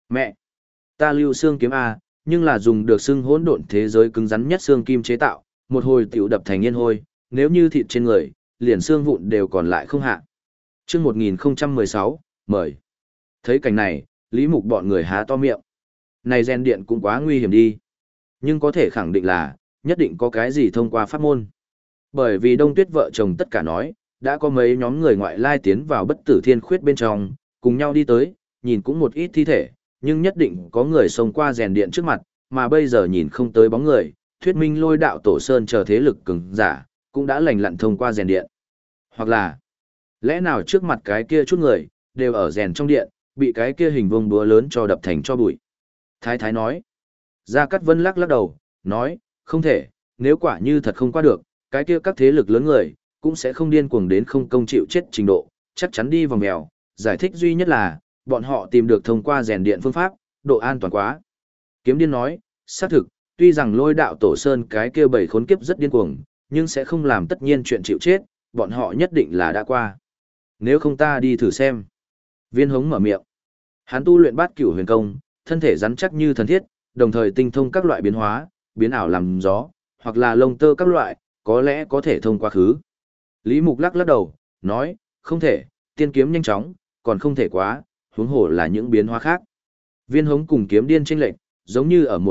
Mẹ! Ta lưu xương kiếm A, nhưng là dùng được xương hỗn độn thế giới cứng rắn nhất xương kim chế tạo, một hồi tiểu đập thành yên hôi, nếu như thịt trên người, liền xương vụn đều còn lại không hạ. Chương 1016, mời. Thấy cảnh này, Lý Mục bọn người há to miệng. Này gen điện cũng quá nguy hiểm đi. Nhưng có thể khẳng định là, nhất định có cái gì thông qua pháp môn. Bởi vì Đông Tuyết vợ chồng tất cả nói, đã có mấy nhóm người ngoại lai tiến vào bất tử thiên khuyết bên trong, cùng nhau đi tới, nhìn cũng một ít thi thể, nhưng nhất định có người xông qua rèn điện trước mặt, mà bây giờ nhìn không tới bóng người, thuyết minh Lôi Đạo Tổ Sơn chờ thế lực cường giả, cũng đã lành lặn thông qua rèn điện. Hoặc là, lẽ nào trước mặt cái kia chút người, đều ở rèn trong điện, bị cái kia hình vuông búa lớn cho đập thành cho bụi. Thái Thái nói. Gia Cát Vân lắc lắc đầu, nói, không thể, nếu quả như thật không qua được, cái kia các thế lực lớn người, cũng sẽ không điên cuồng đến không công chịu chết trình độ, chắc chắn đi vòng mèo. Giải thích duy nhất là, bọn họ tìm được thông qua rèn điện phương pháp, độ an toàn quá. Kiếm Điên nói, xác thực, tuy rằng Lôi Đạo Tổ Sơn cái kia bảy khốn kiếp rất điên cuồng, nhưng sẽ không làm tất nhiên chuyện chịu chết, bọn họ nhất định là đã qua. Nếu không ta đi thử xem. Viên Hống mở miệng. Hắn tu luyện Bát Cửu Huyền Công, thân thể rắn chắc như thần thiết, đồng thời tinh thông các loại biến hóa, biến ảo làm gió, hoặc là lông tơ các loại, có lẽ có thể thông qua khứ. Lý Mục lắc lắc đầu, nói, không thể, tiên kiếm nhanh chóng, còn không thể quá, huống hồ là những biến hóa khác. Viên Hống cùng Kiếm Điên chênh lệch, giống như ở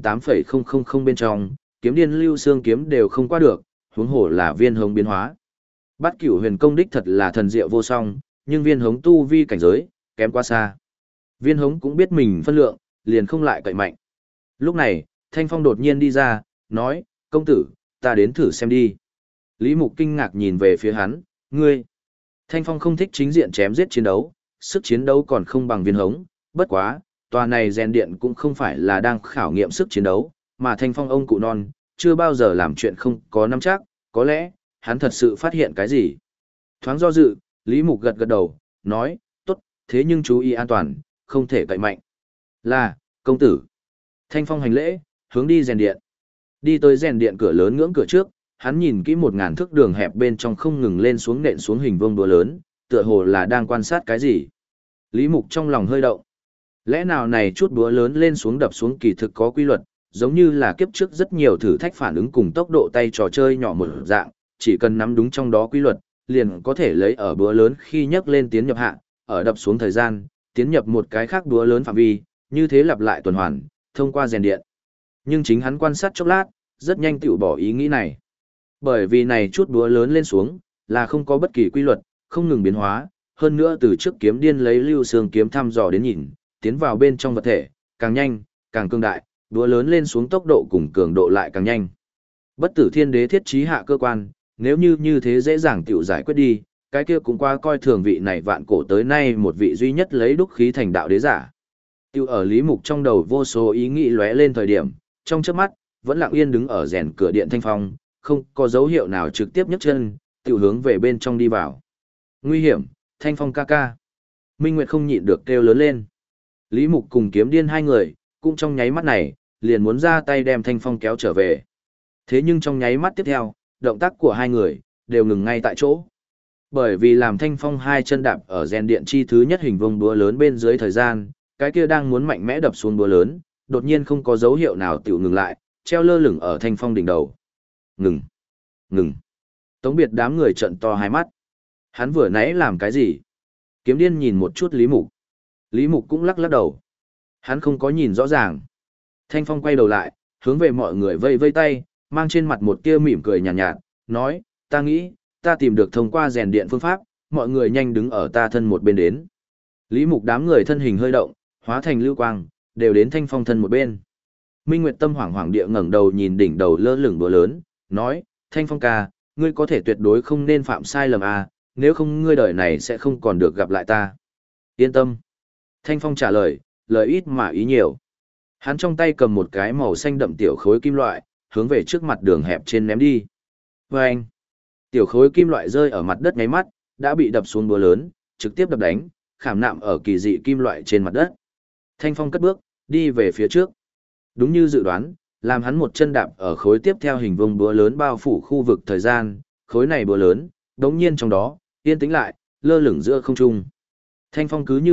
108,000 bên trong, Kiếm Điên lưu xương kiếm đều không qua được, huống hồ là Viên Hống biến hóa. Bát Cửu Huyền Công đích thật là thần diệu vô song, nhưng Viên Hống tu vi cảnh giới, kém quá xa. Viên Hống cũng biết mình phân lượng, liền không lại cậy mạnh. Lúc này, Thanh Phong đột nhiên đi ra, nói, công tử, ta đến thử xem đi. Lý Mục kinh ngạc nhìn về phía hắn, ngươi. Thanh Phong không thích chính diện chém giết chiến đấu, sức chiến đấu còn không bằng Viên Hống, bất quá, tòa này rèn điện cũng không phải là đang khảo nghiệm sức chiến đấu, mà Thanh Phong ông cụ non, chưa bao giờ làm chuyện không có nắm chắc, có lẽ, hắn thật sự phát hiện cái gì. Thoáng do dự, Lý Mục gật gật đầu, nói, tốt, thế nhưng chú ý an toàn, không thể cậy mạnh. Là, công tử. Thanh Phong hành lễ, hướng đi rèn điện. Đi tới rèn điện cửa lớn ngưỡng cửa trước, hắn nhìn kỹ 1000 thước đường hẹp bên trong không ngừng lên xuống nện xuống hình vuông đũa lớn, tựa hồ là đang quan sát cái gì. Lý Mục trong lòng hơi động. Lẽ nào này chút đũa lớn lên xuống đập xuống kỳ thực có quy luật, giống như là kiếp trước rất nhiều thử thách phản ứng cùng tốc độ tay trò chơi nhỏ một dạng, chỉ cần nắm đúng trong đó quy luật, liền có thể lấy ở đũa lớn khi nhấc lên tiến nhập hạ, ở đập xuống thời gian, tiến nhập một cái khác đũa lớn phạm vi, như thế lặp lại tuần hoàn, thông qua rèn điện. Nhưng chính hắn quan sát chốc lát, rất nhanh tự bỏ ý nghĩ này. Bởi vì này chút đũa lớn lên xuống, là không có bất kỳ quy luật, không ngừng biến hóa, hơn nữa từ trước Kiếm Điên lấy lưu xương kiếm thăm dò đến nhìn, tiến vào bên trong vật thể, càng nhanh, càng cương đại, đũa lớn lên xuống tốc độ cùng cường độ lại càng nhanh. Bất Tử Thiên Đế thiết trí hạ cơ quan, nếu như thế dễ dàng tiểu giải quyết đi, cái kia cũng qua coi thường vị này vạn cổ tới nay một vị duy nhất lấy đúc khí thành đạo đế giả. Tiêu ở Lý Mục trong đầu vô số ý nghĩ lóe lên thời điểm, trong chớp mắt, vẫn lặng yên đứng ở rèn cửa điện Thanh Phong, không có dấu hiệu nào trực tiếp nhấc chân, tiểu hướng về bên trong đi vào. Nguy hiểm, Thanh Phong ca ca. Minh Nguyệt không nhịn được kêu lớn lên. Lý Mục cùng Kiếm Điên hai người, cũng trong nháy mắt này, liền muốn ra tay đem Thanh Phong kéo trở về. Thế nhưng trong nháy mắt tiếp theo, động tác của hai người, đều ngừng ngay tại chỗ. Bởi vì làm Thanh Phong hai chân đạp ở rèn điện chi thứ nhất hình vuông đũa lớn bên dưới thời gian, cái kia đang muốn mạnh mẽ đập xuống đũa lớn, đột nhiên không có dấu hiệu nào tiểu ngừng lại, treo lơ lửng ở Thanh Phong đỉnh đầu. Ngừng! Ngừng! Tống Biệt đám người trợn to hai mắt. Hắn vừa nãy làm cái gì? Kiếm Điên nhìn một chút Lý Mục. Lý Mục cũng lắc lắc đầu. Hắn không có nhìn rõ ràng. Thanh Phong quay đầu lại, hướng về mọi người vây vây tay, mang trên mặt một tia mỉm cười nhàn nhạt, nói, ta nghĩ, ta tìm được thông qua rèn điện phương pháp, mọi người nhanh đứng ở ta thân một bên đến. Lý Mục đám người thân hình hơi động, hóa thành lưu quang, đều đến Thanh Phong thân một bên. Minh Nguyệt tâm hoảng hoảng địa ngẩng đầu nhìn đỉnh đầu lơ lửng đũa lớn, nói, Thanh Phong ca, ngươi có thể tuyệt đối không nên phạm sai lầm à, nếu không ngươi đời này sẽ không còn được gặp lại ta. Yên tâm. Thanh Phong trả lời, lời ít mà ý nhiều. Hắn trong tay cầm một cái màu xanh đậm tiểu khối kim loại, hướng về trước mặt đường hẹp trên ném đi. Vâng! Tiểu khối kim loại rơi ở mặt đất nháy mắt, đã bị đập xuống đũa lớn, trực tiếp đập đánh, khảm nạm ở kỳ dị kim loại trên mặt đất. Thanh Phong cất bước, đi về phía trước. Đúng như dự đoán, làm hắn một chân đạp ở khối tiếp theo hình vuông đũa lớn bao phủ khu vực thời gian, khối này đũa lớn, đống nhiên trong đó, yên tĩnh lại, lơ lửng giữa không trung. Thanh Phong cứ như vậy,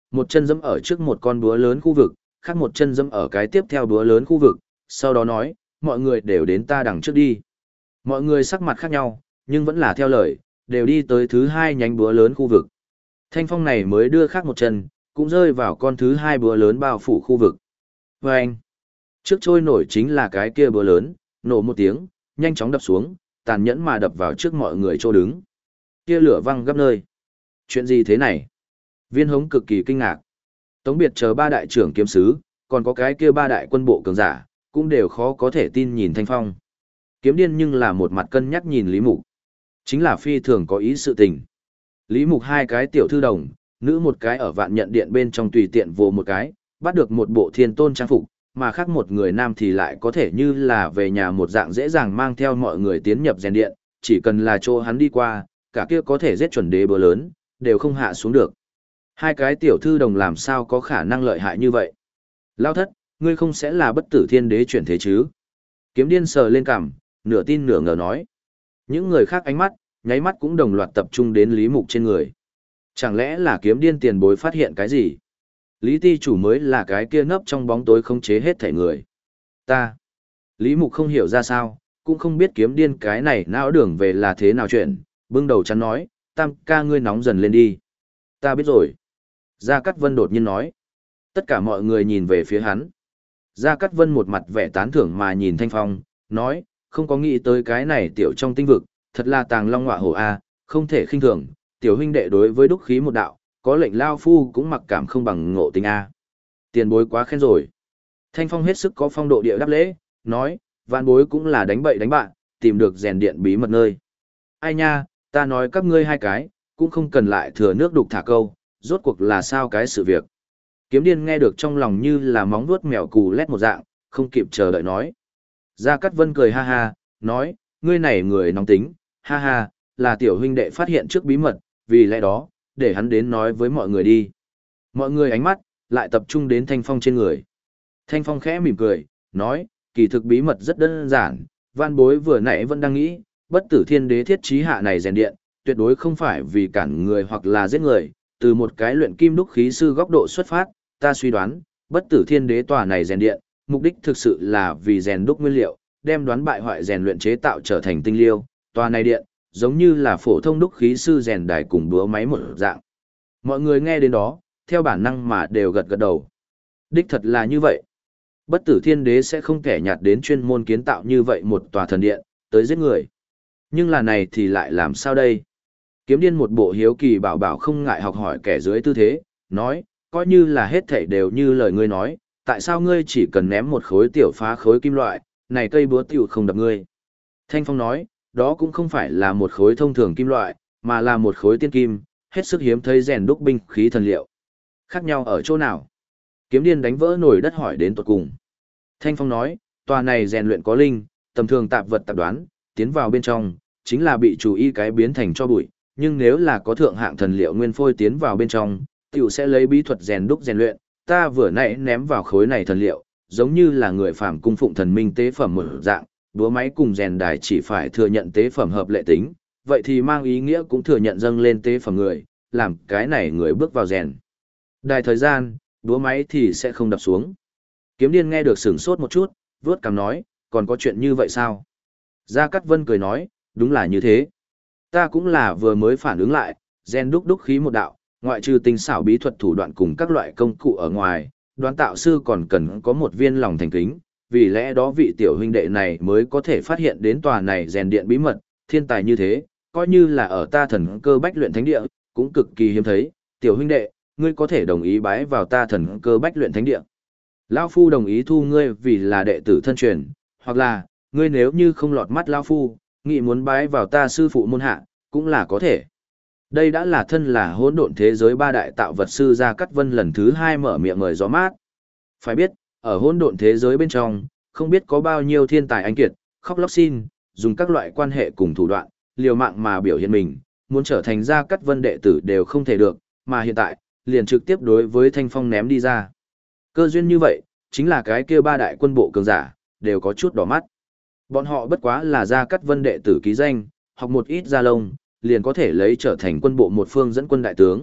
một chân giẫm ở trước một con búa lớn khu vực, khác một chân giẫm ở cái tiếp theo búa lớn khu vực, sau đó nói, mọi người đều đến ta đằng trước đi. Mọi người sắc mặt khác nhau, nhưng vẫn là theo lời, đều đi tới thứ hai nhánh búa lớn khu vực. Thanh phong này mới đưa khác một chân, cũng rơi vào con thứ hai búa lớn bao phủ khu vực. Và anh, trước trôi nổi chính là cái kia búa lớn, nổ một tiếng, nhanh chóng đập xuống, tàn nhẫn mà đập vào trước mọi người chỗ đứng. Kia lửa văng gấp nơi. Chuyện gì thế này? Viên Hống cực kỳ kinh ngạc. Tống Biệt chờ ba đại trưởng kiếm sứ, còn có cái kia ba đại quân bộ cường giả, cũng đều khó có thể tin nhìn Thanh Phong. Kiếm Điên nhưng là một mặt cân nhắc nhìn Lý Mục. Chính là phi thường có ý sự tình. Lý Mục hai cái tiểu thư đồng, nữ một cái ở Vạn Nhận Điện bên trong tùy tiện vồ một cái, bắt được một bộ thiên tôn trang phục, mà khác một người nam thì lại có thể như là về nhà một dạng dễ dàng mang theo mọi người tiến nhập rèn điện, chỉ cần là chỗ hắn đi qua, cả kia có thể giết chuẩn đế bữa lớn, đều không hạ xuống được. Hai cái tiểu thư đồng làm sao có khả năng lợi hại như vậy? Lao thất, ngươi không sẽ là bất tử thiên đế chuyển thế chứ? Kiếm Điên sờ lên cằm, nửa tin nửa ngờ nói. Những người khác ánh mắt, nháy mắt cũng đồng loạt tập trung đến Lý Mục trên người. Chẳng lẽ là Kiếm Điên tiền bối phát hiện cái gì? Lý ti chủ mới là cái kia nấp trong bóng tối không chế hết thảy người. Ta. Lý Mục không hiểu ra sao, cũng không biết Kiếm Điên cái này não đường về là thế nào chuyện, bưng đầu chắn nói, Tam ca ngươi nóng dần lên đi. Ta biết rồi. Gia Cát Vân đột nhiên nói. Tất cả mọi người nhìn về phía hắn. Gia Cát Vân một mặt vẻ tán thưởng mà nhìn Thanh Phong, nói, không có nghĩ tới cái này tiểu trong tinh vực, thật là tàng long ngọa hổ a, không thể khinh thường, tiểu huynh đệ đối với đúc khí một đạo, có lệnh lao phu cũng mặc cảm không bằng ngộ tình a. Tiền bối quá khen rồi. Thanh Phong hết sức có phong độ địa đáp lễ, nói, vạn bối cũng là đánh bậy đánh bạn, tìm được rèn điện bí mật nơi. Ai nha, ta nói các ngươi hai cái, cũng không cần lại thừa nước đục thả câu, rốt cuộc là sao cái sự việc. Kiếm Điên nghe được trong lòng như là móng vuốt mèo cù lét một dạng, không kịp chờ đợi nói. Gia Cát Vân cười ha ha, nói, ngươi này người nóng tính, ha ha, là tiểu huynh đệ phát hiện trước bí mật, vì lẽ đó, để hắn đến nói với mọi người đi. Mọi người ánh mắt, lại tập trung đến Thanh Phong trên người. Thanh Phong khẽ mỉm cười, nói, kỳ thực bí mật rất đơn giản, van bối vừa nãy vẫn đang nghĩ, bất tử thiên đế thiết trí hạ này rèn điện, tuyệt đối không phải vì cản người hoặc là giết người, từ một cái luyện kim đúc khí sư góc độ xuất phát, ta suy đoán, bất tử thiên đế tòa này rèn điện, mục đích thực sự là vì rèn đúc nguyên liệu, đem đoán bại hoại rèn luyện chế tạo trở thành tinh liêu, tòa này điện, giống như là phổ thông đúc khí sư rèn đài cùng búa máy một dạng. Mọi người nghe đến đó, theo bản năng mà đều gật gật đầu. Đích thật là như vậy. Bất tử thiên đế sẽ không kẻ nhạt đến chuyên môn kiến tạo như vậy một tòa thần điện, tới giết người. Nhưng là này thì lại làm sao đây? Kiếm Điên một bộ hiếu kỳ bảo bảo không ngại học hỏi kẻ dưới tư thế, nói, coi như là hết thảy đều như lời ngươi nói, tại sao ngươi chỉ cần ném một khối tiểu phá khối kim loại, này cây búa tiểu không đập ngươi. Thanh Phong nói, đó cũng không phải là một khối thông thường kim loại, mà là một khối tiên kim, hết sức hiếm thấy rèn đúc binh khí thần liệu. Khác nhau ở chỗ nào? Kiếm Điên đánh vỡ nồi đất hỏi đến tuột cùng. Thanh Phong nói, tòa này rèn luyện có linh, tầm thường tạp vật tạp đoán, tiến vào bên trong, chính là bị chủ y cái biến thành cho bụi, nhưng nếu là có thượng hạng thần liệu nguyên phôi tiến vào bên trong, tiểu sẽ lấy bí thuật rèn đúc rèn luyện, ta vừa nãy ném vào khối này thần liệu, giống như là người phàm cung phụng thần minh tế phẩm một dạng, búa máy cùng rèn đài chỉ phải thừa nhận tế phẩm hợp lệ tính, vậy thì mang ý nghĩa cũng thừa nhận dâng lên tế phẩm người, làm cái này người bước vào rèn. Đài thời gian, búa máy thì sẽ không đập xuống. Kiếm Điên nghe được sửng sốt một chút, vớt cằm nói, còn có chuyện như vậy sao? Gia Cát Vân cười nói, đúng là như thế. Ta cũng là vừa mới phản ứng lại, rèn đúc khí một đạo, ngoại trừ tinh xảo bí thuật thủ đoạn cùng các loại công cụ ở ngoài, đoán tạo sư còn cần có một viên lòng thành kính, vì lẽ đó vị tiểu huynh đệ này mới có thể phát hiện đến tòa này rèn điện bí mật, thiên tài như thế, coi như là ở ta thần cơ bách luyện thánh địa, cũng cực kỳ hiếm thấy, tiểu huynh đệ, ngươi có thể đồng ý bái vào ta thần cơ bách luyện thánh địa. Lão phu đồng ý thu ngươi vì là đệ tử thân truyền, hoặc là, ngươi nếu như không lọt mắt lão phu, nghĩ muốn bái vào ta sư phụ môn hạ, cũng là có thể. Đây đã là thân là hỗn độn thế giới ba đại tạo vật sư Gia Cát Vân lần thứ 2 mở miệng mời gió mát. Phải biết, ở hỗn độn thế giới bên trong, không biết có bao nhiêu thiên tài anh kiệt, khóc lóc xin, dùng các loại quan hệ cùng thủ đoạn, liều mạng mà biểu hiện mình, muốn trở thành Gia Cát Vân đệ tử đều không thể được, mà hiện tại, liền trực tiếp đối với Thanh Phong ném đi ra. Cơ duyên như vậy, chính là cái kia ba đại quân bộ cường giả, đều có chút đỏ mắt. Bọn họ bất quá là Gia Cát Vân đệ tử ký danh, học một ít gia lông, liền có thể lấy trở thành quân bộ một phương dẫn quân đại tướng,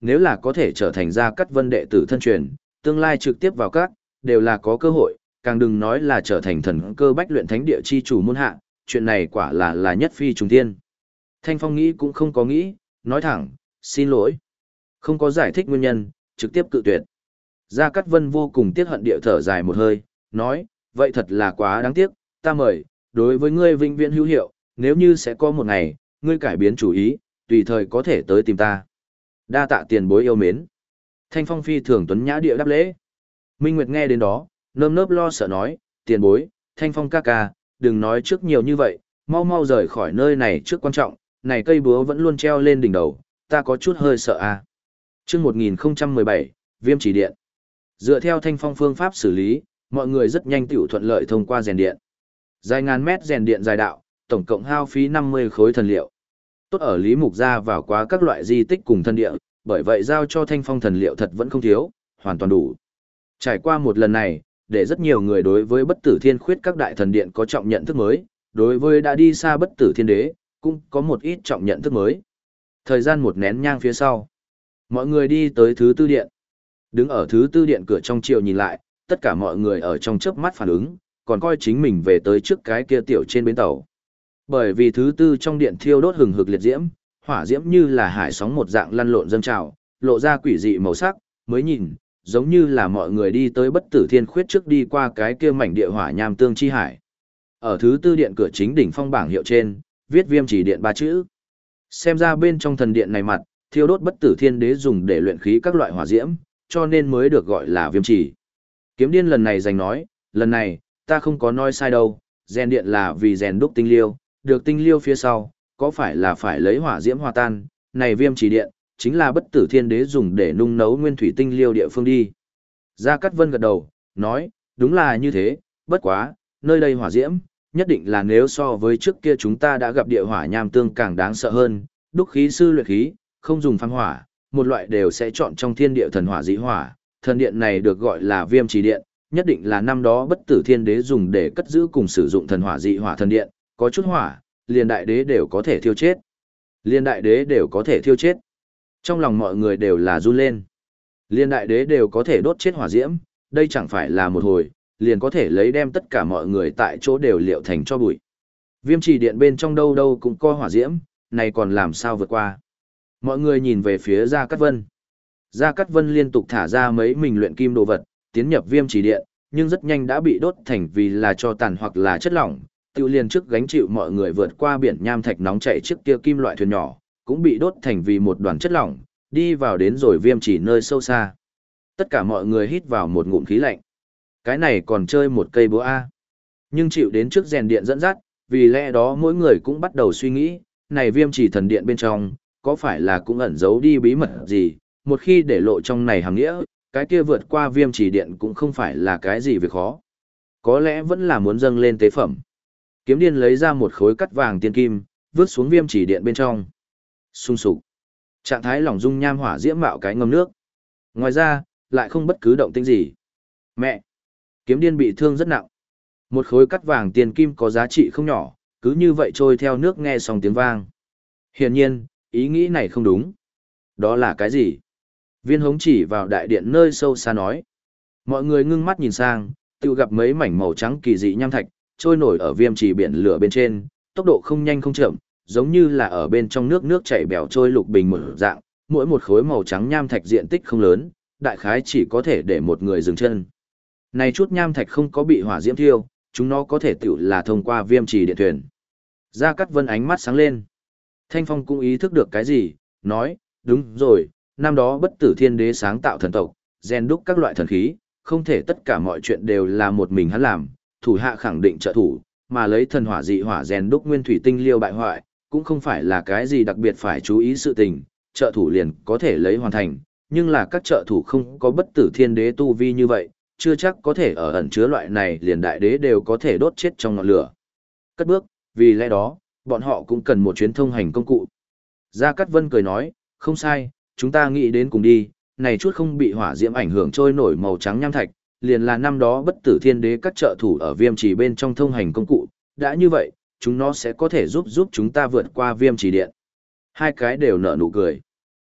nếu là có thể trở thành Gia Cát Vân đệ tử thân truyền, tương lai trực tiếp vào các, đều là có cơ hội, càng đừng nói là trở thành thần cơ bách luyện thánh địa chi chủ môn hạ, chuyện này quả là nhất phi trùng thiên. Thanh Phong nghĩ cũng không có nghĩ, nói thẳng, xin lỗi. Không có giải thích nguyên nhân, trực tiếp cự tuyệt. Gia Cát Vân vô cùng tiếc hận địa thở dài một hơi, nói, vậy thật là quá đáng tiếc, ta mời, đối với ngươi vĩnh viễn hữu hiệu, nếu như sẽ có một ngày, ngươi cải biến chủ ý, tùy thời có thể tới tìm ta. Đa tạ tiền bối yêu mến. Thanh Phong phi thường tuấn nhã địa đáp lễ. Minh Nguyệt nghe đến đó, nơm nớp lo sợ nói, tiền bối, Thanh Phong ca ca, đừng nói trước nhiều như vậy, mau mau rời khỏi nơi này trước quan trọng, này cây búa vẫn luôn treo lên đỉnh đầu, ta có chút hơi sợ à. Trước 1017, Viêm Chỉ Điện. Dựa theo Thanh Phong phương pháp xử lý, mọi người rất nhanh tiểu thuận lợi thông qua rèn điện. Dài ngàn mét rèn điện dài đạo, tổng cộng hao phí 50 khối thần liệu. Tốt ở Lý Mục ra vào quá các loại di tích cùng thân địa, bởi vậy giao cho Thanh Phong thần liệu thật vẫn không thiếu, hoàn toàn đủ. Trải qua một lần này, để rất nhiều người đối với bất tử thiên khuyết các đại thần điện có trọng nhận thức mới, đối với đã đi xa bất tử thiên đế, cũng có một ít trọng nhận thức mới. Thời gian một nén nhang phía sau, mọi người đi tới thứ tư điện. Đứng ở thứ tư điện cửa trong chiều nhìn lại, tất cả mọi người ở trong chớp mắt phản ứng, còn coi chính mình về tới trước cái kia tiểu trên bến tàu. Bởi vì thứ tư trong điện thiêu đốt hừng hực liệt diễm, hỏa diễm như là hải sóng một dạng lăn lộn dâng trào, lộ ra quỷ dị màu sắc, mới nhìn, giống như là mọi người đi tới bất tử thiên khuyết trước đi qua cái kia mảnh địa hỏa nham tương chi hải. Ở thứ tư điện cửa chính đỉnh phong bảng hiệu trên, viết Viêm Chỉ Điện 3 chữ. Xem ra bên trong thần điện này mặt, thiêu đốt bất tử thiên đế dùng để luyện khí các loại hỏa diễm, cho nên mới được gọi là Viêm Chỉ. Kiếm Điên lần này giành nói, lần này, ta không có nói sai đâu, rèn điện là vì rèn đúc tinh liêu, được tinh liêu phía sau, có phải là phải lấy hỏa diễm hòa tan, này Viêm Chỉ Điện, chính là bất tử thiên đế dùng để nung nấu nguyên thủy tinh liêu địa phương đi. Gia Cát Vân gật đầu, nói, đúng là như thế, bất quá, nơi đây hỏa diễm, nhất định là nếu so với trước kia chúng ta đã gặp địa hỏa nham tương càng đáng sợ hơn, đúc khí sư luyện khí, không dùng phăng hỏa, một loại đều sẽ chọn trong thiên địa thần hỏa dị hỏa, thần điện này được gọi là Viêm Chỉ Điện, nhất định là năm đó bất tử thiên đế dùng để cất giữ cùng sử dụng thần hỏa dị hỏa thần điện, có chút hỏa, liền đại đế đều có thể thiêu chết. Liên đại đế đều có thể thiêu chết. Trong lòng mọi người đều là run lên. Liên đại đế đều có thể đốt chết hỏa diễm, đây chẳng phải là một hồi, liền có thể lấy đem tất cả mọi người tại chỗ đều liệu thành cho bụi. Viêm Chỉ Điện bên trong đâu đâu cũng có hỏa diễm, này còn làm sao vượt qua. Mọi người nhìn về phía Gia Cát Vân. Gia Cát Vân liên tục thả ra mấy mình luyện kim đồ vật, tiến nhập Viêm Chỉ Điện, nhưng rất nhanh đã bị đốt thành vì là tro tàn hoặc là chất lỏng. Tiêu liền trước gánh chịu mọi người vượt qua biển nham thạch nóng chảy trước kia kim loại thuyền nhỏ, cũng bị đốt thành vì một đoàn chất lỏng, đi vào đến rồi Viêm Chỉ nơi sâu xa. Tất cả mọi người hít vào một ngụm khí lạnh. Cái này còn chơi một cây búa A. Nhưng chịu đến trước rèn điện dẫn dắt, vì lẽ đó mỗi người cũng bắt đầu suy nghĩ, này Viêm Chỉ thần điện bên trong, có phải là cũng ẩn giấu đi bí mật gì, một khi để lộ trong này hàm nghĩa, cái kia vượt qua Viêm Chỉ điện cũng không phải là cái gì việc khó. Có lẽ vẫn là muốn dâng lên tế phẩm. Kiếm Điên lấy ra một khối cắt vàng tiên kim, vứt xuống Viêm Chỉ điện bên trong. Xung sục. Trạng thái lỏng dung nham hỏa diễm mạo cái ngâm nước. Ngoài ra, lại không bất cứ động tĩnh gì. Mẹ! Kiếm Điên bị thương rất nặng. Một khối cắt vàng tiền kim có giá trị không nhỏ, cứ như vậy trôi theo nước nghe xong tiếng vang. Hiển nhiên, ý nghĩ này không đúng. Đó là cái gì? Viên Hống chỉ vào đại điện nơi sâu xa nói. Mọi người ngưng mắt nhìn sang, tự gặp mấy mảnh màu trắng kỳ dị nham thạch, trôi nổi ở Viêm Chỉ biển lửa bên trên, tốc độ không nhanh không chậm, giống như là ở bên trong nước chảy bèo trôi lục bình một dạng, mỗi một khối màu trắng nham thạch diện tích không lớn, đại khái chỉ có thể để một người dừng chân. Này chút nham thạch không có bị hỏa diễm thiêu, chúng nó có thể tự là thông qua Viêm Chỉ điện thuyền. Gia Cát Vân ánh mắt sáng lên. Thanh Phong cũng ý thức được cái gì, nói, đúng rồi, năm đó bất tử thiên đế sáng tạo thần tộc, rèn đúc các loại thần khí, không thể tất cả mọi chuyện đều là một mình hắn làm, thủ hạ khẳng định trợ thủ, mà lấy thần hỏa dị hỏa rèn đúc nguyên thủy tinh liêu bại hoại, cũng không phải là cái gì đặc biệt phải chú ý sự tình, trợ thủ liền có thể lấy hoàn thành, nhưng là các trợ thủ không có bất tử thiên đế tu vi như vậy, chưa chắc có thể ở ẩn chứa loại này liền đại đế đều có thể đốt chết trong ngọn lửa. Cất bước, vì lẽ đó, bọn họ cũng cần một chuyến thông hành công cụ. Gia Cát Vân cười nói, không sai, chúng ta nghĩ đến cùng đi, này chút không bị hỏa diễm ảnh hưởng trôi nổi màu trắng nham thạch, liền là năm đó bất tử thiên đế các trợ thủ ở Viêm Chỉ bên trong thông hành công cụ, đã như vậy, chúng nó sẽ có thể giúp chúng ta vượt qua Viêm Chỉ điện. Hai cái đều nở nụ cười.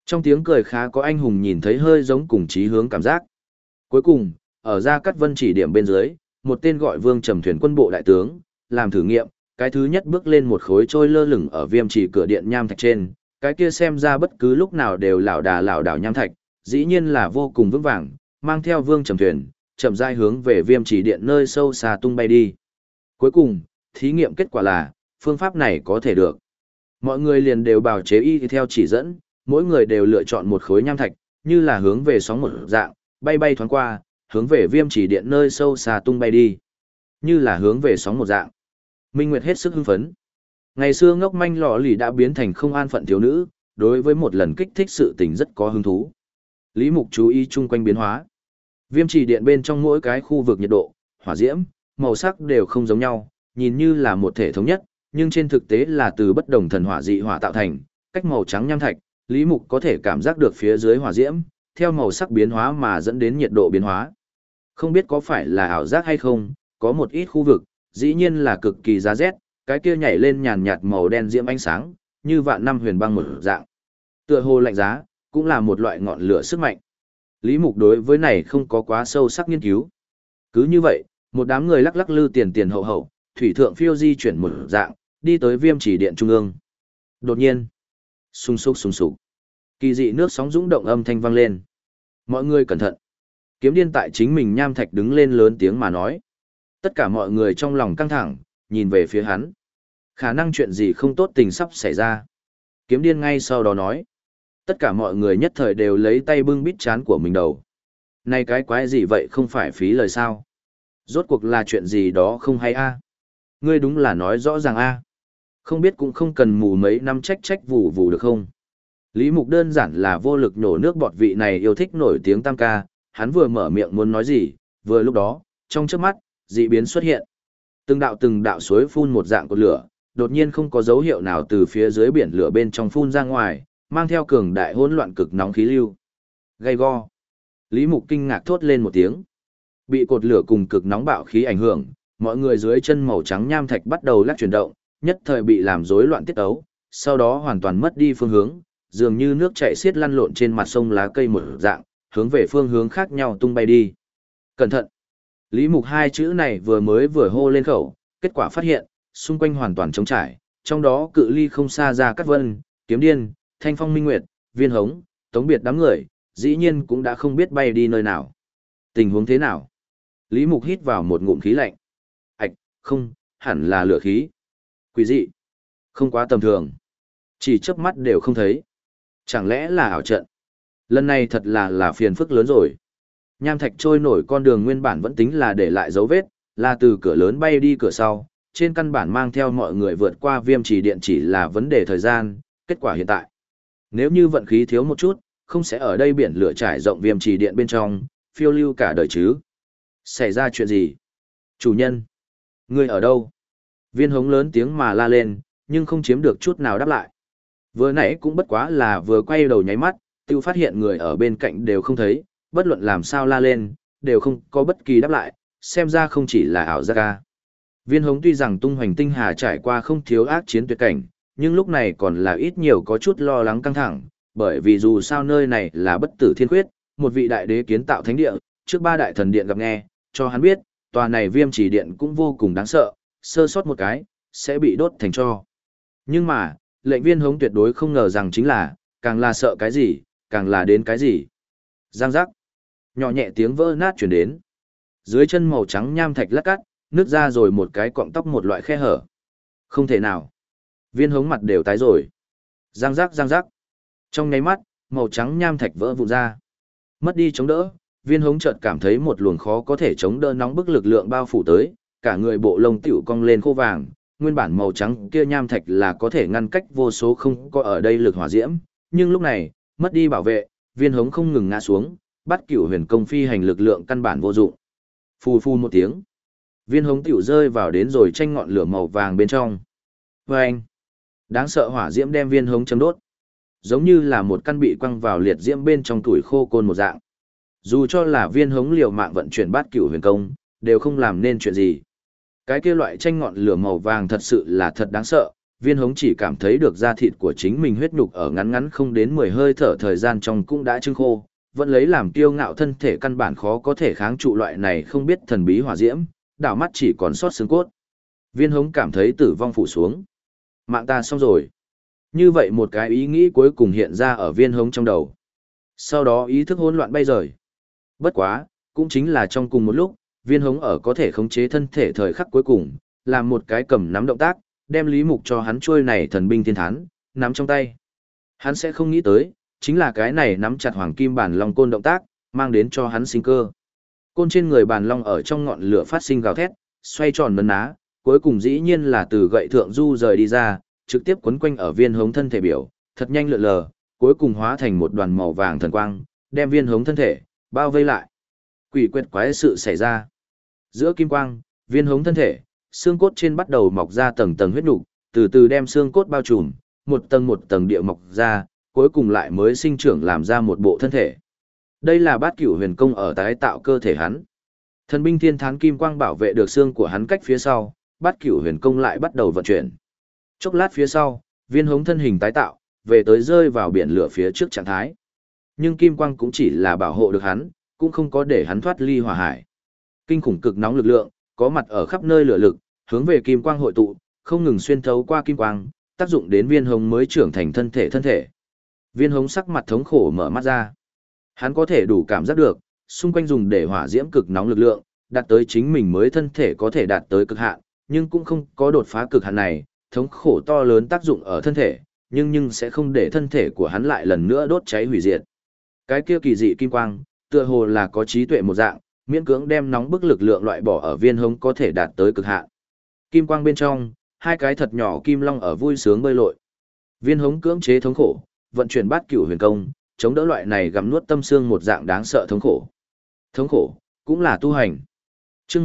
Trong tiếng cười khá có anh hùng nhìn thấy hơi giống cùng chí hướng cảm giác. Cuối cùng, ở Gia Cát Vân chỉ điểm bên dưới, một tên gọi Vương Trầm Thuyền quân bộ đại tướng, làm thử nghiệm, cái thứ nhất bước lên một khối trôi lơ lửng ở viêm chỉ cửa điện nham thạch trên, cái kia xem ra bất cứ lúc nào đều lảo đảo nham thạch, dĩ nhiên là vô cùng vững vàng, mang theo Vương Trầm Thuyền, chậm rãi hướng về viêm chỉ điện nơi sâu xa tung bay đi. Cuối cùng, thí nghiệm kết quả là, phương pháp này có thể được. Mọi người liền đều bào chế y theo chỉ dẫn, mỗi người đều lựa chọn một khối nham thạch, như là hướng về sóng một dạng, bay bay thoáng qua, hướng về viêm chỉ điện nơi sâu xa tung bay đi. Như là hướng về sóng một dạng. Minh Nguyệt hết sức hưng phấn. Ngày xưa ngốc manh lọ lì đã biến thành không an phận thiếu nữ, đối với một lần kích thích sự tình rất có hứng thú. Lý Mục chú ý chung quanh biến hóa. Viêm chỉ điện bên trong mỗi cái khu vực nhiệt độ, hỏa diễm, màu sắc đều không giống nhau, nhìn như là một thể thống nhất, nhưng trên thực tế là từ bất đồng thần hỏa dị hỏa tạo thành, cách màu trắng nham thạch, Lý Mục có thể cảm giác được phía dưới hỏa diễm, theo màu sắc biến hóa mà dẫn đến nhiệt độ biến hóa. Không biết có phải là ảo giác hay không, có một ít khu vực, dĩ nhiên là cực kỳ giá rét, cái kia nhảy lên nhàn nhạt màu đen diễm ánh sáng, như vạn năm huyền băng một dạng. Tựa hồ lạnh giá, cũng là một loại ngọn lửa sức mạnh. Lý Mục đối với này không có quá sâu sắc nghiên cứu. Cứ như vậy, một đám người lắc lắc lư tiền tiền hậu hậu, thủy thượng phiêu di chuyển một dạng, đi tới viêm chỉ điện trung ương. Đột nhiên, sung sục, kỳ dị nước sóng dũng động âm thanh vang lên. Mọi người cẩn thận. Kiếm Điên tại chính mình nham thạch đứng lên lớn tiếng mà nói. Tất cả mọi người trong lòng căng thẳng, nhìn về phía hắn. Khả năng chuyện gì không tốt tình sắp xảy ra. Kiếm Điên ngay sau đó nói. Tất cả mọi người nhất thời đều lấy tay bưng bít trán của mình đầu. Này cái quái gì vậy không phải phí lời sao? Rốt cuộc là chuyện gì đó không hay a? Ngươi đúng là nói rõ ràng a. Không biết cũng không cần mù mấy năm trách vù vù được không? Lý Mục đơn giản là vô lực nhổ nước bọt, vị này yêu thích nổi tiếng tam ca, hắn vừa mở miệng muốn nói gì, vừa lúc đó, trong chớp mắt, dị biến xuất hiện. Từng đạo suối phun một dạng cột lửa, đột nhiên không có dấu hiệu nào từ phía dưới biển lửa bên trong phun ra ngoài, mang theo cường đại hỗn loạn cực nóng khí lưu. Gay go. Lý Mục kinh ngạc thốt lên một tiếng. Bị cột lửa cùng cực nóng bạo khí ảnh hưởng, mọi người dưới chân màu trắng nham thạch bắt đầu lắc chuyển động, nhất thời bị làm rối loạn tiết ấu, sau đó hoàn toàn mất đi phương hướng, dường như nước chảy xiết lăn lộn trên mặt sông lá cây một dạng, hướng về phương hướng khác nhau tung bay đi. Cẩn thận! Lý Mục hai chữ này vừa hô lên khẩu, kết quả phát hiện, xung quanh hoàn toàn trống trải, trong đó cự ly không xa Gia Cát Vân, Kiếm Điên, Thanh Phong Minh Nguyệt, Viên Hống, Tống Biệt đám người, dĩ nhiên cũng đã không biết bay đi nơi nào. Tình huống thế nào? Lý Mục hít vào một ngụm khí lạnh. Ảch, không, hẳn là lửa khí. Quỷ dị. Không quá tầm thường. Chỉ chớp mắt đều không thấy. Chẳng lẽ là ảo trận? Lần này thật là phiền phức lớn rồi. Nham thạch trôi nổi con đường nguyên bản vẫn tính là để lại dấu vết, là từ cửa lớn bay đi cửa sau, trên căn bản mang theo mọi người vượt qua viêm trì điện chỉ là vấn đề thời gian, kết quả hiện tại. Nếu như vận khí thiếu một chút, không sẽ ở đây biển lửa trải rộng viêm trì điện bên trong, phiêu lưu cả đời chứ. Xảy ra chuyện gì? Chủ nhân! Ngươi ở đâu? Viên Hống lớn tiếng mà la lên, nhưng không chiếm được chút nào đáp lại. Vừa nãy cũng bất quá là vừa quay đầu nháy mắt, tiêu phát hiện người ở bên cạnh đều không thấy, bất luận làm sao la lên, đều không có bất kỳ đáp lại, xem ra không chỉ là ảo giác ca. Viên Hống tuy rằng tung hoành tinh hà trải qua không thiếu ác chiến tuyệt cảnh, nhưng lúc này còn là ít nhiều có chút lo lắng căng thẳng, bởi vì dù sao nơi này là bất tử thiên khuyết, một vị đại đế kiến tạo thánh địa, trước ba đại thần điện gặp nghe, cho hắn biết, tòa này viêm chỉ điện cũng vô cùng đáng sợ, sơ sót một cái, sẽ bị đốt thành tro. Nhưng mà, lệnh Viên Hống tuyệt đối không ngờ rằng chính là, càng là sợ cái gì, càng là đến cái gì. Giang giác, nhỏ nhẹ tiếng vỡ nát chuyển đến. Dưới chân màu trắng nham thạch lát cắt, nứt ra rồi một cái cọng tóc một loại khe hở. Không thể nào. Viên Hống mặt đều tái rồi. Giang giác. Trong nháy mắt, màu trắng nham thạch vỡ vụn ra. Mất đi chống đỡ, Viên Hống chợt cảm thấy một luồng khó có thể chống đỡ nóng bức lực lượng bao phủ tới, cả người bộ lông tiểu cong lên khô vàng, nguyên bản màu trắng kia nham thạch là có thể ngăn cách vô số không có ở đây lực hỏa diễm, nhưng lúc này, mất đi bảo vệ, Viên Hống không ngừng ngã xuống, bắt Cửu Huyền công phi hành lực lượng căn bản vô dụng. Phù phù một tiếng, Viên Hống tiểu rơi vào đến rồi tranh ngọn lửa màu vàng bên trong. Oeng! Đáng sợ hỏa diễm đem Viên Hống châm đốt, giống như là một căn bị quăng vào liệt diễm bên trong tuổi khô côn một dạng. Dù cho là Viên Hống liều mạng vận chuyển bát Cửu Huyền công, đều không làm nên chuyện gì. Cái kia loại tranh ngọn lửa màu vàng thật sự là thật đáng sợ, Viên Hống chỉ cảm thấy được da thịt của chính mình huyết nhục ở ngắn ngắn không đến 10 hơi thở thời gian trong cũng đã trưng khô, vẫn lấy làm kiêu ngạo thân thể căn bản khó có thể kháng trụ loại này không biết thần bí hỏa diễm, đảo mắt chỉ còn sót xương cốt. Viên Hống cảm thấy tử vong phủ xuống. Mạng ta xong rồi. Như vậy một cái ý nghĩ cuối cùng hiện ra ở Viên Hống trong đầu. Sau đó ý thức hỗn loạn bay rời. Bất quá, cũng chính là trong cùng một lúc, Viên Hống ở có thể khống chế thân thể thời khắc cuối cùng, làm một cái cầm nắm động tác, đem Lý Mục cho hắn trôi này thần binh thiên thán, nắm trong tay. Hắn sẽ không nghĩ tới, chính là cái này nắm chặt hoàng kim bản long côn động tác, mang đến cho hắn sinh cơ. Côn trên người bản long ở trong ngọn lửa phát sinh gào thét, xoay tròn nấn ná, cuối cùng dĩ nhiên là từ gậy thượng du rời đi ra, trực tiếp quấn quanh ở Viên Hống thân thể biểu, thật nhanh lượn lờ, cuối cùng hóa thành một đoàn màu vàng thần quang, đem Viên Hống thân thể bao vây lại. Quỷ quyệt quái sự xảy ra. Giữa kim quang, Viên Hống thân thể, xương cốt trên bắt đầu mọc ra tầng tầng huyết nục, từ từ đem xương cốt bao trùm, một tầng địa mọc ra, cuối cùng lại mới sinh trưởng làm ra một bộ thân thể. Đây là Bát Cửu Huyền Công ở tái tạo cơ thể hắn. Thần binh thiên thán kim quang bảo vệ được xương của hắn cách phía sau, Bát Cửu Huyền Công lại bắt đầu vận chuyển. Chốc lát phía sau, Viên Hống thân hình tái tạo, về tới rơi vào biển lửa phía trước trạng thái. Nhưng kim quang cũng chỉ là bảo hộ được hắn, cũng không có để hắn thoát ly hỏa hải. Kinh khủng cực nóng lực lượng, có mặt ở khắp nơi lửa lực, hướng về kim quang hội tụ, không ngừng xuyên thấu qua kim quang, tác dụng đến Viên Hống mới trưởng thành thân thể. Viên Hống sắc mặt thống khổ mở mắt ra. Hắn có thể đủ cảm giác được, xung quanh dùng để hỏa diễm cực nóng lực lượng, đạt tới chính mình mới thân thể có thể đạt tới cực hạn, nhưng cũng không có đột phá cực hạn này, thống khổ to lớn tác dụng ở thân thể, nhưng sẽ không để thân thể của hắn lại lần nữa đốt cháy hủy diệt. Cái kia kỳ dị kim quang, tựa hồ là có trí tuệ một dạng, miễn cưỡng đem nóng bức lực lượng loại bỏ ở Viên Hống có thể đạt tới cực hạn. Kim quang bên trong, hai cái thật nhỏ kim long ở vui sướng bơi lội. Viên Hống cưỡng chế thống khổ, vận chuyển Bát Cửu Huyền Công, chống đỡ loại này gặm nuốt tâm xương một dạng đáng sợ thống khổ. Thống khổ cũng là tu hành. Chương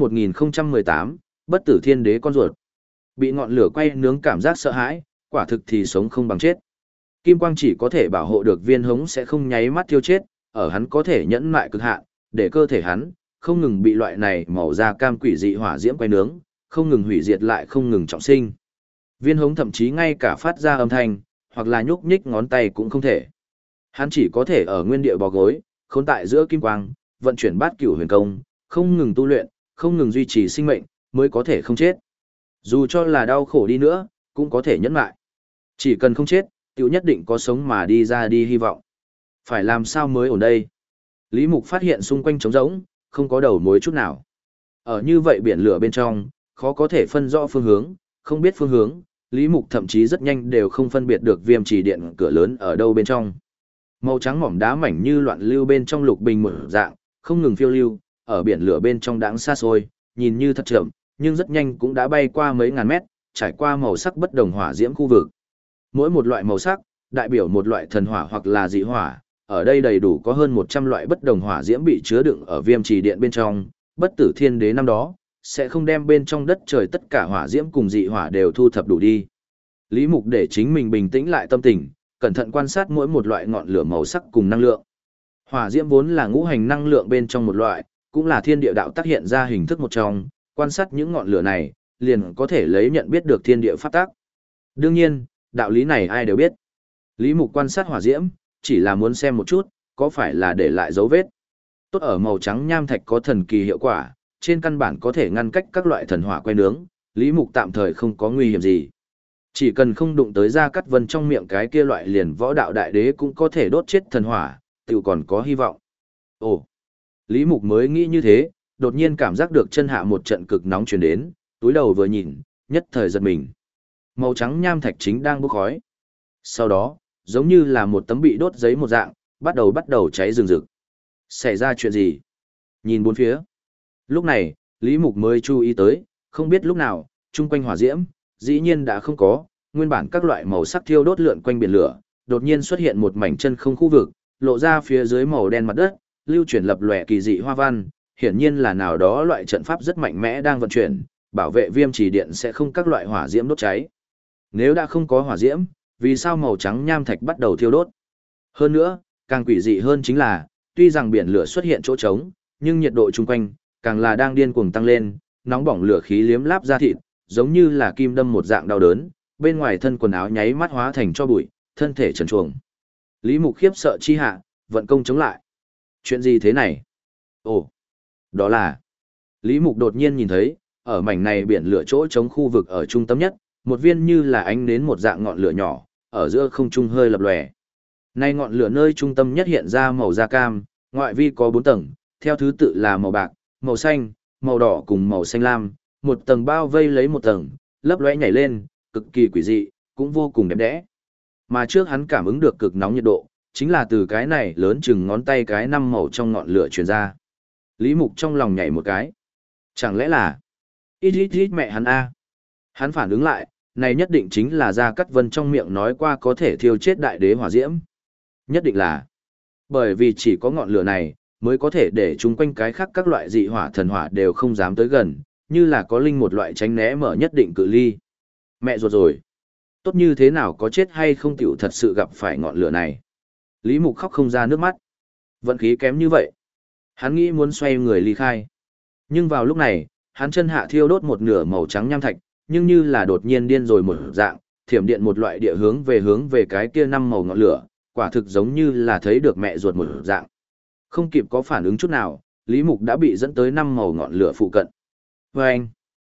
1018, Bất Tử Thiên Đế con ruột. Bị ngọn lửa quay nướng cảm giác sợ hãi, quả thực thì sống không bằng chết. Kim quang chỉ có thể bảo hộ được Viên Hống sẽ không nháy mắt thiêu chết, ở hắn có thể nhẫn mại cực hạn, để cơ thể hắn không ngừng bị loại này màu da cam quỷ dị hỏa diễm quay nướng, không ngừng hủy diệt lại không ngừng trọng sinh. Viên Hống thậm chí ngay cả phát ra âm thanh, hoặc là nhúc nhích ngón tay cũng không thể. Hắn chỉ có thể ở nguyên địa bò gối, khốn tại giữa kim quang, vận chuyển Bát Cửu Huyền Công, không ngừng tu luyện, không ngừng duy trì sinh mệnh, mới có thể không chết. Dù cho là đau khổ đi nữa, cũng có thể nhẫn lại. Chỉ cần không chết, tiểu nhất định có sống mà đi ra đi hy vọng. Phải làm sao mới ổn đây? Lý Mục phát hiện xung quanh trống rỗng, không có đầu mối chút nào. Ở như vậy biển lửa bên trong, khó có thể phân rõ phương hướng, không biết phương hướng, Lý Mục thậm chí rất nhanh đều không phân biệt được Viêm Chỉ Điện cửa lớn ở đâu bên trong. Màu trắng mỏm đá mảnh như loạn lưu bên trong lục bình một dạng, không ngừng phiêu lưu, ở biển lửa bên trong đãng xa xôi, nhìn như thật chậm, nhưng rất nhanh cũng đã bay qua mấy ngàn mét, trải qua màu sắc bất đồng hỏa diễm khu vực. Mỗi một loại màu sắc, đại biểu một loại thần hỏa hoặc là dị hỏa, ở đây đầy đủ có hơn 100 loại bất đồng hỏa diễm bị chứa đựng ở Viêm Trì Điện bên trong, Bất Tử Thiên Đế năm đó sẽ không đem bên trong đất trời tất cả hỏa diễm cùng dị hỏa đều thu thập đủ đi. Lý Mục để chính mình bình tĩnh lại tâm tình, cẩn thận quan sát mỗi một loại ngọn lửa màu sắc cùng năng lượng. Hỏa diễm vốn là ngũ hành năng lượng bên trong một loại, cũng là thiên địa đạo tác hiện ra hình thức một trong, quan sát những ngọn lửa này, liền có thể lấy nhận biết được thiên địa pháp tác. Đương nhiên, đạo lý này ai đều biết. Lý Mục quan sát hỏa diễm, chỉ là muốn xem một chút, có phải là để lại dấu vết. Tốt ở màu trắng nham thạch có thần kỳ hiệu quả, trên căn bản có thể ngăn cách các loại thần hỏa quay nướng, Lý Mục tạm thời không có nguy hiểm gì. Chỉ cần không đụng tới Gia Cát Vân trong miệng cái kia loại liền võ đạo đại đế cũng có thể đốt chết thần hỏa, tự còn có hy vọng. Ồ, Lý Mục mới nghĩ như thế, đột nhiên cảm giác được chân hạ một trận cực nóng truyền đến, túi đầu vừa nhìn, nhất thời giật mình. Màu trắng nham thạch chính đang bốc khói. Sau đó, giống như là một tấm bị đốt giấy một dạng, bắt đầu cháy rừng rực. Xảy ra chuyện gì? Nhìn bốn phía. Lúc này, Lý Mục mới chú ý tới, không biết lúc nào, chung quanh hỏa diễm, dĩ nhiên đã không có, nguyên bản các loại màu sắc thiêu đốt lượn quanh biển lửa, đột nhiên xuất hiện một mảnh chân không khu vực, lộ ra phía dưới màu đen mặt đất, lưu chuyển lập lòe kỳ dị hoa văn, hiển nhiên là nào đó loại trận pháp rất mạnh mẽ đang vận chuyển, bảo vệ Viêm Trì Điện sẽ không các loại hỏa diễm đốt cháy. Nếu đã không có hỏa diễm, vì sao màu trắng nham thạch bắt đầu thiêu đốt? Hơn nữa, càng quỷ dị hơn chính là, tuy rằng biển lửa xuất hiện chỗ trống, nhưng nhiệt độ chung quanh càng là đang điên cuồng tăng lên, nóng bỏng lửa khí liếm láp ra thịt, giống như là kim đâm một dạng đau đớn, bên ngoài thân quần áo nháy mắt hóa thành cho bụi, thân thể trần truồng. Lý Mục khiếp sợ chi hạ, vận công chống lại. Chuyện gì thế này? Ồ, đó là... Lý Mục đột nhiên nhìn thấy, ở mảnh này biển lửa chỗ trống khu vực ở trung tâm nhất, một viên như là ánh nến một dạng ngọn lửa nhỏ, ở giữa không trung hơi lập lòe. Nay ngọn lửa nơi trung tâm nhất hiện ra màu da cam, ngoại vi có 4 tầng, theo thứ tự là màu bạc, màu xanh, màu đỏ cùng màu xanh lam, một tầng bao vây lấy một tầng, lấp lóe nhảy lên, cực kỳ quỷ dị, cũng vô cùng đẹp đẽ. Mà trước hắn cảm ứng được cực nóng nhiệt độ, chính là từ cái này lớn chừng ngón tay cái 5 màu trong ngọn lửa truyền ra. Lý Mục trong lòng nhảy một cái. Chẳng lẽ là... Ít mẹ hắn a. Hắn phản ứng lại, này nhất định chính là Gia Cát Vân trong miệng nói qua có thể thiêu chết đại đế hỏa diễm. Nhất định là. Bởi vì chỉ có ngọn lửa này, mới có thể để chung quanh cái khác các loại dị hỏa thần hỏa đều không dám tới gần, như là có linh một loại tránh né mở nhất định cự ly. Mẹ ruột rồi. Tốt như thế nào có chết hay không tiểu thật sự gặp phải ngọn lửa này. Lý Mục khóc không ra nước mắt. Vận khí kém như vậy. Hắn nghĩ muốn xoay người ly khai. Nhưng vào lúc này, hắn chân hạ thiêu đốt một nửa màu trắng nham thạch, nhưng như là đột nhiên điên rồi một dạng, thiểm điện một loại địa hướng về cái kia 5 màu ngọn lửa, quả thực giống như là thấy được mẹ ruột một dạng. Không kịp có phản ứng chút nào, Lý Mục đã bị dẫn tới 5 màu ngọn lửa phụ cận. Vâng!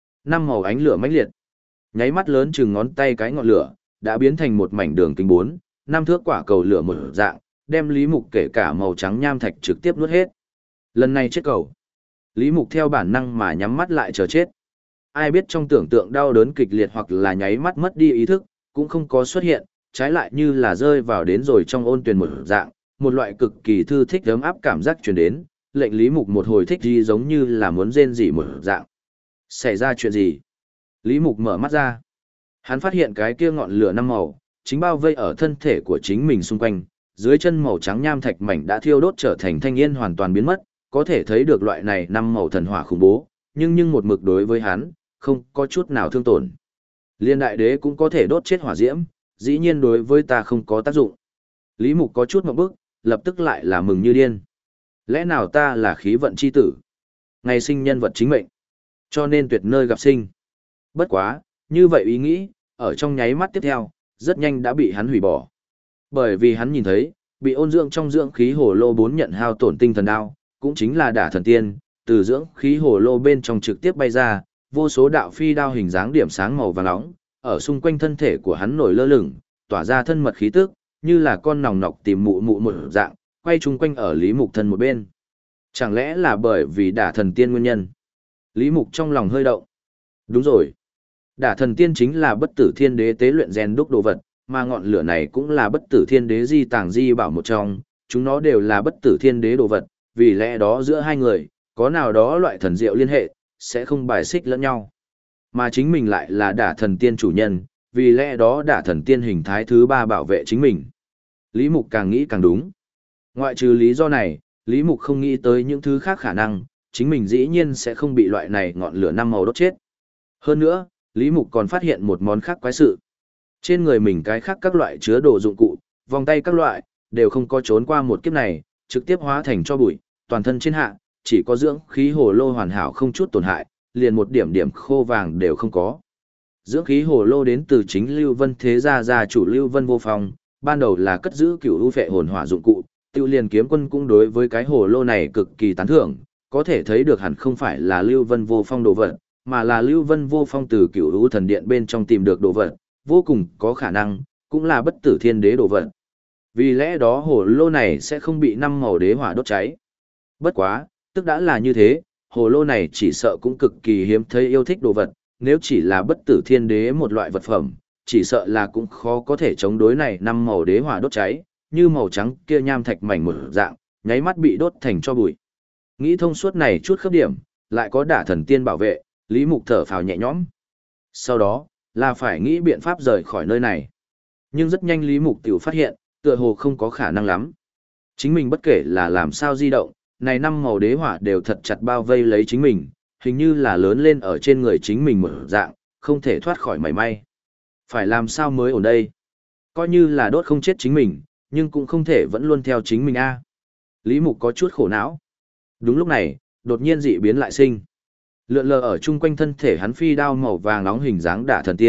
5 màu ánh lửa mãnh liệt. Nháy mắt lớn chừng ngón tay cái ngọn lửa, đã biến thành một mảnh đường kính 4, 5 thước quả cầu lửa một dạng, đem Lý Mục kể cả màu trắng nham thạch trực tiếp nuốt hết. Lần này chết cầu. Lý Mục theo bản năng mà nhắm mắt lại chờ chết. Ai biết trong tưởng tượng đau đớn kịch liệt hoặc là nháy mắt mất đi ý thức, cũng không có xuất hiện, trái lại như là rơi vào đến rồi trong ôn tuyền một dạng, một loại cực kỳ thư thích ấm áp cảm giác truyền đến, lệnh Lý Mục một hồi thích gì giống như là muốn rên rỉ một dạng. Xảy ra chuyện gì? Lý Mục mở mắt ra. Hắn phát hiện cái kia ngọn lửa 5 màu, chính bao vây ở thân thể của chính mình xung quanh, dưới chân màu trắng nham thạch mảnh đã thiêu đốt trở thành thanh yên hoàn toàn biến mất, có thể thấy được loại này 5 màu thần hỏa khủng bố, nhưng một mực đối với hắn, không có chút nào thương tổn. Liên đại đế cũng có thể đốt chết hỏa diễm, dĩ nhiên đối với ta không có tác dụng. Lý Mục có chút ngộp bức, lập tức lại là mừng như điên. Lẽ nào ta là khí vận chi tử? Ngày sinh nhân vật chính mệnh, cho nên tuyệt nơi gặp sinh. Bất quá, như vậy ý nghĩ, ở trong nháy mắt tiếp theo, rất nhanh đã bị hắn hủy bỏ. Bởi vì hắn nhìn thấy, bị ôn dưỡng trong dưỡng khí hồ lô 4 nhận hao tổn tinh thần đao, cũng chính là đả thần tiên, từ dưỡng khí hồ lô bên trong trực tiếp bay ra, vô số đạo phi đao hình dáng điểm sáng màu vàng nóng, ở xung quanh thân thể của hắn nổi lơ lửng, tỏa ra thân mật khí tức, như là con nòng nọc tìm mụ một dạng, quay chung quanh ở Lý Mục thân một bên. Chẳng lẽ là bởi vì đả thần tiên nguyên nhân? Lý Mục trong lòng hơi động. Đúng rồi. Đả thần tiên chính là bất tử thiên đế tế luyện rèn đúc đồ vật, mà ngọn lửa này cũng là bất tử thiên đế di tàng di bảo một trong, chúng nó đều là bất tử thiên đế đồ vật, vì lẽ đó giữa hai người, có nào đó loại thần diệu liên hệ, sẽ không bài xích lẫn nhau. Mà chính mình lại là đả thần tiên chủ nhân, vì lẽ đó đả thần tiên hình thái thứ 3 bảo vệ chính mình. Lý Mục càng nghĩ càng đúng. Ngoại trừ lý do này, Lý Mục không nghĩ tới những thứ khác khả năng, chính mình dĩ nhiên sẽ không bị loại này ngọn lửa 5 màu đốt chết. Hơn nữa, Lý Mục còn phát hiện một món khác quái sự. Trên người mình cái khác các loại chứa đồ dụng cụ, vòng tay các loại, đều không có trốn qua một kiếp này, trực tiếp hóa thành cho bụi, toàn thân trên hạ, chỉ có dưỡng khí hồ lô hoàn hảo không chút tổn hại, liền một điểm điểm khô vàng đều không có. Dưỡng khí hồ lô đến từ chính Lưu Vân thế gia chủ Lưu Vân Vô Phong, ban đầu là cất giữ cửu u phệ hồn hỏa dụng cụ, Tiêu Liên Kiếm Quân cũng đối với cái hồ lô này cực kỳ tán thưởng, có thể thấy được hẳn không phải là Lưu Vân Vô Phong đồ vật, mà là Lưu Vân Vô Phong từ cửu u thần điện bên trong tìm được đồ vật, vô cùng có khả năng, cũng là bất tử thiên đế đồ vật. Vì lẽ đó hồ lô này sẽ không bị 5 màu đế hỏa đốt cháy. Bất quá, tức đã là như thế, hồ lô này chỉ sợ cũng cực kỳ hiếm thấy yêu thích đồ vật, nếu chỉ là bất tử thiên đế một loại vật phẩm, chỉ sợ là cũng khó có thể chống đối này 5 màu đế hỏa đốt cháy, như màu trắng kia nham thạch mảnh một dạng, nháy mắt bị đốt thành cho bụi. Nghĩ thông suốt này chút khớp điểm, lại có đả thần tiên bảo vệ, Lý Mục thở phào nhẹ nhõm. Sau đó, là phải nghĩ biện pháp rời khỏi nơi này. Nhưng rất nhanh Lý Mục tiểu phát hiện, tựa hồ không có khả năng lắm. Chính mình bất kể là làm sao di động, này 5 màu đế hỏa đều thật chặt bao vây lấy chính mình, hình như là lớn lên ở trên người chính mình một dạng, không thể thoát khỏi mảy may. Phải làm sao mới ổn đây? Coi như là đốt không chết chính mình, nhưng cũng không thể vẫn luôn theo chính mình a. Lý Mục có chút khổ não. Đúng lúc này, đột nhiên dị biến lại sinh. Lượn lờ ở chung quanh thân thể hắn phi đao màu vàng nóng hình dáng đả thần tiên,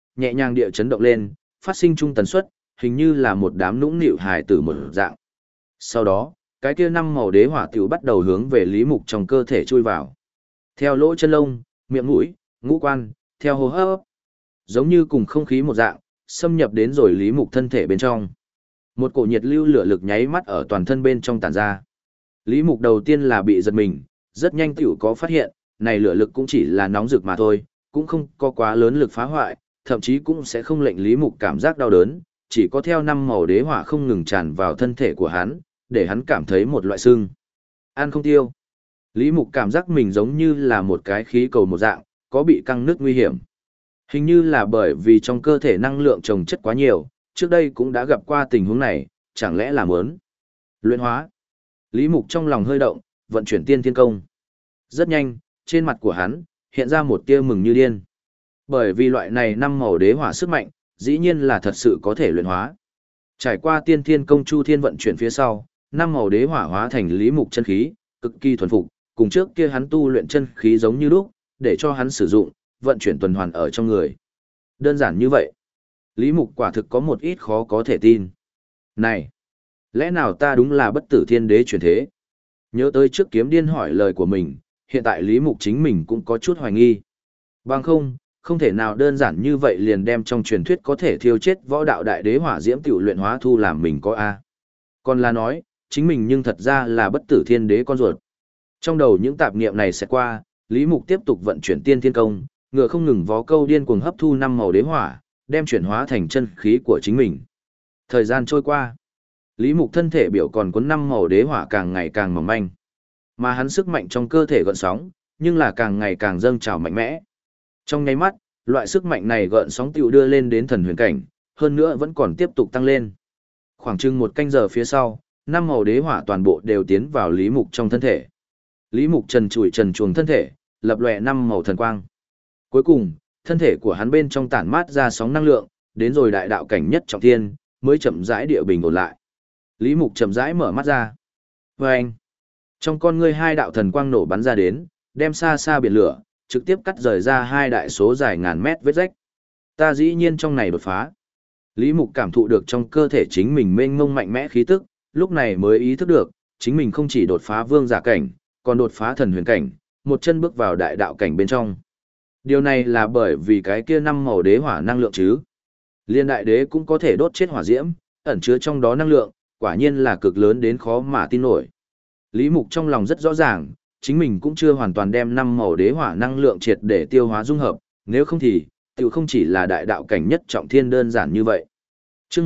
nhẹ nhàng địa chấn động lên, phát sinh trung tần suất, hình như là một đám nũng nịu hài tử một dạng. Sau đó, cái kia năm màu đế hỏa tiểu bắt đầu hướng về Lý Mục trong cơ thể chui vào. Theo lỗ chân lông, miệng mũi, ngũ quan, theo hô hấp, giống như cùng không khí một dạng, xâm nhập đến rồi Lý Mục thân thể bên trong. Một cổ nhiệt lưu lửa lực nháy mắt ở toàn thân bên trong tản ra. Lý Mục đầu tiên là bị giật mình, rất nhanh tiểu có phát hiện, này lửa lực cũng chỉ là nóng rực mà thôi, cũng không có quá lớn lực phá hoại, thậm chí cũng sẽ không lệnh Lý Mục cảm giác đau đớn, chỉ có theo năm màu đế hỏa không ngừng tràn vào thân thể của hắn, để hắn cảm thấy một loại sưng. Ăn không tiêu. Lý Mục cảm giác mình giống như là một cái khí cầu một dạng, có bị căng nứt nguy hiểm. Hình như là bởi vì trong cơ thể năng lượng chồng chất quá nhiều, trước đây cũng đã gặp qua tình huống này, chẳng lẽ là muốn luyện hóa. Lý Mục trong lòng hơi động, vận chuyển tiên thiên công. Rất nhanh, trên mặt của hắn, hiện ra một tia mừng như điên. Bởi vì loại này năm màu đế hỏa sức mạnh, dĩ nhiên là thật sự có thể luyện hóa. Trải qua tiên thiên công chu thiên vận chuyển phía sau, năm màu đế hỏa hóa thành Lý Mục chân khí, cực kỳ thuần phục, cùng trước kia hắn tu luyện chân khí giống như lúc, để cho hắn sử dụng, vận chuyển tuần hoàn ở trong người. Đơn giản như vậy. Lý Mục quả thực có một ít khó có thể tin. Này, lẽ nào ta đúng là bất tử thiên đế chuyển thế? Nhớ tới trước kiếm điên hỏi lời của mình, hiện tại Lý Mục chính mình cũng có chút hoài nghi. Bằng không thể nào đơn giản như vậy liền đem trong truyền thuyết có thể thiêu chết võ đạo đại đế hỏa diễm tiểu luyện hóa thu làm mình có a. Còn là nói, chính mình nhưng thật ra là bất tử thiên đế con ruột. Trong đầu những tạp niệm này sẽ qua, Lý Mục tiếp tục vận chuyển tiên thiên công, ngựa không ngừng vó câu điên cuồng hấp thu năm màu đế hỏa, đem chuyển hóa thành chân khí của chính mình. Thời gian trôi qua, Lý Mục thân thể biểu còn cuốn năm màu đế hỏa càng ngày càng mỏng manh, mà hắn sức mạnh trong cơ thể gợn sóng, nhưng là càng ngày càng dâng trào mạnh mẽ. Trong nháy mắt, loại sức mạnh này gợn sóng tiểu đưa lên đến thần huyền cảnh, hơn nữa vẫn còn tiếp tục tăng lên. Khoảng chừng một canh giờ phía sau, năm màu đế hỏa toàn bộ đều tiến vào Lý Mục trong thân thể. Lý Mục trần truồng thân thể, lập lòe năm màu thần quang. Cuối cùng, thân thể của hắn bên trong tản mát ra sóng năng lượng, đến rồi đại đạo cảnh nhất trọng thiên, mới chậm rãi địa bình ổn lại. Lý Mục chậm rãi mở mắt ra. Vâng! Trong con ngươi hai đạo thần quang nổ bắn ra đến, đem xa xa biển lửa, trực tiếp cắt rời ra hai đại số dài ngàn mét vết rách. Ta dĩ nhiên trong này đột phá. Lý Mục cảm thụ được trong cơ thể chính mình mênh mông mạnh mẽ khí tức, lúc này mới ý thức được, chính mình không chỉ đột phá vương giả cảnh, còn đột phá thần huyền cảnh, một chân bước vào đại đạo cảnh bên trong. Điều này là bởi vì cái kia năm màu đế hỏa năng lượng chứ. Liên đại đế cũng có thể đốt chết hỏa diễm, ẩn chứa trong đó năng lượng, quả nhiên là cực lớn đến khó mà tin nổi. Lý Mục trong lòng rất rõ ràng, chính mình cũng chưa hoàn toàn đem năm màu đế hỏa năng lượng triệt để tiêu hóa dung hợp, nếu không thì, tiểu không chỉ là đại đạo cảnh nhất trọng thiên đơn giản như vậy. Chương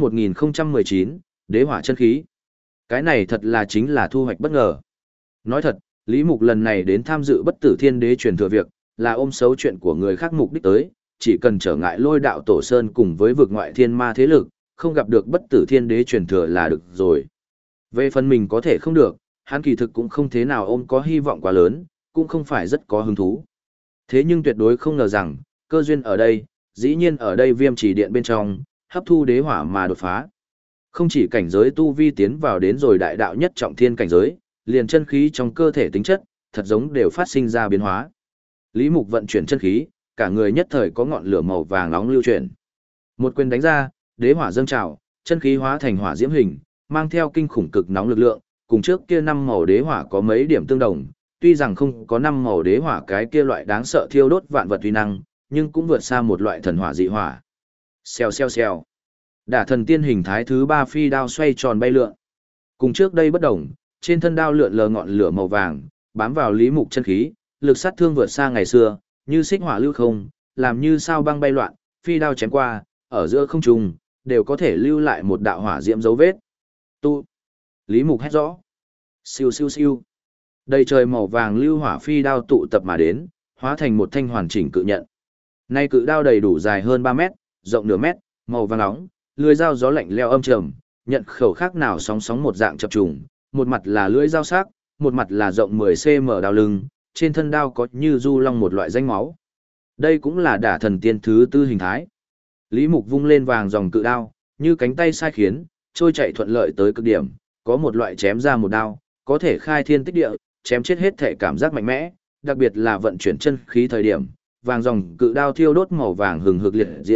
1019, đế hỏa chân khí. Cái này thật là chính là thu hoạch bất ngờ. Nói thật, Lý Mục lần này đến tham dự bất tử thiên đế truyền thừa việc, là ôm xấu chuyện của người khác mục đích tới, chỉ cần trở ngại Lôi đạo tổ sơn cùng với vực ngoại thiên ma thế lực, không gặp được bất tử thiên đế truyền thừa là được rồi. Về phần mình có thể không được, hắn kỳ thực cũng không thế nào ôm có hy vọng quá lớn, cũng không phải rất có hứng thú. Thế nhưng tuyệt đối không ngờ rằng, cơ duyên ở đây, dĩ nhiên ở đây Viêm Chỉ Điện bên trong, hấp thu đế hỏa mà đột phá. Không chỉ cảnh giới tu vi tiến vào đến rồi đại đạo nhất trọng thiên cảnh giới, liền chân khí trong cơ thể tính chất, thật giống đều phát sinh ra biến hóa. Lý Mục vận chuyển chân khí, cả người nhất thời có ngọn lửa màu vàng nóng lưu chuyển. Một quyền đánh ra, đế hỏa dâng trào, chân khí hóa thành hỏa diễm hình, mang theo kinh khủng cực nóng lực lượng, cùng trước kia năm màu đế hỏa có mấy điểm tương đồng, tuy rằng không có năm màu đế hỏa cái kia loại đáng sợ thiêu đốt vạn vật uy năng, nhưng cũng vượt xa một loại thần hỏa dị hỏa. Xèo xèo xèo. Đả thần tiên hình thái thứ 3 phi đao xoay tròn bay lượn. Cùng trước đây bất đồng, trên thân đao lượn lờ ngọn lửa màu vàng, bám vào Lý Mục chân khí, lực sát thương vượt xa ngày xưa, như xích hỏa lưu không, làm như sao băng bay loạn, phi đao chém qua, ở giữa không trung, đều có thể lưu lại một đạo hỏa diễm dấu vết. Tu. Lý Mục hét rõ. Siêu siêu siêu. Đầy trời màu vàng lưu hỏa phi đao tụ tập mà đến, hóa thành một thanh hoàn chỉnh cự nhận. Nay cự đao đầy đủ dài hơn 3 mét, rộng nửa mét, màu vàng nóng, lưỡi dao gió lạnh leo âm trầm, nhận khẩu khác nào sóng sóng một dạng chập trùng, một mặt là lưỡi dao sắc, một mặt là rộng 10 cm đao lưng, trên thân đao có như du long một loại danh máu. Đây cũng là đả thần tiên thứ 4 hình thái. Lý Mục vung lên vàng dòng cự đao, như cánh tay sai khiến, trôi chạy thuận lợi tới cực điểm, có một loại chém ra một đao, có thể khai thiên tích địa, chém chết hết thể cảm giác mạnh mẽ, đặc biệt là vận chuyển chân khí thời điểm, vàng dòng cự đao thiêu đốt màu vàng hừng hực liệt diễm,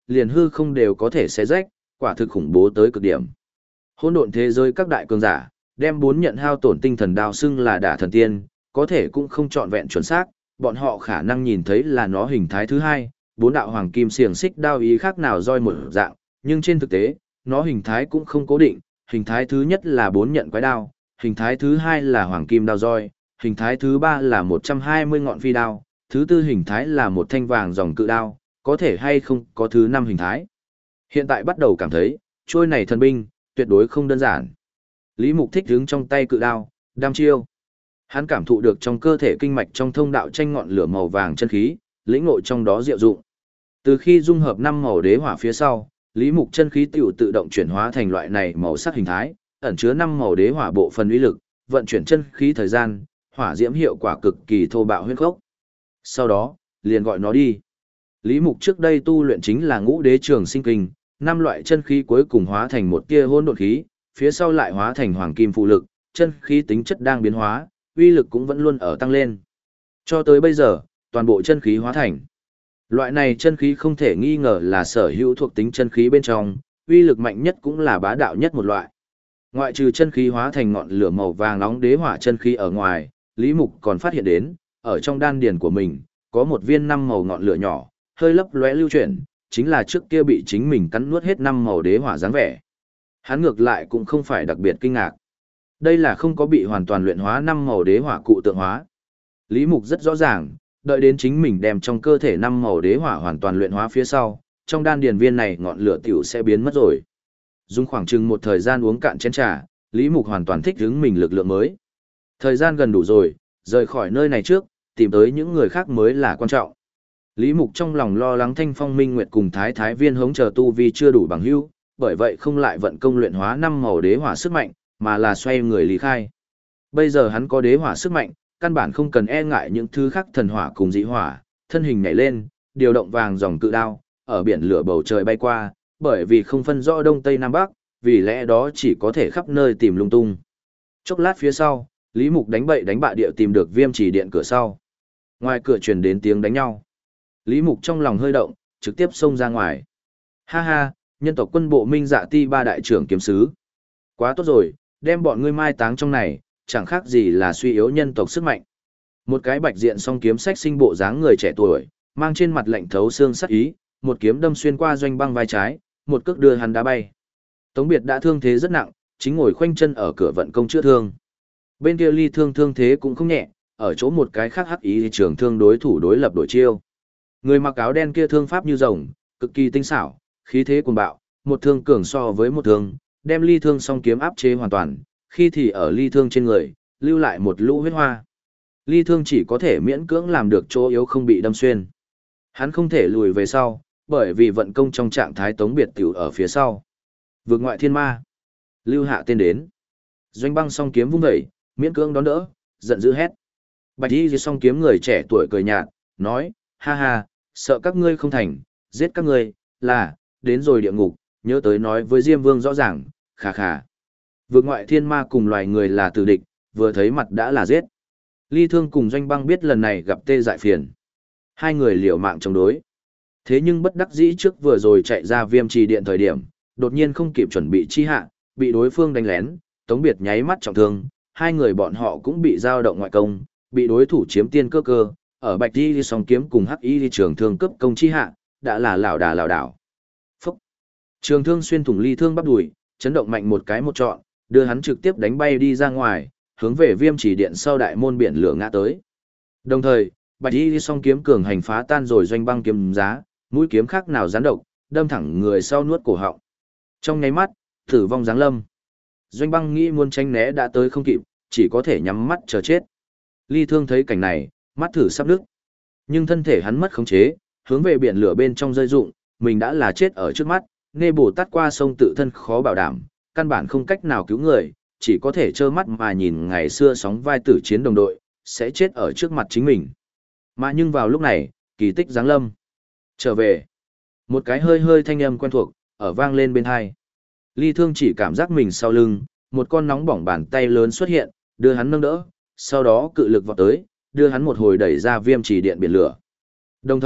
liền hư không đều có thể xé rách, quả thực khủng bố tới cực điểm. Hỗn độn thế giới các đại cường giả, đem 4 nhận hao tổn tinh thần đao xưng là đả thần tiên, có thể cũng không trọn vẹn chuẩn xác, bọn họ khả năng nhìn thấy là nó hình thái thứ hai, 4 đạo hoàng kim xiềng xích đao ý khác nào roi một dạng, nhưng trên thực tế, nó hình thái cũng không cố định, hình thái thứ nhất là 4 nhận quái đao, hình thái thứ hai là hoàng kim đao roi, hình thái thứ ba là 120 ngọn phi đao, thứ tư hình thái là một thanh vàng dòng cự đao, có thể hay không có thứ năm hình thái. Hiện tại bắt đầu cảm thấy, trôi này thần binh, tuyệt đối không đơn giản. Lý Mục thích đứng trong tay cự đao, đam chiêu. Hắn cảm thụ được trong cơ thể kinh mạch trong thông đạo tranh ngọn lửa màu vàng chân khí, lĩnh ngộ trong đó diệu dụng. Từ khi dung hợp 5 màu đế hỏa phía sau, Lý Mục chân khí tiểu tự động chuyển hóa thành loại này màu sắc hình thái, ẩn chứa 5 màu đế hỏa bộ phần uy lực, vận chuyển chân khí thời gian, hỏa diễm hiệu quả cực kỳ thô bạo huyết khốc. Sau đó, liền gọi nó đi. Lý Mục trước đây tu luyện chính là Ngũ Đế Trường Sinh Kinh, 5 loại chân khí cuối cùng hóa thành một tia hỗn độn khí, phía sau lại hóa thành hoàng kim phụ lực, chân khí tính chất đang biến hóa, uy lực cũng vẫn luôn ở tăng lên. Cho tới bây giờ, toàn bộ chân khí hóa thành. Loại này chân khí không thể nghi ngờ là sở hữu thuộc tính chân khí bên trong, uy lực mạnh nhất cũng là bá đạo nhất một loại. Ngoại trừ chân khí hóa thành ngọn lửa màu vàng nóng đế hỏa chân khí ở ngoài, Lý Mục còn phát hiện đến, ở trong đan điền của mình, có một viên 5 màu ngọn lửa nhỏ, hơi lấp lóe lưu chuyển, chính là trước kia bị chính mình cắn nuốt hết 5 màu đế hỏa dáng vẻ. Hắn ngược lại cũng không phải đặc biệt kinh ngạc. Đây là không có bị hoàn toàn luyện hóa 5 màu đế hỏa cụ tượng hóa. Lý Mục rất rõ ràng, đợi đến chính mình đem trong cơ thể 5 màu đế hỏa hoàn toàn luyện hóa phía sau, trong đan điền viên này ngọn lửa tiểu sẽ biến mất rồi. Dùng khoảng chừng một thời gian uống cạn chén trà, Lý Mục hoàn toàn thích ứng mình lực lượng mới. Thời gian gần đủ rồi, rời khỏi nơi này trước, tìm tới những người khác mới là quan trọng. Lý Mục trong lòng lo lắng Thanh Phong Minh Nguyệt cùng Thái Thái Viên hống chờ tu vi chưa đủ bằng hữu, bởi vậy không lại vận công luyện hóa 5 màu đế hỏa sức mạnh, mà là xoay người lý khai. Bây giờ hắn có đế hỏa sức mạnh, căn bản không cần e ngại những thứ khác thần hỏa cùng dị hỏa, thân hình nhảy lên, điều động vàng dòng cự đao, ở biển lửa bầu trời bay qua, bởi vì không phân rõ đông tây nam bắc, vì lẽ đó chỉ có thể khắp nơi tìm lung tung. Chốc lát phía sau, Lý Mục đánh bậy đánh bạ địa tìm được Viêm Chỉ Điện cửa sau. Ngoài cửa truyền đến tiếng đánh nhau. Lý Mục trong lòng hơi động, trực tiếp xông ra ngoài. Ha ha, nhân tộc quân bộ Minh Dạ Ti 3 đại trưởng kiếm sứ. Quá tốt rồi, đem bọn ngươi mai táng trong này, chẳng khác gì là suy yếu nhân tộc sức mạnh. Một cái bạch diện song kiếm sách sinh bộ dáng người trẻ tuổi, mang trên mặt lạnh thấu xương sắc ý, một kiếm đâm xuyên qua Doanh Băng vai trái, một cước đưa hắn đá bay. Tống Biệt đã thương thế rất nặng, chính ngồi khoanh chân ở cửa vận công chữa thương. Bên kia Ly Thương thương thế cũng không nhẹ, ở chỗ một cái khác hắc ý trường thương đối thủ đối lập đổi chiêu. Người mặc áo đen kia thương pháp như rồng, cực kỳ tinh xảo, khí thế cuồng bạo, một thương cường so với một thương, đem Ly Thương song kiếm áp chế hoàn toàn, khi thì ở Ly Thương trên người, lưu lại một lũ huyết hoa. Ly Thương chỉ có thể miễn cưỡng làm được chỗ yếu không bị đâm xuyên. Hắn không thể lùi về sau, bởi vì vận công trong trạng thái Tống Biệt tiểu ở phía sau. Vượt ngoại thiên ma. Lưu hạ tên đến. Doanh Băng song kiếm vung dậy, miễn cưỡng đón đỡ, giận dữ hét. Bạch y song kiếm người trẻ tuổi cười nhạt, nói, ha ha, sợ các ngươi không thành, giết các ngươi, là, đến rồi địa ngục, nhớ tới nói với Diêm Vương rõ ràng, khà khà. Vượt ngoại thiên ma cùng loài người là tử địch, vừa thấy mặt đã là giết. Ly Thương cùng Doanh Băng biết lần này gặp tê dại phiền. Hai người liều mạng chống đối. Thế nhưng bất đắc dĩ trước vừa rồi chạy ra Viêm Trì Điện thời điểm, đột nhiên không kịp chuẩn bị chi hạ, bị đối phương đánh lén, Tống Biệt nháy mắt trọng thương, hai người bọn họ cũng bị dao động ngoại công, bị đối thủ chiếm tiên cơ, ở Bạch Y song kiếm cùng Hắc Y trường thương cấp công chi hạ, đã là lảo đảo. Phúc! Trường thương xuyên thủng Ly Thương bắp đùi, chấn động mạnh một cái một trọn, đưa hắn trực tiếp đánh bay đi ra ngoài, hướng về Viêm Chỉ Điện sau đại môn biển lửa ngã tới. Đồng thời, Bạch Y song kiếm cường hành phá tan rồi Doanh Băng kiếm giá, mũi kiếm khác nào gián độc, đâm thẳng người sau nuốt cổ họng. Trong nháy mắt, tử vong giáng lâm. Doanh Băng nghĩ muốn tránh né đã tới không kịp, chỉ có thể nhắm mắt chờ chết. Ly Thương thấy cảnh này, mắt thử sắp đứt. Nhưng thân thể hắn mất khống chế, hướng về biển lửa bên trong rơi rụng, mình đã là chết ở trước mắt, nghe Bồ Tát qua sông tự thân khó bảo đảm, căn bản không cách nào cứu người, chỉ có thể trơ mắt mà nhìn ngày xưa sóng vai tử chiến đồng đội, sẽ chết ở trước mặt chính mình. Mà nhưng vào lúc này, kỳ tích giáng lâm. Trở về. Một cái hơi hơi thanh âm quen thuộc, ở vang lên bên hai. Ly Thương chỉ cảm giác mình sau lưng, một con nóng bỏng bàn tay lớn xuất hiện, đưa hắn nâng đỡ, sau đó cự lực vọt tới, đưa hắn một hồi đẩy ra Viêm Chỉ Điện biển lửa. Đồng thời,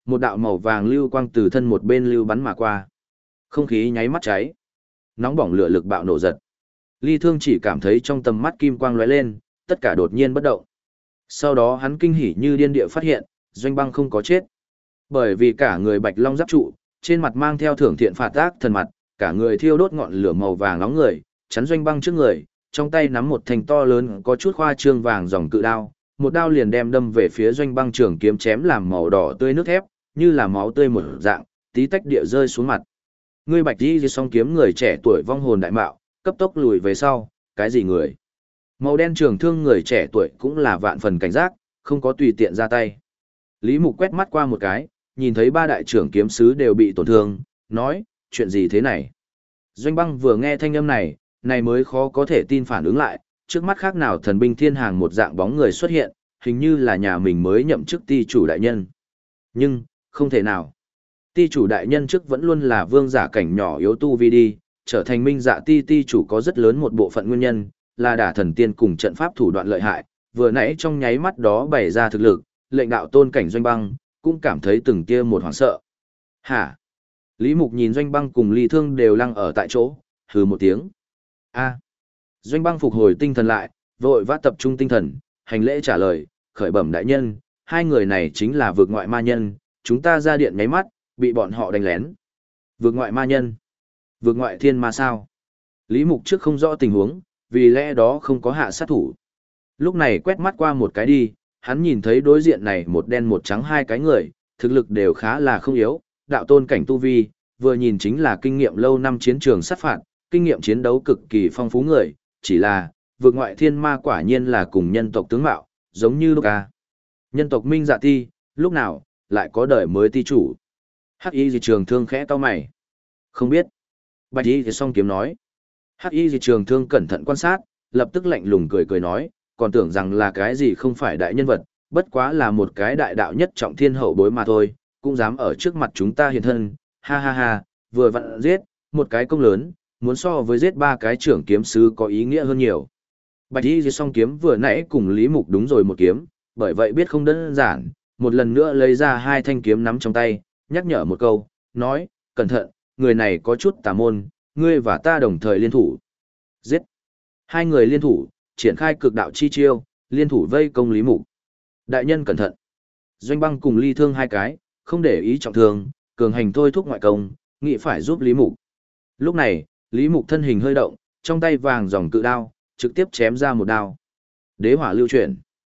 một đạo màu vàng lưu quang từ thân một bên lưu bắn mà qua. Không khí nháy mắt cháy. Nóng bỏng lửa lực bạo nổ giật. Ly Thương chỉ cảm thấy trong tầm mắt kim quang lóe lên, tất cả đột nhiên bất động. Sau đó hắn kinh hỉ như điên địa phát hiện, Doanh Băng không có chết. Bởi vì cả người bạch long giáp trụ, trên mặt mang theo thưởng thiện phạt ác thần mặt, cả người thiêu đốt ngọn lửa màu vàng nóng người, chắn Doanh Băng trước người, trong tay nắm một thanh to lớn có chút khoa trương vàng dòng cự đao, một đao liền đem đâm về phía Doanh Băng trường kiếm chém làm màu đỏ tươi nước thép, như là máu tươi một dạng, tí tách địa rơi xuống mặt. Ngươi bạch y song kiếm người trẻ tuổi vong hồn đại mạo, cấp tốc lùi về sau, cái gì người? Màu đen trường thương người trẻ tuổi cũng là vạn phần cảnh giác, không có tùy tiện ra tay. Lý Mục quét mắt qua một cái, nhìn thấy ba đại trưởng kiếm sứ đều bị tổn thương, nói, chuyện gì thế này? Doanh Băng vừa nghe thanh âm này, này mới khó có thể tin phản ứng lại, trước mắt khác nào thần binh thiên hàng một dạng bóng người xuất hiện, hình như là nhà mình mới nhậm chức ty chủ đại nhân. Nhưng, không thể nào. Ty chủ đại nhân trước vẫn luôn là vương giả cảnh nhỏ yếu tu vi đi, trở thành minh dạ ty chủ có rất lớn một bộ phận nguyên nhân, là đả thần tiên cùng trận pháp thủ đoạn lợi hại, vừa nãy trong nháy mắt đó bày ra thực lực, lệnh đạo tôn cảnh Doanh Băng, cũng cảm thấy từng tia một hoảng sợ. Hả? Lý Mục nhìn Doanh Băng cùng Ly Thương đều lăng ở tại chỗ, hừ một tiếng. A. Doanh Băng phục hồi tinh thần lại, vội vã tập trung tinh thần, hành lễ trả lời, khởi bẩm đại nhân, hai người này chính là vượt ngoại ma nhân, chúng ta ra điện nháy mắt, bị bọn họ đánh lén. Vượt ngoại ma nhân? Vượt ngoại thiên ma sao? Lý Mục trước không rõ tình huống, vì lẽ đó không có hạ sát thủ. Lúc này quét mắt qua một cái đi, hắn nhìn thấy đối diện này một đen một trắng hai cái người, thực lực đều khá là không yếu, đạo tôn cảnh tu vi, vừa nhìn chính là kinh nghiệm lâu năm chiến trường sát phạt, kinh nghiệm chiến đấu cực kỳ phong phú người, chỉ là, vượt ngoại thiên ma quả nhiên là cùng nhân tộc tướng mạo, giống như lúc ca. Nhân tộc minh dạ ti, lúc nào, lại có đời mới ti chủ. Hắc y gì trường thương khẽ to mày. Không biết. Bạch y thì song kiếm nói. Hắc y gì trường thương cẩn thận quan sát, lập tức lạnh lùng cười cười nói, còn tưởng rằng là cái gì không phải đại nhân vật, bất quá là một cái đại đạo nhất trọng thiên hậu bối mà thôi, cũng dám ở trước mặt chúng ta hiện thân, ha ha ha, vừa vặn giết, một cái công lớn, muốn so với giết ba cái trưởng kiếm sứ có ý nghĩa hơn nhiều. Bạch y song kiếm vừa nãy cùng Lý Mục đúng rồi một kiếm, bởi vậy biết không đơn giản, một lần nữa lấy ra hai thanh kiếm nắm trong tay, nhắc nhở một câu, nói, cẩn thận, người này có chút tà môn, ngươi và ta đồng thời liên thủ. Giết. Hai người liên thủ, triển khai cực đạo chi chiêu, liên thủ vây công Lý Mục. Đại nhân cẩn thận. Doanh Băng cùng Ly Thương hai cái, không để ý trọng thương, cường hành thôi thúc ngoại công, nghĩ phải giúp Lý Mục. Lúc này, Lý Mục thân hình hơi động, trong tay vàng dòng cự đao, trực tiếp chém ra một đao. Đế hỏa lưu chuyển.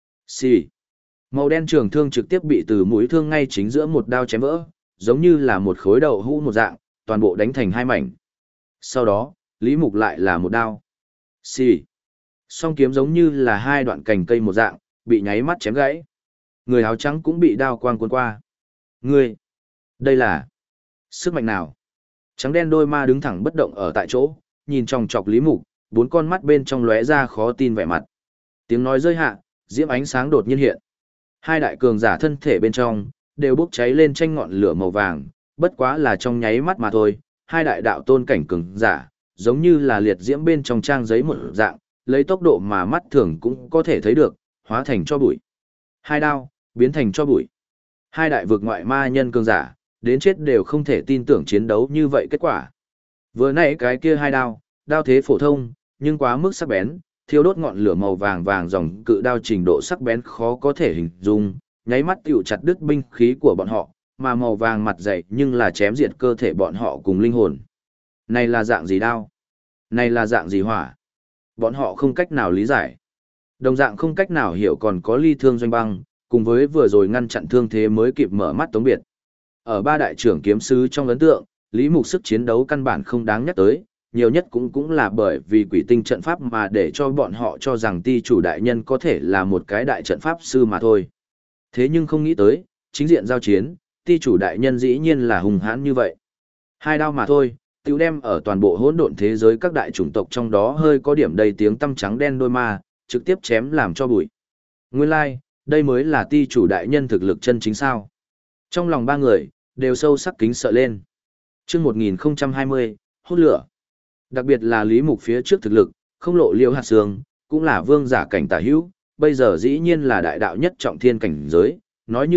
Xì. Màu đen trường thương trực tiếp bị từ mũi thương ngay chính giữa một đao chém vỡ, giống như là một khối đậu hũ một dạng, toàn bộ đánh thành hai mảnh. Sau đó, Lý Mục lại là một đao. Xì. Song kiếm giống như là hai đoạn cành cây một dạng, bị nháy mắt chém gãy. Người áo trắng cũng bị đao quang cuốn qua. Ngươi, đây là sức mạnh nào? Trắng đen đôi ma đứng thẳng bất động ở tại chỗ, nhìn chòng chọc Lý Mục, bốn con mắt bên trong lóe ra khó tin vẻ mặt. Tiếng nói rơi hạ, diễm ánh sáng đột nhiên hiện. Hai đại cường giả thân thể bên trong đều bốc cháy lên tranh ngọn lửa màu vàng, bất quá là trong nháy mắt mà thôi. Hai đại đạo tôn cảnh cường giả, giống như là liệt diễm bên trong trang giấy một dạng, lấy tốc độ mà mắt thường cũng có thể thấy được, hóa thành cho bụi. Hai đao, biến thành cho bụi. Hai đại vực ngoại ma nhân cường giả, đến chết đều không thể tin tưởng chiến đấu như vậy kết quả. Vừa nãy cái kia hai đao, đao thế phổ thông, nhưng quá mức sắc bén, thiêu đốt ngọn lửa màu vàng vàng dòng cự đao trình độ sắc bén khó có thể hình dung, nháy mắt tiêu chặt đứt binh khí của bọn họ, mà màu vàng mặt dày nhưng là chém diệt cơ thể bọn họ cùng linh hồn. Này là dạng gì đao? Này là dạng gì hỏa? Bọn họ không cách nào lý giải. Đồng dạng không cách nào hiểu còn có Ly Thương Doanh Băng, cùng với vừa rồi ngăn chặn thương thế mới kịp mở mắt Tống Biệt. Ở ba đại trưởng kiếm sứ trong ấn tượng, Lý Mục sức chiến đấu căn bản không đáng nhắc tới, nhiều nhất cũng là bởi vì quỷ tinh trận pháp mà để cho bọn họ cho rằng ty chủ đại nhân có thể là một cái đại trận pháp sư mà thôi. Thế nhưng không nghĩ tới, chính diện giao chiến, ty chủ đại nhân dĩ nhiên là hùng hãn như vậy. Hai đao mà thôi, tiêu đem ở toàn bộ hỗn độn thế giới các đại chủng tộc trong đó hơi có điểm đầy tiếng tăm trắng đen đôi ma, trực tiếp chém làm cho bụi. Nguyên lai, like, đây mới là ty chủ đại nhân thực lực chân chính sao. Trong lòng ba người, đều sâu sắc kính sợ lên. Trước 1020, hút lửa. Đặc biệt là Lý Mục phía trước thực lực, không lộ liêu hạt sương, cũng là vương giả cảnh tả hữu, bây giờ dĩ nhiên là đại đạo nhất trọng thiên cảnh giới. Nói như vậy,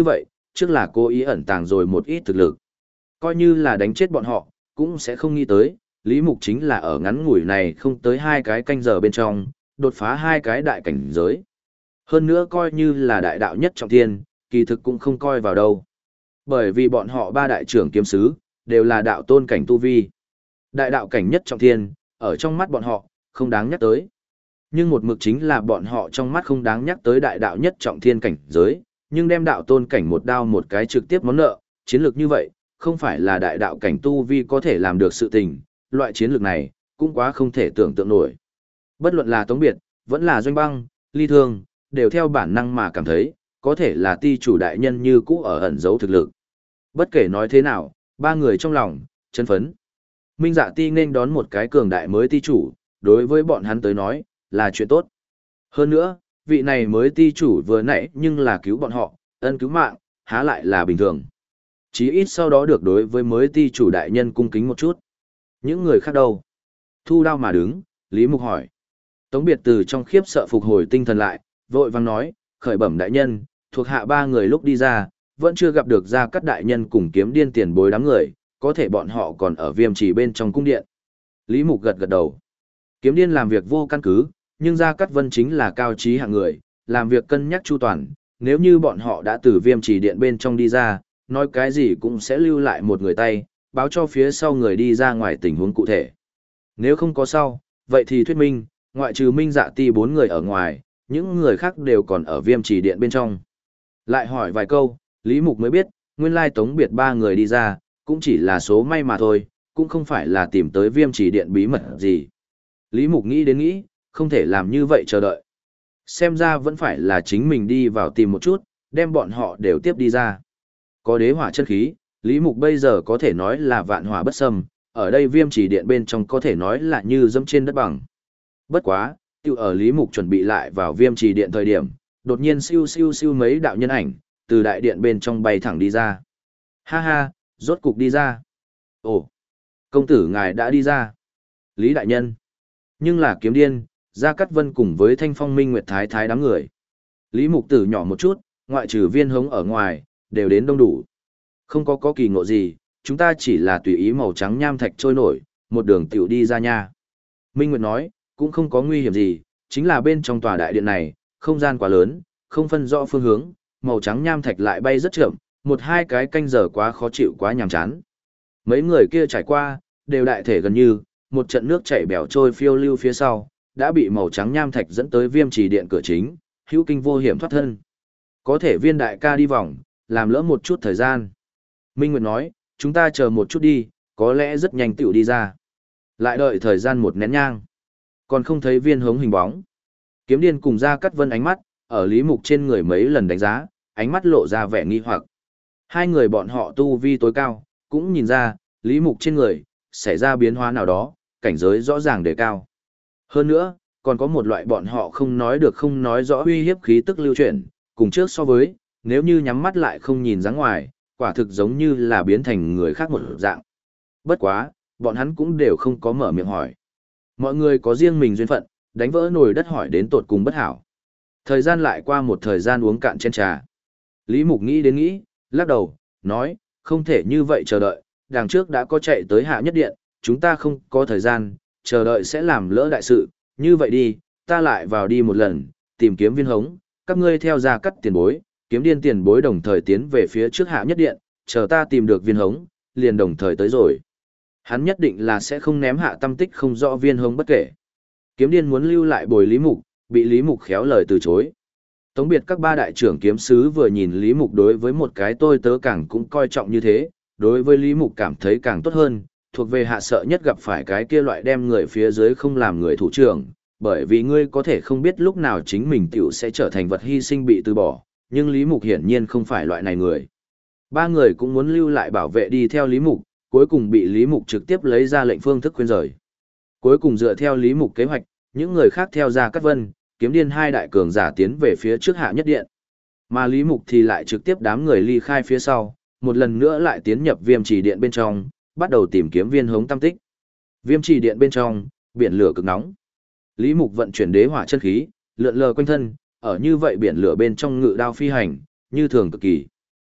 trước là cố ý ẩn tàng rồi một ít thực lực. Coi như là đánh chết bọn họ, cũng sẽ không nghĩ tới, Lý Mục chính là ở ngắn ngủi này không tới 2 cái canh giờ bên trong, đột phá 2 cái đại cảnh giới. Hơn nữa coi như là đại đạo nhất trọng thiên, kỳ thực cũng không coi vào đâu. Bởi vì bọn họ 3 đại trưởng kiếm sứ, đều là đạo tôn cảnh tu vi. Đại đạo cảnh nhất trọng thiên, ở trong mắt bọn họ, không đáng nhắc tới. Nhưng một mực chính là bọn họ trong mắt không đáng nhắc tới đại đạo nhất trọng thiên cảnh giới, nhưng đem đạo tôn cảnh một đao một cái trực tiếp món nợ, chiến lược như vậy, không phải là đại đạo cảnh tu vi có thể làm được sự tình, loại chiến lược này, cũng quá không thể tưởng tượng nổi. Bất luận là Tống Biệt, vẫn là Doanh Băng, Ly Thương, đều theo bản năng mà cảm thấy, có thể là ti chủ đại nhân như cũ ở ẩn giấu thực lực. Bất kể nói thế nào, 3 người trong lòng, chấn phấn. Minh Dạ Ti nên đón một cái cường đại mới ti chủ, đối với bọn hắn tới nói, là chuyện tốt. Hơn nữa, vị này mới ti chủ vừa nãy nhưng là cứu bọn họ, ân cứu mạng, há lại là bình thường. Chí ít sau đó được đối với mới ti chủ đại nhân cung kính một chút. Những người khác đâu? Thu đao mà đứng, Lý Mục hỏi. Tống Biệt từ trong khiếp sợ phục hồi tinh thần lại, vội vàng nói, khởi bẩm đại nhân, thuộc hạ 3 người lúc đi ra, vẫn chưa gặp được Gia Cát đại nhân cùng Kiếm Điên tiền bối đám người, có thể bọn họ còn ở Viêm Trì bên trong cung điện. Lý Mục gật gật đầu. Kiếm Điên làm việc vô căn cứ, nhưng Gia Cát Vân chính là cao trí hạng người, làm việc cân nhắc chu toàn, nếu như bọn họ đã từ Viêm Trì điện bên trong đi ra, nói cái gì cũng sẽ lưu lại một người tay, báo cho phía sau người đi ra ngoài tình huống cụ thể. Nếu không có sau, vậy thì thuyết minh, ngoại trừ Minh Dạ Ti 4 người ở ngoài, những người khác đều còn ở Viêm Trì điện bên trong. Lại hỏi vài câu, Lý Mục mới biết, nguyên lai Tống Biệt 3 người đi ra, cũng chỉ là số may mà thôi, cũng không phải là tìm tới Viêm Trì điện bí mật gì. Lý Mục nghĩ đến nghĩ, không thể làm như vậy chờ đợi. Xem ra vẫn phải là chính mình đi vào tìm một chút, đem bọn họ đều tiếp đi ra. Có đế hỏa chân khí, Lý Mục bây giờ có thể nói là vạn hỏa bất xâm, ở đây Viêm Trì điện bên trong có thể nói là như dẫm trên đất bằng. Bất quá, tiêu ở Lý Mục chuẩn bị lại vào Viêm Trì điện thời điểm, đột nhiên siêu siêu siêu mấy đạo nhân ảnh, từ đại điện bên trong bay thẳng đi ra. Ha ha, rốt cục đi ra. Ồ, công tử ngài đã đi ra. Lý đại nhân. Nhưng là Kiếm Điên, Gia Cát Vân cùng với Thanh Phong Minh Nguyệt Thái Thái đám người. Lý Mục Tử nhỏ một chút, ngoại trừ Viên Hống ở ngoài, đều đến đông đủ. Không có kỳ ngộ gì, chúng ta chỉ là tùy ý màu trắng nham thạch trôi nổi, một đường tiểu đi ra nha. Minh Nguyệt nói, cũng không có nguy hiểm gì, chính là bên trong tòa đại điện này, không gian quá lớn, không phân rõ phương hướng, màu trắng nham thạch lại bay rất chậm, 1-2 cái canh giờ quá khó chịu quá nhàm chán. Mấy người kia trải qua, đều đại thể gần như, một trận nước chảy bèo trôi phiêu lưu phía sau, đã bị màu trắng nham thạch dẫn tới Viêm Trì điện cửa chính, hữu kinh vô hiểm thoát thân. Có thể Viên đại ca đi vòng, làm lỡ một chút thời gian. Minh Nguyệt nói, chúng ta chờ một chút đi, có lẽ rất nhanh tiểu đi ra. Lại đợi thời gian một nén nhang. Còn không thấy Viên Hống hình bóng. Kiếm Điên cùng Gia Cát Vân ánh mắt, ở Lý Mục trên người mấy lần đánh giá, ánh mắt lộ ra vẻ nghi hoặc. Hai người bọn họ tu vi tối cao, cũng nhìn ra, Lý Mục trên người, xảy ra biến hóa nào đó, cảnh giới rõ ràng đề cao. Hơn nữa, còn có một loại bọn họ không nói được không nói rõ uy hiếp khí tức lưu chuyển, cùng trước so với, nếu như nhắm mắt lại không nhìn ra ngoài, quả thực giống như là biến thành người khác một dạng. Bất quá, bọn hắn cũng đều không có mở miệng hỏi. Mọi người có riêng mình duyên phận, đánh vỡ nồi đất hỏi đến tột cùng bất hảo. Thời gian lại qua một thời gian uống cạn chén trà. Lý Mục nghĩ đến nghĩ, lắc đầu, nói, không thể như vậy chờ đợi, đằng trước đã có chạy tới hạ nhất điện, chúng ta không có thời gian, chờ đợi sẽ làm lỡ đại sự, như vậy đi, ta lại vào đi một lần, tìm kiếm Viên Hống, các ngươi theo Gia Cát tiền bối, Kiếm Điên tiền bối đồng thời tiến về phía trước hạ nhất điện, chờ ta tìm được Viên Hống, liền đồng thời tới rồi. Hắn nhất định là sẽ không ném hạ tâm tích không rõ Viên Hống bất kể. Kiếm Điên muốn lưu lại bồi Lý Mục, bị Lý Mục khéo lời từ chối. Tống biệt các 3 đại trưởng kiếm sứ vừa nhìn Lý Mục đối với một cái tôi tớ càng cũng coi trọng như thế, đối với Lý Mục cảm thấy càng tốt hơn, thuộc về hạ sợ nhất gặp phải cái kia loại đem người phía dưới không làm người thủ trưởng, bởi vì ngươi có thể không biết lúc nào chính mình tiểu sẽ trở thành vật hy sinh bị từ bỏ, nhưng Lý Mục hiển nhiên không phải loại này người. 3 người cũng muốn lưu lại bảo vệ đi theo Lý Mục, cuối cùng bị Lý Mục trực tiếp lấy ra lệnh phương thức khuyên rời. Cuối cùng dựa theo Lý Mục kế hoạch, những người khác theo Gia Cát Vân, Kiếm Điên 2 đại cường giả tiến về phía trước hạ nhất điện. Mà Lý Mục thì lại trực tiếp đám người ly khai phía sau, một lần nữa lại tiến nhập Viêm Trì điện bên trong, bắt đầu tìm kiếm Viên Hống tâm tích. Viêm Trì điện bên trong, biển lửa cực nóng. Lý Mục vận chuyển đế hỏa chân khí, lượn lờ quanh thân, ở như vậy biển lửa bên trong ngự đao phi hành, như thường cực kỳ.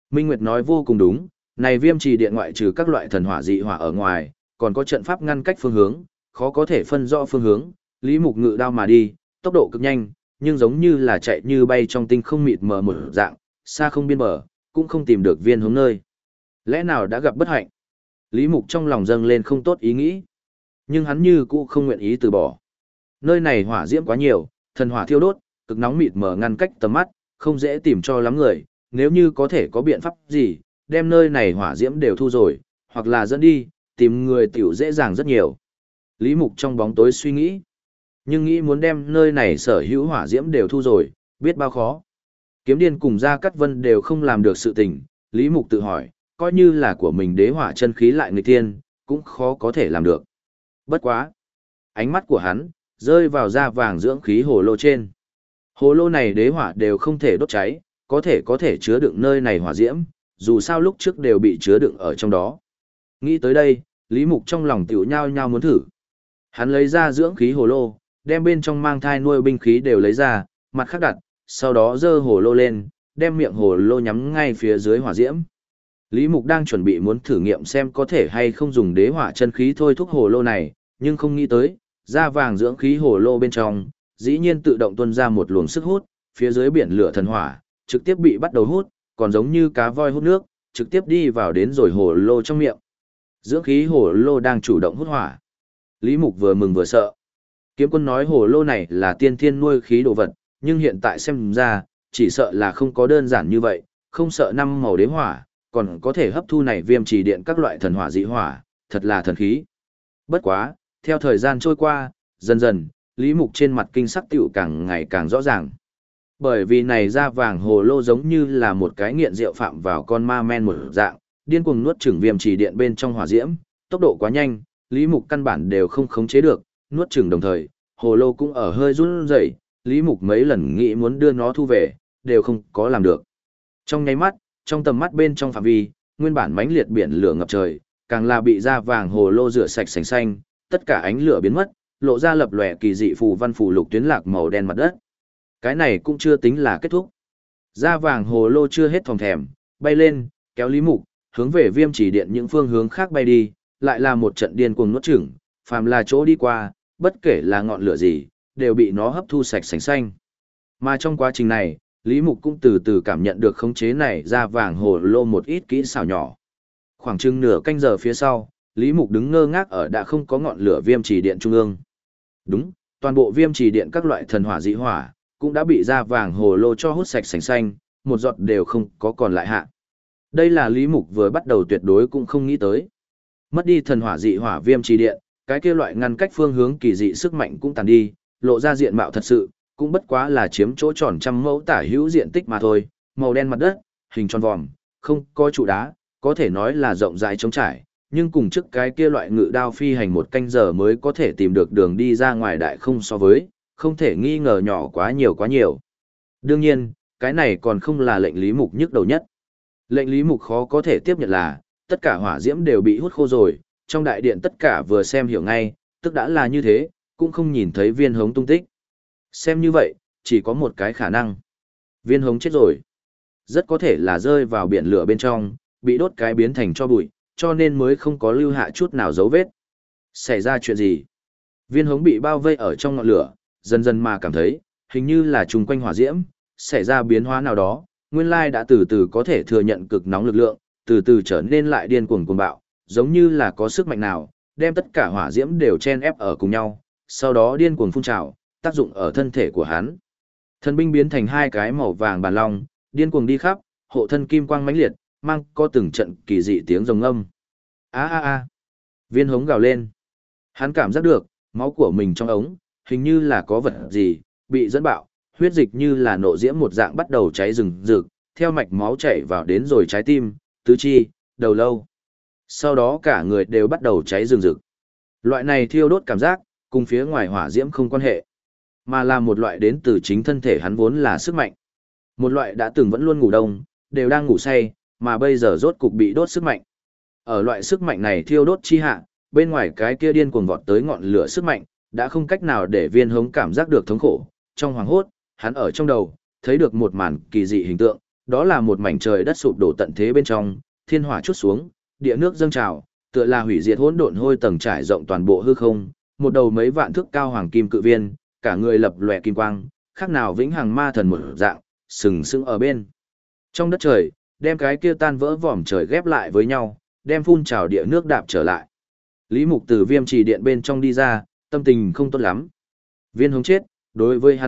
Minh Nguyệt nói vô cùng đúng, này viêm trì điện ngoại trừ các loại thần hỏa dị hỏa ở ngoài, còn có trận pháp ngăn cách phương hướng, khó có thể phân rõ phương hướng, Lý Mục ngự đao mà đi, tốc độ cực nhanh, nhưng giống như là chạy như bay trong tinh không mịt mờ một dạng, xa không biên bờ, cũng không tìm được viên hướng nơi. Lẽ nào đã gặp bất hạnh? Lý Mục trong lòng dâng lên không tốt ý nghĩ, nhưng hắn như cũ không nguyện ý từ bỏ. Nơi này hỏa diễm quá nhiều, thần hỏa thiêu đốt, cực nóng mịt mờ ngăn cách tầm mắt, không dễ tìm cho lắm người, nếu như có thể có biện pháp gì, đem nơi này hỏa diễm đều thu rồi, hoặc là dẫn đi, tìm người tiểu dễ dàng rất nhiều. Lý Mục trong bóng tối suy nghĩ, nhưng nghĩ muốn đem nơi này sở hữu hỏa diễm đều thu rồi, biết bao khó. Kiếm Điên cùng Gia Cát Vân đều không làm được sự tình, Lý Mục tự hỏi, coi như là của mình đế hỏa chân khí lại người tiên, cũng khó có thể làm được. Bất quá. Ánh mắt của hắn, rơi vào da vàng dưỡng khí hồ lô trên. Hồ lô này đế hỏa đều không thể đốt cháy, có thể chứa đựng nơi này hỏa diễm, dù sao lúc trước đều bị chứa đựng ở trong đó. Nghĩ tới đây, Lý Mục trong lòng tiểu nhao nhao muốn thử. Hắn lấy ra dưỡng khí hồ lô, đem bên trong mang thai nuôi binh khí đều lấy ra, mặt khắc đặt, sau đó giơ hồ lô lên, đem miệng hồ lô nhắm ngay phía dưới hỏa diễm. Lý Mục đang chuẩn bị muốn thử nghiệm xem có thể hay không dùng đế hỏa chân khí thôi thúc hồ lô này, nhưng không nghĩ tới, da vàng dưỡng khí hồ lô bên trong, dĩ nhiên tự động tuôn ra một luồng sức hút, phía dưới biển lửa thần hỏa, trực tiếp bị bắt đầu hút, còn giống như cá voi hút nước, trực tiếp đi vào đến rồi hồ lô trong miệng. Dưỡng khí hồ lô đang chủ động hút hỏa. Lý Mục vừa mừng vừa sợ. Kiếm Quân nói hồ lô này là tiên thiên nuôi khí đồ vật, nhưng hiện tại xem ra, chỉ sợ là không có đơn giản như vậy, không sợ năm màu đế hỏa, còn có thể hấp thu này viêm trì điện các loại thần hỏa dị hỏa, thật là thần khí. Bất quá, theo thời gian trôi qua, dần dần, Lý Mục trên mặt kinh sắc tiểu càng ngày càng rõ ràng. Bởi vì này da vàng hồ lô giống như là một cái nghiện rượu phạm vào con ma men một dạng, điên cuồng nuốt chửng viêm trì điện bên trong hỏa diễm, tốc độ quá nhanh, Lý Mục căn bản đều không khống chế được, nuốt chửng đồng thời, hồ lô cũng ở hơi run rẩy, Lý Mục mấy lần nghĩ muốn đưa nó thu về, đều không có làm được. Trong nháy mắt, trong tầm mắt bên trong phạm vi, nguyên bản mãnh liệt biển lửa ngập trời, càng là bị da vàng hồ lô rửa sạch sành xanh, tất cả ánh lửa biến mất, lộ ra lập lòe kỳ dị phù văn phù lục tuyến lạc màu đen mặt đất. Cái này cũng chưa tính là kết thúc. Da vàng hồ lô chưa hết thòng thèm, bay lên, kéo Lý Mục, hướng về viêm chỉ điện những phương hướng khác bay đi, lại là một trận điên cuồng nuốt chửng, phàm là chỗ đi qua, bất kể là ngọn lửa gì, đều bị nó hấp thu sạch sành xanh. Mà trong quá trình này, Lý Mục cũng từ từ cảm nhận được khống chế này da vàng hồ lô một ít kỹ xảo nhỏ. Khoảng chừng nửa canh giờ phía sau, Lý Mục đứng ngơ ngác ở đã không có ngọn lửa viêm trì điện trung ương. Đúng, toàn bộ viêm trì điện các loại thần hỏa dị hỏa cũng đã bị da vàng hồ lô cho hút sạch sành xanh, một giọt đều không có còn lại hạ. Đây là Lý Mục vừa bắt đầu tuyệt đối cũng không nghĩ tới. Mất đi thần hỏa dị hỏa viêm trì điện, cái kia loại ngăn cách phương hướng kỳ dị sức mạnh cũng tàn đi, lộ ra diện mạo thật sự, cũng bất quá là chiếm chỗ tròn trăm mẫu tả hữu diện tích mà thôi, màu đen mặt đất, hình tròn vòm, không có trụ đá, có thể nói là rộng rãi trống trải, nhưng cùng trước cái kia loại ngự đao phi hành một canh giờ mới có thể tìm được đường đi ra ngoài đại không so với, không thể nghi ngờ nhỏ quá nhiều quá nhiều. Đương nhiên, cái này còn không là lệnh Lý Mục nhức đầu nhất. Lệnh Lý Mục khó có thể tiếp nhận là, tất cả hỏa diễm đều bị hút khô rồi, trong đại điện tất cả vừa xem hiểu ngay, tức đã là như thế, cũng không nhìn thấy viên hống tung tích. Xem như vậy, chỉ có một cái khả năng. Viên hống chết rồi. Rất có thể là rơi vào biển lửa bên trong, bị đốt cái biến thành cho bụi, cho nên mới không có lưu hạ chút nào dấu vết. Xảy ra chuyện gì? Viên hống bị bao vây ở trong ngọn lửa, dần dần mà cảm thấy, hình như là chung quanh hỏa diễm, xảy ra biến hóa nào đó, nguyên lai đã từ từ có thể thừa nhận cực nóng lực lượng, từ từ trở nên lại điên cuồng cuồng bạo, giống như là có sức mạnh nào, đem tất cả hỏa diễm đều chen ép ở cùng nhau, sau đó điên cuồng phun trào, tác dụng ở thân thể của hắn. Thần binh biến thành hai cái màu vàng bàn long, điên cuồng đi khắp, hộ thân kim quang mãnh liệt, mang có từng trận kỳ dị tiếng rồng âm. A a a. Viên hống gào lên. Hắn cảm giác được, máu của mình trong ống, hình như là có vật gì bị dẫn bạo, huyết dịch như là nộ diễm một dạng bắt đầu cháy rừng rực, theo mạch máu chảy vào đến rồi trái tim, tứ chi, đầu lâu. Sau đó cả người đều bắt đầu cháy rừng rực. Loại này thiêu đốt cảm giác, cùng phía ngoài hỏa diễm không quan hệ, mà là một loại đến từ chính thân thể hắn vốn là sức mạnh. Một loại đã từng vẫn luôn ngủ đông, đều đang ngủ say, mà bây giờ rốt cục bị đốt sức mạnh. Ở loại sức mạnh này thiêu đốt chi hạ, bên ngoài cái kia điên cuồng vọt tới ngọn lửa sức mạnh, đã không cách nào để viên hống cảm giác được thống khổ. Trong hoàng hốt, hắn ở trong đầu, thấy được một màn kỳ dị hình tượng, Đó là một mảnh trời đất sụp đổ tận thế bên trong, thiên hỏa chút xuống, địa nước dâng trào, tựa là hủy diệt hỗn độn hôi tầng trải rộng toàn bộ hư không, một đầu mấy vạn thước cao hoàng kim cự viên, cả người lập lòe kim quang, khác nào vĩnh hằng ma thần một dạng, sừng sững ở bên. Trong đất trời, đem cái kia tan vỡ vòm trời ghép lại với nhau, đem phun trào địa nước đạp trở lại. Lý Mục từ Viêm Trì Điện bên trong đi ra, tâm tình không tốt lắm. Viên Hống chết, đối với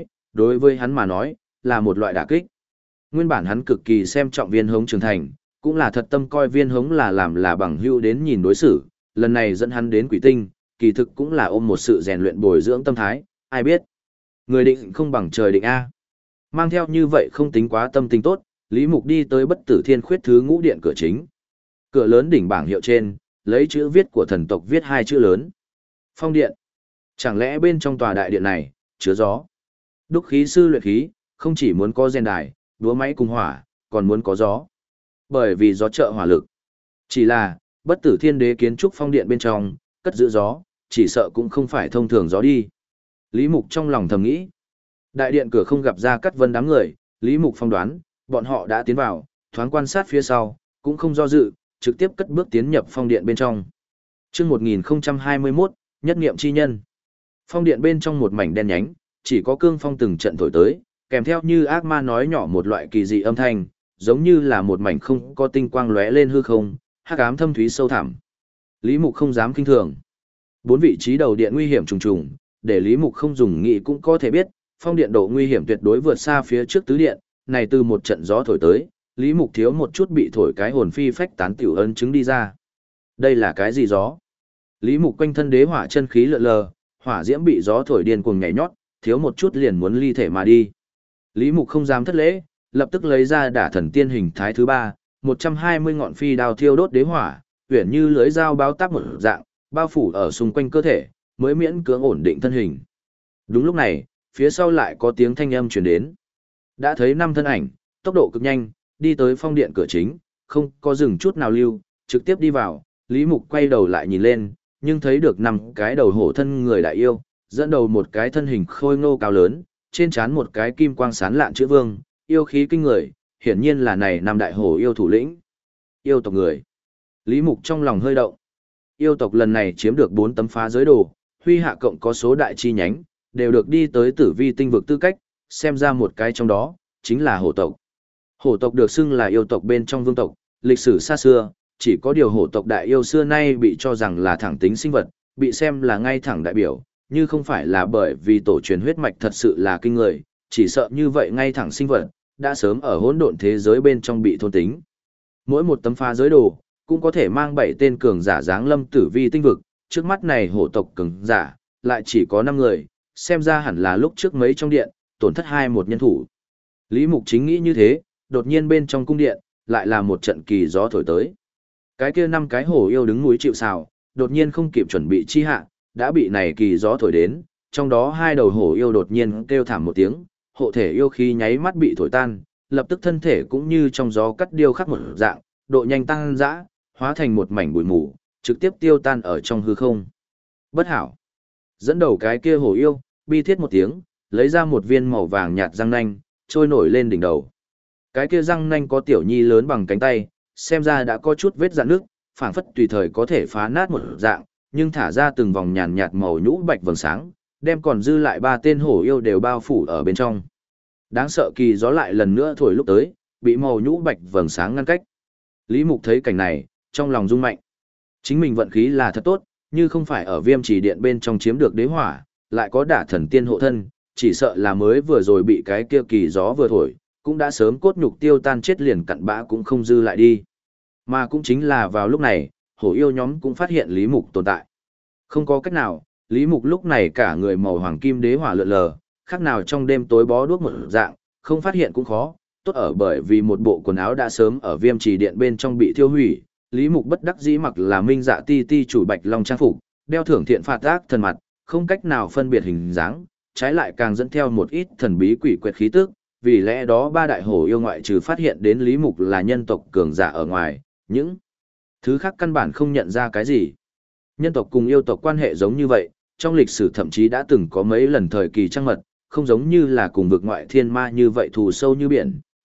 hắn mà nói, là một loại đả kích. Nguyên bản hắn cực kỳ xem trọng Viên Hống trưởng thành, cũng là thật tâm coi Viên Hống là làm là bằng hữu đến nhìn đối xử, lần này dẫn hắn đến Quỷ Tinh, kỳ thực cũng là ôm một sự rèn luyện bồi dưỡng tâm thái, ai biết. Người định không bằng trời định A. Mang theo như vậy không tính quá tâm tình tốt, Lý Mục đi tới Bất Tử Thiên Khuyết thứ ngũ điện cửa chính. Cửa lớn đỉnh bảng hiệu trên, lấy chữ viết của thần tộc viết hai chữ lớn. Phong điện. Chẳng lẽ bên trong tòa đại điện này, chứa gió? Đúc khí sư luyện khí, không chỉ muốn có rèn đài, đúa máy cùng hỏa, còn muốn có gió. Bởi vì gió trợ hỏa lực. Chỉ là, Bất Tử Thiên Đế kiến trúc phong điện bên trong, cất giữ gió, chỉ sợ cũng không phải thông thường gió đi. Lý Mục trong lòng thầm nghĩ. Đại điện cửa không gặp ra Cát Vân đám người, Lý Mục phong đoán, bọn họ đã tiến vào, thoáng quan sát phía sau, cũng không do dự, trực tiếp cất bước tiến nhập phong điện bên trong. Chương 1021, nhất niệm chi nhân. Phong điện bên trong một mảnh đen nhánh, chỉ có cương phong từng trận thổi tới, kèm theo như ác ma nói nhỏ một loại kỳ dị âm thanh, giống như là một mảnh không có tinh quang lóe lên hư không, hắc ám thâm thúy sâu thẳm. Lý Mục không dám kinh thường. Bốn vị trí đầu điện nguy hiểm trùng trùng, để Lý Mục không dùng nghĩ cũng có thể biết, phong điện độ nguy hiểm tuyệt đối vượt xa phía trước tứ điện, này từ một trận gió thổi tới, Lý Mục thiếu một chút bị thổi cái hồn phi phách tán tiểu ân chứng đi ra. Đây là cái gì gió? Lý Mục quanh thân đế hỏa chân khí lượn lờ, hỏa diễm bị gió thổi điên cuồng nhảy nhót, thiếu một chút liền muốn ly thể mà đi. Lý Mục không dám thất lễ, lập tức lấy ra đả thần tiên hình thái thứ ba, 120 ngọn phi đao thiêu đốt đế hỏa, uyển như lưới dao báo táp một dạng, bao phủ ở xung quanh cơ thể, mới miễn cưỡng ổn định thân hình. Đúng lúc này, phía sau lại có tiếng thanh âm truyền đến. Đã thấy năm thân ảnh, tốc độ cực nhanh, đi tới phong điện cửa chính, không có dừng chút nào lưu, trực tiếp đi vào, Lý Mục quay đầu lại nhìn lên, nhưng thấy được năm cái đầu hổ thân người đại yêu, dẫn đầu một cái thân hình khôi ngô cao lớn, trên trán một cái kim quang sán lạn chữ vương, yêu khí kinh người, hiển nhiên là này năm đại hổ yêu thủ lĩnh. Yêu tộc người. Lý Mục trong lòng hơi động. Yêu tộc lần này chiếm được 4 tấm phá giới đồ, huy hạ cộng có số đại chi nhánh, đều được đi tới tử vi tinh vực tư cách, xem ra một cái trong đó, chính là hổ tộc. Hổ tộc được xưng là yêu tộc bên trong vương tộc, lịch sử xa xưa, chỉ có điều hổ tộc đại yêu xưa nay bị cho rằng là thẳng tính sinh vật, bị xem là ngay thẳng đại biểu, như không phải là bởi vì tổ truyền huyết mạch thật sự là kinh người, chỉ sợ như vậy ngay thẳng sinh vật, đã sớm ở hỗn độn thế giới bên trong bị thôn tính. Mỗi một tấm phá giới đồ, cũng có thể mang 7 tên cường giả giáng lâm tử vi tinh vực, trước mắt này hổ tộc cường giả, lại chỉ có 5 người, xem ra hẳn là lúc trước mấy trong điện, tổn thất 1 nhân thủ. Lý Mục chính nghĩ như thế, đột nhiên bên trong cung điện, lại là một trận kỳ gió thổi tới. Cái kia 5 cái hổ yêu đứng núi chịu sào, đột nhiên không kịp chuẩn bị chi hạ, đã bị này kỳ gió thổi đến, trong đó 2 đầu hổ yêu đột nhiên kêu thảm một tiếng, hộ thể yêu khí nháy mắt bị thổi tan, lập tức thân thể cũng như trong gió cắt điêu khắc một dạng, độ nhanh tăng dã, hóa thành một mảnh bụi mù, trực tiếp tiêu tan ở trong hư không. Bất hảo. Dẫn đầu cái kia hổ yêu, bi thiết một tiếng, lấy ra một viên màu vàng nhạt răng nanh, trôi nổi lên đỉnh đầu. Cái kia răng nanh có tiểu nhi lớn bằng cánh tay, xem ra đã có chút vết rạn nước, phảng phất tùy thời có thể phá nát một dạng, nhưng thả ra từng vòng nhàn nhạt màu nhũ bạch vầng sáng, đem còn dư lại 3 tên hổ yêu đều bao phủ ở bên trong. Đáng sợ kỳ gió lại lần nữa thổi lúc tới, bị màu nhũ bạch vầng sáng ngăn cách. Lý Mục thấy cảnh này, trong lòng rung mạnh. Chính mình vận khí là thật tốt, như không phải ở Viêm Chỉ Điện bên trong chiếm được đế hỏa, lại có đả thần tiên hộ thân, chỉ sợ là mới vừa rồi bị cái kia kỳ gió vừa thổi, cũng đã sớm cốt nhục tiêu tan chết liền cặn bã cũng không dư lại đi. Mà cũng chính là vào lúc này, hổ yêu nhóm cũng phát hiện Lý Mục tồn tại. Không có cách nào, Lý Mục lúc này cả người màu hoàng kim đế hỏa lượn lờ, khác nào trong đêm tối bó đuốc một dạng, không phát hiện cũng khó, tốt ở bởi vì một bộ quần áo đã sớm ở Viêm Trì Điện bên trong bị thiêu hủy, Lý Mục bất đắc dĩ mặc là Minh Dạ Ti Ti chủ Bạch Long trang phục, đeo thưởng thiện phạt ác thần mặt, không cách nào phân biệt hình dáng, trái lại càng dẫn theo một ít thần bí quỷ quyệt khí tức, vì lẽ đó 3 đại hổ yêu ngoại trừ phát hiện đến Lý Mục là nhân tộc cường giả ở ngoài, những thứ khác căn bản không nhận ra cái gì. Nhân tộc cùng yêu tộc quan hệ giống như vậy, trong lịch sử thậm chí đã từng có mấy lần thời kỳ trăng mật, không giống như là cùng vực ngoại thiên ma như vậy thù sâu như biển,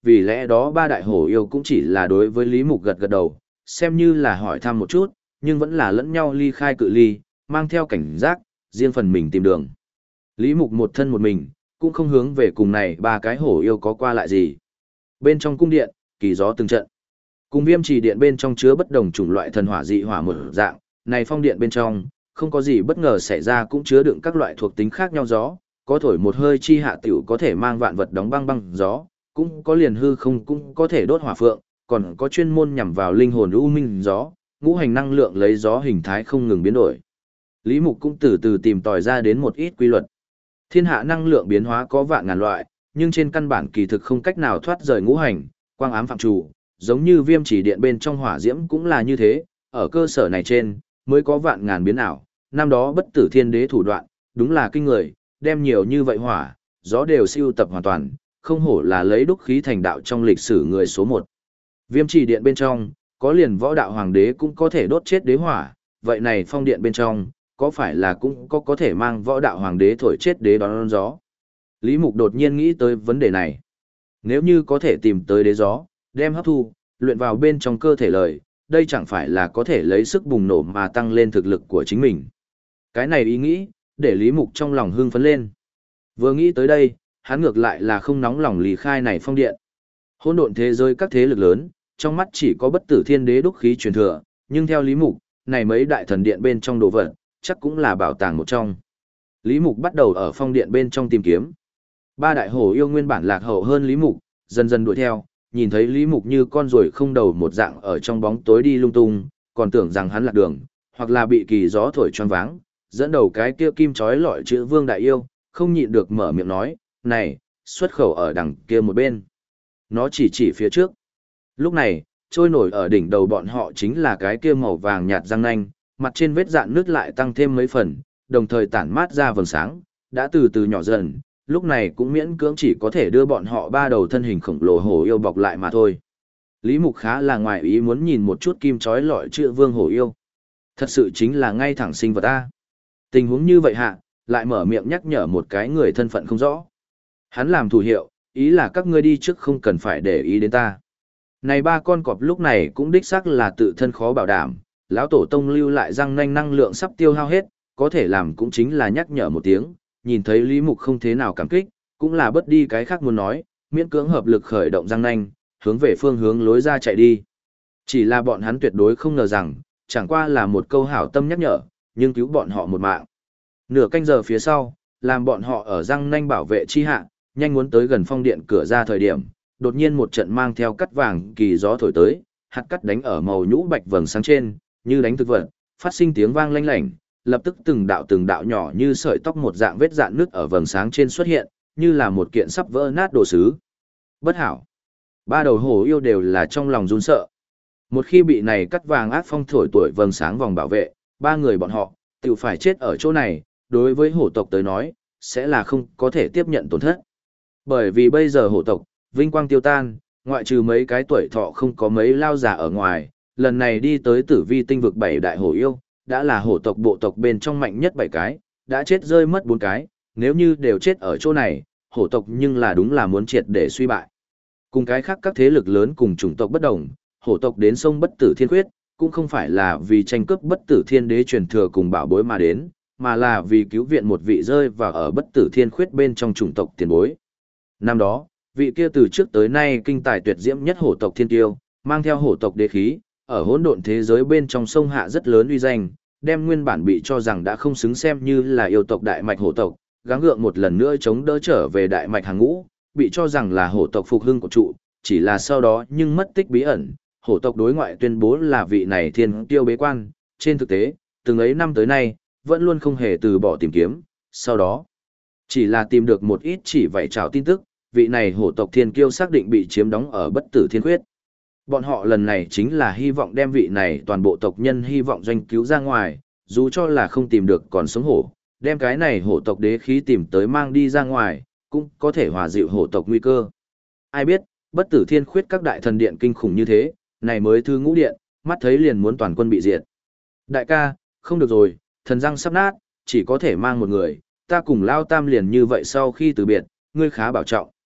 vì lẽ đó ba đại hổ yêu cũng chỉ là đối với Lý Mục gật gật đầu, xem như là hỏi thăm một chút, nhưng vẫn là lẫn nhau ly khai cự ly, mang theo cảnh giác, riêng phần mình tìm đường. Lý Mục một thân một mình, cũng không hướng về cùng này ba cái hổ yêu có qua lại gì. Bên trong cung điện, kỳ gió từng trận. Cùng Viêm Trì điện bên trong chứa bất đồng chủng loại thần hỏa dị hỏa một dạng, này phong điện bên trong, không có gì bất ngờ xảy ra cũng chứa đựng các loại thuộc tính khác nhau gió, có thổi một hơi chi hạ tiểu có thể mang vạn vật đóng băng băng gió, cũng có liền hư không cũng có thể đốt hỏa phượng, còn có chuyên môn nhằm vào linh hồn u minh gió, ngũ hành năng lượng lấy gió hình thái không ngừng biến đổi. Lý Mục cũng từ từ tìm tòi ra đến một ít quy luật. Thiên hạ năng lượng biến hóa có vạn ngàn loại, nhưng trên căn bản kỳ thực không cách nào thoát rời ngũ hành, quang ám phạm chủ, giống như Viêm Chỉ điện bên trong hỏa diễm cũng là như thế, ở cơ sở này trên, mới có vạn ngàn biến ảo. Năm đó Bất Tử Thiên Đế thủ đoạn, đúng là kinh người, đem nhiều như vậy hỏa, gió đều siêu tập hoàn toàn, không hổ là lấy đúc khí thành đạo trong lịch sử người số một. Viêm Chỉ điện bên trong, có liền võ đạo hoàng đế cũng có thể đốt chết đế hỏa, vậy này phong điện bên trong, có phải là cũng có thể mang võ đạo hoàng đế thổi chết đế đón gió? Lý Mục đột nhiên nghĩ tới vấn đề này. Nếu như có thể tìm tới đế gió, đem hấp thu, luyện vào bên trong cơ thể lời, đây chẳng phải là có thể lấy sức bùng nổ mà tăng lên thực lực của chính mình. Cái này ý nghĩ, để Lý Mục trong lòng hưng phấn lên. Vừa nghĩ tới đây, hắn ngược lại là không nóng lòng lý khai này phong điện. Hỗn độn thế giới các thế lực lớn, trong mắt chỉ có Bất Tử Thiên Đế đúc khí truyền thừa, nhưng theo Lý Mục, này mấy đại thần điện bên trong đồ vật, chắc cũng là bảo tàng một trong. Lý Mục bắt đầu ở phong điện bên trong tìm kiếm. Ba đại hổ yêu nguyên bản lạc hậu hơn Lý Mục, dần dần đuổi theo, nhìn thấy Lý Mục như con ruồi không đầu một dạng ở trong bóng tối đi lung tung, còn tưởng rằng hắn lạc đường, hoặc là bị kỳ gió thổi choáng váng, dẫn đầu cái kia kim chói lọi chữ Vương đại yêu, không nhịn được mở miệng nói, "Này, xuất khẩu ở đằng kia một bên." Nó chỉ phía trước. Lúc này, trôi nổi ở đỉnh đầu bọn họ chính là cái kia màu vàng nhạt răng nanh, mặt trên vết dạn nước lại tăng thêm mấy phần, đồng thời tản mát ra vầng sáng, đã từ từ nhỏ dần, lúc này cũng miễn cưỡng chỉ có thể đưa bọn họ ba đầu thân hình khổng lồ hổ yêu bọc lại mà thôi. Lý Mục khá là ngoài ý muốn nhìn một chút kim chói lọi chữ Vương hổ yêu. Thật sự chính là ngay thẳng sinh vật a. Tình huống như vậy hạ, lại mở miệng nhắc nhở một cái người thân phận không rõ. Hắn làm thủ hiệu, ý là các ngươi đi trước không cần phải để ý đến ta. Này ba con cọp lúc này cũng đích xác là tự thân khó bảo đảm, lão tổ tông lưu lại răng nanh năng lượng sắp tiêu hao hết, có thể làm cũng chính là nhắc nhở một tiếng, nhìn thấy Lý Mục không thế nào cảm kích, cũng là bớt đi cái khác muốn nói, miễn cưỡng hợp lực khởi động răng nanh, hướng về phương hướng lối ra chạy đi. Chỉ là bọn hắn tuyệt đối không ngờ rằng, chẳng qua là một câu hảo tâm nhắc nhở, nhưng cứu bọn họ một mạng. Nửa canh giờ phía sau, làm bọn họ ở răng nanh bảo vệ chi hạ, nhanh muốn tới gần phong điện cửa ra thời điểm, đột nhiên một trận mang theo cắt vàng kỳ gió thổi tới, hạt cắt đánh ở màu nhũ bạch vầng sáng trên, như đánh thực vật, phát sinh tiếng vang lanh lảnh, lập tức từng đạo nhỏ như sợi tóc một dạng vết dạn nứt ở vầng sáng trên xuất hiện, như là một kiện sắp vỡ nát đồ sứ. Bất hảo. Ba đầu hổ yêu đều là trong lòng run sợ. Một khi bị này cắt vàng ác phong thổi tuổi vầng sáng vòng bảo vệ, ba người bọn họ tự phải chết ở chỗ này, đối với hổ tộc tới nói, sẽ là không có thể tiếp nhận tổn thất. Bởi vì bây giờ hổ tộc, vinh quang tiêu tan, ngoại trừ mấy cái tuổi thọ không có mấy lao già ở ngoài, lần này đi tới tử vi tinh vực 7 đại hổ yêu, đã là hổ tộc bộ tộc bên trong mạnh nhất 7 cái, đã chết rơi mất 4 cái, nếu như đều chết ở chỗ này, hổ tộc nhưng là đúng là muốn triệt để suy bại. Cùng cái khác các thế lực lớn cùng chủng tộc bất đồng, hổ tộc đến sông Bất Tử Thiên Khuyết, cũng không phải là vì tranh cướp Bất Tử Thiên Đế truyền thừa cùng bảo bối mà đến, mà là vì cứu viện một vị rơi vào ở Bất Tử Thiên Khuyết bên trong chủng tộc tiền bối. Năm đó, vị kia từ trước tới nay kinh tài tuyệt diễm nhất hổ tộc Thiên Tiêu, mang theo hổ tộc đế khí, ở hỗn độn thế giới bên trong sông hạ rất lớn uy danh, đem nguyên bản bị cho rằng đã không xứng xem như là yêu tộc đại mạch hổ tộc, gắng gượng một lần nữa chống đỡ trở về đại mạch hàng ngũ, bị cho rằng là hổ tộc phục hưng của trụ, chỉ là sau đó nhưng mất tích bí ẩn, hổ tộc đối ngoại tuyên bố là vị này thiên tiêu bế quan, trên thực tế, từng ấy năm tới nay, vẫn luôn không hề từ bỏ tìm kiếm, sau đó, chỉ là tìm được một ít chỉ vảy trào tin tức, vị này hổ tộc thiên kiêu xác định bị chiếm đóng ở Bất Tử Thiên Khuyết. Bọn họ lần này chính là hy vọng đem vị này toàn bộ tộc nhân hy vọng doanh cứu ra ngoài, dù cho là không tìm được còn sống hổ, đem cái này hổ tộc đế khí tìm tới mang đi ra ngoài, cũng có thể hòa dịu hổ tộc nguy cơ. Ai biết, Bất Tử Thiên Khuyết các đại thần điện kinh khủng như thế, này mới thư ngũ điện, mắt thấy liền muốn toàn quân bị diệt. Đại ca, không được rồi, thần răng sắp nát, chỉ có thể mang một người, ta cùng Lao Tam liền như vậy sau khi từ biệt, ngươi khá bảo trọng.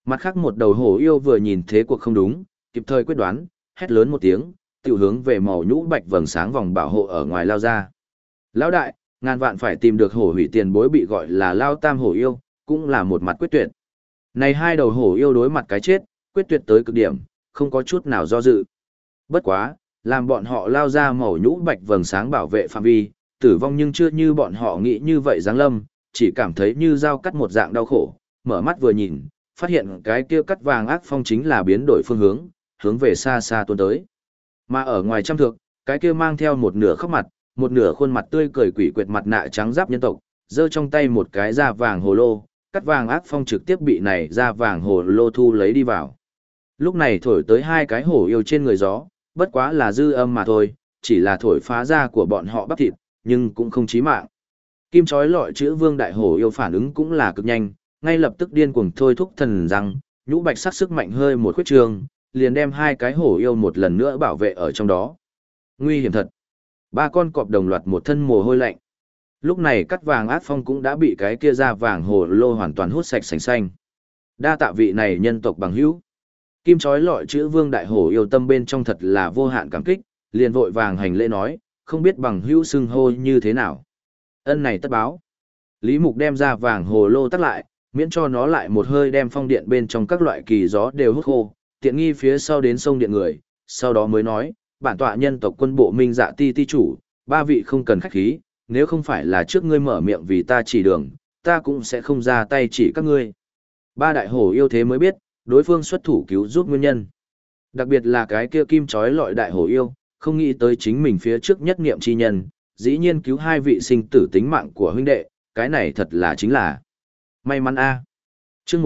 Mặt khác một đầu hổ yêu vừa nhìn thế cuộc không đúng, kịp thời quyết đoán, hét lớn một tiếng, tiểu hướng về màu nhũ bạch vầng sáng vòng bảo hộ ở ngoài lao ra. Lão đại, ngàn vạn phải tìm được hổ hủy tiền bối bị gọi là Lao Tam hổ yêu, cũng là một mặt quyết tuyệt. Này hai đầu hổ yêu đối mặt cái chết, quyết tuyệt tới cực điểm, không có chút nào do dự. Bất quá, làm bọn họ lao ra màu nhũ bạch vầng sáng bảo vệ phạm vi, tử vong nhưng chưa như bọn họ nghĩ như vậy giáng lâm, chỉ cảm thấy như dao cắt một dạng đau khổ, mở mắt vừa nhìn, phát hiện cái kia cắt vàng ác phong chính là biến đổi phương hướng, hướng về xa xa tuôn tới. Mà ở ngoài trăm thước, cái kia mang theo một nửa khóc mặt, một nửa khuôn mặt tươi cười quỷ quyệt mặt nạ trắng giáp nhân tộc, giơ trong tay một cái da vàng hồ lô, cắt vàng ác phong trực tiếp bị này da vàng hồ lô thu lấy đi vào. Lúc này thổi tới hai cái hổ yêu trên người gió, bất quá là dư âm mà thôi, chỉ là thổi phá da của bọn họ bắp thịt, nhưng cũng không chí mạng. Kim chói lọi chữ vương đại hổ yêu phản ứng cũng là cực nhanh, ngay lập tức điên cuồng thôi thúc thần răng, nhũ bạch sắc sức mạnh hơi một khuyết trường, liền đem hai cái hổ yêu một lần nữa bảo vệ ở trong đó. Nguy hiểm thật. Ba con cọp đồng loạt một thân mồ hôi lạnh. Lúc này cắt vàng ác phong cũng đã bị cái kia da vàng hồ lô hoàn toàn hút sạch sành xanh. Đa tạ vị này nhân tộc bằng hữu. Kim chói lọi chữ vương đại hổ yêu tâm bên trong thật là vô hạn cảm kích, liền vội vàng hành lễ nói, không biết bằng hữu xưng hô như thế nào. Ân này tất báo. Lý Mục đem ra vàng hồ lô tắt lại, miễn cho nó lại một hơi đem phong điện bên trong các loại kỳ gió đều hút khô, tiện nghi phía sau đến sông điện người, sau đó mới nói, bản tọa nhân tộc quân bộ Minh Dạ Ti ti chủ, ba vị không cần khách khí, nếu không phải là trước ngươi mở miệng vì ta chỉ đường, ta cũng sẽ không ra tay chỉ các ngươi. Ba đại hổ yêu thế mới biết, đối phương xuất thủ cứu giúp nguyên nhân. Đặc biệt là cái kia kim chói lọi đại hổ yêu, không nghĩ tới chính mình phía trước nhất niệm chi nhân, dĩ nhiên cứu hai vị sinh tử tính mạng của huynh đệ, cái này thật là chính là may mắn a. Chương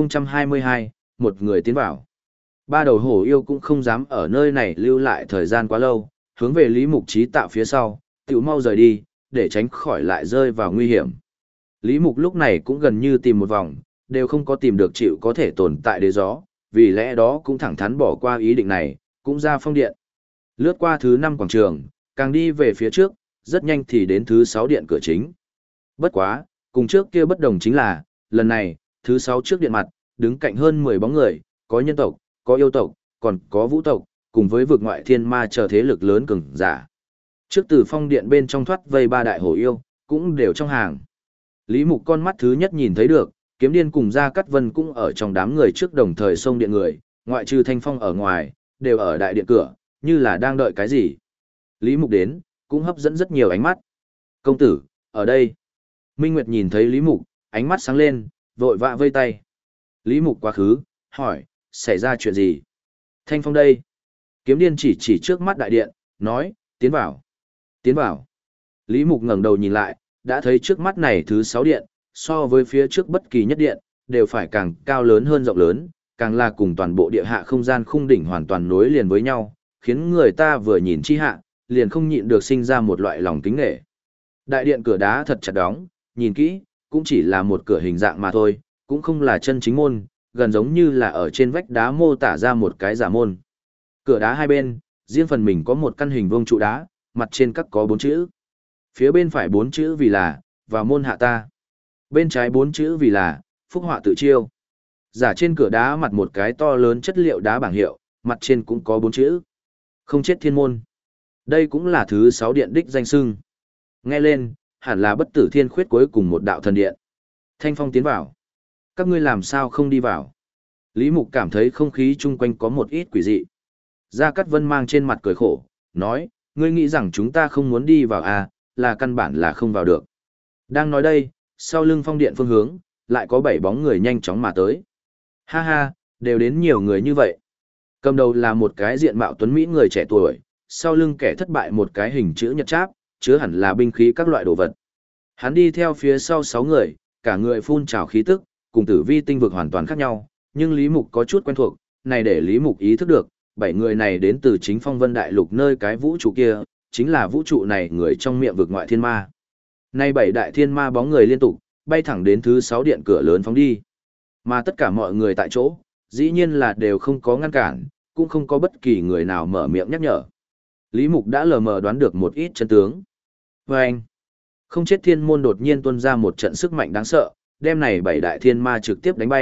1022, một người tiến vào. Ba đầu hổ yêu cũng không dám ở nơi này lưu lại thời gian quá lâu, hướng về Lý Mục Chí Tạo phía sau, tiểu mau rời đi, để tránh khỏi lại rơi vào nguy hiểm. Lý Mục lúc này cũng gần như tìm một vòng, đều không có tìm được chịu có thể tồn tại đế gió, vì lẽ đó cũng thẳng thắn bỏ qua ý định này, cũng ra phong điện. Lướt qua thứ 5 quảng trường, càng đi về phía trước, rất nhanh thì đến thứ 6 điện cửa chính. Bất quá, cùng trước kia bất đồng chính là, lần này, thứ 6 trước điện mặt, đứng cạnh hơn 10 bóng người, có nhân tộc, có yêu tộc, còn có vũ tộc, cùng với vực ngoại thiên ma chờ thế lực lớn cường giả. Trước từ phong điện bên trong thoát vây ba đại hổ yêu, cũng đều trong hàng. Lý Mục con mắt thứ nhất nhìn thấy được, Kiếm Điên cùng Gia Cát Vân cũng ở trong đám người trước đồng thời xông điện người, ngoại trừ Thanh Phong ở ngoài, đều ở đại điện cửa, như là đang đợi cái gì. Lý Mục đến, cũng hấp dẫn rất nhiều ánh mắt. Công tử, ở đây. Minh Nguyệt nhìn thấy Lý Mục, ánh mắt sáng lên, vội vã vây tay. Lý Mục quá khứ, hỏi, xảy ra chuyện gì? Thanh Phong đây. Kiếm Điên chỉ trước mắt đại điện, nói, tiến vào. Tiến vào. Lý Mục ngẩng đầu nhìn lại, đã thấy trước mắt này thứ 6 điện, so với phía trước bất kỳ nhất điện, đều phải càng cao lớn hơn rộng lớn, càng là cùng toàn bộ địa hạ không gian khung đỉnh hoàn toàn nối liền với nhau, khiến người ta vừa nhìn chi hạ, liền không nhịn được sinh ra một loại lòng kính nể. Đại điện cửa đá thật chặt đóng, nhìn kỹ, cũng chỉ là một cửa hình dạng mà thôi, cũng không là chân chính môn, gần giống như là ở trên vách đá mô tả ra một cái giả môn. Cửa đá hai bên, riêng phần mình có một căn hình vuông trụ đá, mặt trên các có 4 chữ. Phía bên phải 4 chữ vì là, vào môn hạ ta. Bên trái 4 chữ vì là, phúc họa tự chiêu. Giả trên cửa đá mặt một cái to lớn chất liệu đá bảng hiệu, mặt trên cũng có 4 chữ. Không chết thiên môn. Đây cũng là thứ 6 điện đích danh xưng. Nghe lên, hẳn là bất tử thiên khuyết cuối cùng một đạo thần điện. Thanh Phong tiến vào. Các ngươi làm sao không đi vào? Lý Mục cảm thấy không khí chung quanh có một ít quỷ dị. Gia Cát Vân mang trên mặt cười khổ, nói, ngươi nghĩ rằng chúng ta không muốn đi vào à, là căn bản là không vào được. Đang nói đây, sau lưng phong điện phương hướng, lại có 7 bóng người nhanh chóng mà tới. Ha ha, đều đến nhiều người như vậy. Cầm đầu là một cái diện mạo tuấn mỹ người trẻ tuổi, sau lưng kẻ thất bại một cái hình chữ nhật cháp, chứa hẳn là binh khí các loại đồ vật. Hắn đi theo phía sau 6 người, cả người phun trào khí tức, cùng tử vi tinh vực hoàn toàn khác nhau, nhưng Lý Mục có chút quen thuộc, này để Lý Mục ý thức được, 7 người này đến từ chính Phong Vân Đại Lục nơi cái vũ trụ kia, chính là vũ trụ này người trong miệng vực ngoại thiên ma. Nay 7 đại thiên ma bóng người liên tục, bay thẳng đến thứ 6 điện cửa lớn phóng đi. Mà tất cả mọi người tại chỗ, dĩ nhiên là đều không có ngăn cản, cũng không có bất kỳ người nào mở miệng nhắc nhở. Lý Mục đã lờ mờ đoán được một ít chân tướng. Vâng! Không chết thiên môn đột nhiên tuôn ra một trận sức mạnh đáng sợ, đem này 7 đại thiên ma trực tiếp đánh bay,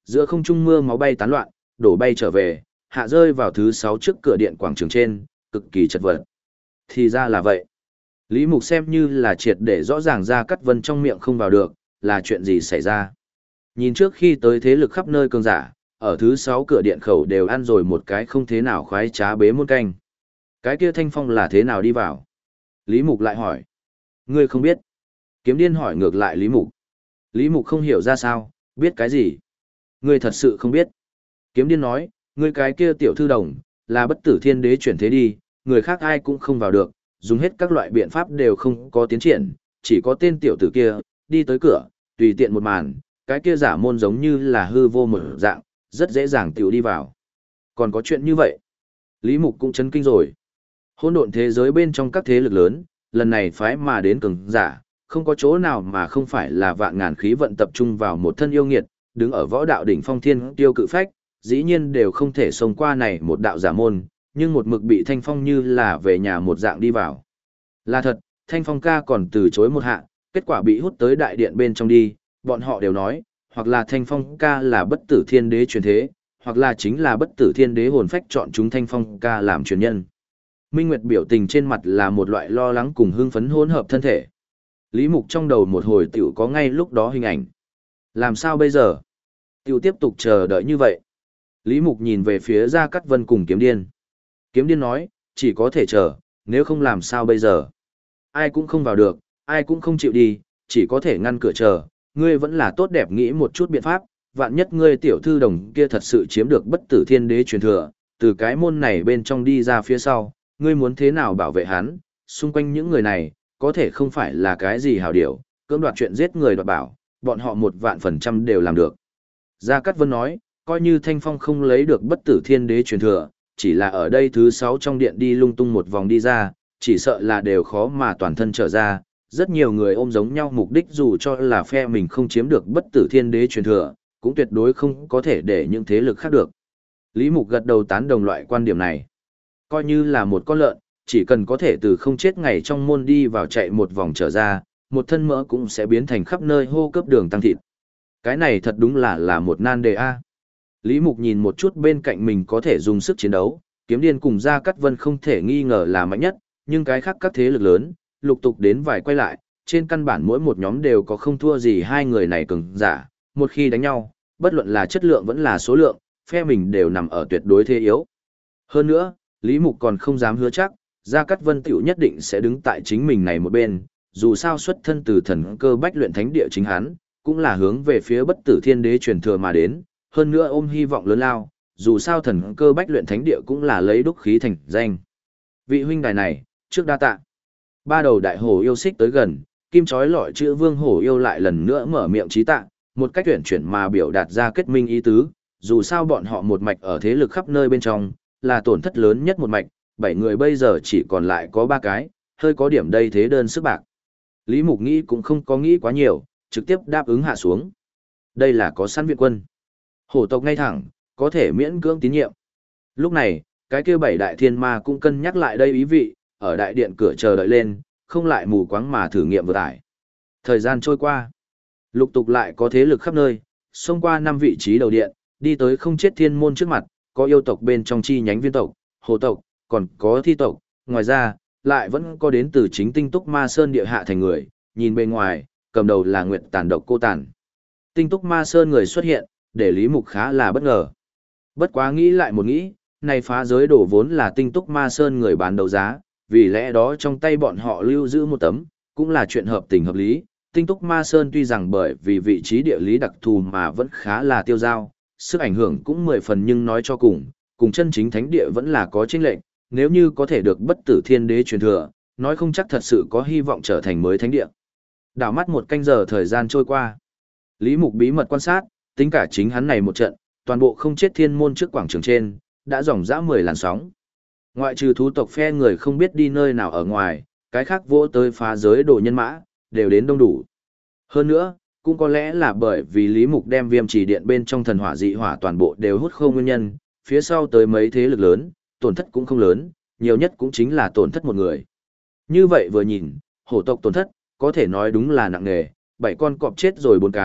Giữa không trung mưa máu bay tán loạn, đổ bay trở về, hạ rơi vào thứ 6 trước cửa điện quảng trường trên, cực kỳ chật vật. Thì ra là vậy. Lý Mục xem như là triệt để rõ ràng Gia Cát Vân trong miệng không vào được, là chuyện gì xảy ra. Nhìn trước khi tới thế lực khắp nơi cường giả, ở thứ 6 cửa điện khẩu đều ăn rồi một cái không thế nào khoái trá bế muôn canh. Cái kia Thanh Phong là thế nào đi vào? Lý Mục lại hỏi. Ngươi không biết. Kiếm Điên hỏi ngược lại Lý Mục. Lý Mục không hiểu ra sao, biết cái gì? Ngươi thật sự không biết. Kiếm Điên nói, ngươi cái kia tiểu thư đồng, là bất tử thiên đế chuyển thế đi, người khác ai cũng không vào được, dùng hết các loại biện pháp đều không có tiến triển, chỉ có tên tiểu tử kia, đi tới cửa, tùy tiện một màn, cái kia giả môn giống như là hư vô mở dạng, rất dễ dàng tiểu đi vào. Còn có chuyện như vậy. Lý Mục cũng chấn kinh rồi. Hỗn độn thế giới bên trong các thế lực lớn, lần này phái mà đến cường giả, không có chỗ nào mà không phải là vạn ngàn khí vận tập trung vào một thân yêu nghiệt, đứng ở võ đạo đỉnh phong thiên tiêu cự phách, dĩ nhiên đều không thể xông qua này một đạo giả môn, nhưng một mực bị Thanh Phong như là về nhà một dạng đi vào. Là thật, Thanh Phong ca còn từ chối một hạ, kết quả bị hút tới đại điện bên trong đi, bọn họ đều nói, hoặc là Thanh Phong ca là bất tử thiên đế truyền thế, hoặc là chính là bất tử thiên đế hồn phách chọn chúng Thanh Phong ca làm truyền nhân. Minh Nguyệt biểu tình trên mặt là một loại lo lắng cùng hưng phấn hỗn hợp thân thể. Lý Mục trong đầu một hồi tiểu có ngay lúc đó hình ảnh. Làm sao bây giờ? Tiểu tiếp tục chờ đợi như vậy. Lý Mục nhìn về phía Gia Cát Vân cùng Kiếm Điên. Kiếm Điên nói, chỉ có thể chờ, nếu không làm sao bây giờ? Ai cũng không vào được, ai cũng không chịu đi, chỉ có thể ngăn cửa chờ. Ngươi vẫn là tốt đẹp nghĩ một chút biện pháp, vạn nhất ngươi tiểu thư đồng kia thật sự chiếm được bất tử thiên đế truyền thừa, từ cái môn này bên trong đi ra phía sau, ngươi muốn thế nào bảo vệ hắn? Xung quanh những người này, có thể không phải là cái gì hảo điểu, cưỡng đoạt chuyện giết người đoạt bảo, bọn họ 100% đều làm được. Gia Cát Vân nói, coi như Thanh Phong không lấy được bất tử thiên đế truyền thừa, chỉ là ở đây thứ 6 trong điện đi lung tung một vòng đi ra, chỉ sợ là đều khó mà toàn thân trở ra. Rất nhiều người ôm giống nhau mục đích dù cho là phe mình không chiếm được bất tử thiên đế truyền thừa, cũng tuyệt đối không có thể để những thế lực khác được. Lý Mục gật đầu tán đồng loại quan điểm này. Coi như là một con lợn, chỉ cần có thể từ không chết ngày trong môn đi vào chạy một vòng trở ra, một thân mỡ cũng sẽ biến thành khắp nơi hô cấp đường tăng thịt. Cái này thật đúng là một nan đề a. Lý Mục nhìn một chút bên cạnh mình có thể dùng sức chiến đấu, Kiếm Điên cùng Gia Cát Vân không thể nghi ngờ là mạnh nhất, nhưng cái khác các thế lực lớn, lục tục đến vài quay lại, trên căn bản mỗi một nhóm đều có không thua gì hai người này cường giả, một khi đánh nhau, bất luận là chất lượng vẫn là số lượng, phe mình đều nằm ở tuyệt đối thế yếu. Hơn nữa, Lý Mục còn không dám hứa chắc, Gia Cát Vân tiểu nhất định sẽ đứng tại chính mình này một bên, dù sao xuất thân từ thần cơ bách luyện thánh địa chính hắn, cũng là hướng về phía bất tử thiên đế truyền thừa mà đến, hơn nữa ôm hy vọng lớn lao, dù sao thần cơ bách luyện thánh địa cũng là lấy đúc khí thành danh. Vị huynh đài này, trước đa tạ. Ba đầu đại hổ yêu xích tới gần, kim chói lọi chữ vương hổ yêu lại lần nữa mở miệng chí tạ, một cách tuyển chuyển mà biểu đạt ra kết minh ý tứ, dù sao bọn họ một mạch ở thế lực khắp nơi bên trong, là tổn thất lớn nhất một mạch, 7 người bây giờ chỉ còn lại có 3 cái, hơi có điểm đây thế đơn sức bạc. Lý Mục nghĩ cũng không có nghĩ quá nhiều, trực tiếp đáp ứng hạ xuống. Đây là có sẵn viện quân. Hổ tộc ngay thẳng, có thể miễn cưỡng tín nhiệm. Lúc này, cái kia 7 đại thiên ma cũng cân nhắc lại đây ý vị, ở đại điện cửa chờ đợi lên, không lại mù quáng mà thử nghiệm vừa tải. Thời gian trôi qua, lục tục lại có thế lực khắp nơi, xông qua 5 vị trí đầu điện, đi tới không chết thiên môn trước mặt, có yêu tộc bên trong chi nhánh viên tộc, hồ tộc, còn có thi tộc, ngoài ra, lại vẫn có đến từ chính tinh túc ma sơn địa hạ thành người, nhìn bên ngoài, cầm đầu là Nguyệt Tàn độc cô tàn. Tinh túc ma sơn người xuất hiện, để Lý Mục khá là bất ngờ. Bất quá nghĩ lại một nghĩ, này phá giới đổ vốn là tinh túc ma sơn người bán đấu giá, vì lẽ đó trong tay bọn họ lưu giữ một tấm, cũng là chuyện hợp tình hợp lý. Tinh túc ma sơn tuy rằng bởi vì vị trí địa lý đặc thù mà vẫn khá là tiêu dao, sức ảnh hưởng cũng 10 phần nhưng nói cho cùng chân chính thánh địa vẫn là có chênh lệch, nếu như có thể được bất tử thiên đế truyền thừa, nói không chắc thật sự có hy vọng trở thành mới thánh địa. Đảo mắt một canh giờ thời gian trôi qua. Lý Mục bí mật quan sát, tính cả chính hắn này một trận, toàn bộ không chết thiên môn trước quảng trường trên, đã dòng dã 10 làn sóng. Ngoại trừ thú tộc phe người không biết đi nơi nào ở ngoài, cái khác vỗ tới phá giới đồ nhân mã, đều đến đông đủ. Hơn nữa, cũng có lẽ là bởi vì Lý Mục đem viêm chỉ điện bên trong thần hỏa dị hỏa toàn bộ đều hút không nguyên nhân, phía sau tới mấy thế lực lớn, tổn thất cũng không lớn, nhiều nhất cũng chính là tổn thất một người. Như vậy vừa nhìn, hổ tộc tổn thất, có thể nói đúng là nặng nề, 7 con cọp chết rồi 4 cái,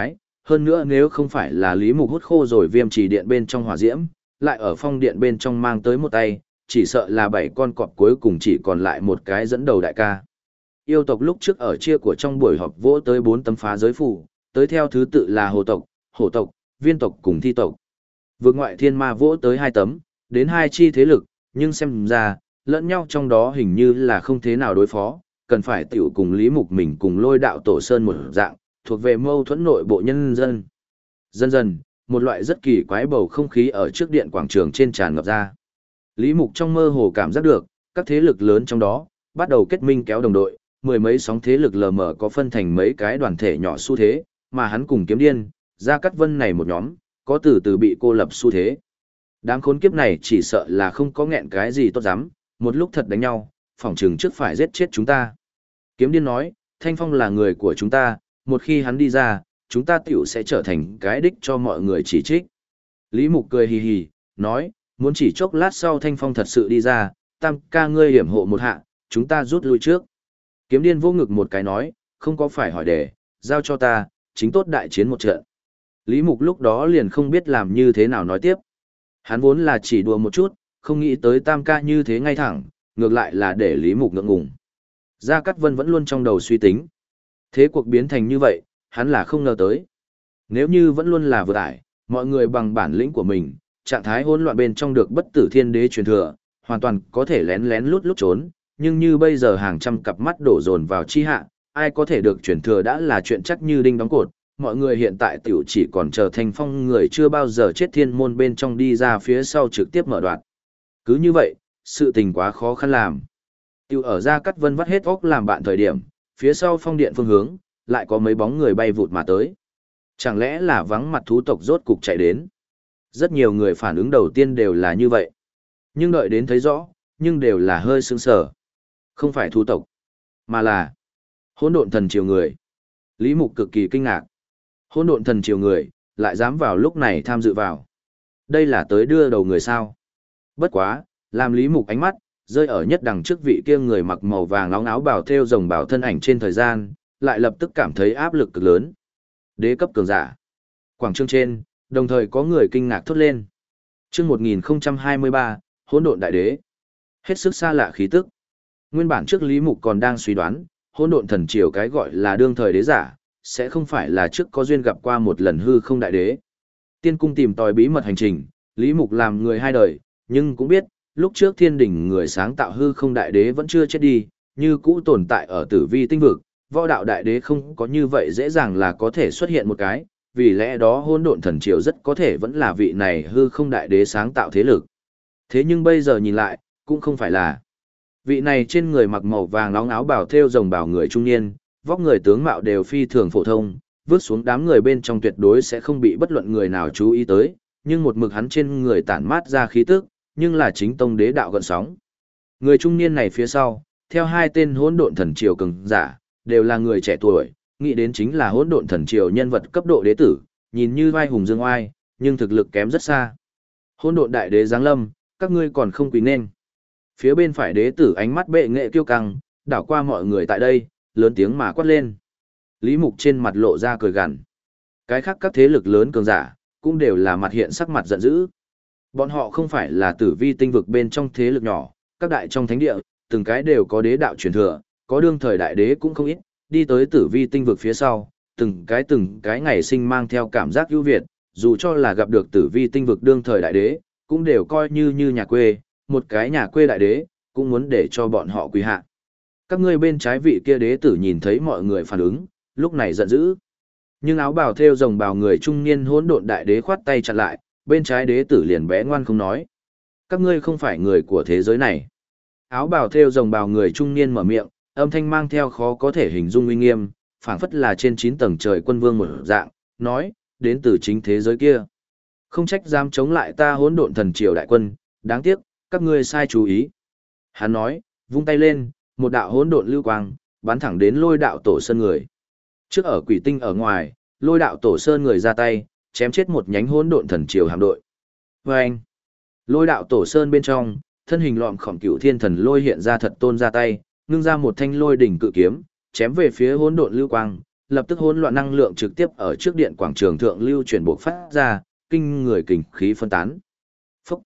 hơn nữa nếu không phải là Lý Mục hút khô rồi viêm trì điện bên trong hỏa diễm, lại ở phong điện bên trong mang tới một tay, chỉ sợ là 7 con cọp cuối cùng chỉ còn lại một cái dẫn đầu đại ca. Yêu tộc lúc trước ở chia của trong buổi họp vỗ tới 4 tấm phá giới phù, tới theo thứ tự là hồ tộc, hổ tộc, viên tộc cùng thi tộc. Vượt ngoại thiên ma vỗ tới 2 tấm, đến 2 chi thế lực, nhưng xem ra, lẫn nhau trong đó hình như là không thế nào đối phó, cần phải tiểu cùng Lý Mục mình cùng Lôi Đạo Tổ Sơn một dạng, thuộc về mâu thuẫn nội bộ nhân dân. Dần dần, một loại rất kỳ quái bầu không khí ở trước điện quảng trường trên tràn ngập ra. Lý Mục trong mơ hồ cảm giác được, các thế lực lớn trong đó, bắt đầu kết minh kéo đồng đội, mười mấy sóng thế lực lờ mờ có phân thành mấy cái đoàn thể nhỏ xu thế, mà hắn cùng Kiếm Điên, Gia Cát Vân này một nhóm, có từ từ bị cô lập xu thế. Đám khốn kiếp này chỉ sợ là không có nghẹn cái gì tốt lắm, một lúc thật đánh nhau, phỏng chừng trước phải giết chết chúng ta. Kiếm Điên nói, Thanh Phong là người của chúng ta, một khi hắn đi ra, chúng ta tiểu sẽ trở thành cái đích cho mọi người chỉ trích. Lý Mục cười hì hì, nói, muốn chỉ chốc lát sau Thanh Phong thật sự đi ra, Tam ca ngươi hiểm hộ một hạ, chúng ta rút lui trước. Kiếm Điên vô ngực một cái nói, không có phải hỏi đề, giao cho ta, chính tốt đại chiến một trận. Lý Mục lúc đó liền không biết làm như thế nào nói tiếp. Hắn vốn là chỉ đùa một chút, không nghĩ tới Tam ca như thế ngay thẳng, ngược lại là để Lý Mục ngượng ngùng. Gia Cát Vân vẫn luôn trong đầu suy tính. Thế cuộc biến thành như vậy, hắn là không ngờ tới. Nếu như vẫn luôn là vừa ải, mọi người bằng bản lĩnh của mình, trạng thái hỗn loạn bên trong được bất tử thiên đế truyền thừa, hoàn toàn có thể lén lén lút lút trốn, nhưng như bây giờ hàng trăm cặp mắt đổ dồn vào chi hạ, ai có thể được truyền thừa đã là chuyện chắc như đinh đóng cột. Mọi người hiện tại tiểu chỉ còn chờ Thanh Phong người chưa bao giờ chết thiên môn bên trong đi ra phía sau trực tiếp mở đoạn. Cứ như vậy, sự tình quá khó khăn làm. Tiểu ở Gia Cát Vân vắt hết óc làm bạn thời điểm, phía sau phong điện phương hướng, lại có mấy bóng người bay vụt mà tới. Chẳng lẽ là vắng mặt thú tộc rốt cục chạy đến? Rất nhiều người phản ứng đầu tiên đều là như vậy. Nhưng đợi đến thấy rõ, nhưng đều là hơi sững sờ. Không phải thú tộc, mà là Hỗn Độn Thần Triều người. Lý Mục cực kỳ kinh ngạc. Hỗn Độn Thần Triều người, lại dám vào lúc này tham dự vào. Đây là tới đưa đầu người sao? Bất quá, làm Lý Mục ánh mắt rơi ở nhất đằng trước vị kia người mặc màu vàng óng áo bào thêu rồng bào thân ảnh trên thời gian, lại lập tức cảm thấy áp lực cực lớn. Đế cấp cường giả. Quảng trường trên, đồng thời có người kinh ngạc thốt lên. Chương 1023, Hỗn Độn Đại Đế. Hết sức xa lạ khí tức. Nguyên bản trước Lý Mục còn đang suy đoán, Hỗn Độn Thần Triều cái gọi là đương thời đế giả, sẽ không phải là trước có duyên gặp qua một lần hư không đại đế. Tiên cung tìm tòi bí mật hành trình, Lý Mục làm người hai đời, nhưng cũng biết, lúc trước thiên đỉnh người sáng tạo hư không đại đế vẫn chưa chết đi, như cũ tồn tại ở tử vi tinh vực, võ đạo đại đế không có như vậy dễ dàng là có thể xuất hiện một cái, vì lẽ đó Hỗn Độn Thần Triều rất có thể vẫn là vị này hư không đại đế sáng tạo thế lực. Thế nhưng bây giờ nhìn lại, cũng không phải là. Vị này trên người mặc màu vàng nóng áo bào thêu rồng bào người trung niên, vóc người tướng mạo đều phi thường phổ thông, vứt xuống đám người bên trong tuyệt đối sẽ không bị bất luận người nào chú ý tới, nhưng một mực hắn trên người tản mát ra khí tức, nhưng là chính tông đế đạo gợn sóng. Người trung niên này phía sau, theo hai tên Hỗn Độn Thần Triều cường giả, đều là người trẻ tuổi, nghĩ đến chính là Hỗn Độn Thần Triều nhân vật cấp độ đế tử, nhìn như vai hùng dương oai, nhưng thực lực kém rất xa. Hỗn Độn Đại Đế giáng lâm, các ngươi còn không quỳ nên. Phía bên phải đế tử ánh mắt bệ nghệ kiêu căng, đảo qua mọi người tại đây, lớn tiếng mà quát lên. Lý Mục trên mặt lộ ra cười gằn. Cái khác các thế lực lớn cường giả, cũng đều là mặt hiện sắc mặt giận dữ. Bọn họ không phải là tử vi tinh vực bên trong thế lực nhỏ, các đại trong thánh địa, từng cái đều có đế đạo truyền thừa, có đương thời đại đế cũng không ít, đi tới tử vi tinh vực phía sau, từng cái ngày sinh mang theo cảm giác ưu việt, dù cho là gặp được tử vi tinh vực đương thời đại đế, cũng đều coi như nhà quê, một cái nhà quê đại đế, cũng muốn để cho bọn họ quỳ hạ. Các ngươi bên trái vị kia đế tử nhìn thấy mọi người phản ứng, lúc này giận dữ. Nhưng áo bào thêu rồng bào người trung niên Hỗn Độn Đại Đế khoát tay chặn lại, bên trái đế tử liền bé ngoan không nói. Các ngươi không phải người của thế giới này. Áo bào thêu rồng bào người trung niên mở miệng, âm thanh mang theo khó có thể hình dung uy nghiêm, phảng phất là trên 9 tầng trời quân vương một dạng, nói, đến từ chính thế giới kia. Không trách dám chống lại ta Hỗn Độn Thần Triều đại quân, đáng tiếc, các ngươi sai chú ý. Hắn nói, vung tay lên, một đạo hỗn độn lưu quang, bắn thẳng đến Lôi Đạo Tổ Sơn người. Trước ở Quỷ Tinh ở ngoài, Lôi Đạo Tổ Sơn người ra tay, chém chết một nhánh Hỗn Độn Thần Triều hạm đội. Vâng! Lôi Đạo Tổ Sơn bên trong, thân hình lọm khổng Cửu Thiên Thần Lôi hiện ra thật tôn ra tay, ngưng ra một thanh lôi đỉnh cự kiếm, chém về phía hỗn độn lưu quang, lập tức hỗn loạn năng lượng trực tiếp ở trước điện quảng trường thượng lưu chuyển bộc phát ra, kinh người kình khí phân tán. Phúc!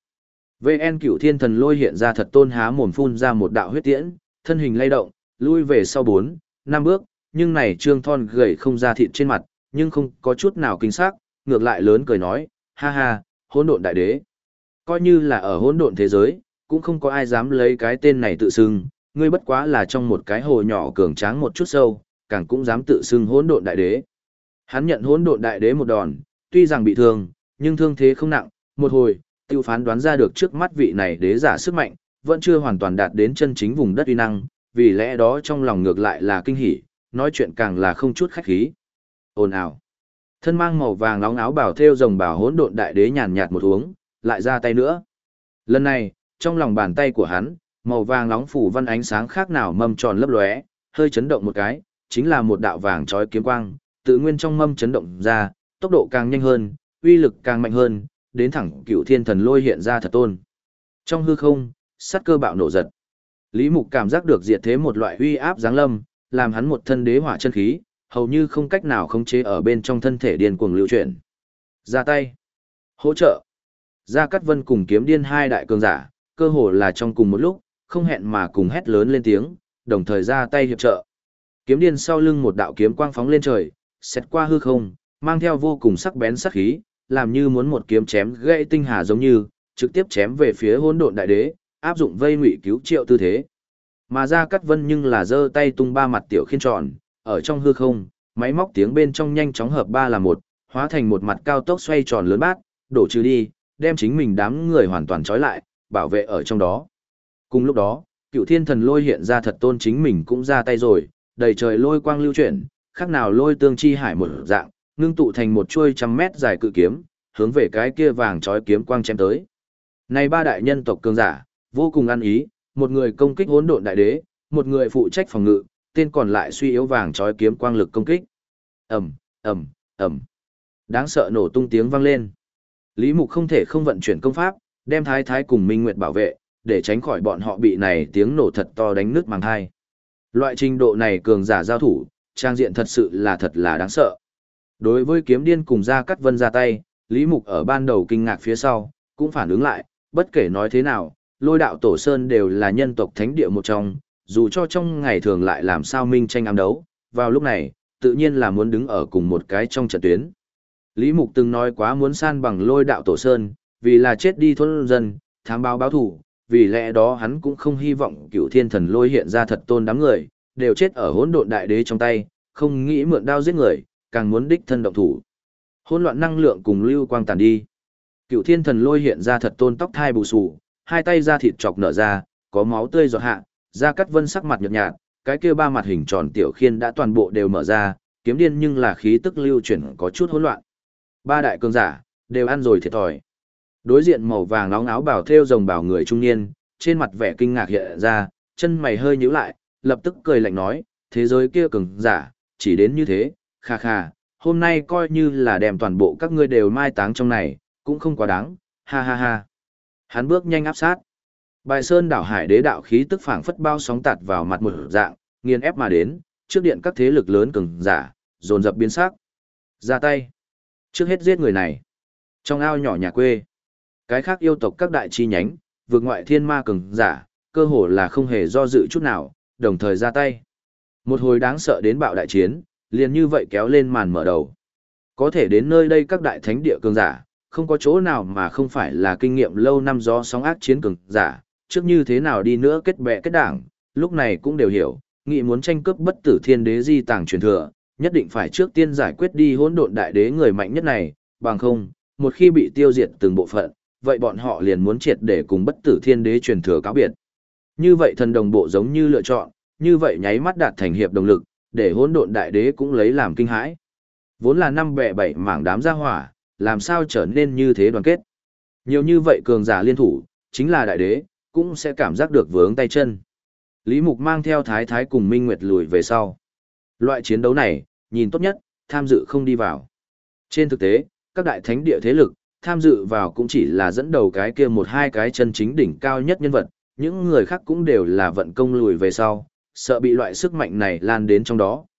VN Cửu Thiên Thần Lôi hiện ra thật tôn há mồm phun ra một đạo huyết tiễn, thân hình lay động, lui về sau 4, 5 bước, nhưng này trương thon gầy không ra thịt trên mặt, nhưng không có chút nào kinh sắc, ngược lại lớn cười nói, ha ha, hỗn độn đại đế. Coi như là ở hỗn độn thế giới, cũng không có ai dám lấy cái tên này tự xưng, ngươi bất quá là trong một cái hồ nhỏ cường tráng một chút sâu, càng cũng dám tự xưng hỗn độn đại đế. Hắn nhận hỗn độn đại đế một đòn, tuy rằng bị thương, nhưng thương thế không nặng, một hồi, tiêu phán đoán ra được trước mắt vị này đế giả sức mạnh, vẫn chưa hoàn toàn đạt đến chân chính vùng đất uy năng, vì lẽ đó trong lòng ngược lại là kinh hỉ, nói chuyện càng là không chút khách khí. Ồn ào. Thân mang màu vàng nóng áo bảo thêu rồng bảo hỗn độn đại đế nhàn nhạt một uống, lại ra tay nữa. Lần này, trong lòng bàn tay của hắn, màu vàng nóng phủ văn ánh sáng khác nào mâm tròn lấp lóe, hơi chấn động một cái, chính là một đạo vàng chói kiếm quang, tự nguyên trong mâm chấn động ra, tốc độ càng nhanh hơn, uy lực càng mạnh hơn, đến thẳng Cửu Thiên Thần Lôi hiện ra thật tôn. Trong hư không, sát cơ bạo nổ giật. Lý Mục cảm giác được diệt thế một loại uy áp giáng lâm, làm hắn một thân đế hỏa chân khí, hầu như không cách nào khống chế ở bên trong thân thể điên cuồng lưu chuyển. Ra tay, hỗ trợ. Gia Cát Vân cùng Kiếm Điên hai đại cường giả, cơ hồ là trong cùng một lúc, không hẹn mà cùng hét lớn lên tiếng, đồng thời ra tay hiệp trợ. Kiếm Điên sau lưng một đạo kiếm quang phóng lên trời, xét qua hư không, mang theo vô cùng sắc bén sắc khí, làm như muốn một kiếm chém gãy tinh hà giống như, trực tiếp chém về phía Hỗn Độn Đại Đế, áp dụng vây ngụy cứu triệu tư thế. Mà Gia Cát Vân nhưng là giơ tay tung ba mặt tiểu khiên tròn, ở trong hư không, máy móc tiếng bên trong nhanh chóng hợp ba là một, hóa thành một mặt cao tốc xoay tròn lớn bát, đổ trừ đi, đem chính mình đám người hoàn toàn trói lại, bảo vệ ở trong đó. Cùng lúc đó, Cửu Thiên Thần Lôi hiện ra thật tôn chính mình cũng ra tay rồi, đầy trời lôi quang lưu chuyển, khác nào lôi tương chi hải một dạng, ngưng tụ thành một chuôi trăm mét dài cự kiếm, hướng về cái kia vàng chói kiếm quang chém tới. Này ba đại nhân tộc cường giả, vô cùng ăn ý, một người công kích Hỗn Độn Đại Đế, một người phụ trách phòng ngự, tên còn lại suy yếu vàng chói kiếm quang lực công kích. Ầm, ầm, ầm. Đáng sợ nổ tung tiếng vang lên. Lý Mục không thể không vận chuyển công pháp, đem Thái Thái cùng Minh Nguyệt bảo vệ, để tránh khỏi bọn họ bị này tiếng nổ thật to đánh nứt màng tai. Loại trình độ này cường giả giao thủ, trang diện thật sự là đáng sợ. Đối với Kiếm Điên cùng Gia Cát Vân ra tay, Lý Mục ở ban đầu kinh ngạc phía sau, cũng phản ứng lại, bất kể nói thế nào, Lôi Đạo Tổ Sơn đều là nhân tộc thánh địa một trong, dù cho trong ngày thường lại làm sao minh tranh ám đấu, vào lúc này, tự nhiên là muốn đứng ở cùng một cái trong trận tuyến. Lý Mục từng nói quá muốn san bằng Lôi Đạo Tổ Sơn, vì là chết đi thôn dân, thám báo thù, vì lẽ đó hắn cũng không hy vọng Cửu Thiên Thần Lôi hiện ra thật tôn đám người, đều chết ở Hỗn Độn Đại Đế trong tay, không nghĩ mượn đao giết người, càng muốn đích thân động thủ. Hỗn loạn năng lượng cùng lưu quang tàn đi. Cửu Thiên Thần Lôi hiện ra thật tôn tóc thai bù xù, hai tay da thịt chọc nở ra, có máu tươi giọt hạ, Gia Cát Vân sắc mặt nhợt nhạt, cái kia ba mặt hình tròn tiểu khiên đã toàn bộ đều mở ra, Kiếm Điên nhưng là khí tức lưu chuyển có chút hỗn loạn. Ba đại cường giả đều ăn rồi thiệt thòi. Đối diện màu vàng nóng áo bào thêu rồng bảo người trung niên, trên mặt vẻ kinh ngạc hiện ra, chân mày hơi nhíu lại, lập tức cười lạnh nói, thế giới kia cường giả, chỉ đến như thế, kha kha, hôm nay coi như là đem toàn bộ các ngươi đều mai táng trong này, cũng không quá đáng, ha ha ha. Hắn bước nhanh áp sát. Bài sơn đảo hải đế đạo khí tức phảng phất bao sóng tạt vào mặt một dạng, nghiền ép mà đến, trước điện các thế lực lớn cường giả, dồn dập biến sắc. Ra tay. Trước hết giết người này. Trong ao nhỏ nhà quê, cái khác yêu tộc các đại chi nhánh, vượt ngoại thiên ma cường giả, cơ hồ là không hề do dự chút nào, đồng thời ra tay. Một hồi đáng sợ đến bạo đại chiến, liền như vậy kéo lên màn mở đầu. Có thể đến nơi đây các đại thánh địa cường giả, không có chỗ nào mà không phải là kinh nghiệm lâu năm gió sóng ác chiến cường giả, trước như thế nào đi nữa kết bè kết đảng, lúc này cũng đều hiểu, nghị muốn tranh cướp bất tử thiên đế di tàng truyền thừa, nhất định phải trước tiên giải quyết đi hỗn độn đại đế người mạnh nhất này, bằng không, một khi bị tiêu diệt từng bộ phận, vậy bọn họ liền muốn triệt để cùng bất tử thiên đế truyền thừa cáo biệt. Như vậy thần đồng bộ giống như lựa chọn, như vậy nháy mắt đạt thành hiệp đồng lực, để hỗn độn đại đế cũng lấy làm kinh hãi. Vốn là năm bè bảy mảng đám gia hỏa, làm sao trở nên như thế đoàn kết. Nhiều như vậy cường giả liên thủ, chính là đại đế, cũng sẽ cảm giác được vướng tay chân. Lý Mục mang theo Thái Thái cùng Minh Nguyệt lùi về sau. Loại chiến đấu này, nhìn tốt nhất, tham dự không đi vào. Trên thực tế, các đại thánh địa thế lực, tham dự vào cũng chỉ là dẫn đầu cái kia một hai cái chân chính đỉnh cao nhất nhân vật, những người khác cũng đều là vận công lùi về sau, sợ bị loại sức mạnh này lan đến trong đó,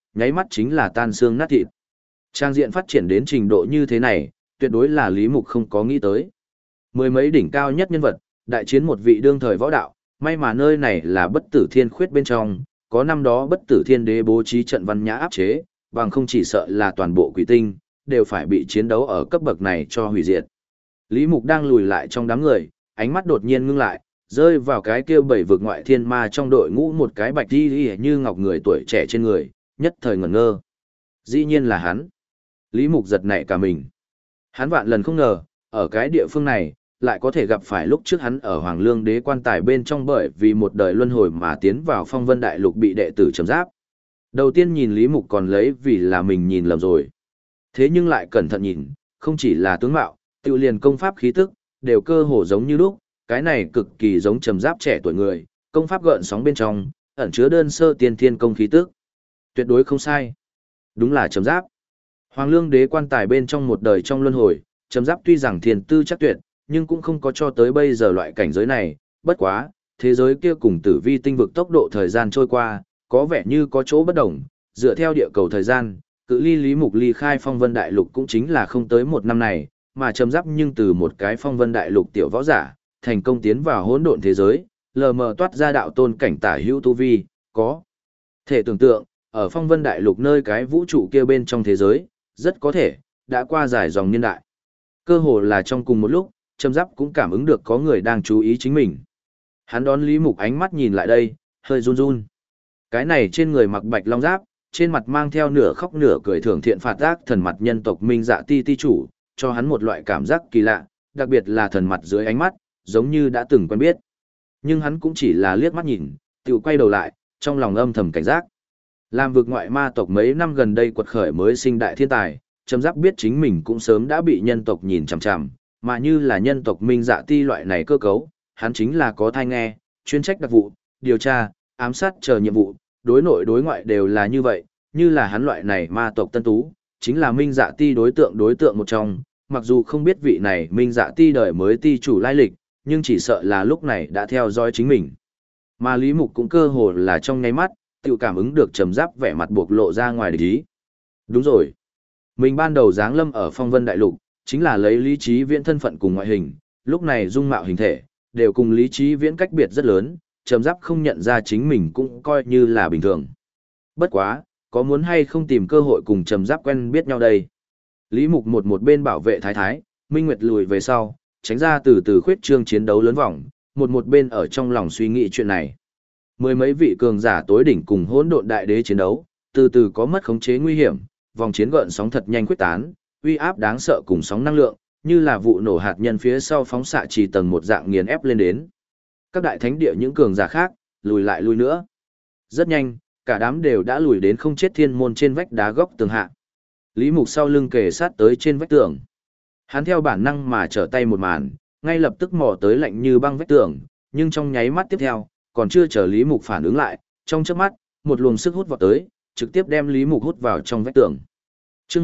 nháy mắt chính là tan xương nát thịt. Trang diện phát triển đến trình độ như thế này, tuyệt đối là Lý Mục không có nghĩ tới. Mười mấy đỉnh cao nhất nhân vật, đại chiến một vị đương thời võ đạo, may mà nơi này là bất tử thiên khuyết bên trong, có năm đó bất tử thiên đế bố trí trận văn nhã áp chế, bằng không chỉ sợ là toàn bộ quỷ tinh, đều phải bị chiến đấu ở cấp bậc này cho hủy diệt. Lý Mục đang lùi lại trong đám người, ánh mắt đột nhiên ngưng lại, rơi vào cái kia bảy vực ngoại thiên ma trong đội ngũ một cái bạch đi như ngọc người tuổi trẻ trên người, nhất thời ngẩn ngơ. Dĩ nhiên là hắn. Lý Mục giật nảy cả mình. Hắn vạn lần không ngờ, ở cái địa phương này, lại có thể gặp phải lúc trước hắn ở Hoàng Lương Đế quan tài bên trong bởi vì một đời luân hồi mà tiến vào Phong Vân Đại Lục bị đệ tử trầm giáp. Đầu tiên nhìn Lý Mục còn lấy vì là mình nhìn lầm rồi. Thế nhưng lại cẩn thận nhìn, không chỉ là tướng mạo, tự liền công pháp khí tức, đều cơ hồ giống như lúc, cái này cực kỳ giống trầm giáp trẻ tuổi người, công pháp gợn sóng bên trong, ẩn chứa đơn sơ tiên thiên công khí tức. Tuyệt đối không sai. Đúng là trầm giáp. Hoàng Lương Đế quan tài bên trong một đời trong luân hồi, trầm giáp tuy rằng thiên tư chắc tuyệt, nhưng cũng không có cho tới bây giờ loại cảnh giới này, bất quá, thế giới kia cùng tử vi tinh vực tốc độ thời gian trôi qua, có vẻ như có chỗ bất đồng, dựa theo địa cầu thời gian, cự ly Lý Mục ly khai Phong Vân Đại Lục cũng chính là không tới một năm này, mà trầm giáp nhưng từ một cái Phong Vân Đại Lục tiểu võ giả, thành công tiến vào hỗn độn thế giới, lờ mờ toát ra đạo tôn cảnh tả hữu tu vi, có thể tưởng tượng, ở Phong Vân Đại Lục nơi cái vũ trụ kia bên trong thế giới, rất có thể đã qua dài dòng niên đại. Cơ hồ là trong cùng một lúc, trầm giáp cũng cảm ứng được có người đang chú ý chính mình. Hắn đón Lý Mục ánh mắt nhìn lại đây, hơi run run. Cái này trên người mặc bạch long giáp, trên mặt mang theo nửa khóc nửa cười thưởng thiện phạt ác thần mặt nhân tộc Minh Dạ Ti ti chủ, cho hắn một loại cảm giác kỳ lạ, đặc biệt là thần mặt dưới ánh mắt, giống như đã từng quen biết. Nhưng hắn cũng chỉ là liếc mắt nhìn, tự quay đầu lại, trong lòng âm thầm cảnh giác. Làm vực ngoại ma tộc mấy năm gần đây quật khởi mới sinh đại thiên tài, trầm giáp biết chính mình cũng sớm đã bị nhân tộc nhìn chằm chằm, mà như là nhân tộc Minh Dạ Ti loại này cơ cấu, hắn chính là có thai nghe, chuyên trách đặc vụ, điều tra, ám sát chờ nhiệm vụ, đối nội đối ngoại đều là như vậy, như là hắn loại này ma tộc tân tú, chính là Minh Dạ Ti đối tượng một trong, mặc dù không biết vị này Minh Dạ Ti đời mới ti chủ lai lịch, nhưng chỉ sợ là lúc này đã theo dõi chính mình. Mà Lý Mục cũng cơ hồ là trong nháy mắt, tự cảm ứng được trầm giáp vẻ mặt buộc lộ ra ngoài địch ý. Đúng rồi. Mình ban đầu giáng lâm ở Phong Vân Đại Lục, chính là lấy Lý Chí Viễn thân phận cùng ngoại hình, lúc này dung mạo hình thể, đều cùng Lý Chí Viễn cách biệt rất lớn, trầm giáp không nhận ra chính mình cũng coi như là bình thường. Bất quá, có muốn hay không tìm cơ hội cùng trầm giáp quen biết nhau đây? Lý Mục một bên bảo vệ thái thái, Minh Nguyệt lùi về sau, tránh ra từ từ khuyết trương chiến đấu lớn vòng, một bên ở trong lòng suy nghĩ chuyện này. Mười mấy vị cường giả tối đỉnh cùng hỗn độn đại đế chiến đấu, từ từ có mất khống chế nguy hiểm, vòng chiến gợn sóng thật nhanh quyết tán, uy áp đáng sợ cùng sóng năng lượng, như là vụ nổ hạt nhân phía sau phóng xạ trì tầng một dạng nghiền ép lên đến. Các đại thánh địa những cường giả khác, lùi lại lui nữa. Rất nhanh, cả đám đều đã lùi đến không chết thiên môn trên vách đá góc tường hạ. Lý Mục sau lưng kề sát tới trên vách tường. Hắn theo bản năng mà trở tay một màn, ngay lập tức mò tới lạnh như băng vách tường, nhưng trong nháy mắt tiếp theo, còn chưa chờ Lý Mục phản ứng lại, trong chớp mắt, một luồng sức hút vọt tới, trực tiếp đem Lý Mục hút vào trong vách tường. Chương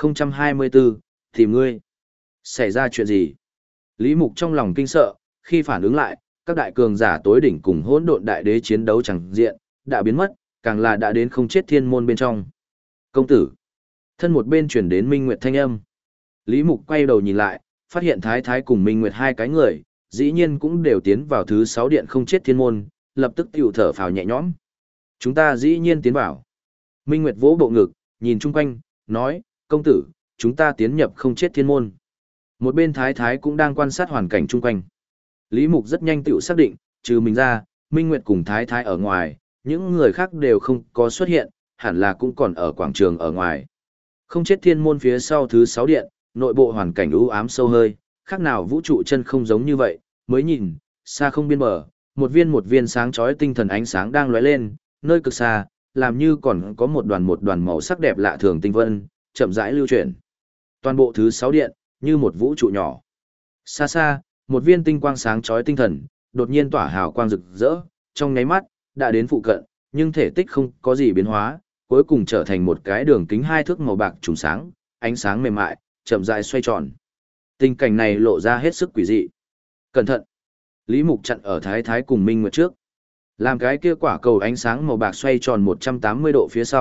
1024, tìm ngươi. Xảy ra chuyện gì? Lý Mục trong lòng kinh sợ, khi phản ứng lại, các đại cường giả tối đỉnh cùng hỗn độn đại đế chiến đấu chẳng diện, đã biến mất, càng là đã đến không chết thiên môn bên trong. Công tử. Thân một bên chuyển đến Minh Nguyệt thanh âm. Lý Mục quay đầu nhìn lại, phát hiện Thái Thái cùng Minh Nguyệt hai cái người, dĩ nhiên cũng đều tiến vào thứ 6 điện không chết thiên môn, lập tức tiểu thở phào nhẹ nhõm. Chúng ta dĩ nhiên tiến vào. Minh Nguyệt vỗ bộ ngực, nhìn chung quanh, nói, công tử, chúng ta tiến nhập không chết thiên môn. Một bên Thái Thái cũng đang quan sát hoàn cảnh chung quanh. Lý Mục rất nhanh tiểu xác định, trừ mình ra, Minh Nguyệt cùng Thái Thái ở ngoài, những người khác đều không có xuất hiện, hẳn là cũng còn ở quảng trường ở ngoài. Không chết thiên môn phía sau thứ 6 điện, nội bộ hoàn cảnh u ám sâu hơi, khác nào vũ trụ chân không giống như vậy, mới nhìn, xa không biên bờ, một viên sáng chói tinh thần ánh sáng đang lóe lên, nơi cực xa, làm như còn có một đoàn màu sắc đẹp lạ thường tinh vân, chậm rãi lưu chuyển. Toàn bộ thứ 6 điện, như một vũ trụ nhỏ. Xa xa, một viên tinh quang sáng chói tinh thần, đột nhiên tỏa hào quang rực rỡ, trong nháy mắt, đã đến phụ cận, nhưng thể tích không có gì biến hóa, cuối cùng trở thành một cái đường kính 2 thước màu bạc trùng sáng, ánh sáng mềm mại, chậm rãi xoay tròn. Tình cảnh này lộ ra hết sức quỷ dị. Cẩn thận! Lý Mục chặn ở Thái Thái cùng Minh Nguyệt trước. Làm cái kia quả cầu ánh sáng màu bạc xoay tròn 180 độ phía sau,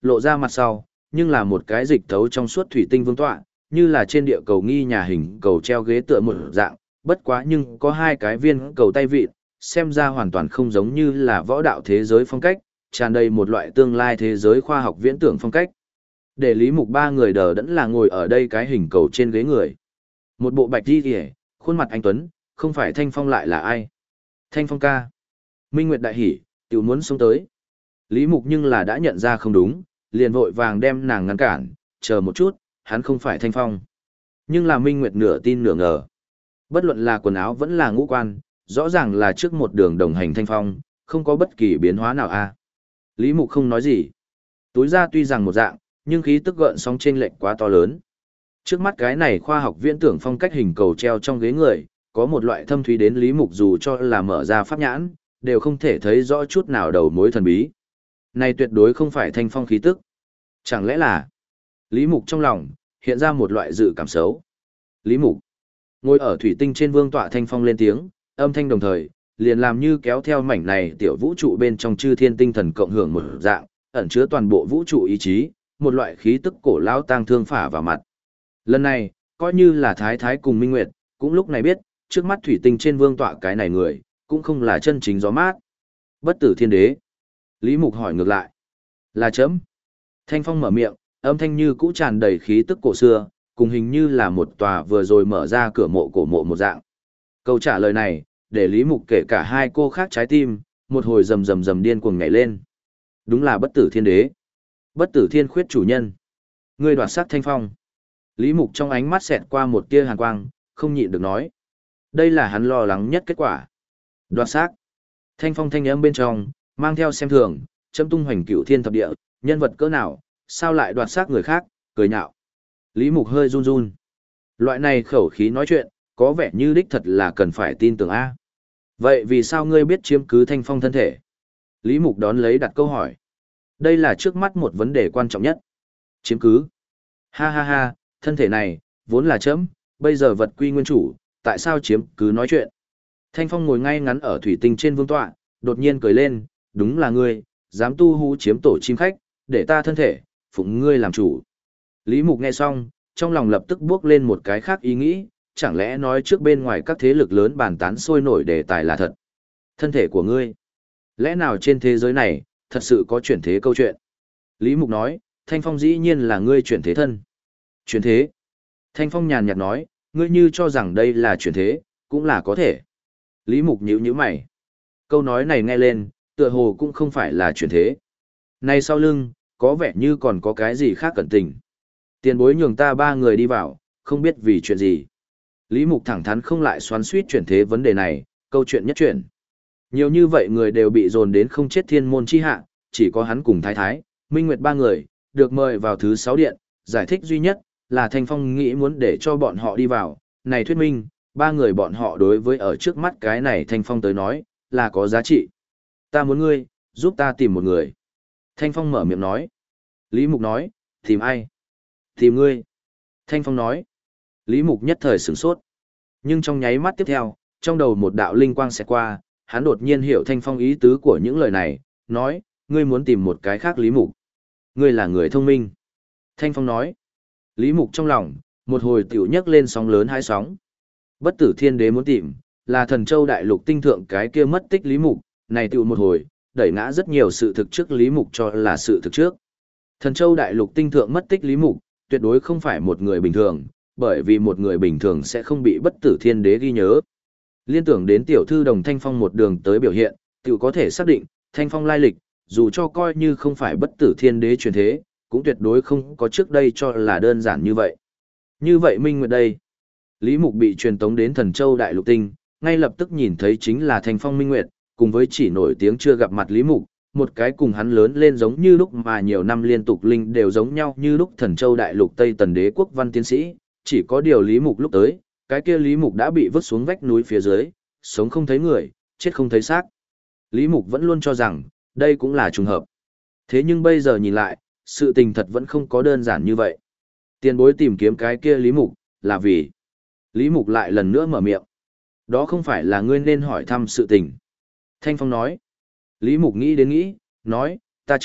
lộ ra mặt sau, nhưng là một cái dịch thấu trong suốt thủy tinh vương tọa, như là trên địa cầu nghi nhà hình cầu treo ghế tựa một dạng, bất quá nhưng có hai cái viên cầu tay vịn, xem ra hoàn toàn không giống như là võ đạo thế giới phong cách, tràn đầy một loại tương lai thế giới khoa học viễn tưởng phong cách. Để Lý Mục ba người đờ đẫn là ngồi ở đây cái hình cầu trên ghế người. Một bộ bạch y kìa, khuôn mặt anh tuấn, không phải Thanh Phong lại là ai? Thanh Phong ca. Minh Nguyệt đại hỉ, tiểu muốn xuống tới. Lý Mục nhưng là đã nhận ra không đúng, liền vội vàng đem nàng ngăn cản, chờ một chút, hắn không phải Thanh Phong. Nhưng là Minh Nguyệt nửa tin nửa ngờ. Bất luận là quần áo vẫn là ngũ quan, rõ ràng là trước một đường đồng hành Thanh Phong, không có bất kỳ biến hóa nào a. Lý Mục không nói gì. Túi ra tuy rằng một dạng, nhưng khí tức gợn sóng chênh lệch quá to lớn. Trước mắt cái này khoa học viễn tưởng phong cách hình cầu treo trong ghế người, có một loại thâm thúy đến Lý Mục dù cho là mở ra pháp nhãn, đều không thể thấy rõ chút nào đầu mối thần bí. Này tuyệt đối không phải Thanh Phong khí tức. Chẳng lẽ là... Lý Mục trong lòng, hiện ra một loại dự cảm xấu. Lý Mục. Ngồi ở thủy tinh trên vương tọa Thanh Phong lên tiếng, âm thanh đồng thời, liền làm như kéo theo mảnh này tiểu vũ trụ bên trong chư thiên tinh thần cộng hưởng một dạng, ẩn chứa toàn bộ vũ trụ ý chí, một loại khí tức cổ lão tang thương phả vào mặt. Lần này, coi như là Thái Thái cùng Minh Nguyệt, cũng lúc này biết, trước mắt thủy tinh trên vương tọa cái này người, cũng không là chân chính gió mát. Bất tử thiên đế. Lý Mục hỏi ngược lại. Là chấm. Thanh Phong mở miệng, âm thanh như cũ tràn đầy khí tức cổ xưa, cùng hình như là một tòa vừa rồi mở ra cửa mộ cổ mộ một dạng. Câu trả lời này, để Lý Mục kể cả hai cô khác trái tim, một hồi rầm rầm rầm điên cuồng nhảy lên. Đúng là bất tử thiên đế. Bất tử thiên khuyết chủ nhân. Ngươi đoạt xác Thanh Phong. Lý Mục trong ánh mắt xẹt qua một tia hàn quang, không nhịn được nói. Đây là hắn lo lắng nhất kết quả. Đoạt xác. Thanh Phong thanh âm bên trong, mang theo xem thường, châm tung hoành cửu thiên thập địa, nhân vật cỡ nào, sao lại đoạt xác người khác, cười nhạo. Lý Mục hơi run run. Loại này khẩu khí nói chuyện, có vẻ như đích thật là cần phải tin tưởng A. Vậy vì sao ngươi biết chiếm cứ Thanh Phong thân thể? Lý Mục đón lấy đặt câu hỏi. Đây là trước mắt một vấn đề quan trọng nhất. Chiếm cứ. Ha ha ha, thân thể này, vốn là chấm, bây giờ vật quy nguyên chủ, tại sao chiếm cứ nói chuyện? Thanh Phong ngồi ngay ngắn ở thủy tinh trên vương tọa, đột nhiên cười lên, đúng là ngươi, dám tu hú chiếm tổ chim khách, để ta thân thể, phụng ngươi làm chủ. Lý Mục nghe xong, trong lòng lập tức bước lên một cái khác ý nghĩ, chẳng lẽ nói trước bên ngoài các thế lực lớn bàn tán sôi nổi đề tài là thật. Thân thể của ngươi, lẽ nào trên thế giới này, thật sự có chuyển thế câu chuyện? Lý Mục nói, Thanh Phong dĩ nhiên là ngươi chuyển thế thân. Chuyển thế? Thanh Phong nhàn nhạt nói, ngươi như cho rằng đây là chuyển thế, cũng là có thể. Lý Mục nhíu nhíu mày. Câu nói này nghe lên, tựa hồ cũng không phải là chuyển thế. Này sau lưng, có vẻ như còn có cái gì khác cẩn tình. Tiền bối nhường ta ba người đi vào, không biết vì chuyện gì. Lý Mục thẳng thắn không lại xoắn suýt chuyển thế vấn đề này, câu chuyện nhất chuyển. Nhiều như vậy người đều bị dồn đến không chết thiên môn chi hạ, chỉ có hắn cùng Thái Thái, Minh Nguyệt ba người, được mời vào thứ 6 điện, giải thích duy nhất là Thanh Phong nghĩ muốn để cho bọn họ đi vào, này thuyết minh, ba người bọn họ đối với ở trước mắt cái này Thanh Phong tới nói, là có giá trị. Ta muốn ngươi, giúp ta tìm một người. Thanh Phong mở miệng nói. Lý Mục nói, tìm ai? Tìm ngươi. Thanh Phong nói. Lý Mục nhất thời sửng sốt. Nhưng trong nháy mắt tiếp theo, trong đầu một đạo linh quang xẹt qua, hắn đột nhiên hiểu Thanh Phong ý tứ của những lời này, nói, ngươi muốn tìm một cái khác Lý Mục. Ngươi là người thông minh. Thanh Phong nói. Lý Mục trong lòng, một hồi tiểu nhấc lên sóng lớn hai sóng. Bất tử thiên đế muốn tìm, là thần châu đại lục tinh thượng cái kia mất tích Lý Mục, này tiểu một hồi, đẩy ngã rất nhiều sự thực trước Lý Mục cho là sự thực trước. Thần châu đại lục tinh thượng mất tích Lý Mục, tuyệt đối không phải một người bình thường, bởi vì một người bình thường sẽ không bị bất tử thiên đế ghi nhớ. Liên tưởng đến tiểu thư đồng Thanh Phong một đường tới biểu hiện, tiểu có thể xác định, Thanh Phong lai lịch, dù cho coi như không phải bất tử thiên đế truyền thế, cũng tuyệt đối không có trước đây cho là đơn giản như vậy. Như vậy Minh Nguyệt đây, Lý Mục bị truyền tống đến thần châu đại lục tinh, ngay lập tức nhìn thấy chính là Thanh Phong Minh Nguyệt, cùng với chỉ nổi tiếng chưa gặp mặt Lý Mục, một cái cùng hắn lớn lên giống như lúc mà nhiều năm liên tục linh đều giống nhau như lúc thần châu đại lục Tây Tần đế quốc văn tiến sĩ, chỉ có điều Lý Mục lúc tới, cái kia Lý Mục đã bị vứt xuống vách núi phía dưới, sống không thấy người, chết không thấy xác. Lý Mục vẫn luôn cho rằng, đây cũng là trùng hợp. Thế nhưng bây giờ nhìn lại, sự tình thật vẫn không có đơn giản như vậy. Tiền bối tìm kiếm cái kia Lý Mục, là vì... Lý Mục lại lần nữa mở miệng. Đó không phải là ngươi nên hỏi thăm sự tình. Thanh Phong nói. Lý Mục nghĩ đến nghĩ, nói, ta trước,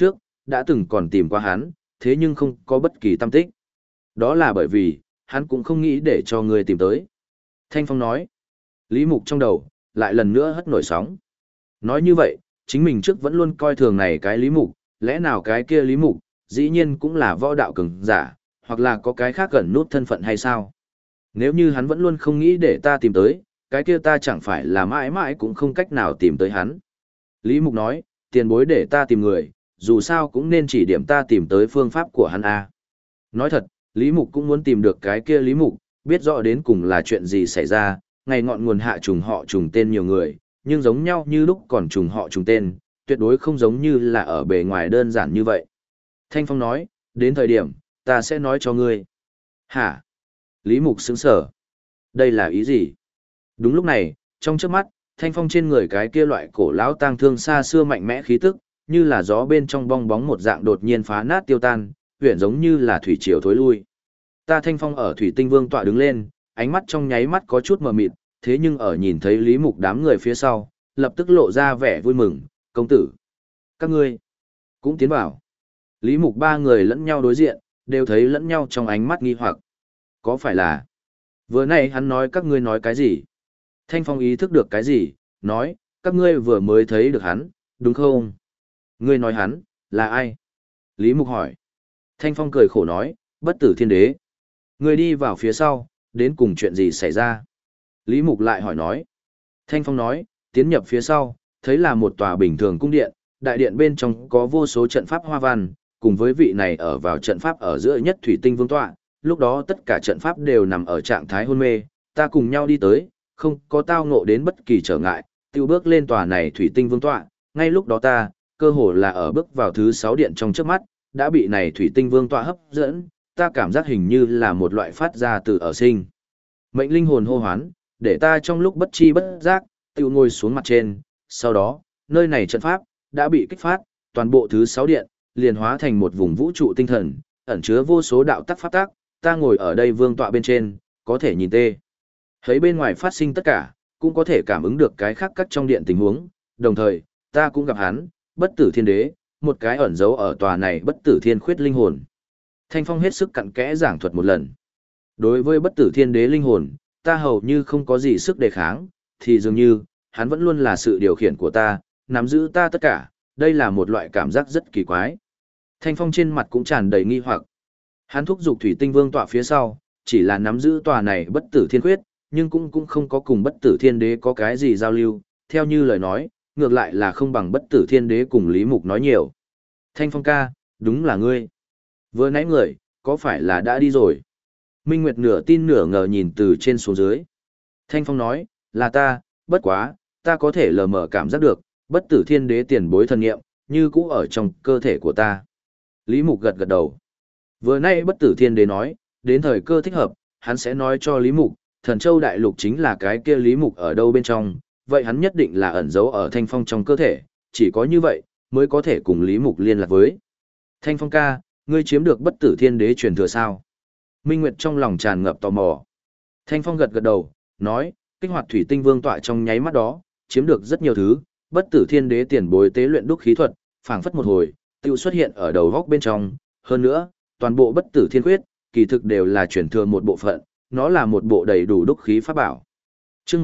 đã từng còn tìm qua hắn, thế nhưng không có bất kỳ tâm tích. Đó là bởi vì, hắn cũng không nghĩ để cho ngươi tìm tới. Thanh Phong nói, Lý Mục trong đầu, lại lần nữa hất nổi sóng. Nói như vậy, chính mình trước vẫn luôn coi thường này cái Lý Mục, lẽ nào cái kia Lý Mục, dĩ nhiên cũng là võ đạo cường giả, hoặc là có cái khác gần nút thân phận hay sao? Nếu như hắn vẫn luôn không nghĩ để ta tìm tới, cái kia ta chẳng phải là mãi mãi cũng không cách nào tìm tới hắn. Lý Mục nói, tiền bối để ta tìm người, dù sao cũng nên chỉ điểm ta tìm tới phương pháp của hắn a. Nói thật, Lý Mục cũng muốn tìm được cái kia Lý Mục, biết rõ đến cùng là chuyện gì xảy ra, ngày ngọn nguồn hạ trùng họ trùng tên nhiều người, nhưng giống nhau như lúc còn trùng họ trùng tên, tuyệt đối không giống như là ở bề ngoài đơn giản như vậy. Thanh Phong nói, đến thời điểm, ta sẽ nói cho ngươi. Hả? Lý Mục sững sờ. Đây là ý gì? Đúng lúc này, trong chớp mắt, Thanh Phong trên người cái kia loại cổ lão tang thương xa xưa mạnh mẽ khí tức, như là gió bên trong bong bóng một dạng đột nhiên phá nát tiêu tan, huyền giống như là thủy triều thối lui. Ta Thanh Phong ở Thủy Tinh Vương tọa đứng lên, ánh mắt trong nháy mắt có chút mờ mịt, thế nhưng ở nhìn thấy Lý Mục đám người phía sau, lập tức lộ ra vẻ vui mừng, công tử. Các ngươi cũng tiến vào. Lý Mục ba người lẫn nhau đối diện, đều thấy lẫn nhau trong ánh mắt nghi hoặc. Có phải là... Vừa nãy hắn nói các ngươi nói cái gì? Thanh Phong ý thức được cái gì, nói, các ngươi vừa mới thấy được hắn, đúng không? Ngươi nói hắn, là ai? Lý Mục hỏi. Thanh Phong cười khổ nói, bất tử thiên đế. Ngươi đi vào phía sau, đến cùng chuyện gì xảy ra? Lý Mục lại hỏi nói. Thanh Phong nói, tiến nhập phía sau, thấy là một tòa bình thường cung điện, đại điện bên trong có vô số trận pháp hoa văn, cùng với vị này ở vào trận pháp ở giữa nhất Thủy Tinh Vương tọa, lúc đó tất cả trận pháp đều nằm ở trạng thái hôn mê, ta cùng nhau đi tới, không có tao ngộ đến bất kỳ trở ngại, tiêu bước lên tòa này Thủy Tinh Vương tọa, ngay lúc đó ta, cơ hồ là ở bước vào thứ 6 điện trong trước mắt, đã bị này Thủy Tinh Vương tọa hấp dẫn, ta cảm giác hình như là một loại phát ra từ ở sinh. Mệnh linh hồn hô hoán, để ta trong lúc bất chi bất giác, tiêu ngồi xuống mặt trên, sau đó, nơi này trận pháp, đã bị kích phát, toàn bộ thứ 6 điện, liền hóa thành một vùng vũ trụ tinh thần, ẩn chứa vô số đạo tắc pháp tác, ta ngồi ở đây vương tọa bên trên, có thể nhìn tê. Thấy bên ngoài phát sinh tất cả, cũng có thể cảm ứng được cái khác cắt trong điện tình huống, đồng thời, ta cũng gặp hắn, bất tử thiên đế, một cái ẩn giấu ở tòa này bất tử thiên khuyết linh hồn. Thanh Phong hết sức cặn kẽ giảng thuật một lần. Đối với bất tử thiên đế linh hồn, ta hầu như không có gì sức đề kháng, thì dường như, hắn vẫn luôn là sự điều khiển của ta, nắm giữ ta tất cả, đây là một loại cảm giác rất kỳ quái. Thanh Phong trên mặt cũng tràn đầy nghi hoặc. Hắn thúc giục Thủy Tinh Vương tọa phía sau, chỉ là nắm giữ tòa này bất tử thiên khuyết, nhưng cũng không có cùng bất tử thiên đế có cái gì giao lưu, theo như lời nói, ngược lại là không bằng bất tử thiên đế cùng Lý Mục nói nhiều. Thanh Phong ca, đúng là ngươi. Vừa nãy người, có phải là đã đi rồi? Minh Nguyệt nửa tin nửa ngờ nhìn từ trên xuống dưới. Thanh Phong nói, là ta, bất quá, ta có thể lờ mờ cảm giác được, bất tử thiên đế tiền bối thần nghiệm, như cũ ở trong cơ thể của ta. Lý Mục gật gật đầu. Vừa nay bất tử thiên đế nói, đến thời cơ thích hợp, hắn sẽ nói cho Lý Mục, Thần Châu Đại Lục chính là cái kia Lý Mục ở đâu bên trong, vậy hắn nhất định là ẩn giấu ở Thanh Phong trong cơ thể, chỉ có như vậy, mới có thể cùng Lý Mục liên lạc với. Thanh Phong ca, ngươi chiếm được bất tử thiên đế truyền thừa sao? Minh Nguyệt trong lòng tràn ngập tò mò. Thanh Phong gật gật đầu, nói, kích hoạt Thủy Tinh Vương tọa trong nháy mắt đó, chiếm được rất nhiều thứ, bất tử thiên đế tiền bối tế luyện đúc khí thuật, phảng phất một hồi, tiêu xuất hiện ở đầu góc bên trong, hơn nữa, toàn bộ bất tử thiên quyết, kỳ thực đều là truyền thừa một bộ phận, nó là một bộ đầy đủ đúc khí pháp bảo. Chương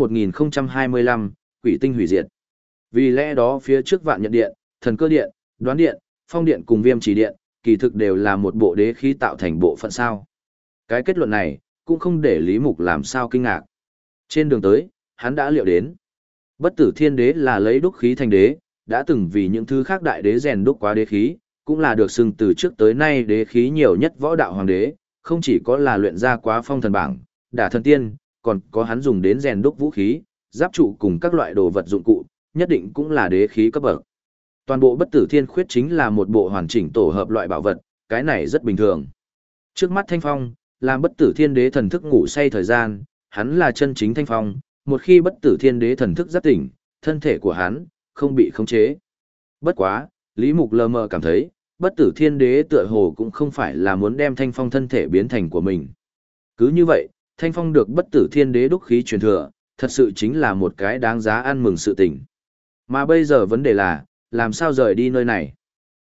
1025, Quỷ tinh hủy diệt. Vì lẽ đó phía trước Vạn Nhận Điện, Thần Cơ Điện, Đoán Điện, Phong Điện cùng Viêm Chỉ Điện, kỳ thực đều là một bộ đế khí tạo thành bộ phận sao. Cái kết luận này, cũng không để Lý Mục làm sao kinh ngạc. Trên đường tới, hắn đã liệu đến. Bất tử thiên đế là lấy đúc khí thành đế, đã từng vì những thứ khác đại đế rèn đúc quá đế khí, cũng là được xưng từ trước tới nay đế khí nhiều nhất võ đạo hoàng đế, không chỉ có là luyện ra quá phong thần bảng, đả thần tiên, còn có hắn dùng đến rèn đúc vũ khí, giáp trụ cùng các loại đồ vật dụng cụ, nhất định cũng là đế khí cấp bậc. Toàn bộ bất tử thiên khuyết chính là một bộ hoàn chỉnh tổ hợp loại bảo vật, cái này rất bình thường. Trước mắt Thanh Phong, làm bất tử thiên đế thần thức ngủ say thời gian, hắn là chân chính Thanh Phong, một khi bất tử thiên đế thần thức giác tỉnh, thân thể của hắn không bị khống chế. Bất quá, Lý Mục lờ mờ cảm thấy, bất tử thiên đế tựa hồ cũng không phải là muốn đem Thanh Phong thân thể biến thành của mình. Cứ như vậy, Thanh Phong được bất tử thiên đế đúc khí truyền thừa, thật sự chính là một cái đáng giá ăn mừng sự tình. Mà bây giờ vấn đề là, làm sao rời đi nơi này?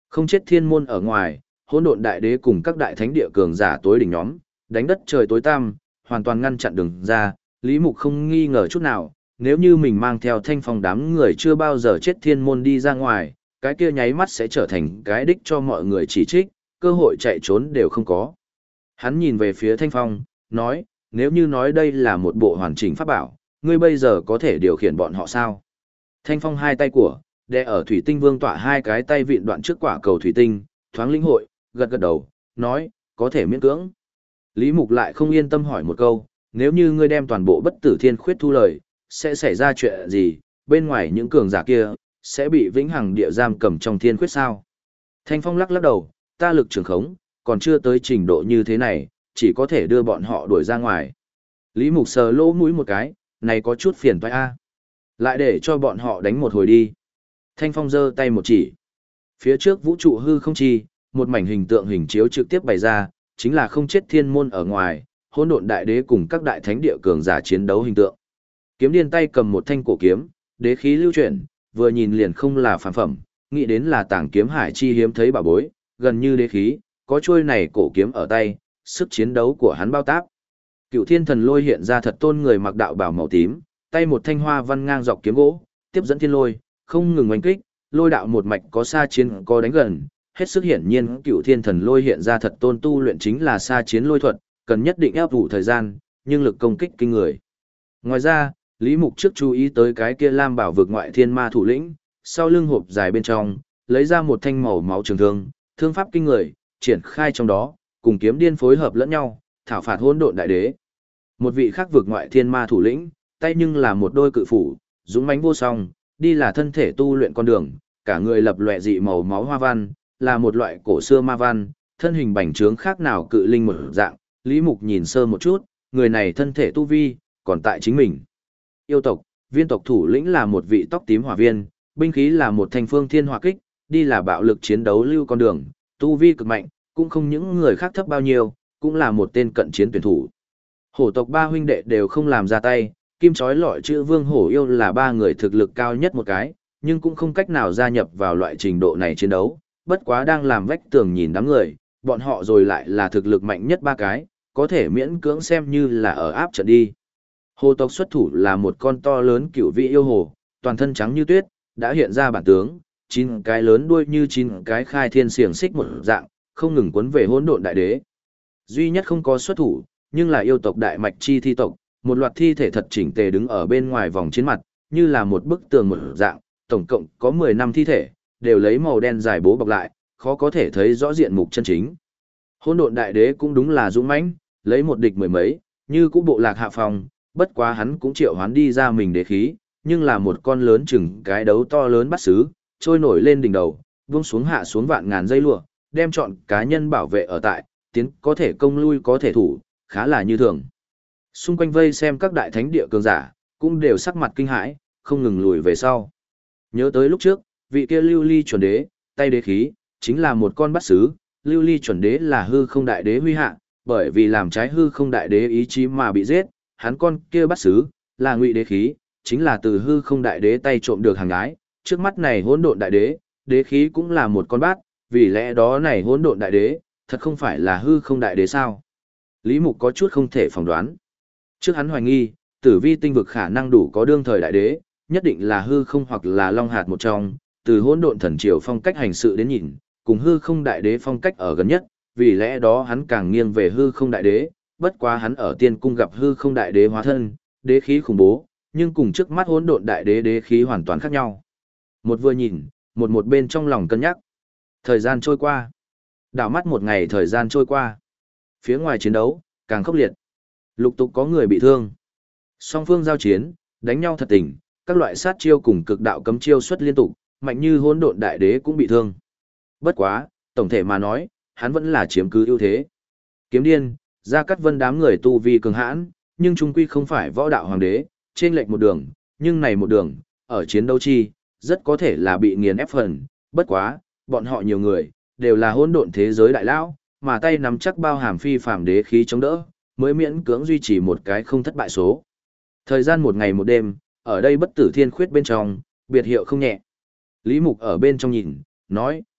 Không chết thiên môn ở ngoài, hỗn độn đại đế cùng các đại thánh địa cường giả tối đỉnh nhóm, đánh đất trời tối tăm, hoàn toàn ngăn chặn đường ra, Lý Mục không nghi ngờ chút nào, nếu như mình mang theo Thanh Phong đám người chưa bao giờ chết thiên môn đi ra ngoài, cái kia nháy mắt sẽ trở thành cái đích cho mọi người chỉ trích, cơ hội chạy trốn đều không có. Hắn nhìn về phía Thanh Phong, nói, nếu như nói đây là một bộ hoàn chỉnh pháp bảo, ngươi bây giờ có thể điều khiển bọn họ sao? Thanh Phong hai tay của, đè ở thủy tinh vương tỏa hai cái tay vịn đoạn trước quả cầu thủy tinh, thoáng linh hội, gật gật đầu, nói, có thể miễn cưỡng. Lý Mục lại không yên tâm hỏi một câu, nếu như ngươi đem toàn bộ bất tử thiên khuyết thu lời, sẽ xảy ra chuyện gì, bên ngoài những cường giả kia, sẽ bị vĩnh hằng địa giam cầm trong thiên khuyết sao? Thanh Phong lắc lắc đầu, ta lực trường khống, còn chưa tới trình độ như thế này, chỉ có thể đưa bọn họ đuổi ra ngoài. Lý Mục sờ lỗ mũi một cái, này có chút phiền toái a. Lại để cho bọn họ đánh một hồi đi. Thanh Phong giơ tay một chỉ. Phía trước vũ trụ hư không chi, một mảnh hình tượng hình chiếu trực tiếp bày ra, chính là không chết thiên môn ở ngoài, hỗn độn đại đế cùng các đại thánh địa cường giả chiến đấu hình tượng. Kiếm điên tay cầm một thanh cổ kiếm, đế khí lưu chuyển, vừa nhìn liền không là phàm phẩm, nghĩ đến là tảng kiếm hải chi hiếm thấy bảo bối, gần như đế khí, có chuôi này cổ kiếm ở tay, sức chiến đấu của hắn bao táp. Cựu Thiên Thần Lôi hiện ra thật tôn người mặc đạo bào màu tím, tay một thanh hoa văn ngang dọc kiếm gỗ, tiếp dẫn thiên lôi, không ngừng oanh kích, lôi đạo một mạch có xa chiến có đánh gần, hết sức hiển nhiên Cựu Thiên Thần Lôi hiện ra thật tôn tu luyện chính là xa chiến lôi thuật, cần nhất định áp vụ thời gian, nhưng lực công kích kinh người. Ngoài ra, Lý Mục trước chú ý tới cái kia lam bảo vực ngoại thiên ma thủ lĩnh, sau lưng hộp dài bên trong, lấy ra một thanh màu máu trường thương, thương pháp kinh người, triển khai trong đó, cùng kiếm điên phối hợp lẫn nhau, thảo phạt hỗn độn đại đế. Một vị khác vực ngoại thiên ma thủ lĩnh, tay nhưng là một đôi cự phủ, dũng mãnh vô song, đi là thân thể tu luyện con đường, cả người lập lòe dị màu máu hoa văn, là một loại cổ xưa ma văn, thân hình bành trướng khác nào cự linh một dạng. Lý Mục nhìn sơ một chút, người này thân thể tu vi, còn tại chính mình. Yêu tộc, viên tộc thủ lĩnh là một vị tóc tím hỏa viên, binh khí là một thanh phương thiên hỏa kích, đi là bạo lực chiến đấu lưu con đường, tu vi cực mạnh, cũng không những người khác thấp bao nhiêu, cũng là một tên cận chiến tuyển thủ. Hổ tộc ba huynh đệ đều không làm ra tay, kim chói lọi chữ vương hổ yêu là ba người thực lực cao nhất một cái, nhưng cũng không cách nào gia nhập vào loại trình độ này chiến đấu, bất quá đang làm vách tường nhìn đám người, bọn họ rồi lại là thực lực mạnh nhất ba cái, có thể miễn cưỡng xem như là ở áp trận đi. Hồ tộc xuất thủ là một con to lớn cửu vị yêu hồ, toàn thân trắng như tuyết, đã hiện ra bản tướng, 9 cái lớn đuôi như 9 cái khai thiên xiềng xích một dạng, không ngừng cuốn về hỗn độn đại đế. Duy nhất không có xuất thủ, nhưng là yêu tộc đại mạch chi thi tộc, một loạt thi thể thật chỉnh tề đứng ở bên ngoài vòng chiến mặt, như là một bức tường một dạng, tổng cộng có 10 năm thi thể, đều lấy màu đen dài bố bọc lại, khó có thể thấy rõ diện mục chân chính. Hỗn độn đại đế cũng đúng là dũng mãnh, lấy một địch mười mấy, như cũ bộ lạc hạ phòng, bất quá hắn cũng triệu hoán đi ra mình đế khí, nhưng là một con lớn chừng cái đấu to lớn bắt xứ, trôi nổi lên đỉnh đầu, vung xuống hạ xuống vạn ngàn dây lụa, đem chọn cá nhân bảo vệ ở tại, tiến có thể công lui có thể thủ, khá là như thường. Xung quanh vây xem các đại thánh địa cường giả, cũng đều sắc mặt kinh hãi, không ngừng lùi về sau. Nhớ tới lúc trước, vị kia lưu ly chuẩn đế, tay đế khí, chính là một con bắt xứ, lưu ly chuẩn đế là hư không đại đế huy hạ, bởi vì làm trái hư không đại đế ý chí mà bị giết, hắn con kia bắt xứ, là ngụy đế khí, chính là từ hư không đại đế tay trộm được hàng ái, trước mắt này hỗn độn đại đế, đế khí cũng là một con bát, vì lẽ đó này hỗn độn đại đế, thật không phải là hư không đại đế sao? Lý Mục có chút không thể phỏng đoán. Trước hắn hoài nghi, tử vi tinh vực khả năng đủ có đương thời đại đế, nhất định là hư không hoặc là long hạt một trong, từ hỗn độn thần triều phong cách hành sự đến nhìn, cùng hư không đại đế phong cách ở gần nhất, vì lẽ đó hắn càng nghiêng về hư không đại đế, bất quá hắn ở tiên cung gặp hư không đại đế hóa thân, đế khí khủng bố, nhưng cùng trước mắt hỗn độn đại đế đế khí hoàn toàn khác nhau. Một vừa nhìn, một bên trong lòng cân nhắc. Thời gian trôi qua. Đảo mắt một ngày thời gian trôi qua. Phía ngoài chiến đấu, càng khốc liệt. Lục tục có người bị thương. Song phương giao chiến, đánh nhau thật tình, các loại sát chiêu cùng cực đạo cấm chiêu xuất liên tục, mạnh như hỗn độn đại đế cũng bị thương. Bất quá, tổng thể mà nói, hắn vẫn là chiếm cứ ưu thế. Kiếm điên, Gia Cát Vân đám người tu vi cường hãn, nhưng trung quy không phải võ đạo hoàng đế, trên lệch một đường, nhưng này một đường, ở chiến đấu chi, rất có thể là bị nghiền ép phần, bất quá, bọn họ nhiều người, đều là hỗn độn thế giới đại lão, mà tay nắm chắc bao hàm phi phàm đế khí chống đỡ, mới miễn cưỡng duy trì một cái không thất bại số. Thời gian một ngày một đêm, ở đây bất tử thiên khuyết bên trong, biệt hiệu không nhẹ. Lý Mục ở bên trong nhìn, nói,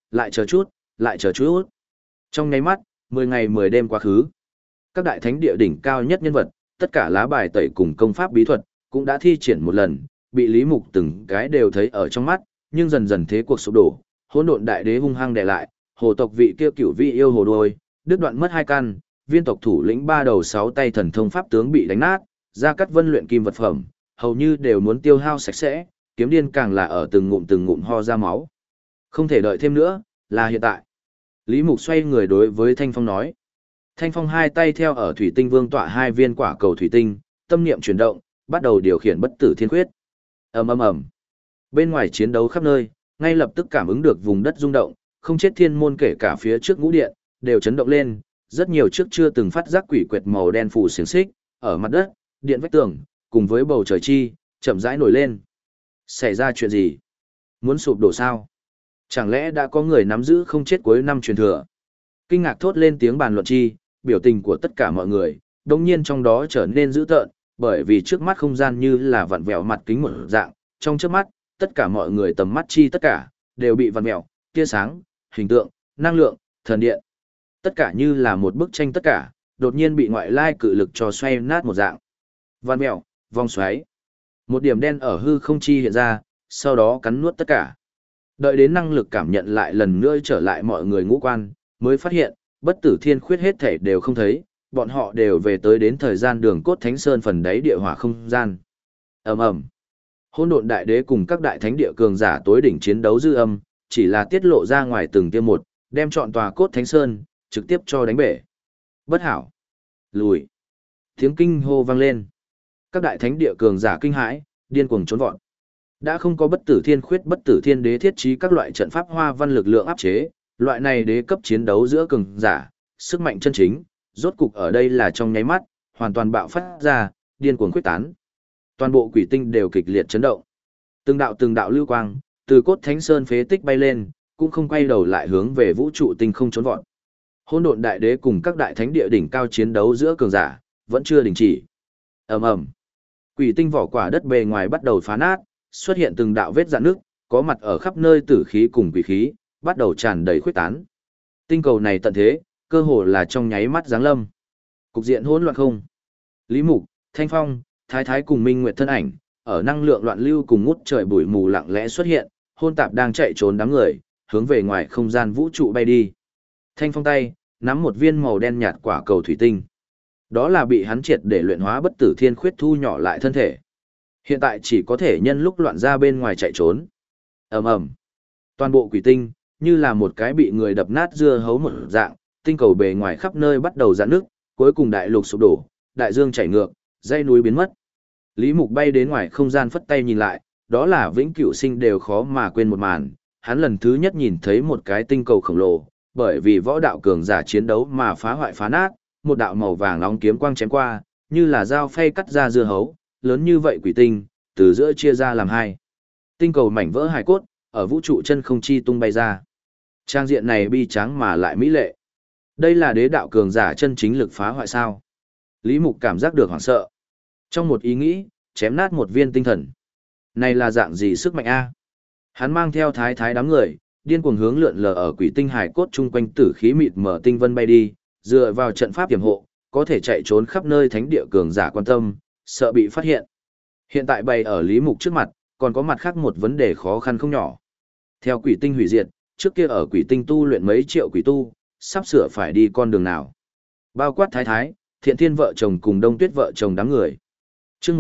lại chờ chút, lại chờ chút. Trong nháy mắt, 10 ngày 10 đêm quá khứ. Các đại thánh địa đỉnh cao nhất nhân vật, tất cả lá bài tẩy cùng công pháp bí thuật, cũng đã thi triển một lần, bị Lý Mục từng cái đều thấy ở trong mắt, nhưng dần dần thế cuộc sụp đổ, hỗn độn đại đế hung hăng đè lại, hồ tộc vị kia cửu vị yêu hồ đôi, đứt đoạn mất hai căn, viên tộc thủ lĩnh ba đầu sáu tay thần thông pháp tướng bị đánh nát, Gia Cát Vân luyện kim vật phẩm, hầu như đều muốn tiêu hao sạch sẽ, kiếm điên càng là ở từng ngụm ho ra máu. Không thể đợi thêm nữa, là hiện tại. Lý Mục xoay người đối với Thanh Phong nói. Thanh Phong hai tay theo ở thủy tinh vương tọa hai viên quả cầu thủy tinh, tâm niệm chuyển động, bắt đầu điều khiển bất tử thiên khuyết. Ầm ầm ầm. Bên ngoài chiến đấu khắp nơi, ngay lập tức cảm ứng được vùng đất rung động, không chết thiên môn kể cả phía trước ngũ điện, đều chấn động lên, rất nhiều trước chưa từng phát giác quỷ quệt màu đen phủ xiềng xích, ở mặt đất, điện vách tường, cùng với bầu trời chi, chậm rãi nổi lên. Xảy ra chuyện gì? Muốn sụp đổ sao? Chẳng lẽ đã có người nắm giữ không chết cuối năm truyền thừa? Kinh ngạc thốt lên tiếng bàn luận chi, biểu tình của tất cả mọi người, đồng nhiên trong đó trở nên dữ tợn, bởi vì trước mắt không gian như là vặn vẹo mặt kính một dạng, trong trước mắt, tất cả mọi người tầm mắt chi tất cả, đều bị vặn vẹo, tia sáng, hình tượng, năng lượng, thần điện. Tất cả như là một bức tranh tất cả, đột nhiên bị ngoại lai cự lực cho xoay nát một dạng. Vặn vẹo, vòng xoáy. Một điểm đen ở hư không chi hiện ra, sau đó cắn nuốt tất cả. Đợi đến năng lực cảm nhận lại lần nữa trở lại mọi người ngũ quan, mới phát hiện, bất tử thiên khuyết hết thể đều không thấy, bọn họ đều về tới đến thời gian đường cốt thánh sơn phần đáy địa hỏa không gian. Ầm ầm. Hỗn độn đại đế cùng các đại thánh địa cường giả tối đỉnh chiến đấu dư âm, chỉ là tiết lộ ra ngoài từng tiêm một, đem trọn tòa cốt thánh sơn trực tiếp cho đánh bể. Bất hảo. Lùi. Tiếng kinh hô vang lên. Các đại thánh địa cường giả kinh hãi, điên cuồng trốn vọt. Đã không có bất tử thiên khuyết bất tử thiên đế thiết trí các loại trận pháp hoa văn lực lượng áp chế, loại này đế cấp chiến đấu giữa cường giả, sức mạnh chân chính, rốt cục ở đây là trong nháy mắt, hoàn toàn bạo phát ra, điên cuồng khuyết tán. Toàn bộ quỷ tinh đều kịch liệt chấn động. Từng đạo lưu quang, từ cốt thánh sơn phế tích bay lên, cũng không quay đầu lại hướng về vũ trụ tinh không trốn vọt. Hỗn độn đại đế cùng các đại thánh địa đỉnh cao chiến đấu giữa cường giả, vẫn chưa đình chỉ. Ầm ầm. Quỷ tinh vỏ quả đất bề ngoài bắt đầu phá nát, xuất hiện từng đạo vết rạn nước, có mặt ở khắp nơi tử khí cùng quỷ khí, bắt đầu tràn đầy khuyết tán. Tinh cầu này tận thế, cơ hồ là trong nháy mắt giáng lâm. Cục diện hỗn loạn không. Lý Mục, Thanh Phong, Thái Thái cùng Minh Nguyệt thân ảnh, ở năng lượng loạn lưu cùng ngút trời bụi mù lặng lẽ xuất hiện, hôn tạp đang chạy trốn đám người, hướng về ngoài không gian vũ trụ bay đi. Thanh Phong tay, nắm một viên màu đen nhạt quả cầu thủy tinh. Đó là bị hắn triệt để luyện hóa bất tử thiên khuyết thu nhỏ lại thân thể. Hiện tại chỉ có thể nhân lúc loạn ra bên ngoài chạy trốn. Ầm ầm. Toàn bộ quỷ tinh, như là một cái bị người đập nát dưa hấu một dạng, tinh cầu bề ngoài khắp nơi bắt đầu rạn nước, cuối cùng đại lục sụp đổ, đại dương chảy ngược, dãy núi biến mất. Lý Mục bay đến ngoài không gian phất tay nhìn lại, đó là vĩnh cửu sinh đều khó mà quên một màn, hắn lần thứ nhất nhìn thấy một cái tinh cầu khổng lồ, bởi vì võ đạo cường giả chiến đấu mà phá hoại phá nát, một đạo màu vàng nóng kiếm quang chém qua, như là dao phay cắt ra dưa hấu, lớn như vậy quỷ tinh, từ giữa chia ra làm hai. Tinh cầu mảnh vỡ hài cốt, ở vũ trụ chân không chi tung bay ra. Trang diện này bi tráng mà lại mỹ lệ. Đây là đế đạo cường giả chân chính lực phá hoại sao? Lý Mục cảm giác được hoảng sợ. Trong một ý nghĩ, chém nát một viên tinh thần. Này là dạng gì sức mạnh a? Hắn mang theo thái thái đám người, điên cuồng hướng lượn lờ ở quỷ tinh hải cốt chung quanh tử khí mịt mở tinh vân bay đi, dựa vào trận pháp tiềm hộ, có thể chạy trốn khắp nơi thánh địa cường giả quan tâm, sợ bị phát hiện. Hiện tại bày ở Lý Mục trước mặt, còn có mặt khác một vấn đề khó khăn không nhỏ. Theo quỷ tinh hủy diệt, trước kia ở quỷ tinh tu luyện mấy triệu quỷ tu, sắp sửa phải đi con đường nào. Bao quát thái thái, thiện thiên vợ chồng cùng đông tuyết vợ chồng đám người. Chương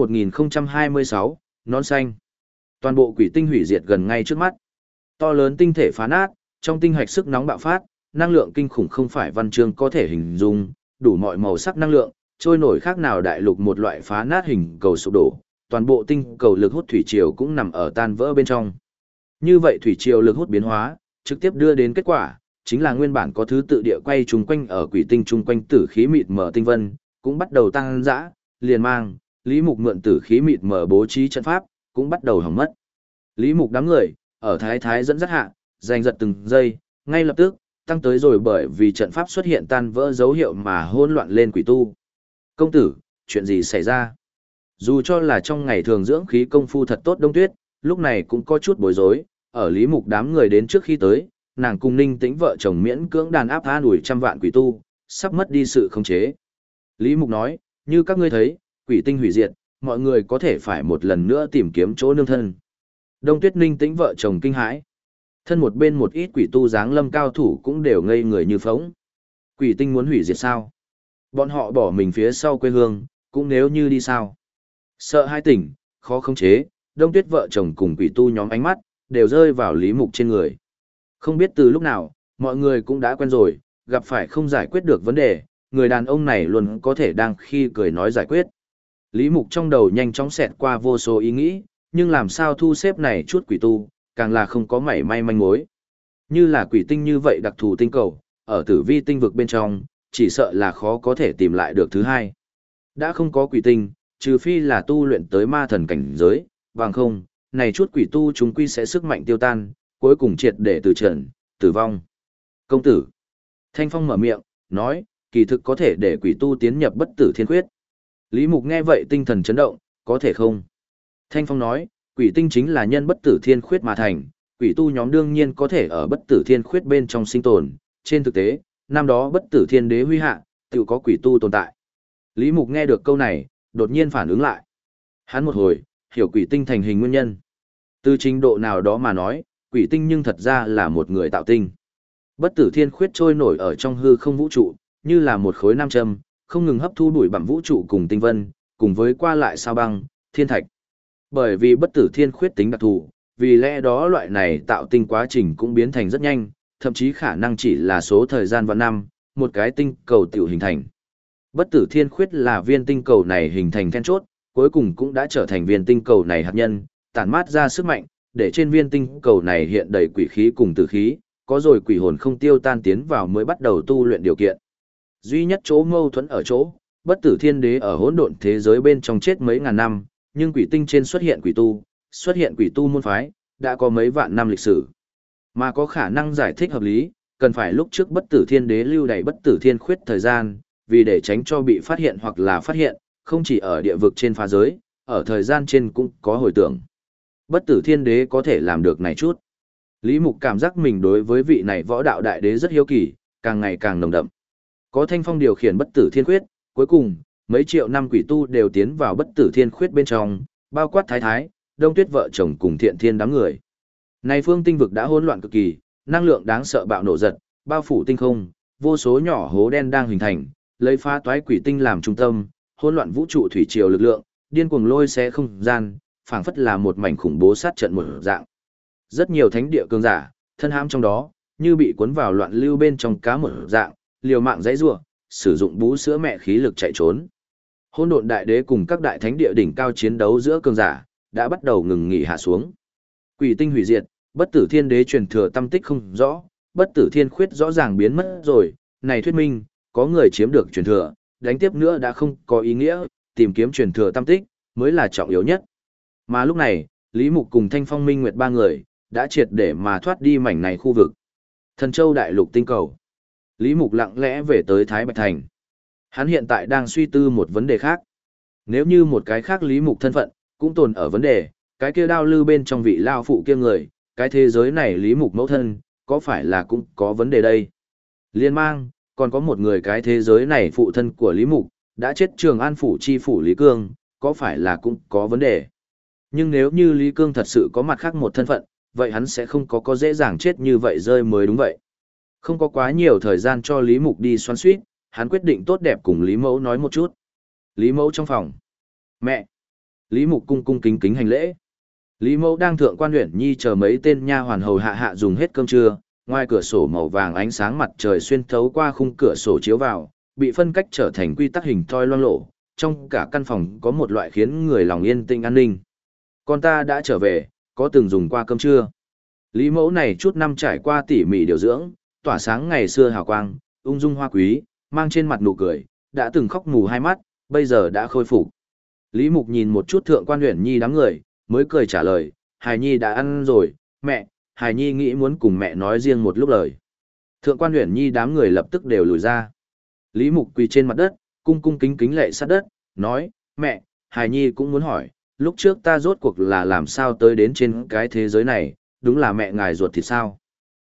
1026, nón xanh. Toàn bộ quỷ tinh hủy diệt gần ngay trước mắt. To lớn tinh thể phá nát, trong tinh hạch sức nóng bạo phát, năng lượng kinh khủng không phải văn chương có thể hình dung, đủ mọi màu sắc năng lượng, trôi nổi khác nào đại lục một loại phá nát hình cầu sụp đổ, toàn bộ tinh cầu lực hút thủy triều cũng nằm ở tan vỡ bên trong. Như vậy thủy triều lực hút biến hóa, trực tiếp đưa đến kết quả, chính là nguyên bản có thứ tự địa quay chung quanh ở quỷ tinh chung quanh tử khí mịt mờ tinh vân, cũng bắt đầu tăng dã, liền mang, Lý Mục mượn tử khí mịt mờ bố trí trận pháp, cũng bắt đầu hỏng mất. Lý Mục đám người, ở thái thái dẫn dắt hạ, giành giật từng giây, ngay lập tức, tăng tới rồi bởi vì trận pháp xuất hiện tan vỡ dấu hiệu mà hỗn loạn lên quỷ tu. Công tử, chuyện gì xảy ra? Dù cho là trong ngày thường dưỡng khí công phu thật tốt Đông Tuyết, lúc này cũng có chút bối rối, ở Lý Mục đám người đến trước khi tới, nàng cùng Ninh Tĩnh vợ chồng miễn cưỡng đàn áp an ủi trăm vạn quỷ tu, sắp mất đi sự khống chế. Lý Mục nói, như các ngươi thấy, quỷ tinh hủy diệt, mọi người có thể phải một lần nữa tìm kiếm chỗ nương thân. Đông Tuyết Ninh Tĩnh vợ chồng kinh hãi. Thân một bên một ít quỷ tu dáng lâm cao thủ cũng đều ngây người như phóng. Quỷ tinh muốn hủy diệt sao? Bọn họ bỏ mình phía sau quê hương, cũng nếu như đi sao? Sợ hai tỉnh, khó khống chế, Đông Tuyết vợ chồng cùng quỷ tu nhóm ánh mắt, đều rơi vào Lý Mục trên người. Không biết từ lúc nào, mọi người cũng đã quen rồi, gặp phải không giải quyết được vấn đề, người đàn ông này luôn có thể đang khi cười nói giải quyết. Lý Mục trong đầu nhanh chóng xẹt qua vô số ý nghĩ, nhưng làm sao thu xếp này chút quỷ tu, càng là không có mảy may manh mối. Như là quỷ tinh như vậy đặc thù tinh cầu, ở tử vi tinh vực bên trong, chỉ sợ là khó có thể tìm lại được thứ hai. Đã không có quỷ tinh, trừ phi là tu luyện tới ma thần cảnh giới, bằng không, này chút quỷ tu chúng quy sẽ sức mạnh tiêu tan, cuối cùng triệt để từ trần, tử vong. Công tử. Thanh Phong mở miệng, nói, kỳ thực có thể để quỷ tu tiến nhập bất tử thiên khuyết. Lý Mục nghe vậy tinh thần chấn động, có thể không? Thanh Phong nói, quỷ tinh chính là nhân bất tử thiên khuyết mà thành, quỷ tu nhóm đương nhiên có thể ở bất tử thiên khuyết bên trong sinh tồn. Trên thực tế, năm đó bất tử thiên đế huy hạ, tự có quỷ tu tồn tại. Lý Mục nghe được câu này, đột nhiên phản ứng lại. Hắn một hồi, hiểu quỷ tinh thành hình nguyên nhân. Từ trình độ nào đó mà nói, quỷ tinh nhưng thật ra là một người tạo tinh. Bất tử thiên khuyết trôi nổi ở trong hư không vũ trụ, như là một khối nam châm, không ngừng hấp thu bụi bặm vũ trụ cùng tinh vân, cùng với qua lại sao băng, thiên thạch. Bởi vì bất tử thiên khuyết tính đặc thù, vì lẽ đó loại này tạo tinh quá trình cũng biến thành rất nhanh, thậm chí khả năng chỉ là số thời gian và năm, một cái tinh cầu tiểu hình thành. Bất tử thiên khuyết là viên tinh cầu này hình thành then chốt, cuối cùng cũng đã trở thành viên tinh cầu này hạt nhân, tản mát ra sức mạnh, để trên viên tinh cầu này hiện đầy quỷ khí cùng tử khí, có rồi quỷ hồn không tiêu tan tiến vào mới bắt đầu tu luyện điều kiện. Duy nhất chỗ mâu thuẫn ở chỗ, bất tử thiên đế ở hỗn độn thế giới bên trong chết mấy ngàn năm, nhưng quỷ tinh trên xuất hiện quỷ tu môn phái, đã có mấy vạn năm lịch sử. Mà có khả năng giải thích hợp lý, cần phải lúc trước bất tử thiên đế lưu đày bất tử thiên khuyết thời gian, vì để tránh cho bị phát hiện hoặc là phát hiện, không chỉ ở địa vực trên phá giới, ở thời gian trên cũng có hồi tưởng. Bất tử thiên đế có thể làm được này chút. Lý Mục cảm giác mình đối với vị này võ đạo đại đế rất hiếu kỳ, càng ngày càng nồng đậm. Có Thanh Phong điều khiển bất tử thiên khuyết, cuối cùng, mấy triệu năm quỷ tu đều tiến vào bất tử thiên khuyết bên trong, bao quát thái thái, Đông Tuyết vợ chồng cùng Thiện Thiên đám người. Này phương tinh vực đã hỗn loạn cực kỳ, năng lượng đáng sợ bạo nổ giật, bao phủ tinh không, vô số nhỏ hố đen đang hình thành, lấy phá toái quỷ tinh làm trung tâm, hỗn loạn vũ trụ thủy triều lực lượng, điên cuồng lôi xé không gian, phảng phất là một mảnh khủng bố sát trận một dạng. Rất nhiều thánh địa cường giả, thân hãm trong đó, như bị cuốn vào loạn lưu bên trong cá một dạng, liều mạng giãy giụa, sử dụng bú sữa mẹ khí lực chạy trốn. Hỗn độn đại đế cùng các đại thánh địa đỉnh cao chiến đấu giữa cường giả, đã bắt đầu ngừng nghỉ hạ xuống. Quỷ tinh hủy diệt, bất tử thiên đế truyền thừa tâm tích không rõ, bất tử thiên khuyết rõ ràng biến mất rồi, này thuyết minh, có người chiếm được truyền thừa, đánh tiếp nữa đã không có ý nghĩa, tìm kiếm truyền thừa tâm tích, mới là trọng yếu nhất. Mà lúc này, Lý Mục cùng Thanh Phong Minh Nguyệt ba người, đã triệt để mà thoát đi mảnh này khu vực. Thần Châu đại lục tinh cầu. Lý Mục lặng lẽ về tới Thái Bạch Thành. Hắn hiện tại đang suy tư một vấn đề khác. Nếu như một cái khác Lý Mục thân phận, cũng tồn ở vấn đề, cái kia đao lư bên trong vị lao phụ kia người, cái thế giới này Lý Mục mẫu thân, có phải là cũng có vấn đề đây? Liên mang, còn có một người cái thế giới này phụ thân của Lý Mục, đã chết Trường An phủ chi phủ Lý Cương, có phải là cũng có vấn đề? Nhưng nếu như Lý Cương thật sự có mặt khác một thân phận, vậy hắn sẽ không có dễ dàng chết như vậy rơi mới đúng vậy. Không có quá nhiều thời gian cho Lý Mục đi xoắn suýt, hắn quyết định tốt đẹp cùng Lý Mẫu nói một chút. Lý Mẫu trong phòng. Mẹ! Lý Mục cung cung kính kính hành lễ. Lý Mẫu đang thượng quan Uyển Nhi chờ mấy tên nha hoàn hầu hạ hạ dùng hết cơm trưa, ngoài cửa sổ màu vàng ánh sáng mặt trời xuyên thấu qua khung cửa sổ chiếu vào, bị phân cách trở thành quy tắc hình thoi loang lổ, trong cả căn phòng có một loại khiến người lòng yên tĩnh an ninh. Con ta đã trở về, có từng dùng qua cơm trưa? Lý Mẫu này chút năm trải qua tỉ mỉ điều dưỡng, tỏa sáng ngày xưa hào quang, ung dung hoa quý, mang trên mặt nụ cười, đã từng khóc mù hai mắt, bây giờ đã khôi phục. Lý Mục nhìn một chút thượng quan Uyển Nhi đám người, mới cười trả lời, Hải Nhi đã ăn rồi, mẹ, Hải Nhi nghĩ muốn cùng mẹ nói riêng một lúc lời. Thượng quan Uyển Nhi đám người lập tức đều lùi ra. Lý Mục quỳ trên mặt đất, cung cung kính kính lạy sát đất, nói, mẹ, Hải Nhi cũng muốn hỏi, lúc trước ta rốt cuộc là làm sao tới đến trên cái thế giới này, đúng là mẹ ngài ruột thì sao?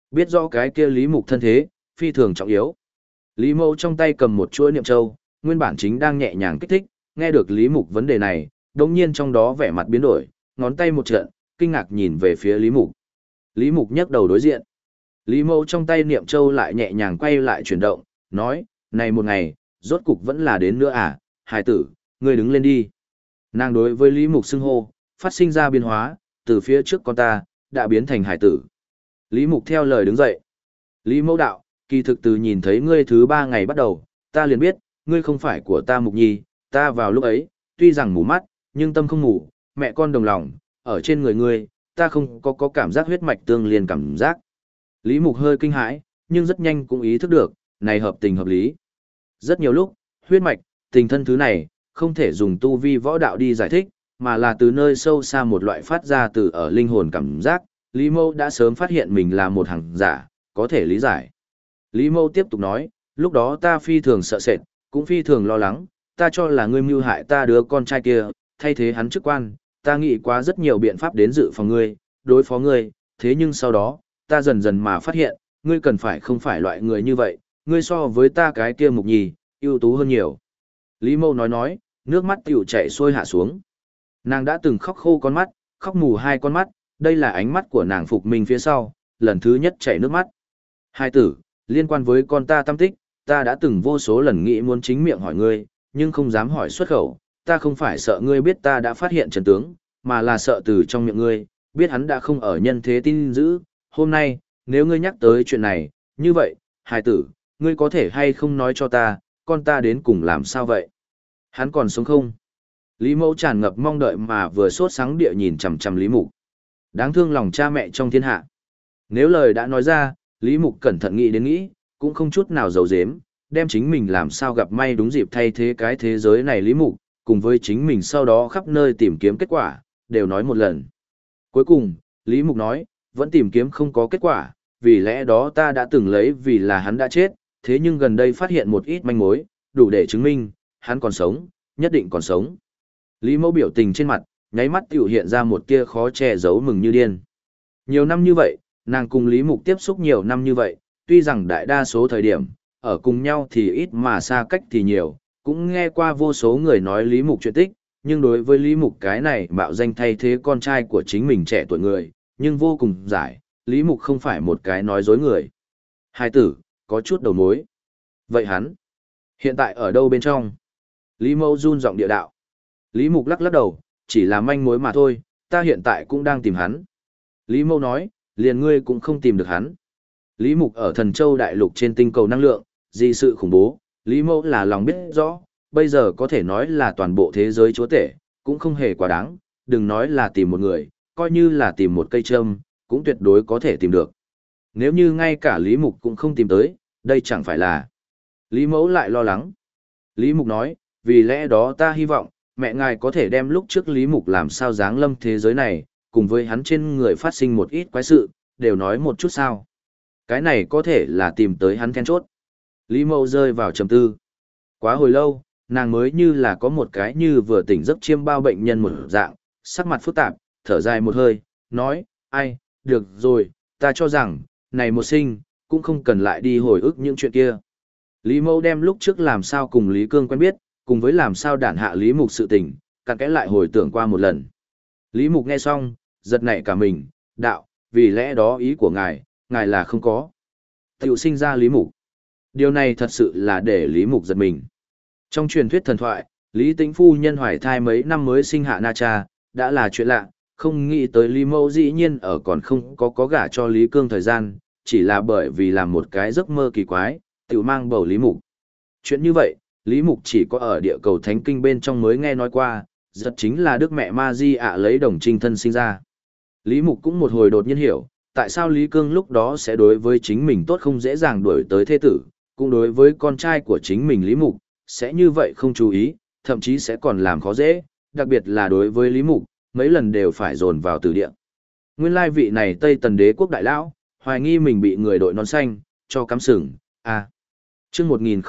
Biết rõ cái kia Lý Mục thân thế, phi thường trọng yếu. Lý Mẫu trong tay cầm một chuỗi niệm châu, nguyên bản chính đang nhẹ nhàng kích thích, nghe được Lý Mục vấn đề này, đột nhiên trong đó vẻ mặt biến đổi, ngón tay một trận, kinh ngạc nhìn về phía Lý Mục. Lý Mục nhấc đầu đối diện. Lý Mẫu trong tay niệm châu lại nhẹ nhàng quay lại chuyển động, nói, này một ngày, rốt cục vẫn là đến nữa à, hài tử, ngươi đứng lên đi. Nàng đối với Lý Mục xưng hô, phát sinh ra biến hóa, từ phía trước con ta, đã biến thành hài tử. Lý Mục theo lời đứng dậy. Lý Mẫu đạo, kỳ thực từ nhìn thấy ngươi thứ 3 ngày bắt đầu, ta liền biết, ngươi không phải của ta Mục Nhi, ta vào lúc ấy, tuy rằng mù mắt, nhưng tâm không mù, mẹ con đồng lòng, ở trên người ngươi, ta không có cảm giác huyết mạch tương liên cảm giác. Lý Mục hơi kinh hãi, nhưng rất nhanh cũng ý thức được, này hợp tình hợp lý. Rất nhiều lúc, huyết mạch, tình thân thứ này, không thể dùng tu vi võ đạo đi giải thích, mà là từ nơi sâu xa một loại phát ra từ ở linh hồn cảm giác. Lý Mâu đã sớm phát hiện mình là một hàng giả, có thể lý giải. Lý Mâu tiếp tục nói, lúc đó ta phi thường sợ sệt, cũng phi thường lo lắng, ta cho là ngươi mưu hại ta đứa con trai kia, thay thế hắn chức quan, ta nghĩ quá rất nhiều biện pháp đến dự phòng ngươi, đối phó ngươi, thế nhưng sau đó, ta dần dần mà phát hiện, ngươi cần phải không phải loại người như vậy, ngươi so với ta cái kia Mục Nhi, ưu tú hơn nhiều. Lý Mâu nói, nước mắt tiểu chảy xuôi hạ xuống. Nàng đã từng khóc khô con mắt, khóc mù 2 con mắt, đây là ánh mắt của nàng phục minh phía sau, lần thứ nhất chảy nước mắt. Hai tử, liên quan với con ta tâm tích, ta đã từng vô số lần nghĩ muốn chính miệng hỏi ngươi, nhưng không dám hỏi xuất khẩu, ta không phải sợ ngươi biết ta đã phát hiện chân tướng, mà là sợ từ trong miệng ngươi, biết hắn đã không ở nhân thế tin giữ. Hôm nay, nếu ngươi nhắc tới chuyện này, như vậy, hai tử, ngươi có thể hay không nói cho ta, con ta đến cùng làm sao vậy? Hắn còn sống không? Lý Mẫu tràn ngập mong đợi mà vừa sốt sáng địa nhìn chằm chằm Lý Mục. Đáng thương lòng cha mẹ trong thiên hạ. Nếu lời đã nói ra, Lý Mục cẩn thận nghĩ đến nghĩ, cũng không chút nào giấu giếm, đem chính mình làm sao gặp may đúng dịp thay thế cái thế giới này Lý Mục, cùng với chính mình sau đó khắp nơi tìm kiếm kết quả, đều nói một lần. Cuối cùng, Lý Mục nói, vẫn tìm kiếm không có kết quả, vì lẽ đó ta đã từng lấy vì là hắn đã chết, thế nhưng gần đây phát hiện một ít manh mối, đủ để chứng minh, hắn còn sống, nhất định còn sống. Lý Mẫu biểu tình trên mặt, nháy mắt tiểu hiện ra một tia khó che giấu mừng như điên. Nhiều năm như vậy, nàng cùng Lý Mục tiếp xúc nhiều năm như vậy, tuy rằng đại đa số thời điểm, ở cùng nhau thì ít mà xa cách thì nhiều, cũng nghe qua vô số người nói Lý Mục chuyện tích, nhưng đối với Lý Mục cái này mạo danh thay thế con trai của chính mình trẻ tuổi người, nhưng vô cùng giải, Lý Mục không phải một cái nói dối người. Hai tử, có chút đầu mối. Vậy hắn, hiện tại ở đâu bên trong? Lý Mẫu run giọng địa đạo. Lý Mục lắc lắc đầu, chỉ là manh mối mà thôi, ta hiện tại cũng đang tìm hắn. Lý Mẫu nói, liền ngươi cũng không tìm được hắn. Lý Mục ở Thần Châu Đại Lục trên tinh cầu năng lượng, gì sự khủng bố, Lý Mẫu là lòng biết rõ, bây giờ có thể nói là toàn bộ thế giới chúa tể, cũng không hề quá đáng, đừng nói là tìm một người, coi như là tìm một cây châm, cũng tuyệt đối có thể tìm được. Nếu như ngay cả Lý Mục cũng không tìm tới, đây chẳng phải là... Lý Mẫu lại lo lắng. Lý Mục nói, vì lẽ đó ta hy vọng, mẹ ngài có thể đem lúc trước Lý Mục làm sao giáng lâm thế giới này, cùng với hắn trên người phát sinh một ít quái sự, đều nói một chút sao. Cái này có thể là tìm tới hắn then chốt. Lý Mẫu rơi vào trầm tư. Quá hồi lâu, nàng mới như là có một cái như vừa tỉnh giấc chiêm bao bệnh nhân một dạng, sắc mặt phức tạp, thở dài một hơi, nói, ai, được rồi, ta cho rằng, này một sinh, cũng không cần lại đi hồi ức những chuyện kia. Lý Mẫu đem lúc trước làm sao cùng Lý Cương quen biết, cùng với làm sao đản hạ Lý Mục sự tình, cặn kẽ lại hồi tưởng qua một lần. Lý Mục nghe xong, giật nảy cả mình, đạo, vì lẽ đó ý của ngài là không có. Tiểu sinh ra Lý Mục. Điều này thật sự là để Lý Mục giật mình. Trong truyền thuyết thần thoại, Lý Tĩnh phu nhân hoài thai mấy năm mới sinh hạ Na Cha, đã là chuyện lạ, không nghĩ tới Lý Mẫu dĩ nhiên ở còn không có gả cho Lý Cương thời gian, chỉ là bởi vì làm một cái giấc mơ kỳ quái, tiểu mang bầu Lý Mục. Chuyện như vậy, Lý Mục chỉ có ở địa cầu Thánh Kinh bên trong mới nghe nói qua, rất chính là Đức Mẹ Ma Di ạ lấy đồng trinh thân sinh ra. Lý Mục cũng một hồi đột nhiên hiểu, tại sao Lý Cương lúc đó sẽ đối với chính mình tốt không dễ dàng đuổi tới thế tử, cũng đối với con trai của chính mình Lý Mục, sẽ như vậy không chú ý, thậm chí sẽ còn làm khó dễ, đặc biệt là đối với Lý Mục, mấy lần đều phải dồn vào từ địa. Nguyên lai vị này Tây Tần Đế quốc đại lão, hoài nghi mình bị người đội nón xanh, cho cắm sừng, Chương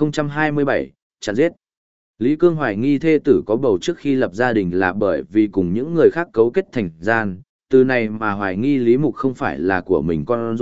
1027, chặn giết. Lý Cương hoài nghi thê tử có bầu trước khi lập gia đình là bởi vì cùng những người khác cấu kết thành gian, từ này mà hoài nghi Lý Mục không phải là của mình con ruột,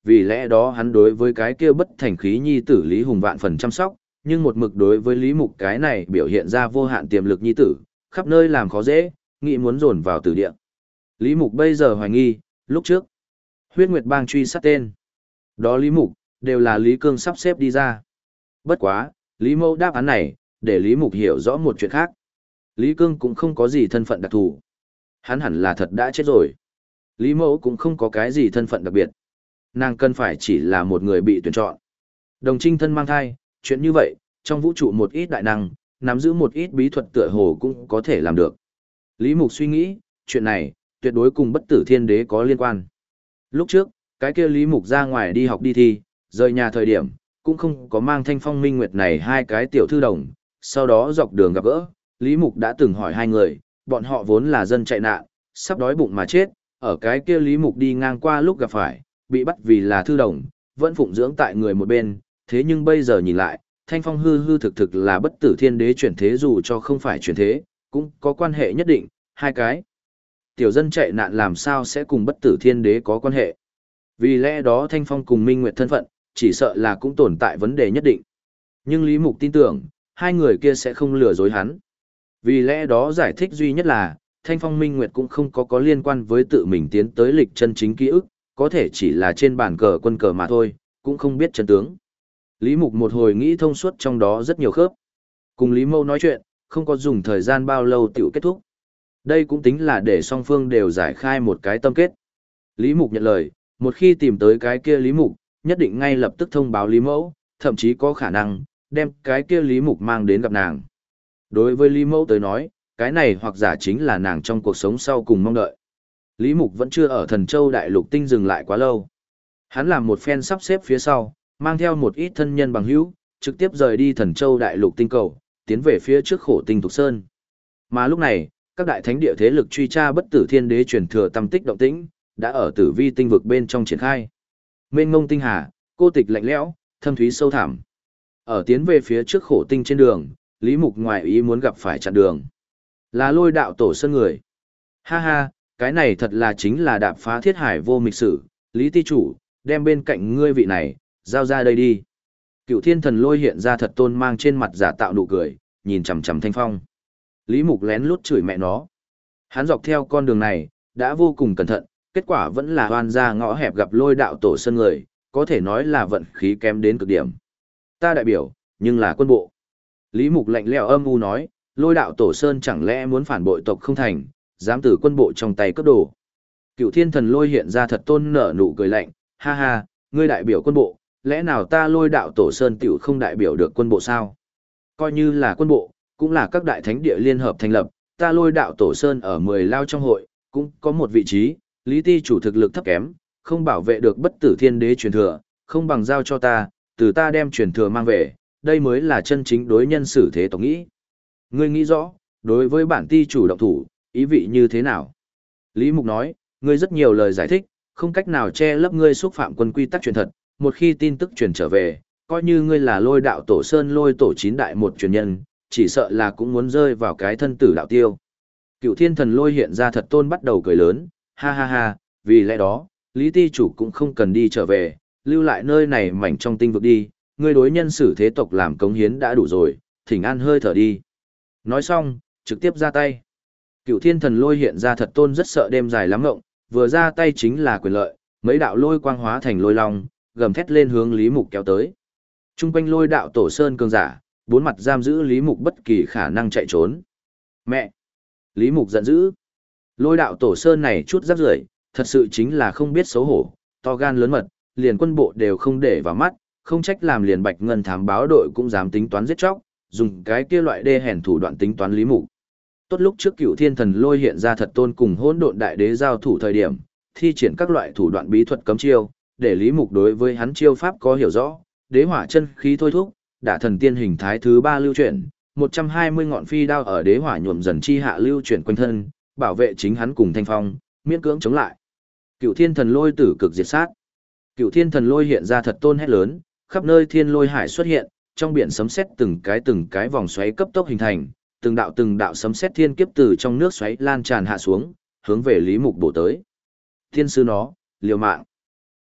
vì lẽ đó hắn đối với cái kia bất thành khí nhi tử Lý Hùng vạn phần chăm sóc, nhưng một mực đối với Lý Mục cái này biểu hiện ra vô hạn tiềm lực nhi tử, khắp nơi làm khó dễ, nghĩ muốn dồn vào tử địa. Lý Mục bây giờ hoài nghi, lúc trước, huyết nguyệt bang truy sát tên. Đó Lý Mục, đều là Lý Cương sắp xếp đi ra. Bất quá, Lý Mẫu đáp án này, để Lý Mục hiểu rõ một chuyện khác. Lý Cương cũng không có gì thân phận đặc thù. Hắn hẳn là thật đã chết rồi. Lý Mẫu cũng không có cái gì thân phận đặc biệt. Nàng cần phải chỉ là một người bị tuyển chọn. Đồng trinh thân mang thai, chuyện như vậy, trong vũ trụ một ít đại năng, nắm giữ một ít bí thuật tựa hồ cũng có thể làm được. Lý Mục suy nghĩ, chuyện này, tuyệt đối cùng bất tử thiên đế có liên quan. Lúc trước, cái kia Lý Mục ra ngoài đi học đi thi, rời nhà thời điểm, cũng không có mang Thanh Phong Minh Nguyệt này hai cái tiểu thư đồng. Sau đó dọc đường gặp gỡ, Lý Mục đã từng hỏi hai người, bọn họ vốn là dân chạy nạn, sắp đói bụng mà chết, ở cái kia Lý Mục đi ngang qua lúc gặp phải, bị bắt vì là thư đồng, vẫn phụng dưỡng tại người một bên, thế nhưng bây giờ nhìn lại, Thanh Phong hư hư thực thực là bất tử thiên đế chuyển thế, dù cho không phải chuyển thế, cũng có quan hệ nhất định, hai cái. Tiểu dân chạy nạn làm sao sẽ cùng bất tử thiên đế có quan hệ? Vì lẽ đó Thanh Phong cùng Minh Nguyệt thân phận, chỉ sợ là cũng tồn tại vấn đề nhất định. Nhưng Lý Mục tin tưởng, hai người kia sẽ không lừa dối hắn. Vì lẽ đó giải thích duy nhất là, Thanh Phong Minh Nguyệt cũng không có liên quan với tự mình tiến tới lịch chân chính ký ức, có thể chỉ là trên bàn cờ quân cờ mà thôi, cũng không biết chân tướng. Lý Mục một hồi nghĩ thông suốt trong đó rất nhiều khớp. Cùng Lý Mâu nói chuyện, không có dùng thời gian bao lâu tiểu kết thúc. Đây cũng tính là để song phương đều giải khai một cái tâm kết. Lý Mục nhận lời, một khi tìm tới cái kia Lý Mục, nhất định ngay lập tức thông báo Lý Mẫu, thậm chí có khả năng đem cái kia Lý Mục mang đến gặp nàng. Đối với Lý Mẫu tới nói, cái này hoặc giả chính là nàng trong cuộc sống sau cùng mong đợi. Lý Mục vẫn chưa ở Thần Châu Đại Lục Tinh dừng lại quá lâu. Hắn làm một phen sắp xếp phía sau, mang theo một ít thân nhân bằng hữu, trực tiếp rời đi Thần Châu Đại Lục Tinh cầu, tiến về phía trước Khổ Tinh Thục Sơn. Mà lúc này, các đại thánh địa thế lực truy tra bất tử thiên đế truyền thừa tâm tích động tĩnh, đã ở Tử Vi tinh vực bên trong triển khai. Mênh mông tinh hà, cô tịch lạnh lẽo, thâm thúy sâu thẳm. Ở tiến về phía trước Khổ Tinh trên đường, Lý Mục ngoài ý muốn gặp phải chặn đường. Là Lôi đạo tổ sơn người. Ha ha, cái này thật là chính là đạp phá thiết hải vô mịch sử, Lý ti chủ, đem bên cạnh ngươi vị này, giao ra đây đi. Cựu thiên thần Lôi hiện ra thật tôn mang trên mặt giả tạo nụ cười, nhìn chằm chằm Thanh Phong. Lý Mục lén lút chửi mẹ nó. Hắn dọc theo con đường này, đã vô cùng cẩn thận, kết quả vẫn là oan ra ngõ hẹp gặp Lôi đạo tổ sơn người, có thể nói là vận khí kém đến cực điểm. Ta đại biểu, nhưng là quân bộ. Lý Mục lạnh lẽo âm u nói, Lôi đạo tổ sơn chẳng lẽ muốn phản bội tộc không thành, dám từ quân bộ trong tay cướp đồ. Cựu thiên thần Lôi hiện ra thật tôn nở nụ cười lạnh, ha ha, ngươi đại biểu quân bộ, lẽ nào ta Lôi đạo tổ sơn tiểu không đại biểu được quân bộ sao? Coi như là quân bộ, cũng là các đại thánh địa liên hợp thành lập, ta Lôi đạo tổ sơn ở 10 lao trong hội, cũng có một vị trí, Lý ti chủ thực lực thấp kém, không bảo vệ được bất tử thiên đế truyền thừa, không bằng giao cho ta, từ ta đem truyền thừa mang về, đây mới là chân chính đối nhân xử thế tộc nghĩ. Ngươi nghĩ rõ, đối với bản ti chủ động thủ, ý vị như thế nào? Lý Mục nói, ngươi rất nhiều lời giải thích, không cách nào che lấp ngươi xúc phạm quân quy tắc truyền thật, một khi tin tức truyền trở về, coi như ngươi là Lôi đạo tổ sơn Lôi tổ 9 đại một truyền nhân, chỉ sợ là cũng muốn rơi vào cái thân tử đạo tiêu. Cựu thiên thần Lôi hiện ra thật tôn bắt đầu cười lớn, ha ha ha, vì lẽ đó, Lý ti chủ cũng không cần đi trở về, lưu lại nơi này mảnh trong tinh vực đi, ngươi đối nhân xử thế tộc làm cống hiến đã đủ rồi, thỉnh an hơi thở đi. Nói xong, trực tiếp ra tay. Cựu thiên thần Lôi hiện ra thật tôn rất sợ đêm dài lắm ngộng, vừa ra tay chính là quyền lợi, mấy đạo lôi quang hóa thành lôi long, gầm thét lên hướng Lý Mục kéo tới. Trung quanh Lôi đạo tổ sơn cường giả, bốn mặt giam giữ Lý Mục bất kỳ khả năng chạy trốn. Mẹ! Lý Mục giận dữ. Lôi đạo tổ sơn này chút rắc rưởi, thật sự chính là không biết xấu hổ, to gan lớn mật, liền quân bộ đều không để vào mắt, không trách làm liền Bạch Ngân thám báo đội cũng dám tính toán giết chóc, dùng cái kia loại đê hèn thủ đoạn tính toán Lý Mục. Tốt lúc trước Cựu thiên thần Lôi hiện ra thật tôn cùng Hỗn độn đại đế giao thủ thời điểm, thi triển các loại thủ đoạn bí thuật cấm chiêu, để Lý Mục đối với hắn chiêu pháp có hiểu rõ, đế hỏa chân khí thôi thúc, đả thần tiên hình thái thứ 3 lưu chuyển, 120 ngọn phi đao ở đế hỏa nhuộm dần chi hạ lưu chuyển quanh thân, bảo vệ chính hắn cùng Thanh Phong, miễn cưỡng chống lại. Cựu thiên thần Lôi tử cực diệt sát. Cựu thiên thần Lôi hiện ra thật tôn hét lớn, khắp nơi thiên lôi hải xuất hiện, trong biển sấm sét từng cái vòng xoáy cấp tốc hình thành, từng đạo sấm sét thiên kiếp từ trong nước xoáy lan tràn hạ xuống, hướng về Lý Mục bổ tới. Thiên sư nó, liều mạng.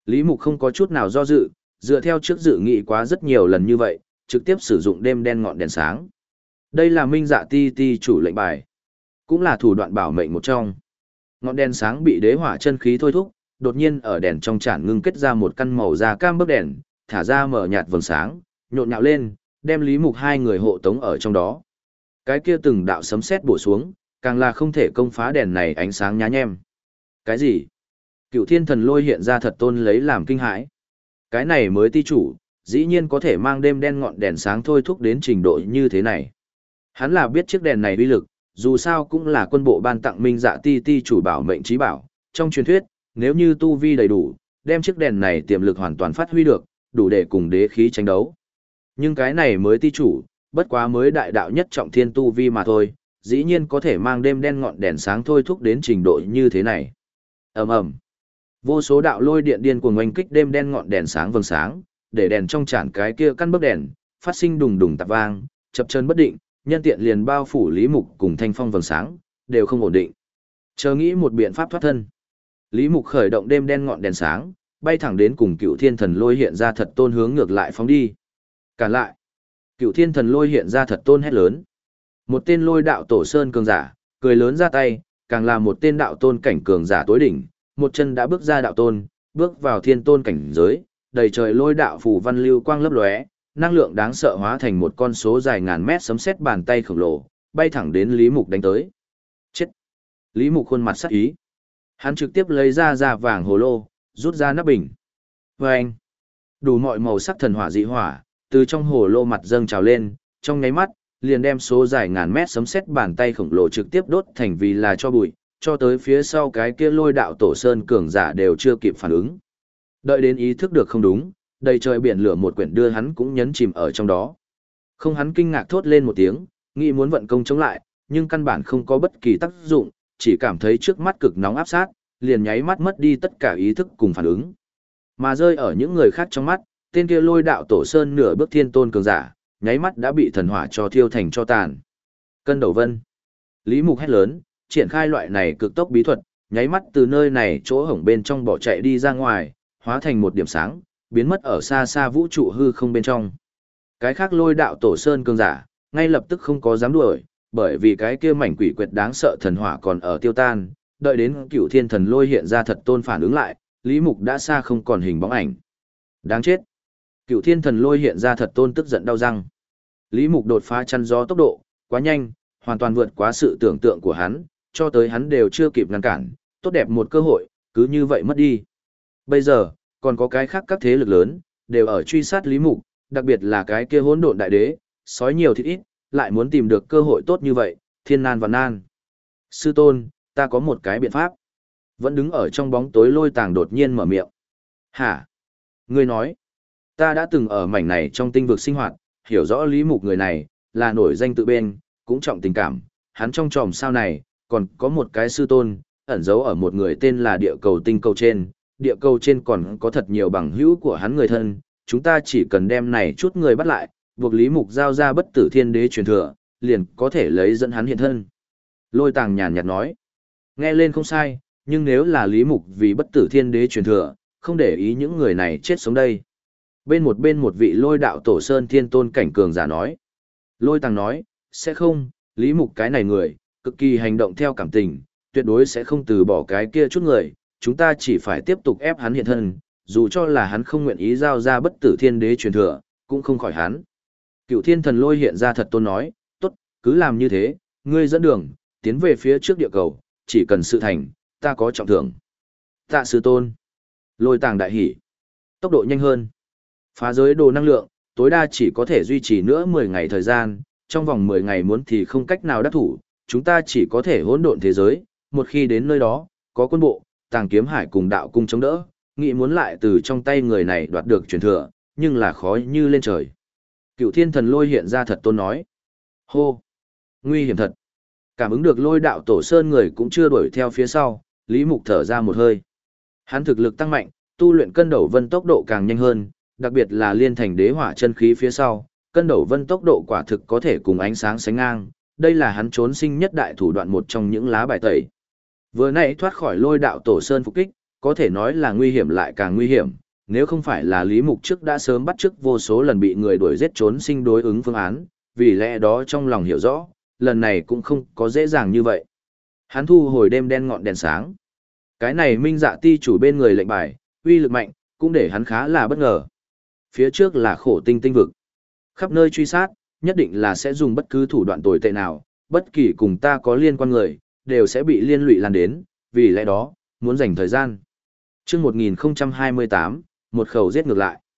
Lý Mục không có chút nào do dự, dựa theo trước dự nghị quá rất nhiều lần như vậy, trực tiếp sử dụng đêm đen ngọn đèn sáng. Đây là Minh Dạ Ti Ti chủ lệnh bài, cũng là thủ đoạn bảo mệnh một trong. Ngọn đèn sáng bị đế hỏa chân khí thôi thúc, đột nhiên ở đèn trong chản ngưng kết ra một căn màu da cam bấc đèn, thả ra mở nhạt vầng sáng, nhộn nhạo lên, đem Lý Mục hai người hộ tống ở trong đó. Cái kia từng đạo sấm sét bổ xuống, càng là không thể công phá đèn này ánh sáng nhá nhem. Cái gì? Cựu Thiên Thần Lôi hiện ra thật tôn lấy làm kinh hãi. Cái này mới ti chủ, dĩ nhiên có thể mang đêm đen ngọn đèn sáng thôi thúc đến trình độ như thế này. Hắn là biết chiếc đèn này uy lực, dù sao cũng là quân bộ ban tặng Minh Dạ Ti Ti chủ bảo mệnh trí bảo. Trong truyền thuyết, nếu như tu vi đầy đủ, đem chiếc đèn này tiềm lực hoàn toàn phát huy được, đủ để cùng đế khí tranh đấu. Nhưng cái này mới ti chủ, bất quá mới đại đạo nhất trọng thiên tu vi mà thôi, dĩ nhiên có thể mang đêm đen ngọn đèn sáng thôi thúc đến trình độ như thế này. Ầm ầm. Vô số đạo lôi điện điên cuồng oanh kích đêm đen ngọn đèn sáng vầng sáng, để đèn trong chản cái kia căn bấc đèn phát sinh đùng đùng tạp vang, chập chờn bất định, nhân tiện liền bao phủ Lý Mục cùng thanh phong vầng sáng, đều không ổn định. Chờ nghĩ một biện pháp thoát thân. Lý Mục khởi động đêm đen ngọn đèn sáng, bay thẳng đến cùng Cựu Thiên Thần Lôi hiện ra thật tôn hướng ngược lại phóng đi. Cản lại. Cựu Thiên Thần Lôi hiện ra thật tôn hét lớn. Một tên lôi đạo tổ sơn cường giả, cười lớn ra tay, càng là một tên đạo tôn cảnh cường giả tối đỉnh, một chân đã bước ra đạo tôn, bước vào thiên tôn cảnh giới, đầy trời lôi đạo phù văn lưu quang lấp lóe, năng lượng đáng sợ hóa thành một con số dài ngàn mét sấm sét bàn tay khổng lồ, bay thẳng đến Lý Mục đánh tới. Chết! Lý Mục khuôn mặt sắc ý. Hắn trực tiếp lấy ra vàng hồ lô, rút ra nắp bình. Vâng! Đủ mọi màu sắc thần hỏa dị hỏa, từ trong hồ lô mặt dâng trào lên, trong nháy mắt, liền đem số dài ngàn mét sấm sét bàn tay khổng lồ trực tiếp đốt thành vì là cho bụi, cho tới phía sau cái kia lôi đạo tổ sơn cường giả đều chưa kịp phản ứng. Đợi đến ý thức được không đúng, đầy trời biển lửa một quyển đưa hắn cũng nhấn chìm ở trong đó. Không, hắn kinh ngạc thốt lên một tiếng, nghĩ muốn vận công chống lại, nhưng căn bản không có bất kỳ tác dụng, chỉ cảm thấy trước mắt cực nóng áp sát, liền nháy mắt mất đi tất cả ý thức cùng phản ứng. Mà rơi ở những người khác trong mắt, tên kia lôi đạo tổ sơn nửa bước thiên tôn cường giả, nháy mắt đã bị thần hỏa cho thiêu thành cho tàn. Cân Đầu Vân. Lý Mục hét lớn, triển khai loại này cực tốc bí thuật, nháy mắt từ nơi này chỗ hổng bên trong bỏ chạy đi ra ngoài, hóa thành một điểm sáng, biến mất ở xa xa vũ trụ hư không bên trong. Cái khác lôi đạo tổ sơn cường giả, ngay lập tức không có dám đuổi, bởi vì cái kia mảnh quỷ quyệt đáng sợ thần hỏa còn ở tiêu tan, đợi đến Cựu Thiên Thần Lôi hiện ra thật tôn phản ứng lại, Lý Mục đã xa không còn hình bóng ảnh. Đáng chết. Cựu Thiên Thần Lôi hiện ra thật tôn tức giận đau răng. Lý Mục đột phá chắn gió tốc độ, quá nhanh, hoàn toàn vượt quá sự tưởng tượng của hắn, cho tới hắn đều chưa kịp ngăn cản, tốt đẹp một cơ hội, cứ như vậy mất đi. Bây giờ, còn có cái khác các thế lực lớn, đều ở truy sát Lý Mục, đặc biệt là cái kia hỗn độn đại đế, sói nhiều thịt ít, lại muốn tìm được cơ hội tốt như vậy, thiên nan và nan. Sư tôn, ta có một cái biện pháp. Vẫn đứng ở trong bóng tối Lôi Tàng đột nhiên mở miệng. Hả? Ngươi nói, ta đã từng ở mảnh này trong tinh vực sinh hoạt, hiểu rõ Lý Mục người này, là nổi danh tự bên, cũng trọng tình cảm, hắn trong tròm sao này, còn có một cái sư tôn, ẩn giấu ở một người tên là địa cầu tinh cầu trên, địa cầu trên còn có thật nhiều bằng hữu của hắn người thân, chúng ta chỉ cần đem này chút người bắt lại, buộc Lý Mục giao ra bất tử thiên đế truyền thừa, liền có thể lấy dẫn hắn hiện thân. Lôi Tàng nhàn nhạt nói, nghe lên không sai, nhưng nếu là Lý Mục vì bất tử thiên đế truyền thừa, không để ý những người này chết sống đây. Bên một vị lôi đạo tổ sơn thiên tôn cảnh cường giả nói. Lôi Tàng nói, sẽ không, Lý Mục cái này người, cực kỳ hành động theo cảm tình, tuyệt đối sẽ không từ bỏ cái kia chút người, chúng ta chỉ phải tiếp tục ép hắn hiện thân, dù cho là hắn không nguyện ý giao ra bất tử thiên đế truyền thừa, cũng không khỏi hắn. Cựu Thiên Thần Lôi hiện ra thật tôn nói, tốt, cứ làm như thế, ngươi dẫn đường, tiến về phía trước địa cầu, chỉ cần sự thành, ta có trọng thưởng. Tạ sư tôn. Lôi Tàng đại hỉ. Tốc độ nhanh hơn. Phá giới đồ năng lượng, tối đa chỉ có thể duy trì nữa 10 ngày thời gian, trong vòng 10 ngày muốn thì không cách nào đắc thủ, chúng ta chỉ có thể hỗn độn thế giới, một khi đến nơi đó, có quân bộ, Tàng Kiếm Hải cùng đạo cung chống đỡ, nghĩ muốn lại từ trong tay người này đoạt được truyền thừa, nhưng là khó như lên trời. Cựu Thiên Thần Lôi hiện ra thật tôn nói. Hô! Nguy hiểm thật! Cảm ứng được lôi đạo tổ sơn người cũng chưa đuổi theo phía sau, Lý Mục thở ra một hơi. Hắn thực lực tăng mạnh, tu luyện Cân Đầu Vân tốc độ càng nhanh hơn, đặc biệt là liên thành đế hỏa chân khí phía sau, Cân Đầu Vân tốc độ quả thực có thể cùng ánh sáng sánh ngang, đây là hắn trốn sinh nhất đại thủ đoạn một trong những lá bài tẩy. Vừa nãy thoát khỏi lôi đạo tổ sơn phục kích, có thể nói là nguy hiểm lại càng nguy hiểm, nếu không phải là Lý Mục trước đã sớm bắt chước vô số lần bị người đuổi giết trốn sinh đối ứng phương án, vì lẽ đó trong lòng hiểu rõ, lần này cũng không có dễ dàng như vậy. Hắn thu hồi đêm đen ngọn đèn sáng. Cái này Minh Dạ ti chủ bên người lệnh bài, uy lực mạnh, cũng để hắn khá là bất ngờ. Phía trước là Khổ Tinh tinh vực. Khắp nơi truy sát, nhất định là sẽ dùng bất cứ thủ đoạn tồi tệ nào, bất kỳ cùng ta có liên quan người, đều sẽ bị liên lụy lan đến, vì lẽ đó, muốn dành thời gian. Trước 1028, một khẩu giết ngược lại.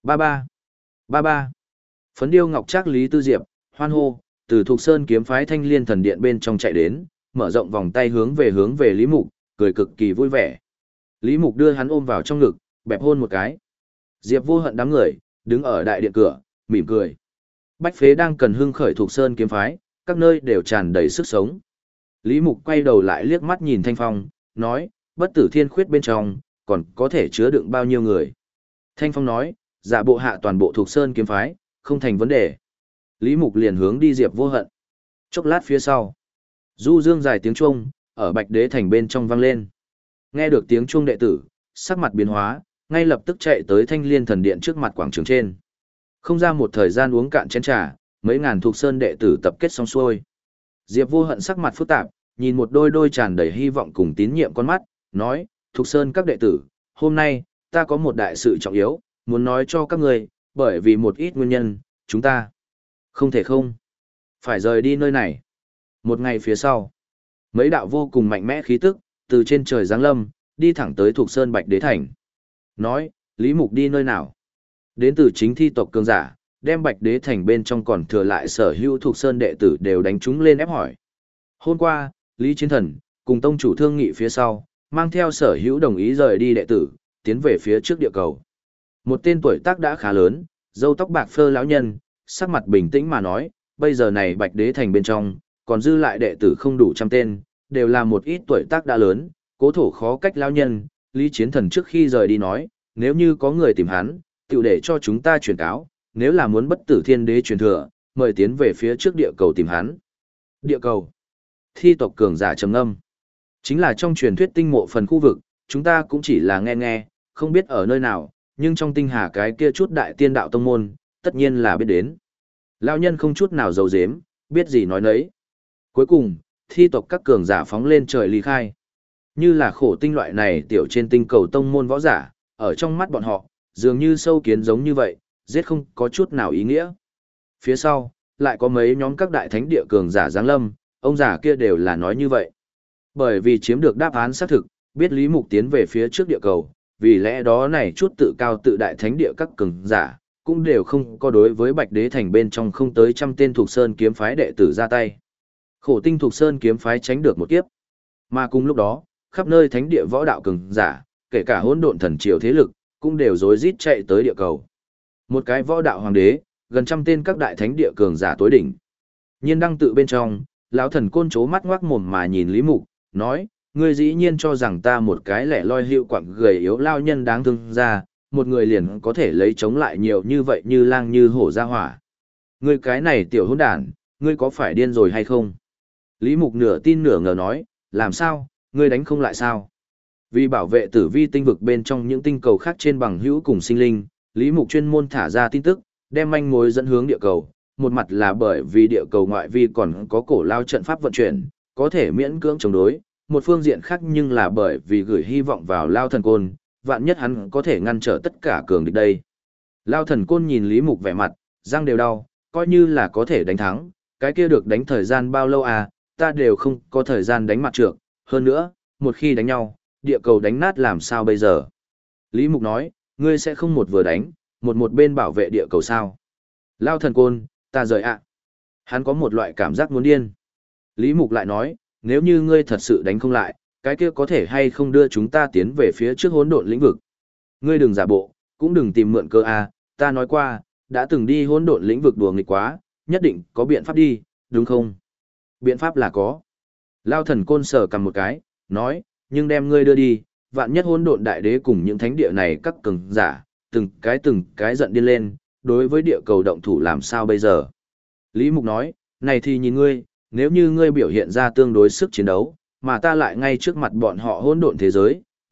33. Phấn điêu ngọc trác Lý Tư Diệp, hoan hô, từ Thục Sơn kiếm phái Thanh Liên thần điện bên trong chạy đến, mở rộng vòng tay hướng về Lý Mục, cười cực kỳ vui vẻ. Lý Mục đưa hắn ôm vào trong ngực, bẹp hôn một cái. Diệp Vô Hận đám người, đứng ở đại điện cửa, mỉm cười. Bách Phế đang cần hưng khởi Thục Sơn kiếm phái, các nơi đều tràn đầy sức sống. Lý Mục quay đầu lại liếc mắt nhìn Thanh Phong, nói, bất tử thiên khuyết bên trong, còn có thể chứa đựng bao nhiêu người. Thanh Phong nói, giả bộ hạ toàn bộ Thục Sơn kiếm phái, không thành vấn đề. Lý Mục liền hướng đi Diệp Vô Hận. Chốc lát phía sau, du dương dài tiếng chuông, ở Bạch Đế thành bên trong vang lên. Nghe được tiếng chuông đệ tử, sắc mặt biến hóa, ngay lập tức chạy tới Thanh Liên thần điện trước mặt quảng trường trên. Không ra một thời gian uống cạn chén trà, mấy ngàn Thục Sơn đệ tử tập kết xong xuôi. Diệp Vô Hận sắc mặt phức tạp, nhìn một đôi tràn đầy hy vọng cùng tín nhiệm con mắt, nói, Thục Sơn các đệ tử, hôm nay, ta có một đại sự trọng yếu, muốn nói cho các người, bởi vì một ít nguyên nhân, chúng ta không thể không phải rời đi nơi này. Một ngày phía sau, mấy đạo vô cùng mạnh mẽ khí tức, từ trên trời giáng lâm, đi thẳng tới Thục Sơn Bạch Đế Thành. Nói, Lý Mục đi nơi nào? Đến từ chính thi tộc cường giả, đem Bạch Đế Thành bên trong còn thừa lại sở hữu Thục Sơn đệ tử đều đánh chúng lên ép hỏi. Hôm qua, Lý Chiến Thần, cùng tông chủ thương nghị phía sau, mang theo sở hữu đồng ý rời đi đệ tử, tiến về phía trước địa cầu. Một tên tuổi tác đã khá lớn, râu tóc bạc phơ lão nhân, sắc mặt bình tĩnh mà nói, bây giờ này Bạch Đế Thành bên trong, còn dư lại đệ tử không đủ trăm tên, đều là một ít tuổi tác đã lớn, cố thổ khó cách lão nhân. Lý Chiến Thần trước khi rời đi nói, nếu như có người tìm hắn, tiểu để cho chúng ta truyền cáo, nếu là muốn bất tử thiên đế truyền thừa, mời tiến về phía trước địa cầu tìm hắn. Địa cầu. Thi tộc cường giả trầm ngâm. Chính là trong truyền thuyết tinh mộ phần khu vực, chúng ta cũng chỉ là nghe, không biết ở nơi nào, nhưng trong tinh hà cái kia chút đại tiên đạo tông môn, tất nhiên là biết đến. Lão nhân không chút nào giấu giếm, biết gì nói nấy. Cuối cùng, thi tộc các cường giả phóng lên trời ly khai. Như là Khổ Tinh loại này tiểu trên tinh cầu tông môn võ giả, ở trong mắt bọn họ, dường như sâu kiến giống như vậy, giết không có chút nào ý nghĩa. Phía sau, lại có mấy nhóm các đại thánh địa cường giả giáng lâm, ông giả kia đều là nói như vậy. Bởi vì chiếm được đáp án xác thực, biết Lý Mục tiến về phía trước địa cầu, vì lẽ đó này chút tự cao tự đại thánh địa các cường giả, cũng đều không có đối với Bạch Đế Thành bên trong không tới trăm tên Thục Sơn kiếm phái đệ tử ra tay. Khổ Tinh Thục Sơn kiếm phái tránh được một kiếp. Mà cùng lúc đó, khắp nơi thánh địa võ đạo cường giả, kể cả hỗn độn thần triều thế lực, cũng đều rối rít chạy tới địa cầu. Một cái võ đạo hoàng đế, gần trăm tên các đại thánh địa cường giả tối đỉnh. Nhiên đăng tự bên trong, lão thần côn chố mắt ngoác mồm mà nhìn Lý Mục, nói, ngươi dĩ nhiên cho rằng ta một cái lẻ loi hiệu quặng gầy yếu lao nhân đáng thương ra, một người liền có thể lấy chống lại nhiều như vậy như lang như hổ ra hỏa. Ngươi cái này tiểu hỗn đản, ngươi có phải điên rồi hay không? Lý Mục nửa tin nửa ngờ nói, làm sao, ngươi đánh không lại sao? Vì bảo vệ tử vi tinh vực bên trong những tinh cầu khác trên bằng hữu cùng sinh linh, Lý Mục chuyên môn thả ra tin tức, đem manh mối dẫn hướng địa cầu. Một mặt là bởi vì địa cầu ngoại vi còn có cổ lao trận pháp vận chuyển, có thể miễn cưỡng chống đối. Một phương diện khác nhưng là bởi vì gửi hy vọng vào Lao Thần Côn, vạn nhất hắn có thể ngăn trở tất cả cường địch đây. Lao Thần Côn nhìn Lý Mục vẻ mặt, răng đều đau, coi như là có thể đánh thắng, cái kia được đánh thời gian bao lâu à, ta đều không có thời gian đánh mặt trược, hơn nữa, một khi đánh nhau, địa cầu đánh nát làm sao bây giờ? Lý Mục nói, ngươi sẽ không một vừa đánh, một bên bảo vệ địa cầu sao? Lao Thần Côn, ta rời ạ. Hắn có một loại cảm giác muốn điên. Lý Mục lại nói, nếu như ngươi thật sự đánh không lại, cái kia có thể hay không đưa chúng ta tiến về phía trước hỗn độn lĩnh vực. Ngươi đừng giả bộ, cũng đừng tìm mượn cơ a, ta nói qua, đã từng đi hỗn độn lĩnh vực đùa nghịch quá, nhất định có biện pháp đi, đúng không? Biện pháp là có. Lao Thần Côn sờ cầm một cái, nói, nhưng đem ngươi đưa đi, vạn nhất hỗn độn đại đế cùng những thánh địa này các cường giả, từng cái giận điên lên, đối với địa cầu động thủ làm sao bây giờ? Lý Mục nói, này thì nhìn ngươi, nếu như ngươi biểu hiện ra tương đối sức chiến đấu, mà ta lại ngay trước mặt bọn họ hỗn độn thế giới,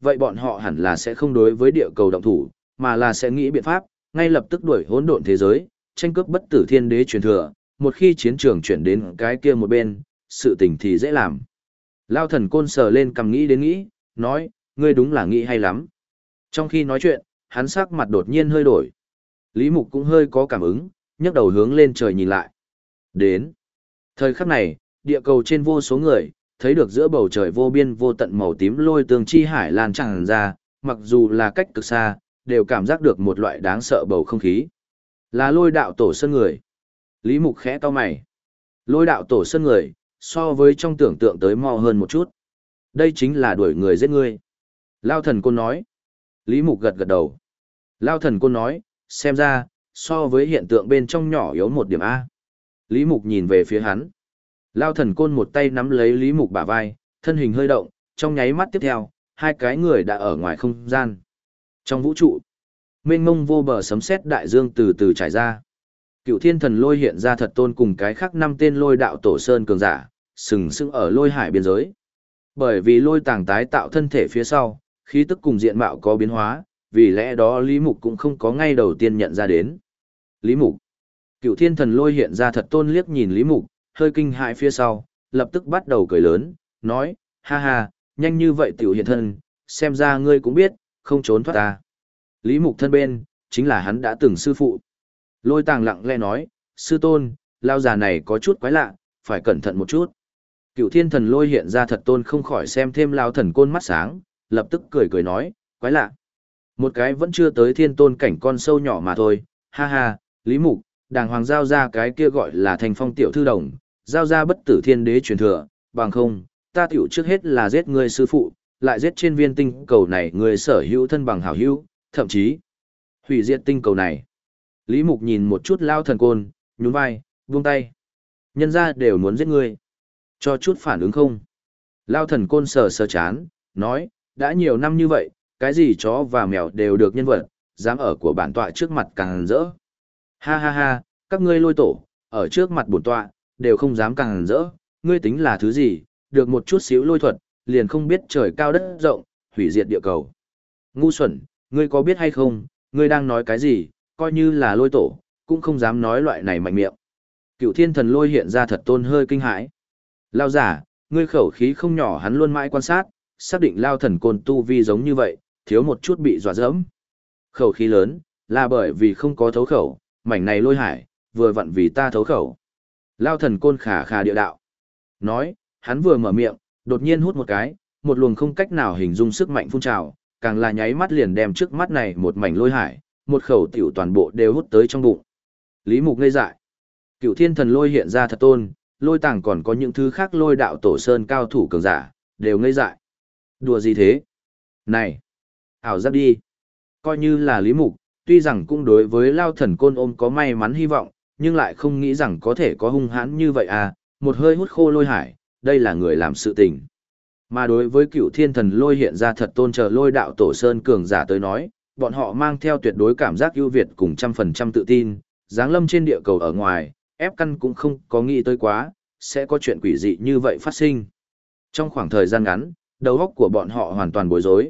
vậy bọn họ hẳn là sẽ không đối với địa cầu động thủ, mà là sẽ nghĩ biện pháp, ngay lập tức đuổi hỗn độn thế giới, tranh cướp bất tử thiên đế truyền thừa, một khi chiến trường chuyển đến cái kia một bên, sự tình thì dễ làm. Lao thần côn sờ lên cầm nghĩ đến nghĩ, nói, ngươi đúng là nghĩ hay lắm. Trong khi nói chuyện, hắn sắc mặt đột nhiên hơi đổi. Lý Mục cũng hơi có cảm ứng, nhấc đầu hướng lên trời nhìn lại. Đến. Thời khắc này, địa cầu trên vô số người, thấy được giữa bầu trời vô biên vô tận màu tím lôi tường chi hải lan tràn ra, mặc dù là cách cực xa, đều cảm giác được một loại đáng sợ bầu không khí. Là lôi đạo tổ sơn người. Lý Mục khẽ cau mày. Lôi đạo tổ sơn người, so với trong tưởng tượng tới mau hơn một chút. Đây chính là đuổi người giết ngươi. Lao thần côn nói. Lý Mục gật gật đầu. Lao thần côn nói, xem ra, so với hiện tượng bên trong nhỏ yếu một điểm A. Lý Mục nhìn về phía hắn. Lao thần côn một tay nắm lấy Lý Mục bả vai, thân hình hơi động, trong nháy mắt tiếp theo, hai cái người đã ở ngoài không gian. Trong vũ trụ, mênh mông vô bờ sấm sét đại dương từ từ trải ra. Cựu thiên thần lôi hiện ra thật tôn cùng cái khác 5 tên lôi đạo tổ sơn cường giả, sừng sững ở lôi hải biên giới. Bởi vì lôi tàng tái tạo thân thể phía sau, khí tức cùng diện mạo có biến hóa, vì lẽ đó Lý Mục cũng không có ngay đầu tiên nhận ra đến. Lý Mục. Cựu thiên thần lôi hiện ra thật tôn liếc nhìn Lý Mục, hơi kinh hãi phía sau, lập tức bắt đầu cười lớn, nói, ha ha, nhanh như vậy tiểu hiện thân, xem ra ngươi cũng biết, không trốn thoát ta. Lý Mục thân bên, chính là hắn đã từng sư phụ. Lôi tàng lặng lẽ nói, sư tôn, lao già này có chút quái lạ, phải cẩn thận một chút. Cựu thiên thần lôi hiện ra thật tôn không khỏi xem thêm lao thần côn mắt sáng, lập tức cười cười nói, quái lạ. Một cái vẫn chưa tới thiên tôn cảnh con sâu nhỏ mà thôi, ha ha, Lý Mục, đàng hoàng giao ra cái kia gọi là thành phong tiểu thư đồng, giao ra bất tử thiên đế truyền thừa, bằng không, ta tiểu trước hết là giết ngươi sư phụ, lại giết trên viên tinh cầu này người sở hữu thân bằng hảo hữu, thậm chí hủy diệt tinh cầu này. Lý Mục nhìn một chút lao thần côn, nhún vai, buông tay. Nhân ra đều muốn giết ngươi. Cho chút phản ứng không? Lao thần côn sờ sờ chán, nói, đã nhiều năm như vậy, cái gì chó và mèo đều được nhân vật, dám ở của bản tọa trước mặt càng rỡ. Ha ha ha, các ngươi lôi tổ, ở trước mặt bổn tọa, đều không dám càng rỡ, ngươi tính là thứ gì, được một chút xíu lôi thuật, liền không biết trời cao đất rộng, hủy diệt địa cầu. Ngu xuẩn, ngươi có biết hay không, ngươi đang nói cái gì, coi như là lôi tổ, cũng không dám nói loại này mạnh miệng. Cựu thiên thần lôi hiện ra thật tôn hơi kinh hãi. Lao giả, ngươi khẩu khí không nhỏ hắn luôn mãi quan sát, xác định lao thần côn tu vi giống như vậy, thiếu một chút bị dọa dẫm. Khẩu khí lớn, là bởi vì không có thấu khẩu, mảnh này lôi hải, vừa vặn vì ta thấu khẩu. Lao thần côn khà khà địa đạo. Nói, hắn vừa mở miệng, đột nhiên hút một cái, một luồng không cách nào hình dung sức mạnh phun trào, càng là nháy mắt liền đem trước mắt này một mảnh lôi hải, một khẩu tiểu toàn bộ đều hút tới trong bụng. Lý Mục ngây dại. Cựu thiên thần lôi hiện ra thật tôn, lôi tàng còn có những thứ khác lôi đạo tổ sơn cao thủ cường giả, đều ngây dại. Đùa gì thế? Này! Ảo giác đi! Coi như là Lý Mục, tuy rằng cũng đối với lao thần côn ôm có may mắn hy vọng, nhưng lại không nghĩ rằng có thể có hung hãn như vậy à, một hơi hút khô lôi hải, đây là người làm sự tình. Mà đối với cựu thiên thần lôi hiện ra thật tôn chờ lôi đạo tổ sơn cường giả tới nói, bọn họ mang theo tuyệt đối cảm giác ưu việt cùng 100% tự tin, giáng lâm trên địa cầu ở ngoài, ép căn cũng không có nghĩ tới quá, sẽ có chuyện quỷ dị như vậy phát sinh. Trong khoảng thời gian ngắn, đầu óc của bọn họ hoàn toàn bối rối.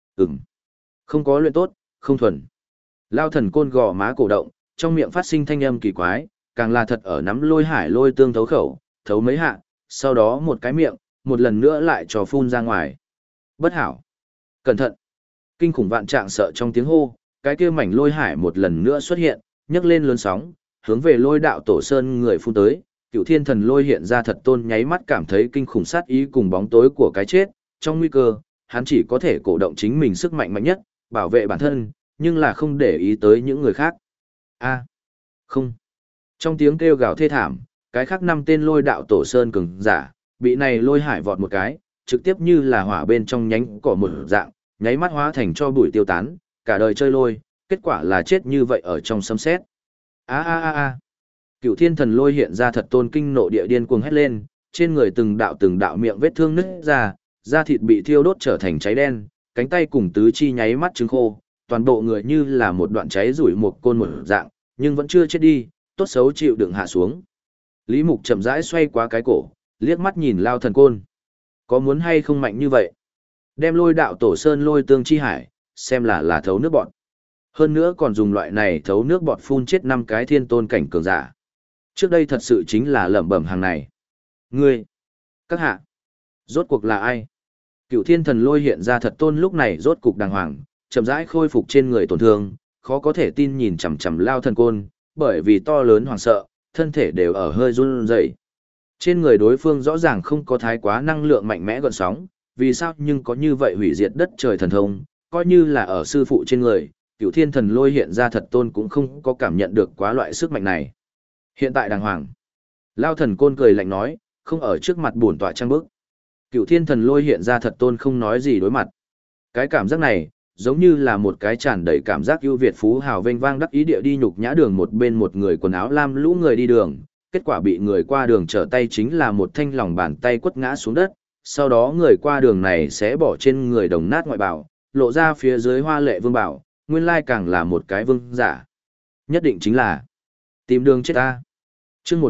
Không có luyện tốt, không thuần. Lao thần côn gò má cổ động, trong miệng phát sinh thanh âm kỳ quái, càng là thật ở nắm lôi hải lôi tương thấu khẩu, thấu mấy hạ, sau đó một cái miệng, một lần nữa lại trò phun ra ngoài. Bất hảo. Cẩn thận. Kinh khủng vạn trạng sợ trong tiếng hô, cái kia mảnh lôi hải một lần nữa xuất hiện, nhấc lên lớn sóng, hướng về lôi đạo tổ sơn người phun tới. Cựu thiên thần lôi hiện ra thật tôn nháy mắt cảm thấy kinh khủng sát ý cùng bóng tối của cái chết, trong nguy cơ, hắn chỉ có thể cổ động chính mình sức mạnh mạnh nhất, bảo vệ bản thân, nhưng là không để ý tới những người khác. Không. Trong tiếng kêu gào thê thảm, cái khác 5 tên lôi đạo tổ sơn cường giả, bị này lôi hải vọt một cái, trực tiếp như là hỏa bên trong nhánh cỏ một dạng, nháy mắt hóa thành cho bụi tiêu tán, cả đời chơi lôi, kết quả là chết như vậy ở trong sấm sét. Cựu thiên thần lôi hiện ra thật tôn kinh nộ địa điên cuồng hét lên, trên người từng đạo miệng vết thương nứt ra, da thịt bị thiêu đốt trở thành cháy đen, cánh tay cùng tứ chi nháy mắt trứng khô, toàn bộ người như là một đoạn cháy rủi một côn một dạng, nhưng vẫn chưa chết đi, tốt xấu chịu đựng hạ xuống. Lý Mục chậm rãi xoay qua cái cổ, liếc mắt nhìn lao thần côn. Có muốn hay không mạnh như vậy? Đem lôi đạo tổ sơn lôi tương chi hải, xem là thấu nước bọt. Hơn nữa còn dùng loại này thấu nước bọt phun chết 5 cái thiên tôn cảnh cường giả. Trước đây thật sự chính là lẩm bẩm hàng này. Ngươi, các hạ, rốt cuộc là ai? Cựu thiên thần lôi hiện ra thật tôn lúc này rốt cục đàng hoàng, chậm rãi khôi phục trên người tổn thương, khó có thể tin nhìn chằm chằm Lao Thần Côn, bởi vì to lớn hoảng sợ, thân thể đều ở hơi run rẩy. Trên người đối phương rõ ràng không có thái quá năng lượng mạnh mẽ gợn sóng, vì sao nhưng có như vậy hủy diệt đất trời thần thông, coi như là ở sư phụ trên người, Cựu thiên thần lôi hiện ra thật tôn cũng không có cảm nhận được quá loại sức mạnh này. Hiện tại đàng hoàng. Lao Thần Côn cười lạnh nói, không ở trước mặt bổn tọa trang bức. Cựu thiên thần lôi hiện ra thật tôn không nói gì đối mặt. Cái cảm giác này, giống như là một cái tràn đầy cảm giác ưu việt phú hào vênh vang đắc ý địa đi nhục nhã đường một bên một người quần áo lam lũ người đi đường, kết quả bị người qua đường trở tay chính là một thanh lòng bàn tay quất ngã xuống đất, sau đó người qua đường này sẽ bỏ trên người đồng nát ngoại bảo, lộ ra phía dưới hoa lệ vương bảo, nguyên lai càng là một cái vương giả. Nhất định chính là tìm đường chết ta. Chương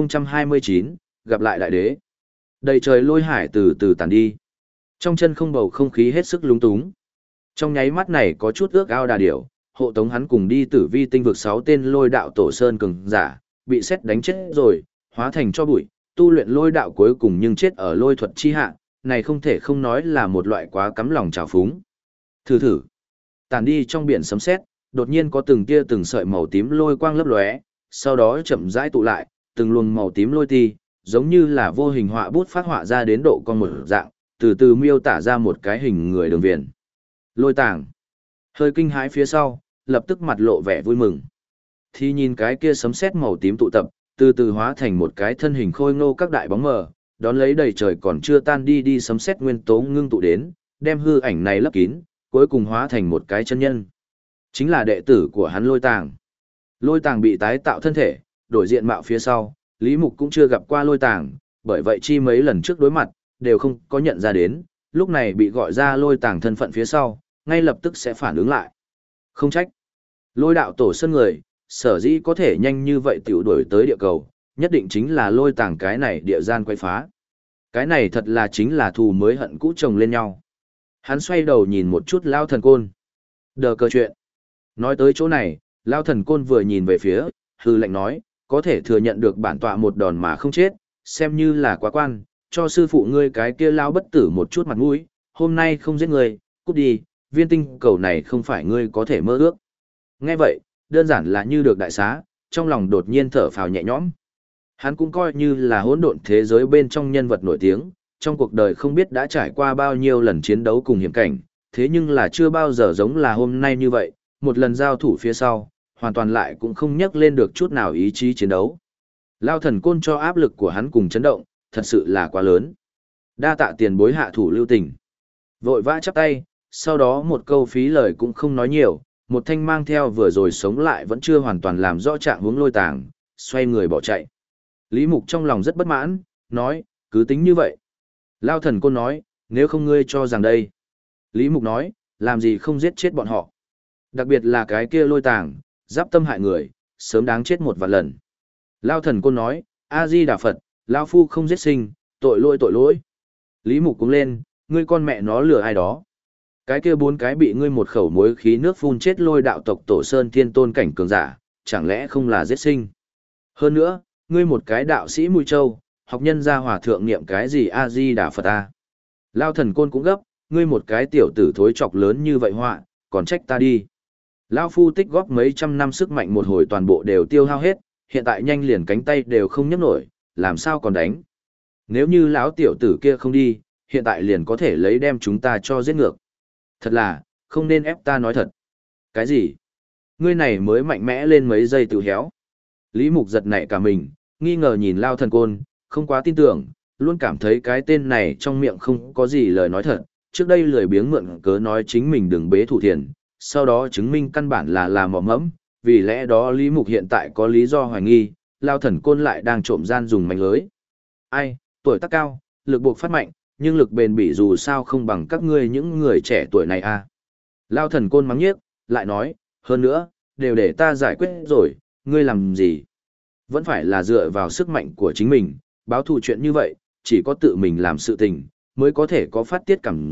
1029, gặp lại đại đế. Đầy trời lôi hải từ từ tàn đi. Trong chân không bầu không khí hết sức lúng túng. Trong nháy mắt này có chút ước ao đà điểu, hộ tống hắn cùng đi tử vi tinh vực 6 tên lôi đạo tổ sơn cường giả, bị sét đánh chết rồi, hóa thành cho bụi, tu luyện lôi đạo cuối cùng nhưng chết ở lôi thuật chi hạ, này không thể không nói là một loại quá cắm lòng trào phúng. Thử, tàn đi trong biển sấm sét, đột nhiên có từng tia từng sợi màu tím lôi quang lấp lóe, sau đó chậm rãi tụ lại, từng luồng màu tím lôi ti, giống như là vô hình họa bút phát họa ra đến độ con một dạng, từ từ miêu tả ra một cái hình người đường viền. Lôi tàng. Hơi kinh hãi phía sau, lập tức mặt lộ vẻ vui mừng. Thì nhìn cái kia sấm sét màu tím tụ tập, từ từ hóa thành một cái thân hình khôi ngô các đại bóng mờ, đón lấy đầy trời còn chưa tan đi sấm sét nguyên tố ngưng tụ đến, đem hư ảnh này lấp kín, cuối cùng hóa thành một cái chân nhân. Chính là đệ tử của hắn Lôi Tàng. Lôi Tàng bị tái tạo thân thể, đổi diện mạo phía sau, Lý Mục cũng chưa gặp qua Lôi Tàng, bởi vậy chi mấy lần trước đối mặt, đều không có nhận ra đến, lúc này bị gọi ra Lôi Tàng thân phận phía sau, ngay lập tức sẽ phản ứng lại. Không trách. Lôi đạo tổ sơn người, sở dĩ có thể nhanh như vậy tiểu đuổi tới địa cầu, nhất định chính là Lôi Tàng cái này địa gian quay phá. Cái này thật là chính là thù mới hận cũ chồng lên nhau. Hắn xoay đầu nhìn một chút Lao Thần Côn. Đờ cơ chuyện. Nói tới chỗ này, Lao Thần Côn vừa nhìn về phía, hư lệnh nói, có thể thừa nhận được bản tọa một đòn mà không chết, xem như là quá quan, cho sư phụ ngươi cái kia Lao bất tử một chút mặt mũi, hôm nay không giết ngươi, cút đi, viên tinh cầu này không phải ngươi có thể mơ ước. Nghe vậy, đơn giản là như được đại xá, trong lòng đột nhiên thở phào nhẹ nhõm. Hắn cũng coi như là hỗn độn thế giới bên trong nhân vật nổi tiếng, trong cuộc đời không biết đã trải qua bao nhiêu lần chiến đấu cùng hiểm cảnh, thế nhưng là chưa bao giờ giống là hôm nay như vậy, một lần giao thủ phía sau, hoàn toàn lại cũng không nhắc lên được chút nào ý chí chiến đấu. Lao Thần Côn cho áp lực của hắn cùng chấn động, thật sự là quá lớn. Đa tạ tiền bối hạ thủ lưu tình. Vội vã chắp tay, sau đó một câu phí lời cũng không nói nhiều, một thanh mang theo vừa rồi sống lại vẫn chưa hoàn toàn làm rõ trạng hướng Lôi Tàng, xoay người bỏ chạy. Lý Mục trong lòng rất bất mãn, nói, cứ tính như vậy. Lao Thần Côn nói, nếu không ngươi cho rằng đây. Lý Mục nói, làm gì không giết chết bọn họ. Đặc biệt là cái kia Lôi Tàng, giáp tâm hại người, sớm đáng chết một vạn lần. Lao Thần Côn nói, A-di-đà Phật, Lao Phu không giết sinh, tội lỗi tội lỗi. Lý Mục cũng lên, ngươi con mẹ nó lừa ai đó. Cái kia 4 cái bị ngươi một khẩu muối khí nước phun chết lôi đạo tộc tổ sơn thiên tôn cảnh cường giả, chẳng lẽ không là giết sinh. Hơn nữa, ngươi một cái đạo sĩ mùi châu, học nhân gia hòa thượng niệm cái gì A-di-đà Phật a. Lao Thần Côn cũng gấp, ngươi một cái tiểu tử thối chọc lớn như vậy họa, còn trách ta đi. Lao Phu tích góp mấy trăm năm sức mạnh một hồi toàn bộ đều tiêu hao hết, hiện tại nhanh liền cánh tay đều không nhấc nổi, làm sao còn đánh. Nếu như lão tiểu tử kia không đi, hiện tại liền có thể lấy đem chúng ta cho giết ngược. Thật là, không nên ép ta nói thật. Cái gì? Ngươi này mới mạnh mẽ lên mấy giây tự héo. Lý Mục giật nảy cả mình, nghi ngờ nhìn Lao Thần Côn, không quá tin tưởng, luôn cảm thấy cái tên này trong miệng không có gì lời nói thật. Trước đây lười biếng mượn cớ nói chính mình đừng bế thủ thiền, sau đó chứng minh căn bản là mỏ mẫm, vì lẽ đó Lý Mục hiện tại có lý do hoài nghi, Lao Thần Côn lại đang trộm gian dùng mánh lưới. Ai, tuổi tác cao, lực buộc phát mạnh, nhưng lực bền bỉ dù sao không bằng các ngươi những người trẻ tuổi này à. Lao Thần Côn mắng nhiếc, lại nói, hơn nữa, đều để ta giải quyết rồi, ngươi làm gì? Vẫn phải là dựa vào sức mạnh của chính mình, báo thù chuyện như vậy, chỉ có tự mình làm sự tình, mới có thể có phát tiết cảm giác,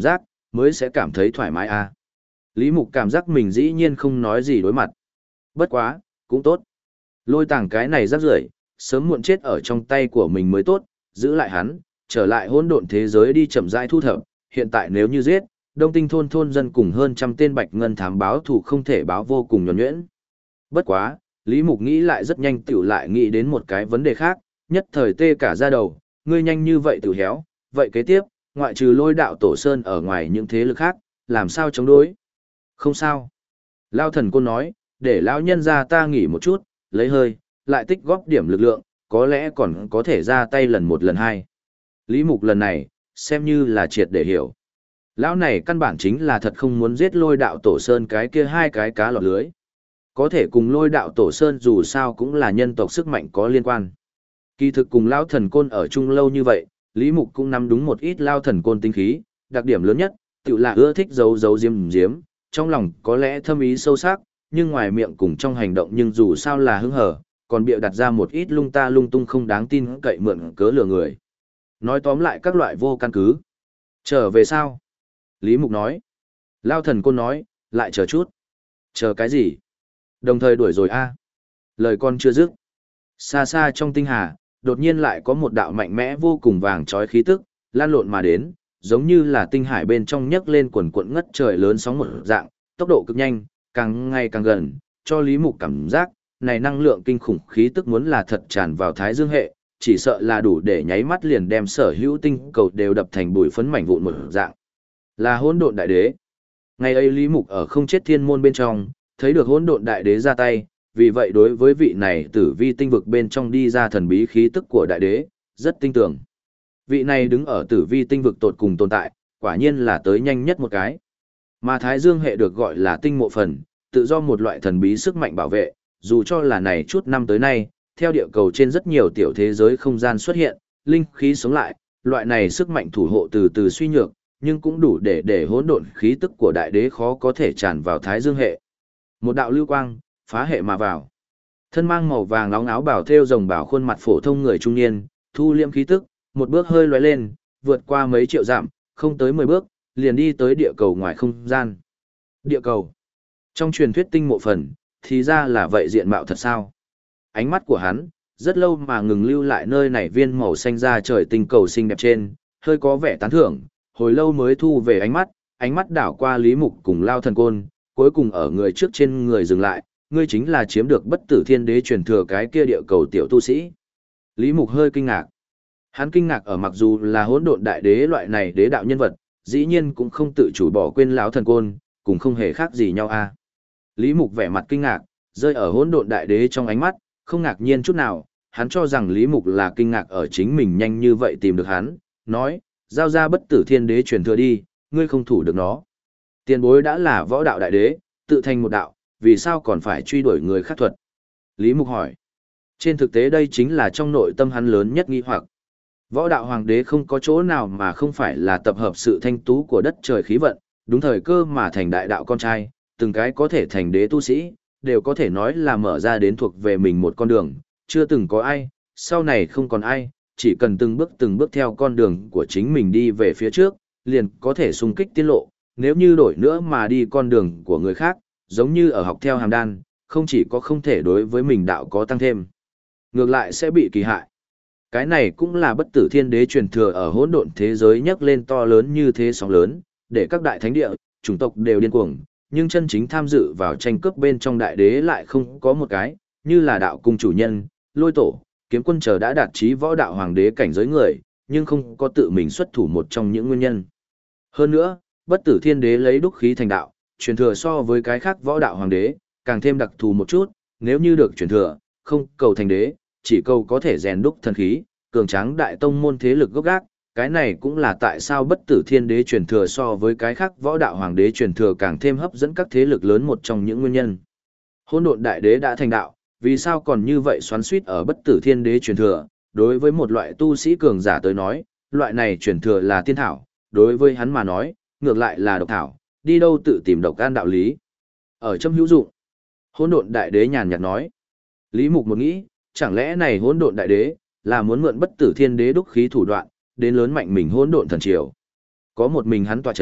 mới sẽ cảm thấy thoải mái a. Lý Mục cảm giác mình dĩ nhiên không nói gì đối mặt. Bất quá, cũng tốt. Lôi tàng cái này rắc rưởi, sớm muộn chết ở trong tay của mình mới tốt, giữ lại hắn, trở lại hỗn độn thế giới đi chậm rãi thu thập, hiện tại nếu như giết, Đông Tinh thôn dân cùng hơn trăm tên bạch ngân thám báo thủ không thể báo vô cùng nhuần nhuyễn. Bất quá, Lý Mục nghĩ lại rất nhanh tiểu lại nghĩ đến một cái vấn đề khác, nhất thời tê cả da đầu, ngươi nhanh như vậy tiểu héo, vậy kế tiếp, ngoại trừ Lôi đạo tổ sơn ở ngoài những thế lực khác, làm sao chống đối? Không sao. Lao thần côn nói, để lão nhân ra ta nghỉ một chút, lấy hơi, lại tích góp điểm lực lượng, có lẽ còn có thể ra tay lần một lần hai. Lý Mục lần này, xem như là triệt để hiểu. Lão này căn bản chính là thật không muốn giết Lôi đạo tổ sơn cái kia hai cái cá lọt lưới. Có thể cùng Lôi đạo tổ sơn dù sao cũng là nhân tộc sức mạnh có liên quan. Kỳ thực cùng Lão thần côn ở chung lâu như vậy, Lý Mục cũng nắm đúng một ít Lão thần côn tinh khí, đặc điểm lớn nhất, tự là ưa thích giấu giấu diếm, trong lòng có lẽ thâm ý sâu sắc, nhưng ngoài miệng cùng trong hành động nhưng dù sao là hứng hở, còn bịa đặt ra một ít lung ta lung tung không đáng tin cậy mượn cớ lừa người. Nói tóm lại các loại vô căn cứ. Trở về sao? Lý Mục nói. Lao thần côn nói, lại chờ chút. Chờ cái gì? Đồng thời đuổi rồi a. Lời con chưa dứt. Xa xa trong tinh hà, đột nhiên lại có một đạo mạnh mẽ vô cùng vàng trói khí tức, lan lộn mà đến, giống như là tinh hải bên trong nhấc lên quần cuộn ngất trời lớn sóng một dạng, tốc độ cực nhanh, càng ngày càng gần, cho Lý Mục cảm giác, này năng lượng kinh khủng khí tức muốn là thật tràn vào Thái Dương hệ, chỉ sợ là đủ để nháy mắt liền đem sở hữu tinh cầu đều đập thành bụi phấn mảnh vụn một dạng. Là hỗn độn đại đế. Ngày ấy Lý Mục ở không chết thiên môn bên trong, thấy được hỗn độn đại đế ra tay, vì vậy đối với vị này tử vi tinh vực bên trong đi ra thần bí khí tức của đại đế, rất tin tưởng. Vị này đứng ở tử vi tinh vực tột cùng tồn tại, quả nhiên là tới nhanh nhất một cái. Mà Thái Dương hệ được gọi là tinh mộ phần, tự do một loại thần bí sức mạnh bảo vệ, dù cho là này chút năm tới nay, theo địa cầu trên rất nhiều tiểu thế giới không gian xuất hiện, linh khí sống lại, loại này sức mạnh thủ hộ từ từ suy nhược, nhưng cũng đủ để hỗn độn khí tức của đại đế khó có thể tràn vào Thái Dương hệ. Một đạo lưu quang, phá hệ mà vào. Thân mang màu vàng óng áo bảo thêu rồng bảo khuôn mặt phổ thông người trung niên, thu liễm khí tức, một bước hơi lóe lên, vượt qua mấy triệu dặm, không tới 10 bước, liền đi tới địa cầu ngoài không gian. Địa cầu. Trong truyền thuyết tinh mộ phần, thì ra là vậy diện mạo thật sao? Ánh mắt của hắn, rất lâu mà ngừng lưu lại nơi này viên màu xanh da trời tinh cầu xinh đẹp trên, hơi có vẻ tán thưởng, hồi lâu mới thu về ánh mắt đảo qua Lý Mục cùng Lao thần côn, cuối cùng ở người trước trên người dừng lại, ngươi chính là chiếm được bất tử thiên đế truyền thừa cái kia địa cầu tiểu tu sĩ. Lý Mục hơi kinh ngạc. Hắn kinh ngạc ở mặc dù là hỗn độn đại đế loại này đế đạo nhân vật, dĩ nhiên cũng không tự chủ bỏ quên lão thần côn, cùng không hề khác gì nhau a. Lý Mục vẻ mặt kinh ngạc, rơi ở hỗn độn đại đế trong ánh mắt, không ngạc nhiên chút nào, hắn cho rằng Lý Mục là kinh ngạc ở chính mình nhanh như vậy tìm được hắn, nói, giao ra bất tử thiên đế truyền thừa đi, ngươi không thủ được nó. Tiền bối đã là võ đạo đại đế, tự thành một đạo, vì sao còn phải truy đuổi người khác thuật? Lý Mục hỏi. Trên thực tế đây chính là trong nội tâm hắn lớn nhất nghi hoặc. Võ đạo hoàng đế không có chỗ nào mà không phải là tập hợp sự thanh tú của đất trời khí vận, đúng thời cơ mà thành đại đạo con trai, từng cái có thể thành đế tu sĩ, đều có thể nói là mở ra đến thuộc về mình một con đường, chưa từng có ai, sau này không còn ai, chỉ cần từng bước theo con đường của chính mình đi về phía trước, liền có thể xung kích tiên lộ, nếu như đổi nữa mà đi con đường của người khác, giống như ở học theo hàm đan, không chỉ có không thể đối với mình đạo có tăng thêm, ngược lại sẽ bị kỳ hại. Cái này cũng là bất tử thiên đế truyền thừa ở hỗn độn thế giới nhấc lên to lớn như thế sóng lớn, để các đại thánh địa, chủng tộc đều điên cuồng, nhưng chân chính tham dự vào tranh cướp bên trong đại đế lại không có một cái, như là đạo cung chủ nhân, lôi tổ, kiếm quân chờ đã đạt chí võ đạo hoàng đế cảnh giới người, nhưng không có tự mình xuất thủ một trong những nguyên nhân. Hơn nữa, bất tử thiên đế lấy đúc khí thành đạo, truyền thừa so với cái khác võ đạo hoàng đế, càng thêm đặc thù một chút, nếu như được truyền thừa, không cầu thành đế, chỉ cầu có thể rèn đúc thần khí, cường tráng đại tông môn thế lực gốc gác, cái này cũng là tại sao bất tử thiên đế truyền thừa so với cái khác võ đạo hoàng đế truyền thừa càng thêm hấp dẫn các thế lực lớn một trong những nguyên nhân. Hỗn độn đại đế đã thành đạo, vì sao còn như vậy xoắn xuýt ở bất tử thiên đế truyền thừa, đối với một loại tu sĩ cường giả tới nói, loại này truyền thừa là tiên thảo, đối với hắn mà nói, ngược lại là độc thảo, đi đâu tự tìm độc an đạo lý. Ở trong hữu dụng, hỗn độn đại đế nhàn nhạt nói. Lý Mục một nghĩ, chẳng lẽ này hỗn độn đại đế là muốn mượn bất tử thiên đế đúc khí thủ đoạn, đến lớn mạnh mình hỗn độn thần triều. Có một mình hắn tọa chấn,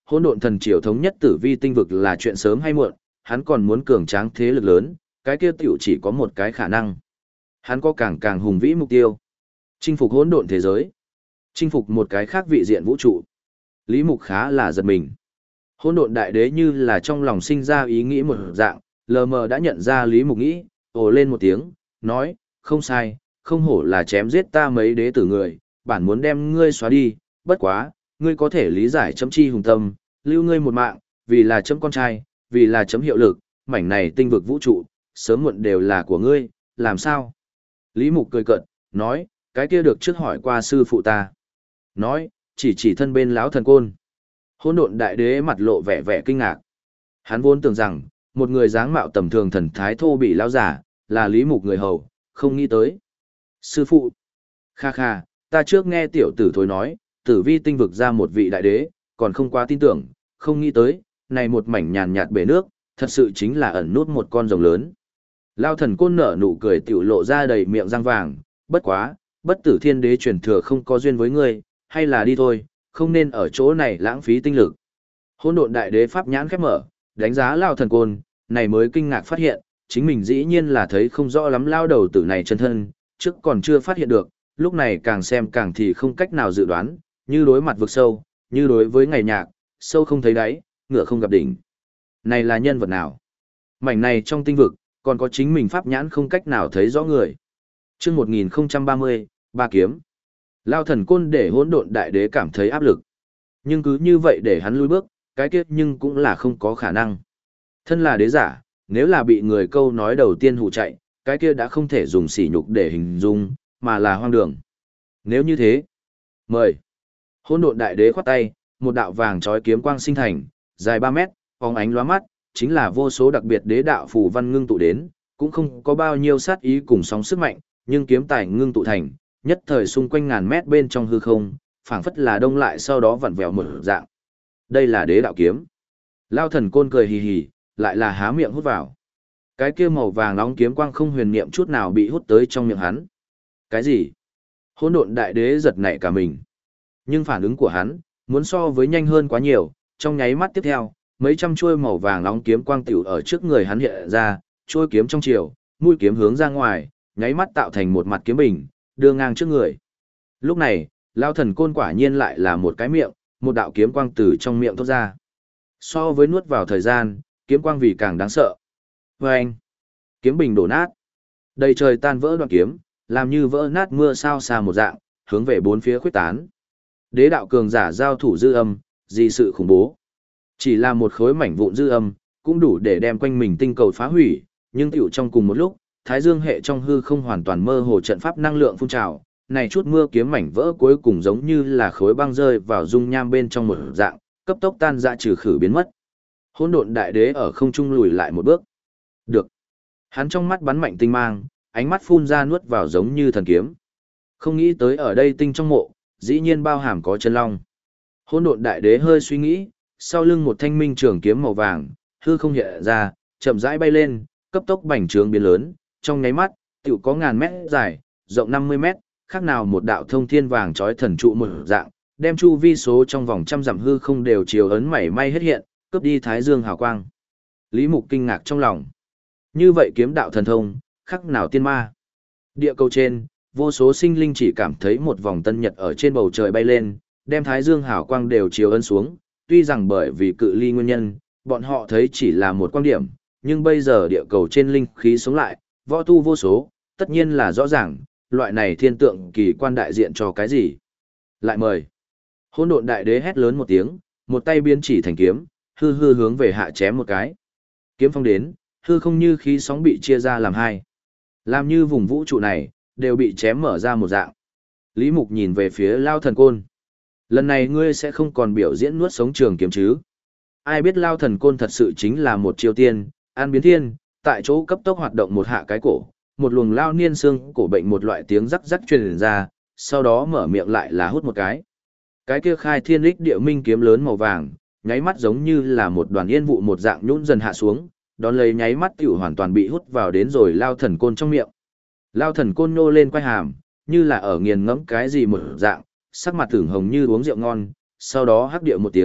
hỗn độn thần triều thống nhất tử vi tinh vực là chuyện sớm hay muộn, hắn còn muốn cường tráng thế lực lớn, cái kia tiểu chỉ có một cái khả năng. Hắn có càng hùng vĩ mục tiêu. Chinh phục hỗn độn thế giới. Chinh phục một cái khác vị diện vũ trụ. Lý Mục khá là giật mình. Hỗn độn đại đế như là trong lòng sinh ra ý nghĩ một dạng, lờ mờ đã nhận ra Lý Mục nghĩ, ồ lên một tiếng, nói, không sai, không hổ là chém giết ta mấy đế tử người, bản muốn đem ngươi xóa đi, bất quá, ngươi có thể lý giải chấm chi hùng tâm, lưu ngươi một mạng, vì là chấm con trai, vì là chấm hiệu lực, mảnh này tinh vực vũ trụ, sớm muộn đều là của ngươi, làm sao? Lý Mục cười cợt, nói, cái kia được trước hỏi qua sư phụ ta. Nói, chỉ thân bên lão thần côn. Hỗn độn đại đế mặt lộ vẻ vẻ kinh ngạc. Hắn vốn tưởng rằng, một người dáng mạo tầm thường thần thái thô bị lão giả, là Lý Mục người hầu, không nghĩ tới. Sư phụ, kha kha, ta trước nghe tiểu tử thối nói, tử vi tinh vực ra một vị đại đế, còn không quá tin tưởng, không nghĩ tới, này một mảnh nhàn nhạt bể nước, thật sự chính là ẩn nút một con rồng lớn. Lao thần côn nở nụ cười tiểu lộ ra đầy miệng răng vàng, bất quá, bất tử thiên đế truyền thừa không có duyên với ngươi, hay là đi thôi, không nên ở chỗ này lãng phí tinh lực. Hỗn độn đại đế pháp nhãn khép mở, đánh giá Lao thần côn, này mới kinh ngạc phát hiện, chính mình dĩ nhiên là thấy không rõ lắm lao đầu tử này chân thân, trước còn chưa phát hiện được, lúc này càng xem càng thì không cách nào dự đoán, như đối mặt vực sâu, như đối với ngày nhạc, sâu không thấy đáy, ngựa không gặp đỉnh. Này là nhân vật nào? Mảnh này trong tinh vực, còn có chính mình pháp nhãn không cách nào thấy rõ người. Chương 1030, Ba kiếm. Lao thần côn để hỗn độn đại đế cảm thấy áp lực. Nhưng cứ như vậy để hắn lùi bước, cái kết nhưng cũng là không có khả năng. Thân là đế giả, nếu là bị người câu nói đầu tiên hù chạy, cái kia đã không thể dùng sỉ nhục để hình dung, mà là hoang đường. Nếu như thế, mời. Hỗn độn đại đế khoát tay, một đạo vàng chói kiếm quang sinh thành, dài 3 mét, phóng ánh lóa mắt, chính là vô số đặc biệt đế đạo phù văn ngưng tụ đến, cũng không có bao nhiêu sát ý cùng sóng sức mạnh, nhưng kiếm tài ngưng tụ thành, nhất thời xung quanh ngàn mét bên trong hư không, phảng phất là đông lại sau đó vặn vẹo một dạng. Đây là đế đạo kiếm. Lao thần côn cười hì hì, lại là há miệng hút vào. Cái kia màu vàng nóng kiếm quang không huyền niệm chút nào bị hút tới trong miệng hắn. Cái gì? Hỗn độn đại đế giật nảy cả mình. Nhưng phản ứng của hắn, muốn so với nhanh hơn quá nhiều, trong nháy mắt tiếp theo, mấy trăm chuôi màu vàng nóng kiếm quang tiểu ở trước người hắn hiện ra, chuôi kiếm trong chiều, mũi kiếm hướng ra ngoài, nháy mắt tạo thành một mặt kiếm bình, đưa ngang trước người. Lúc này, Lao thần côn quả nhiên lại là một cái miệng, một đạo kiếm quang từ trong miệng thoát ra. So với nuốt vào thời gian, kiếm quang vì càng đáng sợ. Và anh, kiếm bình đổ nát. Đầy trời tan vỡ đoạn kiếm, làm như vỡ nát mưa sao xa một dạng, hướng về bốn phía khuyết tán. Đế đạo cường giả giao thủ dư âm, gì sự khủng bố. Chỉ là một khối mảnh vụn dư âm, cũng đủ để đem quanh mình tinh cầu phá hủy, nhưng tiểu trong cùng một lúc, Thái Dương hệ trong hư không hoàn toàn mơ hồ trận pháp năng lượng phun trào, này chút mưa kiếm mảnh vỡ cuối cùng giống như là khối băng rơi vào dung nham bên trong một dạng, cấp tốc tan ra trừ khử biến mất. Hỗn độn đại đế ở không trung lùi lại một bước. Được. Hắn trong mắt bắn mạnh tinh mang, ánh mắt phun ra nuốt vào giống như thần kiếm. Không nghĩ tới ở đây tinh trong mộ, dĩ nhiên bao hàm có chân long. Hỗn độn đại đế hơi suy nghĩ, sau lưng một thanh minh trường kiếm màu vàng, hư không hiện ra, chậm rãi bay lên, cấp tốc bành trướng biến lớn, trong nháy mắt, tiểu có ngàn mét dài, rộng 50 mét, khác nào một đạo thông thiên vàng chói thần trụ một dạng, đem chu vi số trong vòng trăm dặm hư không đều chiều ấn mảy may hết hiện, cướp đi thái dương hào quang. Lý Mục kinh ngạc trong lòng. Như vậy kiếm đạo thần thông, khác nào tiên ma. Địa cầu trên, vô số sinh linh chỉ cảm thấy một vòng tân nhật ở trên bầu trời bay lên, đem thái dương hào quang đều chiều ấn xuống, tuy rằng bởi vì cự ly nguyên nhân, bọn họ thấy chỉ là một quan điểm, nhưng bây giờ địa cầu trên linh khí sống lại, võ tu vô số, tất nhiên là rõ ràng, loại này thiên tượng kỳ quan đại diện cho cái gì. Lại mời. Hỗn độn đại đế hét lớn một tiếng, một tay biến chỉ thành kiếm, hư hư hướng về hạ chém một cái. Kiếm phong đến, hư không như khí sóng bị chia ra làm hai. Làm như vùng vũ trụ này, đều bị chém mở ra một dạng. Lý Mục nhìn về phía Lao thần côn. Lần này ngươi sẽ không còn biểu diễn nuốt sống trường kiếm chứ. Ai biết Lao thần côn thật sự chính là một chiêu tiên, an biến thiên, tại chỗ cấp tốc hoạt động một hạ cái cổ, một luồng lao niên xương cổ bệnh một loại tiếng rắc rắc truyền ra, sau đó mở miệng lại là hút một cái. Cái kia khai thiên lích địa minh kiếm lớn màu vàng, nháy mắt giống như là một đoàn yên vụ một dạng nhũn dần hạ xuống, đón lấy nháy mắt tiểu hoàn toàn bị hút vào đến rồi Lao thần côn trong miệng. Lao thần côn nô lên quay hàm, như là ở nghiền ngẫm cái gì một dạng, sắc mặt tưởng hồng như uống rượu ngon, sau đó hắc điệu một tiếng,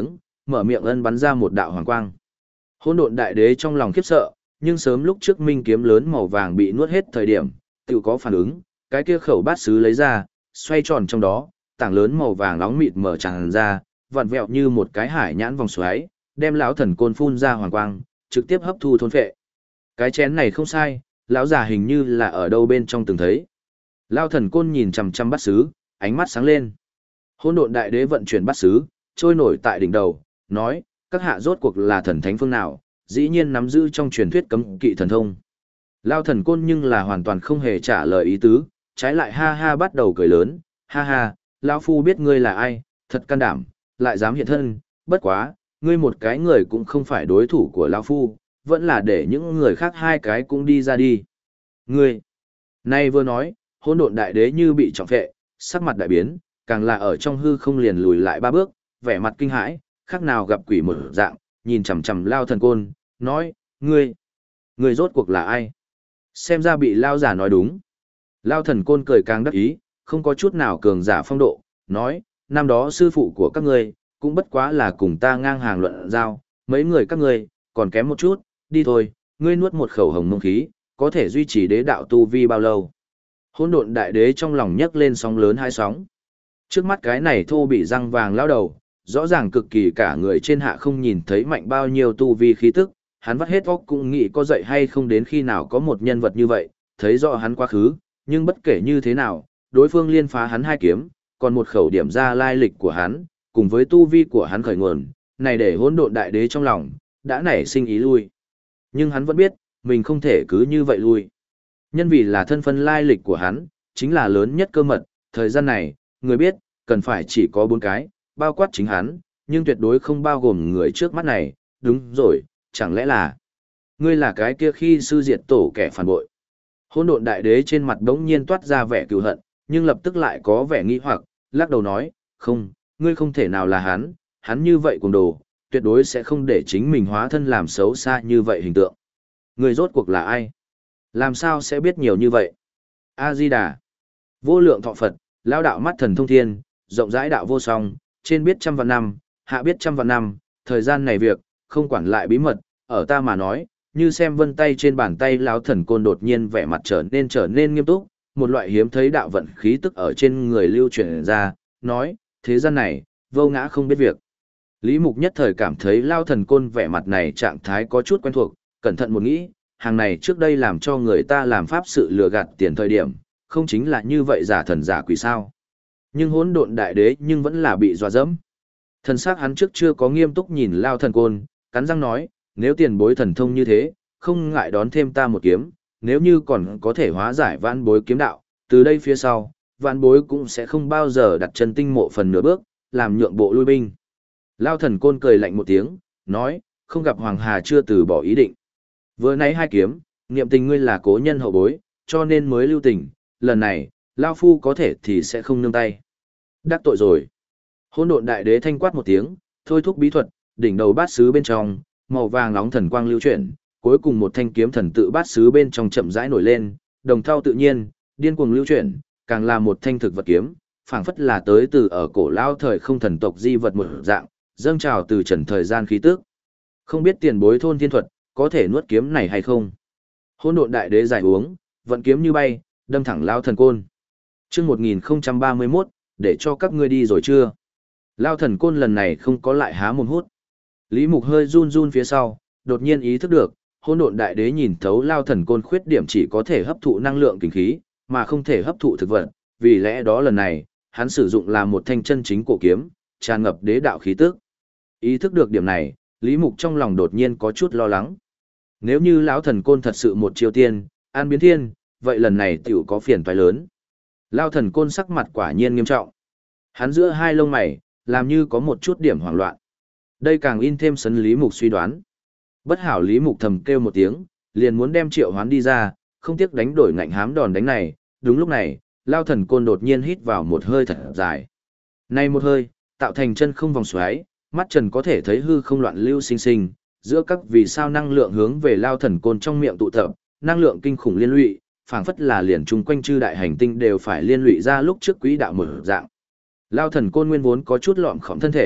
mở miệng ân bắn ra một đạo hoàng quang. Hỗn độn đại đế trong lòng khiếp sợ, nhưng sớm lúc trước minh kiếm lớn màu vàng bị nuốt hết thời điểm, tự có phản ứng, cái kia khẩu bát sứ lấy ra, xoay tròn trong đó, tảng lớn màu vàng nóng mịt mở tràn ra, vặn vẹo như một cái hải nhãn vòng xoáy, đem lão thần côn phun ra hoàng quang, trực tiếp hấp thu thôn phệ. Cái chén này không sai, lão già hình như là ở đâu bên trong từng thấy. Lão thần côn nhìn chằm chằm bát sứ, ánh mắt sáng lên. Hỗn độn đại đế vận chuyển bát sứ, trôi nổi tại đỉnh đầu, nói, các hạ rốt cuộc là thần thánh phương nào, dĩ nhiên nắm giữ trong truyền thuyết cấm kỵ thần thông. Lão thần côn nhưng là hoàn toàn không hề trả lời ý tứ, trái lại ha ha bắt đầu cười lớn, ha ha, lão phu biết ngươi là ai, thật can đảm, lại dám hiện thân, bất quá, ngươi một cái người cũng không phải đối thủ của lão phu, vẫn là để những người khác hai cái cũng đi ra đi. Ngươi, nay vừa nói, hỗn độn đại đế như bị trọng phệ, sắc mặt đại biến, càng là ở trong hư không liền lùi lại ba bước, vẻ mặt kinh hãi, khác nào gặp quỷ một dạng, nhìn chằm chằm Lao thần côn, nói, ngươi rốt cuộc là ai? Xem ra bị Lao giả nói đúng. Lao thần côn cười càng đắc ý, không có chút nào cường giả phong độ, nói, năm đó sư phụ của các ngươi cũng bất quá là cùng ta ngang hàng luận giao, mấy người các ngươi còn kém một chút, đi thôi, ngươi nuốt một khẩu hồng mông khí, có thể duy trì đế đạo tu vi bao lâu? Hỗn độn đại đế trong lòng nhấc lên sóng lớn hai sóng. Trước mắt cái này thô bị răng vàng lao đầu, rõ ràng cực kỳ cả người trên hạ không nhìn thấy mạnh bao nhiêu tu vi khí tức, hắn vắt hết óc cũng nghĩ có dậy hay không đến khi nào có một nhân vật như vậy, thấy rõ hắn quá khứ, nhưng bất kể như thế nào, đối phương liên phá hắn hai kiếm, còn một khẩu điểm ra lai lịch của hắn, cùng với tu vi của hắn khởi nguồn, này để hỗn độn đại đế trong lòng, đã nảy sinh ý lui. Nhưng hắn vẫn biết, mình không thể cứ như vậy lui. Nhân vì là thân phận lai lịch của hắn, chính là lớn nhất cơ mật, thời gian này, người biết, cần phải chỉ có 4 cái, bao quát chính hắn, nhưng tuyệt đối không bao gồm người trước mắt này, đúng rồi, chẳng lẽ là ngươi là cái kia khi sư diệt tổ kẻ phản bội. Hỗn độn đại đế trên mặt đống nhiên toát ra vẻ cừu hận, nhưng lập tức lại có vẻ nghi hoặc, lắc đầu nói, không, ngươi không thể nào là hắn như vậy cuồng đồ, tuyệt đối sẽ không để chính mình hóa thân làm xấu xa như vậy hình tượng. Ngươi rốt cuộc là ai? Làm sao sẽ biết nhiều như vậy? A-di-đà, vô lượng thọ Phật, lao đạo mắt thần thông thiên, rộng rãi đạo vô song, trên biết trăm vạn năm, hạ biết trăm vạn năm, thời gian này việc, không quản lại bí mật, ở ta mà nói, như xem vân tay trên bàn tay lão thần côn đột nhiên vẻ mặt trở nên nghiêm túc, một loại hiếm thấy đạo vận khí tức ở trên người lưu truyền ra, nói, thế gian này, vô ngã không biết việc. Lý Mục nhất thời cảm thấy lao thần côn vẻ mặt này trạng thái có chút quen thuộc, cẩn thận một nghĩ, hàng này trước đây làm cho người ta làm pháp sự lừa gạt tiền thời điểm, không chính là như vậy giả thần giả quỷ sao. Nhưng hỗn độn đại đế nhưng vẫn là bị dọa dẫm. Thần sắc hắn trước chưa có nghiêm túc nhìn lao thần côn, cắn răng nói, nếu tiền bối thần thông như thế, không ngại đón thêm ta một kiếm, nếu như còn có thể hóa giải vãn bối kiếm đạo, từ đây phía sau, vãn bối cũng sẽ không bao giờ đặt chân tinh mộ phần nửa bước, làm nhượng bộ lui binh. Lao thần côn cười lạnh một tiếng, nói, không gặp Hoàng Hà chưa từ bỏ ý định. Vừa nãy hai kiếm, niệm tình ngươi là cố nhân hậu bối, cho nên mới lưu tình, lần này, Lao Phu có thể thì sẽ không nương tay. Đắc tội rồi. Hỗn độn đại đế thanh quát một tiếng, thôi thúc bí thuật, đỉnh đầu bát sứ bên trong, màu vàng nóng thần quang lưu chuyển, cuối cùng một thanh kiếm thần tự bát sứ bên trong chậm rãi nổi lên, đồng thau tự nhiên, điên cuồng lưu chuyển, càng là một thanh thực vật kiếm, phảng phất là tới từ ở cổ lao thời không thần tộc di vật một dạng, dâng trào từ trần thời gian khí tức. Không biết tiền bối thôn thiên thuật, có thể nuốt kiếm này hay không? Hỗn độn đại đế giải uống, vận kiếm như bay, đâm thẳng lao thần côn. Chương 1031, để cho các ngươi đi rồi chưa? Lao thần côn lần này không có lại há mồm hút. Lý Mục hơi run run phía sau, đột nhiên ý thức được, hỗn độn đại đế nhìn thấu lao thần côn khuyết điểm chỉ có thể hấp thụ năng lượng kinh khí, mà không thể hấp thụ thực vật, vì lẽ đó lần này, hắn sử dụng là một thanh chân chính cổ kiếm, tràn ngập đế đạo khí tức. Ý thức được điểm này, Lý Mục trong lòng đột nhiên có chút lo lắng. Nếu như lão thần côn thật sự một chiêu tiên, an biến thiên, vậy lần này tiểu có phiền toái lớn. Lao thần côn sắc mặt quả nhiên nghiêm trọng. Hắn giữa hai lông mày, làm như có một chút điểm hoảng loạn. Đây càng in thêm sấn Lý Mục suy đoán. Bất hảo Lý Mục thầm kêu một tiếng, liền muốn đem triệu hoán đi ra, không tiếc đánh đổi ngạnh hám đòn đánh này. Đúng lúc này, Lao thần côn đột nhiên hít vào một hơi thật dài. Này một hơi, tạo thành chân không vòng xoáy, mắt trần có thể thấy hư không loạn lưu sinh sinh, giữa các vì sao năng lượng hướng về Lao thần côn trong miệng tụ tập, năng lượng kinh khủng liên lụy, phảng phất là liền chung quanh chư đại hành tinh đều phải liên lụy ra lúc trước quỹ đạo mở dạng. Lao thần côn nguyên vốn có chút lọm khổng thân thể,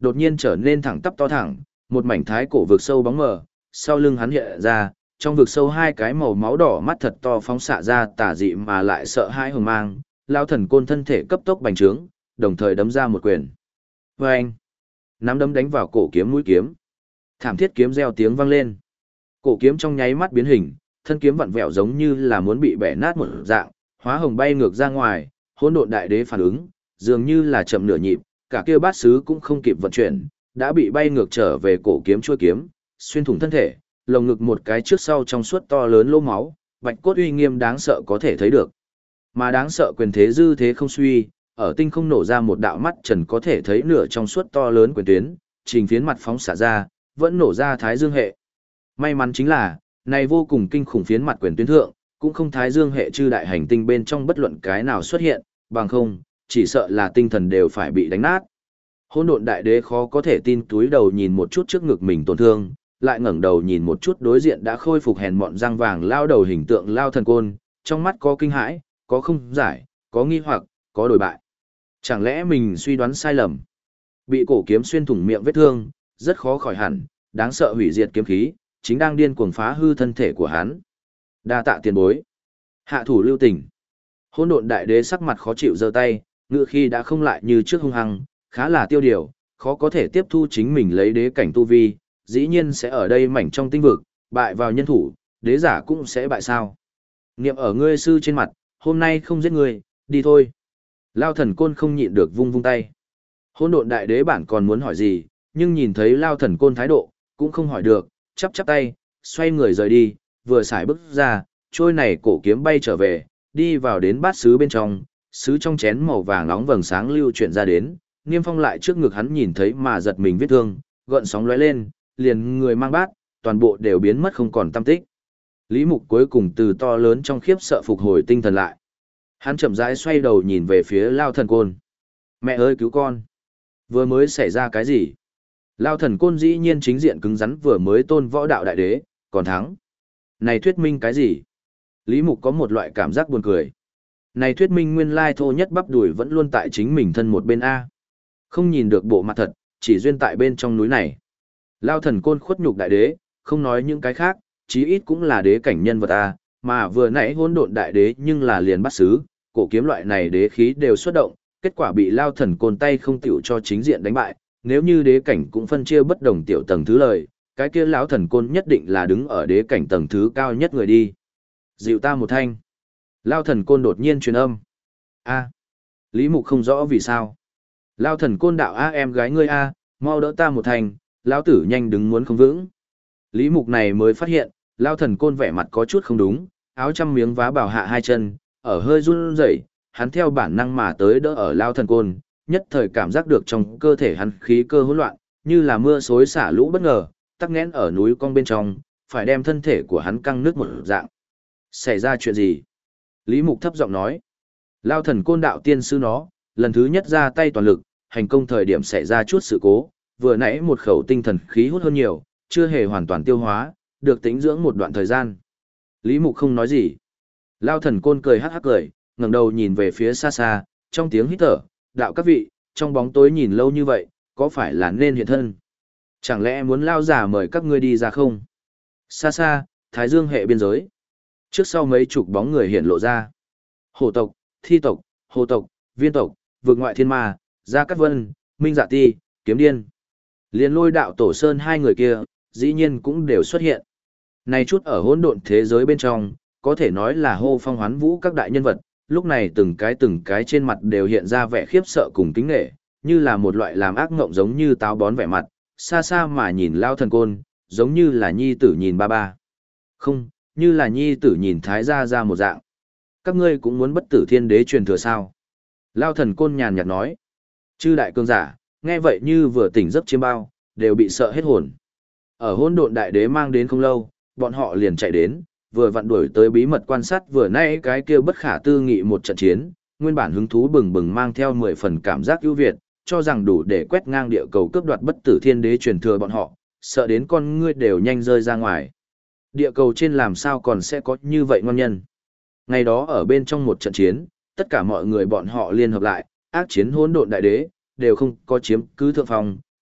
đột nhiên trở nên thẳng tắp to thẳng, một mảnh thái cổ vực sâu bóng mờ, sau lưng hắn hiện ra, trong vực sâu hai cái màu máu đỏ mắt thật to phóng xạ ra tà dị mà lại sợ hãi hừng mang, Lao Thần Côn thân thể cấp tốc bành trướng, đồng thời đấm ra một quyền. Vâng! Nắm đấm đánh vào cổ kiếm mũi kiếm. Thảm thiết kiếm reo tiếng vang lên. Cổ kiếm trong nháy mắt biến hình, thân kiếm vặn vẹo giống như là muốn bị bẻ nát một dạng, hóa hồng bay ngược ra ngoài, hỗn độn đại đế phản ứng, dường như là chậm nửa nhịp, cả kia bát sứ cũng không kịp vận chuyển, đã bị bay ngược trở về cổ kiếm chuôi kiếm, xuyên thủng thân thể, lồng ngực một cái trước sau trong suốt to lớn lỗ máu, bạch cốt uy nghiêm đáng sợ có thể thấy được. Mà đáng sợ quyền thế dư thế không suy, ở tinh không nổ ra một đạo mắt trần có thể thấy nửa trong suốt to lớn quyền tuyến, trình phiến mặt phóng xạ ra, vẫn nổ ra thái dương hệ. May mắn chính là, này vô cùng kinh khủng phiến mặt quyền tuyến thượng, cũng không thái dương hệ chư đại hành tinh bên trong bất luận cái nào xuất hiện, bằng không, chỉ sợ là tinh thần đều phải bị đánh nát. Hỗn độn đại đế khó có thể tin túi đầu nhìn một chút trước ngực mình tổn thương, lại ngẩng đầu nhìn một chút đối diện đã khôi phục hèn mọn răng vàng lao đầu hình tượng Lao Thần Côn, trong mắt có kinh hãi, có không giải, có nghi hoặc, có đổi bại. Chẳng lẽ mình suy đoán sai lầm? Bị cổ kiếm xuyên thủng miệng vết thương, rất khó khỏi hẳn, đáng sợ hủy diệt kiếm khí, chính đang điên cuồng phá hư thân thể của hắn. Đa tạ tiền bối. Hạ thủ lưu tình. Hỗn độn đại đế sắc mặt khó chịu giơ tay, ngựa khi đã không lại như trước hung hăng, khá là tiêu điều, khó có thể tiếp thu chính mình lấy đế cảnh tu vi, dĩ nhiên sẽ ở đây mảnh trong tinh vực, bại vào nhân thủ, đế giả cũng sẽ bại sao. Niệm ở ngươi sư trên mặt, hôm nay không giết ngươi, đi thôi. Lao Thần Côn không nhịn được vung vung tay. Hỗn độn đại đế bản còn muốn hỏi gì, nhưng nhìn thấy Lao Thần Côn thái độ, cũng không hỏi được, chắp chắp tay, xoay người rời đi, vừa xài bước ra, trôi này cổ kiếm bay trở về, đi vào đến bát sứ bên trong, sứ trong chén màu vàng nóng vầng sáng lưu chuyển ra đến, Niêm Phong lại trước ngực hắn nhìn thấy mà giật mình vết thương, gợn sóng lóe lên, liền người mang bát, toàn bộ đều biến mất không còn tăm tích. Lý Mục cuối cùng từ to lớn trong khiếp sợ phục hồi tinh thần lại. Hắn chậm rãi xoay đầu nhìn về phía Lao Thần Côn. Mẹ ơi cứu con! Vừa mới xảy ra cái gì? Lao Thần Côn dĩ nhiên chính diện cứng rắn vừa mới tôn võ đạo đại đế, còn thắng. Này thuyết minh cái gì? Lý Mục có một loại cảm giác buồn cười. Này thuyết minh nguyên lai thô nhất bắp đùi vẫn luôn tại chính mình thân một bên A. Không nhìn được bộ mặt thật, chỉ duyên tại bên trong núi này. Lao Thần Côn khuất nhục đại đế, không nói những cái khác, chí ít cũng là đế cảnh nhân vật A, mà vừa nãy hỗn độn đại đế nhưng là liền bắt xứ, cổ kiếm loại này đế khí đều xuất động, kết quả bị Lao Thần Côn tay không tiểu cho chính diện đánh bại, nếu như đế cảnh cũng phân chia bất đồng tiểu tầng thứ lời, cái kia lão Thần Côn nhất định là đứng ở đế cảnh tầng thứ cao nhất người đi. Dịu ta một thanh. Lao Thần Côn đột nhiên truyền âm. A. Lý Mục không rõ vì sao. Lao Thần Côn đạo A em gái ngươi A, mau đỡ ta một thanh, lão tử nhanh đứng muốn không vững. Lý Mục này mới phát hiện, Lao Thần Côn vẻ mặt có chút không đúng, áo trăm miếng vá bảo hạ hai chân, ở hơi run rẩy, hắn theo bản năng mà tới đỡ ở Lao Thần Côn, nhất thời cảm giác được trong cơ thể hắn khí cơ hỗn loạn, như là mưa xối xả lũ bất ngờ, tắc nghẽn ở núi cong bên trong, phải đem thân thể của hắn căng nước một dạng. Xảy ra chuyện gì? Lý Mục thấp giọng nói. Lao Thần Côn đạo tiên sư nó, lần thứ nhất ra tay toàn lực, hành công thời điểm xảy ra chút sự cố, vừa nãy một khẩu tinh thần khí hút hơn nhiều, chưa hề hoàn toàn tiêu hóa, được tĩnh dưỡng một đoạn thời gian. Lý Mục không nói gì. Lao Thần Côn cười hắc hắc cười, ngẩng đầu nhìn về phía xa xa, trong tiếng hít thở, đạo các vị, trong bóng tối nhìn lâu như vậy, có phải là nên hiện thân? Chẳng lẽ muốn Lao giả mời các ngươi đi ra không? Xa xa, Thái Dương hệ biên giới. Trước sau mấy chục bóng người hiện lộ ra. Hổ tộc, Thi tộc, Hồ tộc, Viên tộc, Vực ngoại thiên ma, Gia Cát Vân, Minh Dạ Ti, Kiếm Điên. Liên Lôi đạo tổ sơn hai người kia, dĩ nhiên cũng đều xuất hiện. Này chút ở hỗn độn thế giới bên trong, có thể nói là hô phong hoán vũ các đại nhân vật, lúc này từng cái trên mặt đều hiện ra vẻ khiếp sợ cùng kính nể, như là một loại làm ác ngộng giống như táo bón vẻ mặt, xa xa mà nhìn Lao Thần Côn, giống như là nhi tử nhìn ba ba. Không, như là nhi tử nhìn thái gia ra một dạng. Các ngươi cũng muốn bất tử thiên đế truyền thừa sao? Lao Thần Côn nhàn nhạt nói. Chư đại cương giả, nghe vậy như vừa tỉnh giấc chiêm bao, đều bị sợ hết hồn. Ở hỗn độn đại đế mang đến không lâu, bọn họ liền chạy đến, vừa vặn đuổi tới bí mật quan sát vừa nãy cái kia bất khả tư nghị một trận chiến, nguyên bản hứng thú bừng bừng mang theo 10 phần cảm giác ưu việt, cho rằng đủ để quét ngang địa cầu cướp đoạt bất tử thiên đế truyền thừa bọn họ, sợ đến con ngươi đều nhanh rơi ra ngoài. Địa cầu trên làm sao còn sẽ có như vậy ngon nhân. Ngày đó ở bên trong một trận chiến, tất cả mọi người bọn họ liên hợp lại, ác chiến hỗn độn đại đế, đều không có chiếm cứ thượng phong,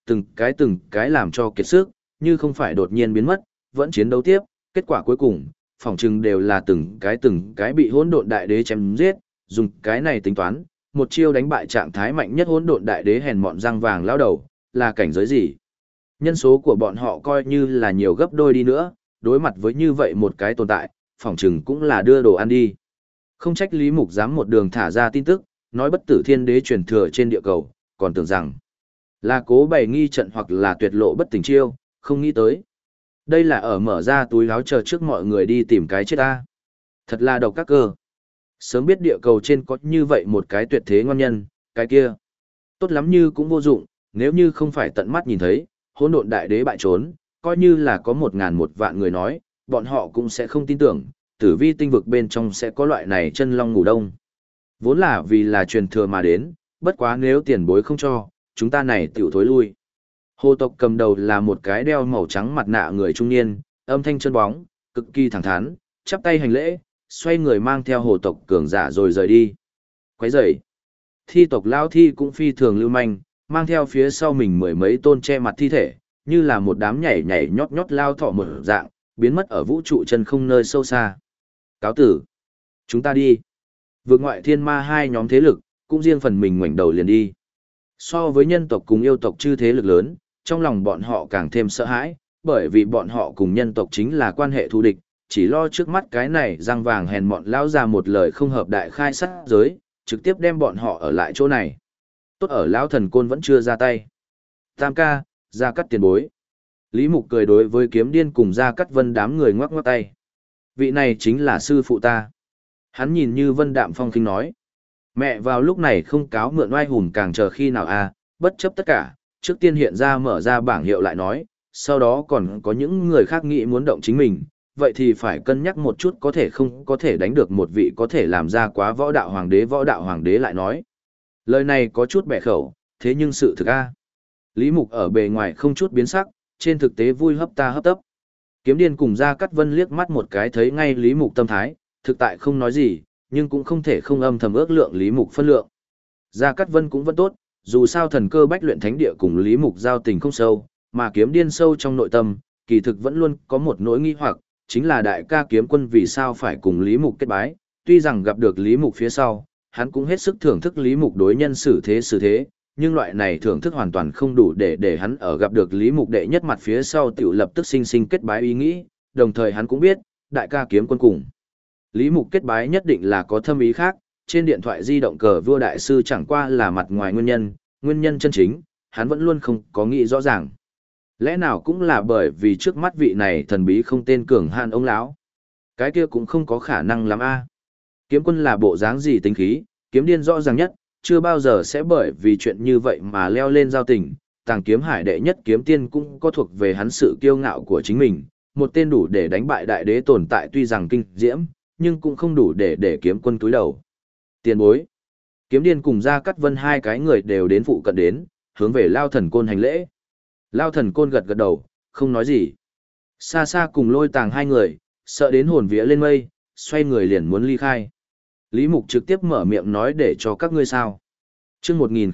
từng cái làm cho kiệt sức, như không phải đột nhiên biến mất, vẫn chiến đấu tiếp, kết quả cuối cùng, phỏng chừng đều là từng cái bị hỗn độn đại đế chém giết, dùng cái này tính toán, một chiêu đánh bại trạng thái mạnh nhất hỗn độn đại đế hèn mọn răng vàng lão đầu, là cảnh giới gì? Nhân số của bọn họ coi như là nhiều gấp đôi đi nữa, đối mặt với như vậy một cái tồn tại, phỏng chừng cũng là đưa đồ ăn đi. Không trách Lý Mục dám một đường thả ra tin tức, nói bất tử thiên đế truyền thừa trên địa cầu, còn tưởng rằng là cố bày nghi trận hoặc là tuyệt lộ bất tình chiêu, không nghĩ tới. Đây là ở mở ra túi áo chờ trước mọi người đi tìm cái chết ta. Thật là độc các cơ. Sớm biết địa cầu trên có như vậy một cái tuyệt thế ngon nhân, cái kia. Tốt lắm như cũng vô dụng, nếu như không phải tận mắt nhìn thấy, hỗn độn đại đế bại trốn, coi như là có 1.000 1 vạn người nói, bọn họ cũng sẽ không tin tưởng, tử vi tinh vực bên trong sẽ có loại này chân long ngủ đông. Vốn là vì là truyền thừa mà đến, bất quá nếu tiền bối không cho, chúng ta này tiểu thối lui. Hồ tộc cầm đầu là một cái đeo màu trắng mặt nạ người trung niên, âm thanh chân bóng, cực kỳ thẳng thắn, chắp tay hành lễ, xoay người mang theo hồ tộc cường giả rồi rời đi. Quấy rầy. Thi tộc lao thi cũng phi thường lưu manh, mang theo phía sau mình mười mấy tôn che mặt thi thể, như là một đám nhảy nhảy nhót nhót lao thọ một dạng, biến mất ở vũ trụ chân không nơi sâu xa. Cáo tử. Chúng ta đi. Vượt ngoại thiên ma hai nhóm thế lực, cũng riêng phần mình ngoảnh đầu liền đi. So với nhân tộc cùng yêu tộc chư thế lực lớn, trong lòng bọn họ càng thêm sợ hãi, bởi vì bọn họ cùng nhân tộc chính là quan hệ thù địch, chỉ lo trước mắt cái này răng vàng hèn mọn lão ra một lời không hợp đại khai sát giới, trực tiếp đem bọn họ ở lại chỗ này. Tốt ở lão thần côn vẫn chưa ra tay. Tam ca, ra cắt tiền bối. Lý Mục cười đối với kiếm điên cùng ra cắt vân đám người ngoắc ngoắc tay. Vị này chính là sư phụ ta. Hắn nhìn như vân đạm phong khinh nói. Mẹ vào lúc này không cáo mượn oai hùng càng chờ khi nào à, bất chấp tất cả, trước tiên hiện ra mở ra bảng hiệu lại nói, sau đó còn có những người khác nghĩ muốn động chính mình, vậy thì phải cân nhắc một chút có thể không có thể đánh được một vị có thể làm ra quá võ đạo hoàng đế lại nói. Lời này có chút bẻ khẩu, thế nhưng sự thực a. Lý Mục ở bề ngoài không chút biến sắc, trên thực tế vui hấp ta hấp tấp. Kiếm điên cùng Gia Cát Vân liếc mắt một cái thấy ngay Lý Mục tâm thái, thực tại không nói gì, nhưng cũng không thể không âm thầm ước lượng Lý Mục phân lượng. Gia Cát Vân cũng vẫn tốt, dù sao thần cơ bách luyện thánh địa cùng Lý Mục giao tình không sâu, mà kiếm điên sâu trong nội tâm, kỳ thực vẫn luôn có một nỗi nghi hoặc, chính là đại ca kiếm quân vì sao phải cùng Lý Mục kết bái, tuy rằng gặp được Lý Mục phía sau, hắn cũng hết sức thưởng thức Lý Mục đối nhân xử thế, nhưng loại này thưởng thức hoàn toàn không đủ để hắn ở gặp được Lý Mục đệ nhất mặt phía sau tiểu lập tức sinh kết bái ý nghĩ, đồng thời hắn cũng biết, đại ca kiếm quân cùng Lý Mục kết bái nhất định là có thâm ý khác, trên điện thoại di động cờ vua đại sư chẳng qua là mặt ngoài nguyên nhân chân chính, hắn vẫn luôn không có nghĩ rõ ràng. Lẽ nào cũng là bởi vì trước mắt vị này thần bí không tên cường hạn ông lão. Cái kia cũng không có khả năng lắm a. Kiếm quân là bộ dáng gì tính khí, kiếm điên rõ ràng nhất, chưa bao giờ sẽ bởi vì chuyện như vậy mà leo lên giao tình. Tàng kiếm hải đệ nhất kiếm tiên cũng có thuộc về hắn sự kiêu ngạo của chính mình, một tên đủ để đánh bại đại đế tồn tại tuy rằng kinh diễm, nhưng cũng không đủ để kiếm quân túi đầu. Tiền bối. Kiếm điên cùng Gia Cát Vân hai cái người đều đến phụ cận đến, hướng về Lao Thần Côn hành lễ. Lao Thần Côn gật gật đầu, không nói gì. Xa xa cùng Lôi Tàng hai người, sợ đến hồn vía lên mây, xoay người liền muốn ly khai. Lý Mục trực tiếp mở miệng nói để cho các ngươi sao. Chương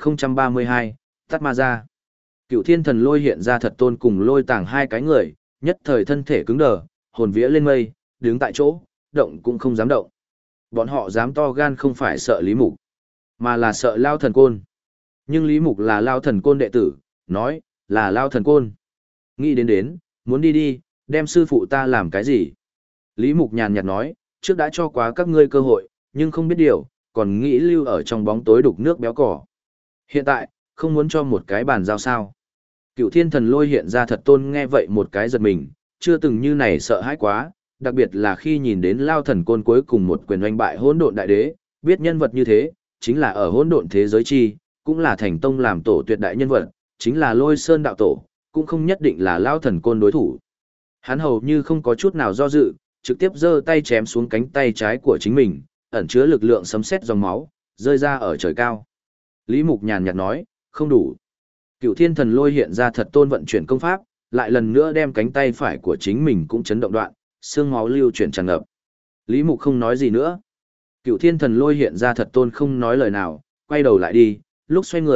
1032, Tát Ma Ra. Cựu Thiên Thần Lôi hiện ra thật tôn cùng Lôi Tàng hai cái người, nhất thời thân thể cứng đờ, hồn vía lên mây, đứng tại chỗ, động cũng không dám động. Bọn họ dám to gan không phải sợ Lý Mục, mà là sợ Lao Thần Côn. Nhưng Lý Mục là Lao Thần Côn đệ tử, nói, là Lao Thần Côn. Nghĩ đến, muốn đi, đem sư phụ ta làm cái gì? Lý Mục nhàn nhạt nói, trước đã cho quá các ngươi cơ hội, nhưng không biết điều, còn nghĩ lưu ở trong bóng tối đục nước béo cỏ. Hiện tại, không muốn cho một cái bàn giao sao. Cựu Thiên Thần Lôi hiện ra thật tôn nghe vậy một cái giật mình, chưa từng như này sợ hãi quá, đặc biệt là khi nhìn đến Lao Thần Côn cuối cùng một quyền oanh bại hỗn độn đại đế, biết nhân vật như thế, chính là ở hỗn độn thế giới chi, cũng là thành tông làm tổ tuyệt đại nhân vật, chính là Lôi Sơn đạo tổ, cũng không nhất định là Lao Thần Côn đối thủ. Hắn hầu như không có chút nào do dự, trực tiếp giơ tay chém xuống cánh tay trái của chính mình, ẩn chứa lực lượng sấm sét dòng máu, rơi ra ở trời cao. Lý Mục nhàn nhạt nói, không đủ. Cựu Thiên Thần Lôi hiện ra thật tôn vận chuyển công pháp, lại lần nữa đem cánh tay phải của chính mình cũng chấn động đoạn, xương máu lưu chuyển tràn ngập. Lý Mục không nói gì nữa. Cựu Thiên Thần Lôi hiện ra thật tôn không nói lời nào, quay đầu lại đi, lúc xoay người,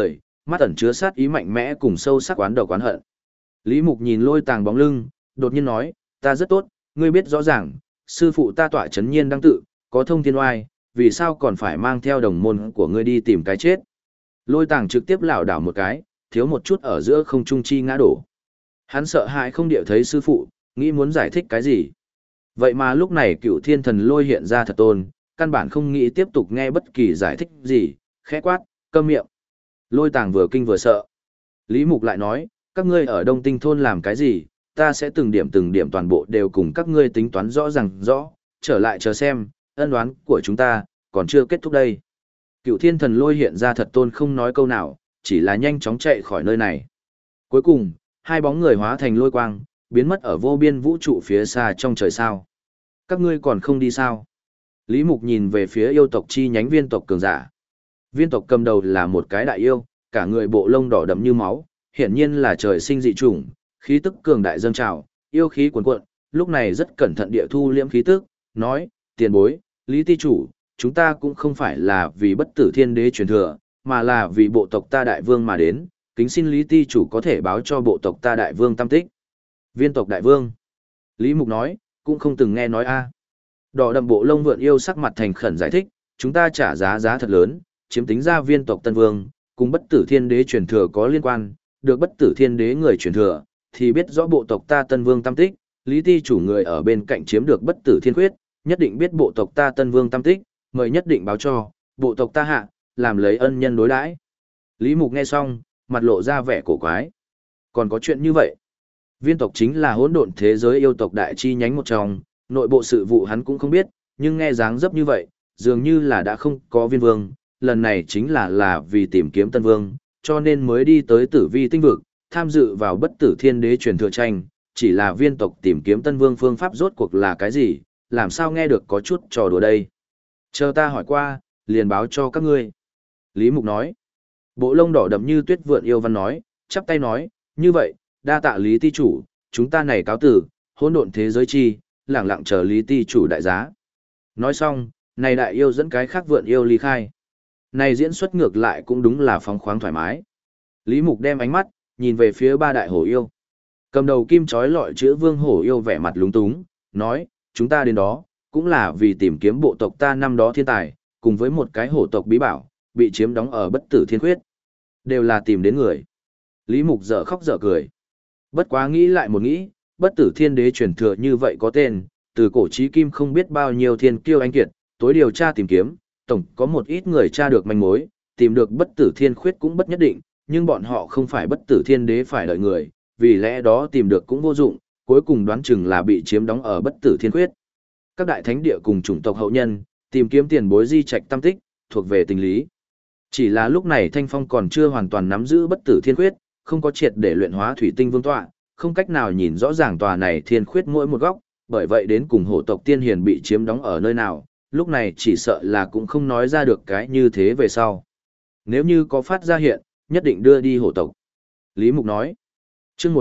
mắt ẩn chứa sát ý mạnh mẽ cùng sâu sắc oán độc oán hận. Lý Mục nhìn Lôi Tàng bóng lưng, đột nhiên nói, ta rất tốt, ngươi biết rõ ràng, sư phụ ta tọa chấn nhiên đang tự, có thông thiên oai, vì sao còn phải mang theo đồng môn của ngươi đi tìm cái chết. Lôi Tàng trực tiếp lảo đảo một cái, thiếu một chút ở giữa không trung chi ngã đổ. Hắn sợ hãi không điệu thấy sư phụ, nghĩ muốn giải thích cái gì. Vậy mà lúc này Cựu Thiên Thần Lôi hiện ra thật tôn, căn bản không nghĩ tiếp tục nghe bất kỳ giải thích gì, khẽ quát, câm miệng. Lôi Tàng vừa kinh vừa sợ. Lý Mục lại nói, các ngươi ở Đông Tinh Thôn làm cái gì, ta sẽ từng điểm toàn bộ đều cùng các ngươi tính toán rõ ràng rõ, trở lại chờ xem, ân oán của chúng ta, còn chưa kết thúc đây. Cựu Thiên Thần Lôi hiện ra thật tôn không nói câu nào, chỉ là nhanh chóng chạy khỏi nơi này. Cuối cùng, hai bóng người hóa thành lôi quang, biến mất ở vô biên vũ trụ phía xa trong trời sao. Các ngươi còn không đi sao? Lý Mục nhìn về phía yêu tộc chi nhánh viên tộc cường giả. Viên tộc cầm đầu là một cái đại yêu, cả người bộ lông đỏ đậm như máu, hiển nhiên là trời sinh dị chủng, khí tức cường đại dâng trào, yêu khí cuồn cuộn, lúc này rất cẩn thận địa thu liễm khí tức, nói, tiền bối, Lý Ti Chủ, chúng ta cũng không phải là vì bất tử thiên đế truyền thừa, mà là vì bộ tộc ta đại vương mà đến, kính xin Lý Ti Chủ có thể báo cho bộ tộc ta đại vương tâm tích. Viên tộc đại vương. Lý Mục nói, cũng không từng nghe nói a. Đỏ đậm bộ lông vượn yêu sắc mặt thành khẩn giải thích, chúng ta trả giá thật lớn, chiếm tính ra viên tộc Tân Vương, cùng bất tử thiên đế truyền thừa có liên quan, được bất tử thiên đế người truyền thừa, thì biết rõ bộ tộc ta Tân Vương tâm tích, Lý Ti Chủ người ở bên cạnh chiếm được bất tử thiên quyết, nhất định biết bộ tộc ta Tân Vương tâm tích, mời nhất định báo cho, bộ tộc ta hạ, làm lấy ân nhân đối đãi. Lý Mục nghe xong, mặt lộ ra vẻ cổ quái. Còn có chuyện như vậy? Viên tộc chính là hỗn độn thế giới yêu tộc đại chi nhánh một trong, nội bộ sự vụ hắn cũng không biết, nhưng nghe dáng dấp như vậy, dường như là đã không có viên vương, lần này chính là vì tìm kiếm Tân Vương, cho nên mới đi tới Tử Vi tinh vực, tham dự vào bất tử thiên đế truyền thừa tranh, chỉ là viên tộc tìm kiếm Tân Vương phương pháp rốt cuộc là cái gì, làm sao nghe được có chút trò đùa đây. Chờ ta hỏi qua, liền báo cho các ngươi. Lý Mục nói. Bộ lông đỏ đậm như tuyết vượn yêu văn nói, chắp tay nói, như vậy, đa tạ Lý Ti Chủ, chúng ta này cáo tử, hỗn độn thế giới chi, lẳng lặng chờ Lý Ti Chủ đại giá. Nói xong, này đại yêu dẫn cái khác vượn yêu ly khai. Này diễn xuất ngược lại cũng đúng là phóng khoáng thoải mái. Lý Mục đem ánh mắt, nhìn về phía ba đại hổ yêu. Cầm đầu kim chói lọi chữ vương hổ yêu vẻ mặt lúng túng, nói, chúng ta đến đó, cũng là vì tìm kiếm bộ tộc ta năm đó thiên tài, cùng với một cái hổ tộc bí bảo, bị chiếm đóng ở bất tử thiên khuyết. Đều là tìm đến người. Lý Mục dở khóc dở cười. Bất quá nghĩ lại một nghĩ, bất tử thiên đế truyền thừa như vậy có tên, từ cổ chí kim không biết bao nhiêu thiên kiêu anh kiệt, tối điều tra tìm kiếm, tổng có một ít người tra được manh mối, tìm được bất tử thiên khuyết cũng bất nhất định, nhưng bọn họ không phải bất tử thiên đế phải đợi người, vì lẽ đó tìm được cũng vô dụng, cuối cùng đoán chừng là bị chiếm đóng ở bất tử thiên khuyết. Các đại thánh địa cùng chủng tộc hậu nhân, tìm kiếm tiền bối di trạch tam tích, thuộc về tình lý. Chỉ là lúc này Thanh Phong còn chưa hoàn toàn nắm giữ bất tử thiên khuyết, không có triệt để luyện hóa thủy tinh vương tọa, không cách nào nhìn rõ ràng tòa này thiên khuyết mỗi một góc, bởi vậy đến cùng hổ tộc tiên hiền bị chiếm đóng ở nơi nào, lúc này chỉ sợ là cũng không nói ra được cái như thế về sau. Nếu như có phát ra hiện, nhất định đưa đi hổ tộc. Lý Mục nói, chương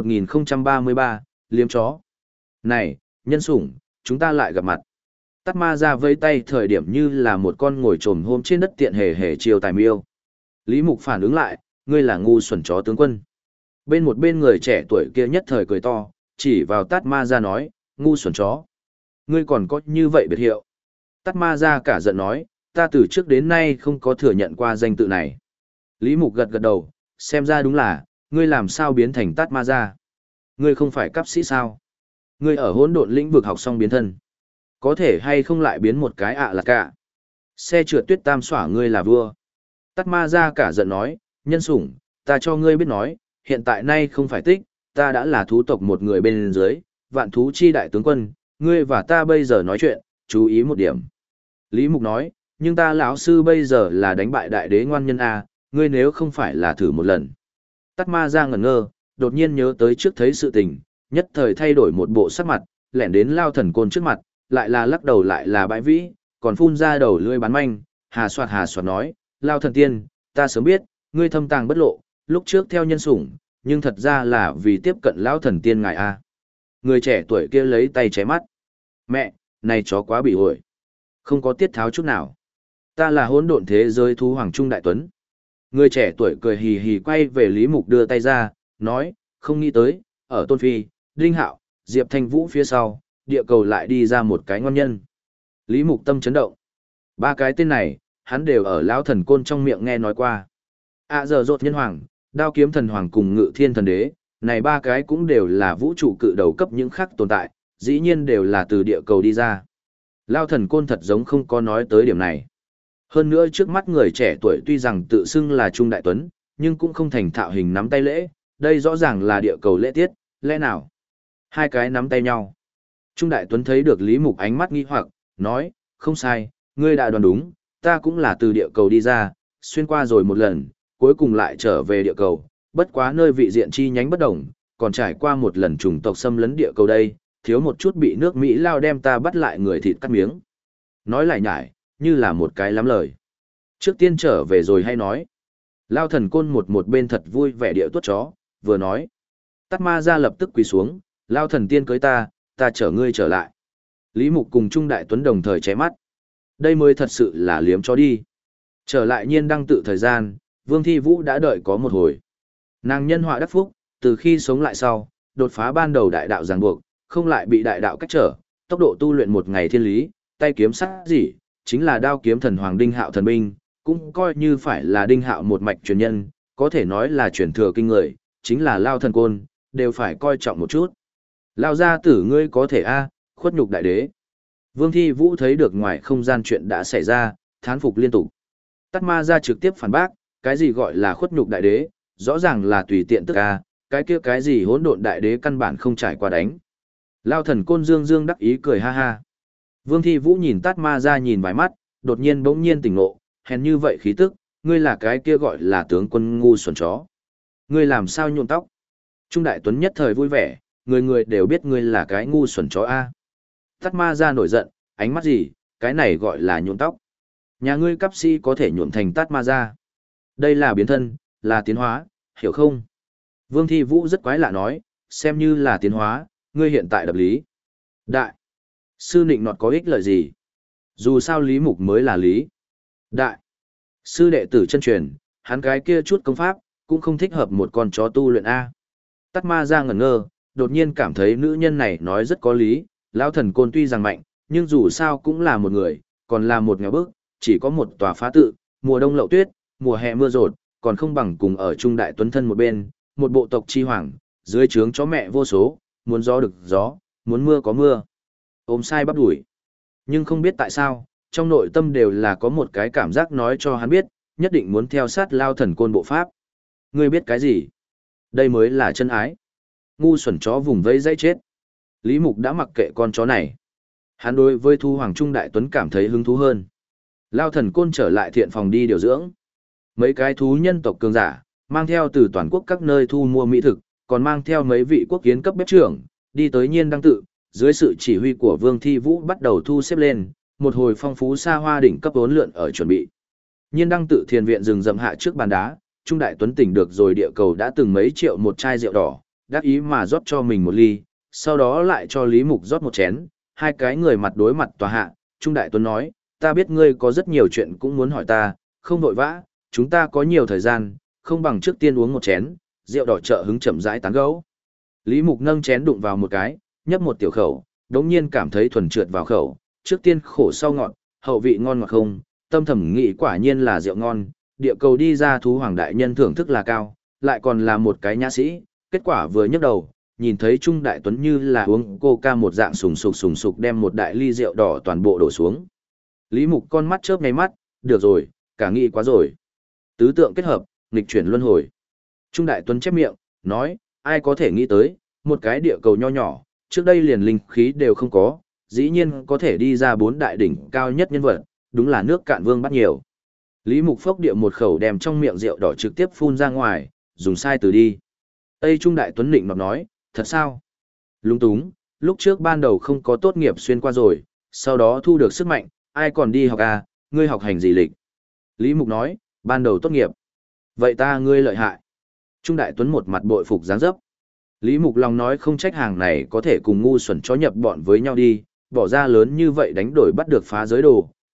1033, liếm chó. Này, nhân sủng, chúng ta lại gặp mặt. Tát ma ra vẫy tay thời điểm như là một con ngồi trồm hôm trên đất tiện hề hề chiều tài miêu. Lý Mục phản ứng lại, ngươi là ngu xuẩn chó tướng quân. Bên một bên người trẻ tuổi kia nhất thời cười to, chỉ vào Tát ma ra nói, ngu xuẩn chó. Ngươi còn có như vậy biệt hiệu. Tát ma ra cả giận nói, ta từ trước đến nay không có thừa nhận qua danh tự này. Lý Mục gật gật đầu, xem ra đúng là, ngươi làm sao biến thành Tát ma ra. Ngươi không phải cấp sĩ sao? Ngươi ở hỗn độn lĩnh vực học xong biến thân. Có thể hay không lại biến một cái ạ là cả. Xe trượt tuyết tam xỏa ngươi là vua. Tát ma ra cả giận nói, nhân sủng, ta cho ngươi biết nói, hiện tại nay không phải tích, ta đã là thú tộc một người bên dưới, vạn thú chi đại tướng quân, ngươi và ta bây giờ nói chuyện, chú ý một điểm. Lý Mục nói, nhưng ta lão sư bây giờ là đánh bại đại đế ngoan nhân A, ngươi nếu không phải là thử một lần. Tát ma ra ngẩn ngơ, đột nhiên nhớ tới trước thấy sự tình, nhất thời thay đổi một bộ sắc mặt, lẻn đến lao thần côn trước mặt, lại là lắc đầu lại là bãi vĩ, còn phun ra đầu lưỡi bán manh, hà soạt nói, lao thần tiên, ta sớm biết, ngươi thâm tàng bất lộ, lúc trước theo nhân sủng, nhưng thật ra là vì tiếp cận lão thần tiên ngài A. Người trẻ tuổi kia lấy tay ché mắt. Mẹ, này chó quá bị ổi. Không có tiết tháo chút nào. Ta là hỗn độn thế giới thú hoàng trung đại tuấn. Người trẻ tuổi cười hì hì quay về Lý Mục đưa tay ra, nói, không nghĩ tới, ở Tôn Phi, Đinh Hạo, Diệp Thanh Vũ phía sau, địa cầu lại đi ra một cái ngon nhân. Lý Mục tâm chấn động. Ba cái tên này, hắn đều ở Lão Thần Côn trong miệng nghe nói qua. Giờ rột nhân hoàng, đao kiếm thần hoàng cùng ngự thiên thần đế, này ba cái cũng đều là vũ trụ cự đầu cấp những khác tồn tại, dĩ nhiên đều là từ địa cầu đi ra. Lão Thần Côn thật giống không có nói tới điểm này. Hơn nữa trước mắt người trẻ tuổi tuy rằng tự xưng là Trung Đại Tuấn, nhưng cũng không thành thạo hình nắm tay lễ, đây rõ ràng là địa cầu lễ tiết, lẽ nào? Hai cái nắm tay nhau. Trung Đại Tuấn thấy được Lý Mục ánh mắt nghi hoặc, nói, không sai, ngươi đã đoán đúng, ta cũng là từ địa cầu đi ra, xuyên qua rồi một lần, cuối cùng lại trở về địa cầu, bất quá nơi vị diện chi nhánh bất đồng, còn trải qua một lần chủng tộc xâm lấn địa cầu đây, thiếu một chút bị nước Mỹ lao đem ta bắt lại người thịt cắt miếng. Nói lại nhải, như là một cái lắm lời. Trước tiên trở về rồi hay nói. Lao Thần Côn một bên thật vui vẻ địa tuốt chó, vừa nói. Tát Ma ra lập tức quỳ xuống, Lao Thần Tiên cưới ta chở ngươi trở lại. Lý Mục cùng Trung Đại Tuấn đồng thời ché mắt. Đây mới thật sự là liếm cho đi. Trở lại Nhiên Đăng Tự thời gian, Vương Thi Vũ đã đợi có một hồi. Nàng nhân họa đắc phúc, từ khi sống lại sau, đột phá ban đầu đại đạo ràng buộc, không lại bị đại đạo cách trở, tốc độ tu luyện một ngày thiên lý, tay kiếm sắc gì, chính là đao kiếm thần hoàng Đinh Hạo thần binh, cũng coi như phải là Đinh Hạo một mạch truyền nhân, có thể nói là truyền thừa kinh người, chính là Lao Thần Côn, đều phải coi trọng một chút. Lao gia tử ngươi có thể khuất nhục đại đế. Vương Thi Vũ thấy được ngoài không gian chuyện đã xảy ra, thán phục liên tục. Tát Ma ra trực tiếp phản bác, cái gì gọi là khuất nhục đại đế, rõ ràng là tùy tiện tức cái kia cái gì hỗn độn đại đế căn bản không trải qua đánh. Lao Thần Côn dương đắc ý cười ha ha. Vương Thi Vũ nhìn Tát Ma ra nhìn vài mắt, đột nhiên bỗng nhiên tỉnh ngộ, hèn như vậy khí tức, ngươi là cái kia gọi là tướng quân ngu xuẩn chó. Ngươi làm sao nhuộm tóc? Trung Đại Tuấn nhất thời vui vẻ, người đều biết ngươi là cái ngu xuẩn chó a. Tát Ma ra nổi giận, ánh mắt gì, cái này gọi là nhuộm tóc. Nhà ngươi cấp si có thể nhuộm thành Tát Ma ra. Đây là biến thân, là tiến hóa, hiểu không? Vương Thi Vũ rất quái lạ nói, xem như là tiến hóa, ngươi hiện tại đập lý. Đại. Sư nịnh nọt có ích lợi gì? Dù sao Lý Mục mới là lý. Đại. Sư đệ tử chân truyền, hắn cái kia chút công pháp, cũng không thích hợp một con chó tu luyện A. Tát Ma ra ngẩn ngơ, đột nhiên cảm thấy nữ nhân này nói rất có lý, Lão Thần Côn tuy rằng mạnh, nhưng dù sao cũng là một người, còn là một nghèo bước, chỉ có một tòa phá tự, mùa đông lậu tuyết, mùa hè mưa rột, còn không bằng cùng ở Trung Đại Tuấn thân một bên, một bộ tộc chi hoàng, dưới trướng chó mẹ vô số, muốn gió được gió, muốn mưa có mưa. Ôm sai bắp đuổi. Nhưng không biết tại sao, trong nội tâm đều là có một cái cảm giác nói cho hắn biết, nhất định muốn theo sát Lao Thần Côn bộ pháp. Ngươi biết cái gì? Đây mới là chân ái. Ngu xuẩn chó vùng vẫy dãy chết. Lý Mục đã mặc kệ con chó này. Hắn đối với Thu Hoàng Trung Đại Tuấn cảm thấy hứng thú hơn. Lao Thần Côn trở lại thiện phòng đi điều dưỡng. Mấy cái thú nhân tộc cường giả, mang theo từ toàn quốc các nơi thu mua mỹ thực, còn mang theo mấy vị quốc kiến cấp bếp trưởng, đi tới Nhiên Đăng Tự, dưới sự chỉ huy của Vương Thi Vũ bắt đầu thu xếp lên, một hồi phong phú xa hoa đỉnh cấp vốn lượn ở chuẩn bị. Nhiên Đăng Tự thiền viện rừng rậm hạ trước bàn đá, Trung Đại Tuấn tỉnh được rồi địa cầu đã từng mấy triệu một chai rượu đỏ, đắc ý mà rót cho mình một ly, sau đó lại cho Lý Mục rót một chén, hai cái người mặt đối mặt tòa hạ, Trung Đại Tuấn nói, ta biết ngươi có rất nhiều chuyện cũng muốn hỏi ta, không vội vã, chúng ta có nhiều thời gian, không bằng trước tiên uống một chén, rượu đỏ trợ hứng chậm rãi tán gẫu. Lý Mục nâng chén đụng vào một cái, nhấp một tiểu khẩu, đống nhiên cảm thấy thuần trượt vào khẩu, trước tiên khổ sau ngọt, hậu vị ngon ngọt không, tâm thầm nghĩ quả nhiên là rượu ngon, địa cầu đi ra thú hoàng đại nhân thưởng thức là cao, lại còn là một cái nhã sĩ, kết quả vừa nhấc đầu, nhìn thấy Trung Đại Tuấn như là uống coca một dạng sùng sục đem một đại ly rượu đỏ toàn bộ đổ xuống. Lý Mục con mắt chớp ngay mắt, được rồi, cả nghĩ quá rồi. Tứ tượng kết hợp, nghịch chuyển luân hồi. Trung Đại Tuấn chép miệng, nói, ai có thể nghĩ tới, một cái địa cầu nho nhỏ, trước đây liền linh khí đều không có, dĩ nhiên có thể đi ra 4 đại đỉnh cao nhất nhân vật, đúng là nước cạn vương bắt nhiều. Lý Mục phốc địa một khẩu đem trong miệng rượu đỏ trực tiếp phun ra ngoài, dùng sai từ đi. Tây Trung Đại Tuấn định nọt nói, thật sao? Lung túng, lúc trước ban đầu không có tốt nghiệp xuyên qua rồi, sau đó thu được sức mạnh, ai còn đi học à, ngươi học hành gì lịch? Lý Mục nói, ban đầu tốt nghiệp. Vậy ta ngươi lợi hại. Trung Đại Tuấn một mặt bội phục dáng dấp. Lý Mục lòng nói không trách hàng này có thể cùng ngu xuẩn chó nhập bọn với nhau đi, bỏ ra lớn như vậy đánh đổi bắt được phá giới đồ,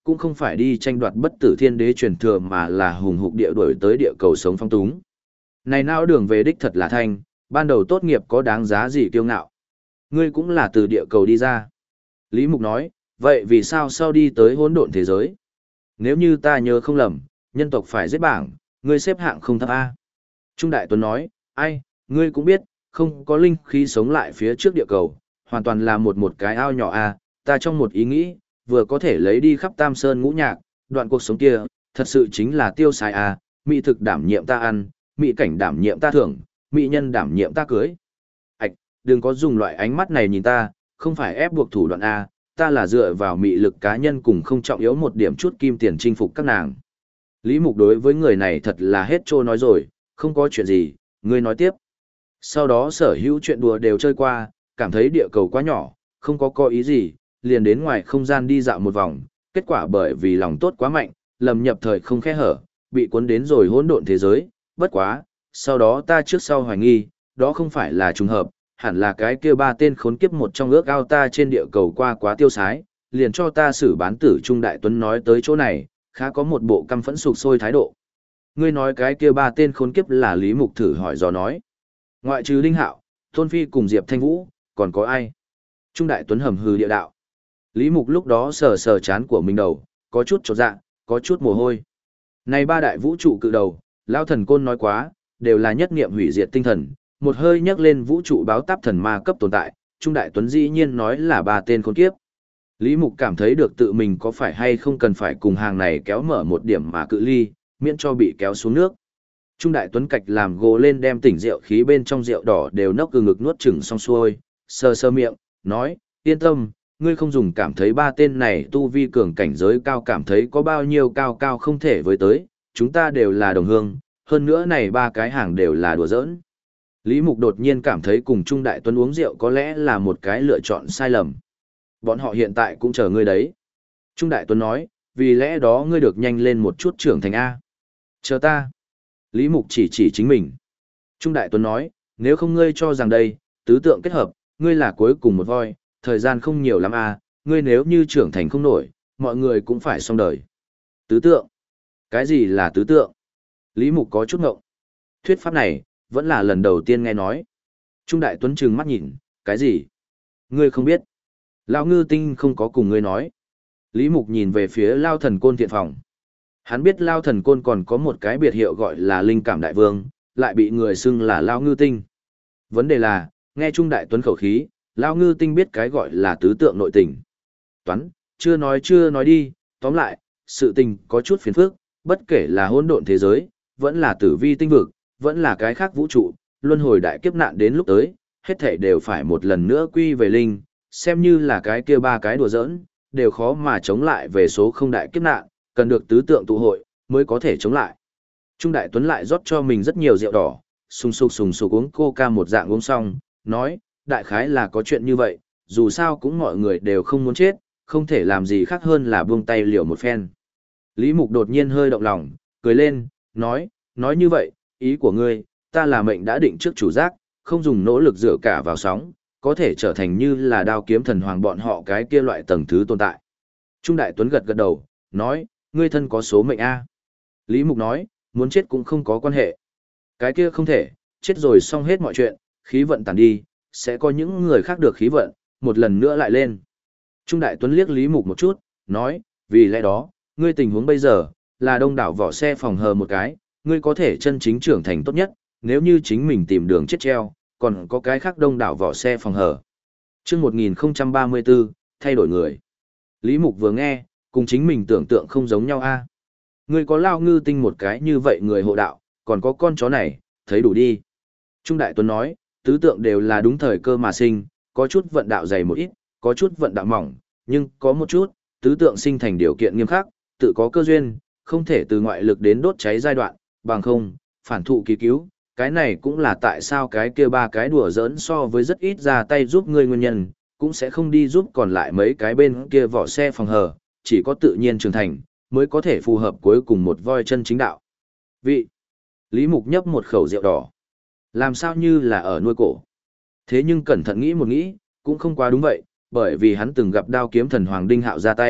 cũng không phải đi tranh đoạt bất tử thiên đế truyền thừa mà là hùng hục địa đuổi tới địa cầu sống phong túng. Này não đường về đích thật là thanh, ban đầu tốt nghiệp có đáng giá gì kiêu ngạo. Ngươi cũng là từ địa cầu đi ra. Lý Mục nói, vậy vì sao sau đi tới hỗn độn thế giới? Nếu như ta nhớ không lầm, nhân tộc phải giết bảng, ngươi xếp hạng không thấp A. Trung Đại Tuấn nói, ai, ngươi cũng biết, không có linh khí sống lại phía trước địa cầu, hoàn toàn là một cái ao nhỏ A, ta trong một ý nghĩ, vừa có thể lấy đi khắp Tam Sơn ngũ nhạc, đoạn cuộc sống kia, thật sự chính là tiêu xài A, mỹ thực đảm nhiệm ta ăn, mỹ cảnh đảm nhiệm ta thưởng, mỹ nhân đảm nhiệm ta cưới. Ảch, đừng có dùng loại ánh mắt này nhìn ta, không phải ép buộc thủ đoạn A, ta là dựa vào mị lực cá nhân cùng không trọng yếu một điểm chút kim tiền chinh phục các nàng. Lý Mục đối với người này thật là hết trô nói rồi, không có chuyện gì, ngươi nói tiếp. Sau đó sở hữu chuyện đùa đều chơi qua, cảm thấy địa cầu quá nhỏ, không có ý gì, liền đến ngoài không gian đi dạo một vòng, kết quả bởi vì lòng tốt quá mạnh, lầm nhập thời không khe hở, bị cuốn đến rồi hỗn độn thế giới, bất quá, sau đó ta trước sau hoài nghi, đó không phải là trùng hợp, hẳn là cái kia ba tên khốn kiếp một trong ước ao ta trên địa cầu qua quá tiêu sái, liền cho ta xử bán tử Trung Đại Tuấn nói tới chỗ này, khá có một bộ căm phẫn sục sôi thái độ. Ngươi nói cái kia ba tên khốn kiếp là Lý Mục thử hỏi dò nói. Ngoại trừ Đinh Hạo, Tôn Phi cùng Diệp Thanh Vũ, còn có ai? Trung Đại Tuấn hầm hừ địa đạo. Lý Mục lúc đó sờ sờ chán của mình đầu, có chút chột dạ, có chút mồ hôi. Này ba đại vũ trụ cự đầu, Lao Thần Côn nói quá, đều là nhất nghiệm hủy diệt tinh thần, một hơi nhắc lên vũ trụ báo táp thần ma cấp tồn tại, Trung Đại Tuấn dĩ nhiên nói là ba tên khốn kiếp. Lý Mục cảm thấy được tự mình có phải hay không cần phải cùng hàng này kéo mở một điểm mà cự ly, miễn cho bị kéo xuống nước. Trung Đại Tuấn cạch làm gồ lên đem tỉnh rượu khí bên trong rượu đỏ đều nốc từ ngực nuốt chửng xong xuôi, sờ sờ miệng, nói, yên tâm, ngươi không dùng cảm thấy ba tên này tu vi cường cảnh giới cao cảm thấy có bao nhiêu cao cao không thể với tới, chúng ta đều là đồng hương, hơn nữa này ba cái hàng đều là đùa giỡn. Lý Mục đột nhiên cảm thấy cùng Trung Đại Tuấn uống rượu có lẽ là một cái lựa chọn sai lầm. Bọn họ hiện tại cũng chờ ngươi đấy. Trung Đại Tuấn nói, vì lẽ đó ngươi được nhanh lên một chút trưởng thành A. Chờ ta. Lý Mục chỉ chính mình. Trung Đại Tuấn nói, nếu không ngươi cho rằng đây, tứ tượng kết hợp, ngươi là cuối cùng một voi, thời gian không nhiều lắm A, ngươi nếu như trưởng thành không nổi, mọi người cũng phải xong đời. Tứ tượng. Cái gì là tứ tượng? Lý Mục có chút ngộng. Thuyết pháp này, vẫn là lần đầu tiên nghe nói. Trung Đại Tuấn trừng mắt nhìn, cái gì? Ngươi không biết. Lão Ngư Tinh không có cùng ngươi nói. Lý Mục nhìn về phía Lao Thần Côn thiện phòng. Hắn biết Lao Thần Côn còn có một cái biệt hiệu gọi là Linh Cảm Đại Vương, lại bị người xưng là Lao Ngư Tinh. Vấn đề là, nghe Trung Đại Tuấn khẩu khí, Lao Ngư Tinh biết cái gọi là tứ tượng nội tình. Tuấn, chưa nói đi, tóm lại, sự tình có chút phiền phức, bất kể là hỗn độn thế giới, vẫn là tử vi tinh vực, vẫn là cái khác vũ trụ, luân hồi đại kiếp nạn đến lúc tới, hết thảy đều phải một lần nữa quy về linh, xem như là cái kia ba cái đùa giỡn, đều khó mà chống lại về số không đại kiếp nạn, cần được tứ tượng tụ hội, mới có thể chống lại. Trung Đại Tuấn lại rót cho mình rất nhiều rượu đỏ, sung sục uống coca một dạng uống xong, nói, đại khái là có chuyện như vậy, dù sao cũng mọi người đều không muốn chết, không thể làm gì khác hơn là buông tay liều một phen. Lý Mục đột nhiên hơi động lòng, cười lên, nói như vậy, ý của ngươi, ta là mệnh đã định trước chủ giác, không dùng nỗ lực dựa cả vào sóng, có thể trở thành như là đao kiếm thần hoàng bọn họ cái kia loại tầng thứ tồn tại. Trung Đại Tuấn gật đầu, nói, ngươi thân có số mệnh A. Lý Mục nói, muốn chết cũng không có quan hệ. Cái kia không thể, chết rồi xong hết mọi chuyện, khí vận tàn đi, sẽ có những người khác được khí vận, một lần nữa lại lên. Trung Đại Tuấn liếc Lý Mục một chút, nói, vì lẽ đó, ngươi tình huống bây giờ, là đông đảo vỏ xe phòng hờ một cái, ngươi có thể chân chính trưởng thành tốt nhất, nếu như chính mình tìm đường chết treo, còn có cái khác đông đảo vỏ xe phòng hờ. Trước 1034, thay đổi người. Lý Mục vừa nghe, cùng chính mình tưởng tượng không giống nhau a. Ngươi có Lao Ngư Tinh một cái như vậy người hộ đạo, còn có con chó này, thấy đủ đi. Trung Đại Tuấn nói, tứ tượng đều là đúng thời cơ mà sinh, có chút vận đạo dày một ít, có chút vận đạo mỏng, nhưng có một chút, tứ tượng sinh thành điều kiện nghiêm khắc, tự có cơ duyên, không thể từ ngoại lực đến đốt cháy giai đoạn, bằng không, phản thụ kỳ cứu. Cái này cũng là tại sao cái kia ba cái đùa giỡn so với rất ít ra tay giúp ngươi nguyên nhân, cũng sẽ không đi giúp còn lại mấy cái bên kia vỏ xe phòng hờ, chỉ có tự nhiên trưởng thành, mới có thể phù hợp cuối cùng một voi chân chính đạo. Vị. Lý Mục nhấp một khẩu rượu đỏ. Làm sao như là ở nuôi cổ. Thế nhưng cẩn thận nghĩ một nghĩ, cũng không quá đúng vậy, bởi vì hắn từng gặp đao kiếm thần Hoàng Đinh Hạo ra tay,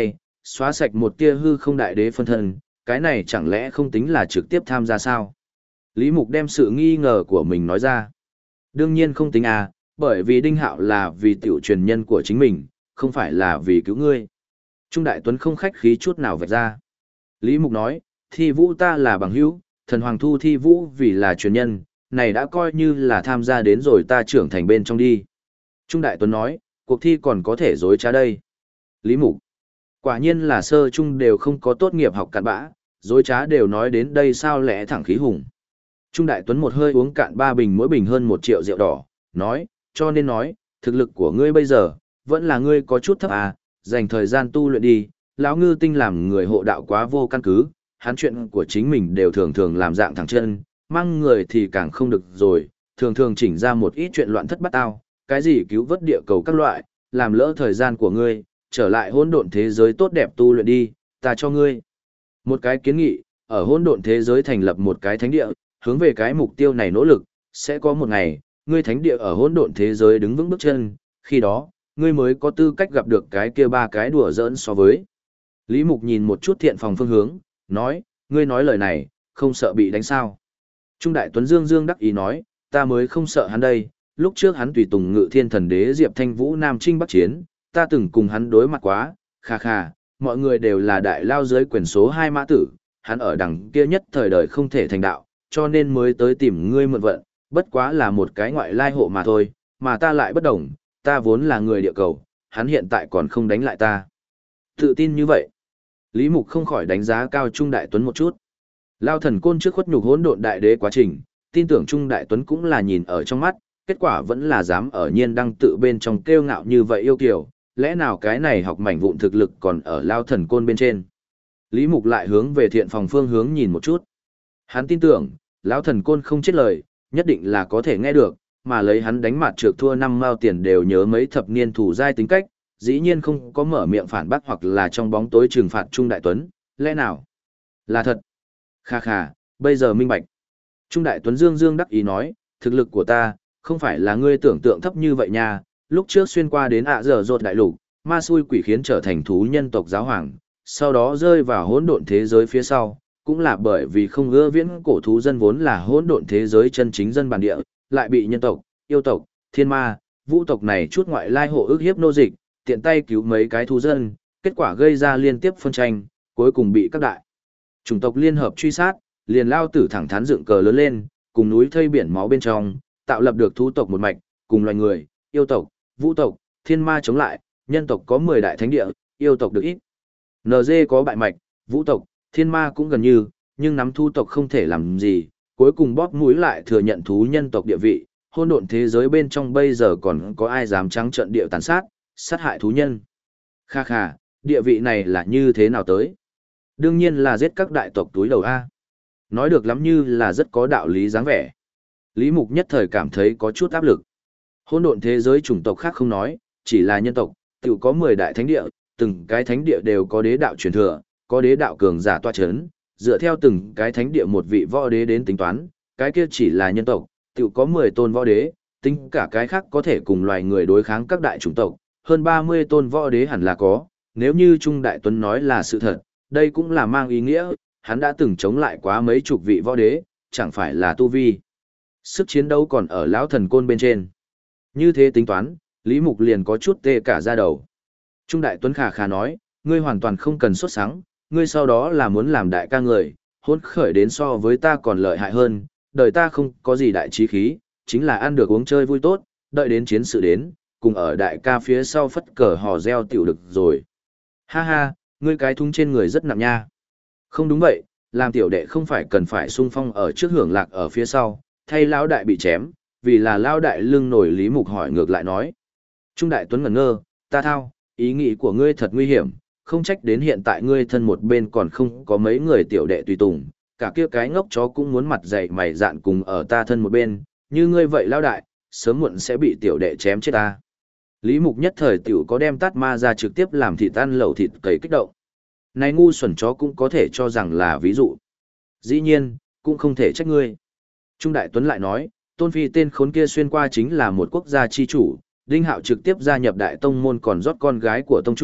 xóa sạch một tia hư không đại đế phân thân, cái này chẳng lẽ không tính là trực tiếp tham gia sao? Lý Mục đem sự nghi ngờ của mình nói ra. Đương nhiên không tính à, bởi vì Đinh Hạo là vì tiểu truyền nhân của chính mình, không phải là vì cứu ngươi. Trung Đại Tuấn không khách khí chút nào vạch ra. Lý Mục nói, Thi Vũ ta là bằng hữu, thần Hoàng thu Thi Vũ vì là truyền nhân, này đã coi như là tham gia đến rồi ta trưởng thành bên trong đi. Trung Đại Tuấn nói, cuộc thi còn có thể dối trá đây. Lý Mục, quả nhiên là sơ trung đều không có tốt nghiệp học cặn bã, dối trá đều nói đến đây sao lẽ thẳng khí hùng. Trung Đại Tuấn một hơi uống cạn 3 bình mỗi bình hơn 1 triệu rượu đỏ, nói, cho nên nói, thực lực của ngươi bây giờ, vẫn là ngươi có chút thấp à, dành thời gian tu luyện đi, lão ngư tinh làm người hộ đạo quá vô căn cứ, hắn chuyện của chính mình đều thường thường làm dạng thẳng chân, mang người thì càng không được rồi, thường thường chỉnh ra một ít chuyện loạn thất bát tao, cái gì cứu vớt địa cầu các loại, làm lỡ thời gian của ngươi, trở lại hỗn độn thế giới tốt đẹp tu luyện đi, ta cho ngươi một cái kiến nghị, ở hỗn độn thế giới thành lập một cái thánh địa, hướng về cái mục tiêu này nỗ lực, sẽ có một ngày, ngươi thánh địa ở hỗn độn thế giới đứng vững bước chân, khi đó, ngươi mới có tư cách gặp được cái kia 3 cái đùa giỡn so với. Lý Mục nhìn một chút thiện phòng phương hướng, nói, ngươi nói lời này, không sợ bị đánh sao. Trung Đại Tuấn Dương Dương đắc ý nói, ta mới không sợ hắn đây, lúc trước hắn tùy tùng Ngự Thiên Thần Đế Diệp Thanh Vũ Nam Trinh Bắc Chiến, ta từng cùng hắn đối mặt quá, kha kha, mọi người đều là đại lao dưới quyền số 2 mã tử, hắn ở đằng kia nhất thời đời không thể thành đạo, cho nên mới tới tìm ngươi mượn vận, bất quá là một cái ngoại lai hộ mà thôi, mà ta lại bất đồng, ta vốn là người địa cầu, hắn hiện tại còn không đánh lại ta. Tự tin như vậy, Lý Mục không khỏi đánh giá cao Trung Đại Tuấn một chút. Lao thần côn trước khuất nhục hỗn độn đại đế quá trình, tin tưởng Trung Đại Tuấn cũng là nhìn ở trong mắt, kết quả vẫn là dám ở nhiên đăng tự bên trong kêu ngạo như vậy yêu kiều, lẽ nào cái này học mảnh vụn thực lực còn ở Lao thần côn bên trên. Lý Mục lại hướng về thiện phòng phương hướng nhìn một chút. Hắn tin tưởng, Lão thần côn không chết lời, nhất định là có thể nghe được, mà lấy hắn đánh mặt trược thua 5 mao tiền đều nhớ mấy thập niên thủ giai tính cách, dĩ nhiên không có mở miệng phản bác hoặc là trong bóng tối trừng phạt Trung Đại Tuấn, lẽ nào? Là thật. Kha kha, bây giờ minh bạch. Trung Đại Tuấn Dương Dương đắc ý nói, thực lực của ta, không phải là ngươi tưởng tượng thấp như vậy nha, lúc trước xuyên qua đến giờ rột đại lục, ma xui quỷ khiến trở thành thú nhân tộc giáo hoàng, sau đó rơi vào hỗn độn thế giới phía sau, cũng là bởi vì không ưa viễn cổ thú dân vốn là hỗn độn thế giới chân chính dân bản địa, lại bị nhân tộc, yêu tộc, thiên ma, vũ tộc này chút ngoại lai hộ ức hiếp nô dịch, tiện tay cứu mấy cái thú dân, kết quả gây ra liên tiếp phân tranh, cuối cùng bị các đại chủng tộc liên hợp truy sát, liền lao tử thẳng thắn dựng cờ lớn lên, cùng núi thây biển máu bên trong, tạo lập được thú tộc một mạch, cùng loài người, yêu tộc, vũ tộc, thiên ma chống lại, nhân tộc có 10 đại thánh địa, yêu tộc được ít. NG có bại mạch, vũ tộc, thiên ma cũng gần như, nhưng nắm thú tộc không thể làm gì, cuối cùng bóp mũi lại thừa nhận thú nhân tộc địa vị, hôn độn thế giới bên trong bây giờ còn có ai dám trắng trợn địa tàn sát, sát hại thú nhân. Kha kha, địa vị này là như thế nào tới? Đương nhiên là giết các đại tộc túi đầu A. Nói được lắm như là rất có đạo lý dáng vẻ. Lý Mục nhất thời cảm thấy có chút áp lực. Hôn độn thế giới chủng tộc khác không nói, chỉ là nhân tộc, tự có 10 đại thánh địa, từng cái thánh địa đều có đế đạo truyền thừa, có đế đạo cường giả toa chấn, dựa theo từng cái thánh địa một vị võ đế đến tính toán, cái kia chỉ là nhân tộc, tự có 10 tôn võ đế, tính cả cái khác có thể cùng loài người đối kháng các đại chủng tộc, hơn 30 tôn võ đế hẳn là có, nếu như Trung Đại Tuấn nói là sự thật, đây cũng là mang ý nghĩa, hắn đã từng chống lại quá mấy chục vị võ đế, chẳng phải là tu vi. Sức chiến đấu còn ở lão thần côn bên trên. Như thế tính toán, Lý Mục liền có chút tê cả da đầu. Trung Đại Tuấn khà khà nói, ngươi hoàn toàn không cần sốt sắng, ngươi sau đó là muốn làm đại ca người, hôn khởi đến so với ta còn lợi hại hơn, đời ta không có gì đại trí khí, chính là ăn được uống chơi vui tốt, đợi đến chiến sự đến, cùng ở đại ca phía sau phất cờ hò reo tiểu được rồi. Ha ha, ngươi cái thúng trên người rất nặng nha. Không đúng vậy, làm tiểu đệ không phải cần phải sung phong ở trước hưởng lạc ở phía sau, thay lão đại bị chém, vì là lão đại lưng nổi. Lý Mục hỏi ngược lại nói. Trung Đại Tuấn ngẩn ngơ, ta thao, ý nghĩ của ngươi thật nguy hiểm, không trách đến hiện tại ngươi thân một bên còn không có mấy người tiểu đệ tùy tùng, cả kia cái ngốc chó cũng muốn mặt dày mày dạn cùng ở ta thân một bên, như ngươi vậy lão đại, sớm muộn sẽ bị tiểu đệ chém chết ta. Lý Mục nhất thời tiểu có đem tát ma ra trực tiếp làm thịt ăn lẩu thịt cấy kích động. Này ngu xuẩn chó cũng có thể cho rằng là ví dụ. Dĩ nhiên, cũng không thể trách ngươi. Trung Đại Tuấn lại nói, Tôn Phi tên khốn kia xuyên qua chính là một quốc gia chi chủ, Đinh Hạo trực tiếp gia nhập đại tông môn còn rót con gái của tông chủ,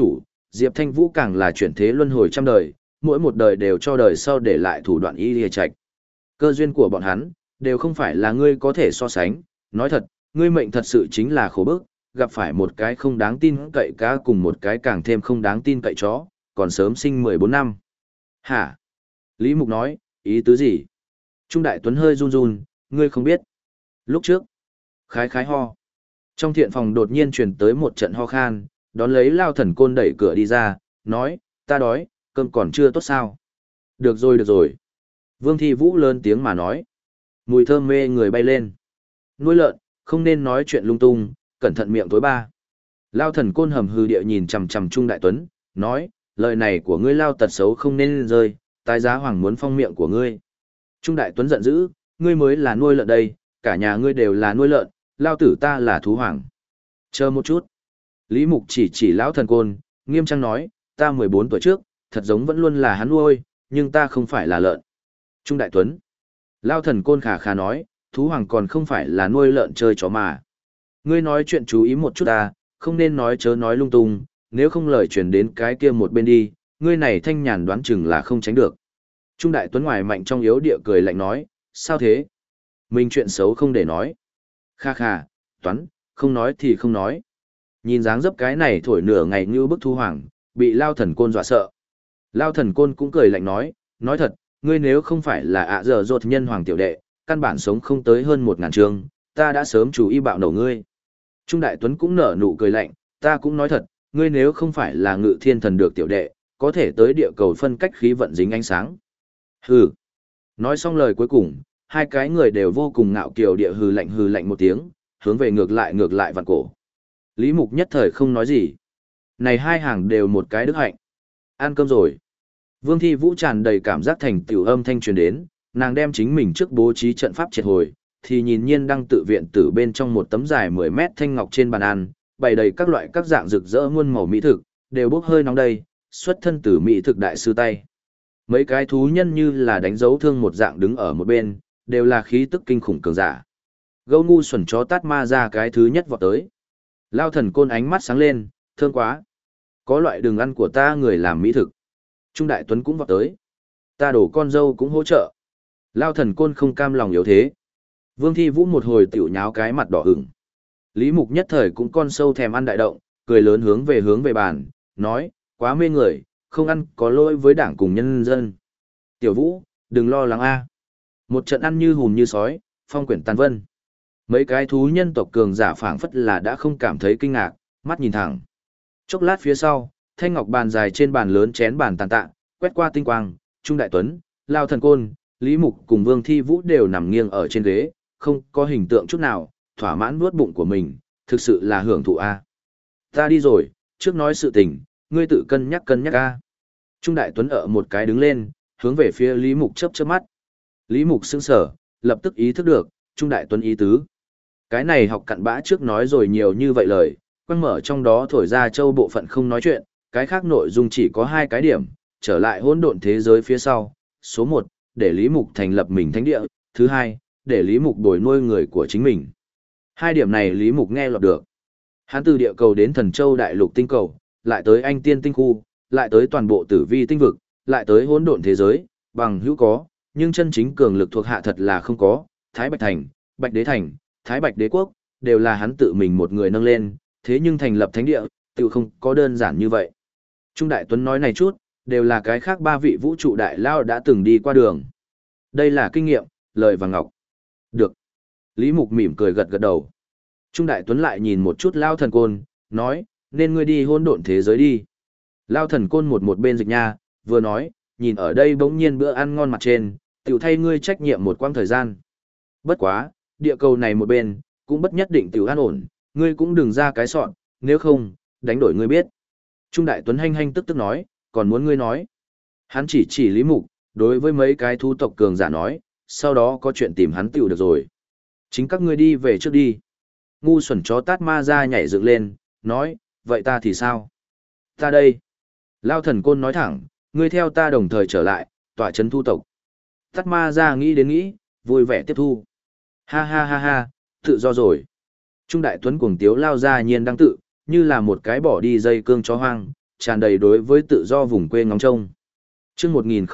Diệp Thanh Vũ càng là chuyển thế luân hồi trăm đời, mỗi một đời đều cho đời sau để lại thủ đoạn y lìa trạch. Cơ duyên của bọn hắn, đều không phải là ngươi có thể so sánh, nói thật, ngươi mệnh thật sự chính là khổ bức, gặp phải một cái không đáng tin cậy cá cùng một cái càng thêm không đáng tin cậy chó, còn sớm sinh 14 năm. Hả? Lý Mục nói, ý tứ gì? Trung Đại Tuấn hơi run run, ngươi không biết. Lúc trước, khái khái ho. Trong thiện phòng đột nhiên truyền tới một trận ho khan, đón lấy Lao Thần Côn đẩy cửa đi ra, nói, ta đói, cơm còn chưa tốt sao? Được rồi được rồi. Vương Thi Vũ lớn tiếng mà nói. Mùi thơm mê người bay lên. Nuôi lợn, không nên nói chuyện lung tung, cẩn thận miệng tối ba. Lao Thần Côn hầm hừ địa nhìn chằm chằm Trung Đại Tuấn, nói, lời này của ngươi Lao tật xấu không nên rơi, tái giá hoàng muốn phong miệng của ngươi. Trung Đại Tuấn giận dữ, ngươi mới là nuôi lợn đây, cả nhà ngươi đều là nuôi lợn, Lao tử ta là thú hoàng. Chờ một chút. Lý Mục chỉ Lão Thần Côn, nghiêm trang nói, ta 14 tuổi trước, thật giống vẫn luôn là hắn nuôi, nhưng ta không phải là lợn. Trung Đại Tuấn. Lao Thần Côn khà khà nói, thú hoàng còn không phải là nuôi lợn chơi chó mà. Ngươi nói chuyện chú ý một chút ta, không nên nói chớ nói lung tung, nếu không lời chuyển đến cái kia một bên đi, ngươi này thanh nhàn đoán chừng là không tránh được. Trung Đại Tuấn ngoài mạnh trong yếu địa cười lạnh nói, sao thế? Mình chuyện xấu không để nói. Kha kha, Tuấn, không nói thì không nói. Nhìn dáng dấp cái này thổi nửa ngày như bức thú hoàng, bị Lao Thần Côn dọa sợ. Lao Thần Côn cũng cười lạnh nói thật, ngươi nếu không phải là ạ giờ rột nhân hoàng tiểu đệ, căn bản sống không tới hơn 1000 chương, ta đã sớm chú ý bạo nổ ngươi. Trung Đại Tuấn cũng nở nụ cười lạnh, ta cũng nói thật, ngươi nếu không phải là ngự thiên thần được tiểu đệ, có thể tới địa cầu phân cách khí vận dính ánh sáng. Hừ. Nói xong lời cuối cùng, hai cái người đều vô cùng ngạo kiều địa hừ lạnh một tiếng, hướng về ngược lại vặn cổ. Lý Mục nhất thời không nói gì. Này hai hàng đều một cái đức hạnh. Ăn cơm rồi. Vương Thi Vũ tràn đầy cảm giác thành tiểu âm thanh truyền đến, nàng đem chính mình trước bố trí trận pháp triệt hồi, thì nhìn nhiên đang tự viện tử bên trong một tấm dài 10 mét thanh ngọc trên bàn ăn, bày đầy các loại các dạng rực rỡ muôn màu mỹ thực, đều bốc hơi nóng đây, xuất thân từ mỹ thực đại sư tay. Mấy cái thú nhân như là đánh dấu thương một dạng đứng ở một bên, đều là khí tức kinh khủng cường giả. Gâu ngu xuẩn chó tát ma ra cái thứ nhất vọt tới. Lao Thần Côn ánh mắt sáng lên, thương quá. Có loại đường ăn của ta người làm mỹ thực. Trung Đại Tuấn cũng vọt tới. Ta đổ con dâu cũng hỗ trợ. Lao Thần Côn không cam lòng yếu thế. Vương Thi Vũ một hồi tiểu nháo cái mặt đỏ ửng. Lý Mục nhất thời cũng con sâu thèm ăn đại động, cười lớn hướng về bàn, nói, quá mê người, không ăn có lỗi với đảng cùng nhân dân. Tiểu Vũ, đừng lo lắng a. Một trận ăn như hùm như sói, phong quyển tàn vân. Mấy cái thú nhân tộc cường giả phảng phất là đã không cảm thấy kinh ngạc, mắt nhìn thẳng. Chốc lát phía sau, thanh ngọc bàn dài trên bàn lớn chén bàn tàn tạ, quét qua tinh quang, Trung Đại Tuấn, Lao Thần Côn, Lý Mục cùng Vương Thi Vũ đều nằm nghiêng ở trên ghế, không có hình tượng chút nào, thỏa mãn nuốt bụng của mình, thực sự là hưởng thụ a. Ta đi rồi, trước nói sự tình, ngươi tự cân nhắc a. Trung Đại Tuấn ở một cái đứng lên, hướng về phía Lý Mục chớp mắt. Lý Mục sững sờ, lập tức ý thức được, Trung Đại Tuấn ý tứ. Cái này học cặn bã trước nói rồi nhiều như vậy lời, quăng mở trong đó thổi ra châu bộ phận không nói chuyện, cái khác nội dung chỉ có 2 cái điểm, trở lại hỗn độn thế giới phía sau. Số 1, để Lý Mục thành lập mình thánh địa, thứ 2, để Lý Mục đổi nuôi người của chính mình. 2 điểm này Lý Mục nghe lọt được. Hắn từ địa cầu đến Thần Châu đại lục tinh cầu, lại tới Anh Tiên tinh khu, lại tới toàn bộ Tử Vi tinh vực, lại tới hỗn độn thế giới, bằng hữu có, nhưng chân chính cường lực thuộc hạ thật là không có. Thái Bạch Thành, Bạch Đế Thành, Thái Bạch Đế Quốc, đều là hắn tự mình một người nâng lên, thế nhưng thành lập thánh địa, tự không có đơn giản như vậy. Trung Đại Tuấn nói này chút, đều là cái khác 3 vị vũ trụ đại lao đã từng đi qua đường. Đây là kinh nghiệm, lời và ngọc. Được. Lý Mục mỉm cười gật gật đầu. Trung Đại Tuấn lại nhìn một chút Lao Thần Côn, nói, nên ngươi đi hỗn độn thế giới đi. Lao Thần Côn một bên dịch nha, vừa nói, nhìn ở đây bỗng nhiên bữa ăn ngon mặt trên, tiểu thay ngươi trách nhiệm một quãng thời gian. Bất quá, địa cầu này một bên, cũng bất nhất định tiểu an ổn, ngươi cũng đừng ra cái sọn, nếu không, đánh đổi ngươi biết. Trung Đại Tuấn hanh tức nói, còn muốn ngươi nói. Hắn chỉ Lý Mục, đối với mấy cái thú tộc cường giả nói, sau đó có chuyện tìm hắn tiểu được rồi. Chính các ngươi đi về trước đi. Ngu xuẩn chó tát ma ra nhảy dựng lên, nói, vậy ta thì sao? Ta đây. Lao Thần Côn nói thẳng, ngươi theo ta đồng thời trở lại, tỏa chấn thu tộc. Tát ma ra nghĩ đến nghĩ, vui vẻ tiếp thu. Ha ha ha ha, tự do rồi. Trung Đại Tuấn cuồng tiếu lao ra nhiên đang tự, như là một cái bỏ đi dây cương chó hoang, tràn đầy đối với tự do vùng quê ngóng trông. Chương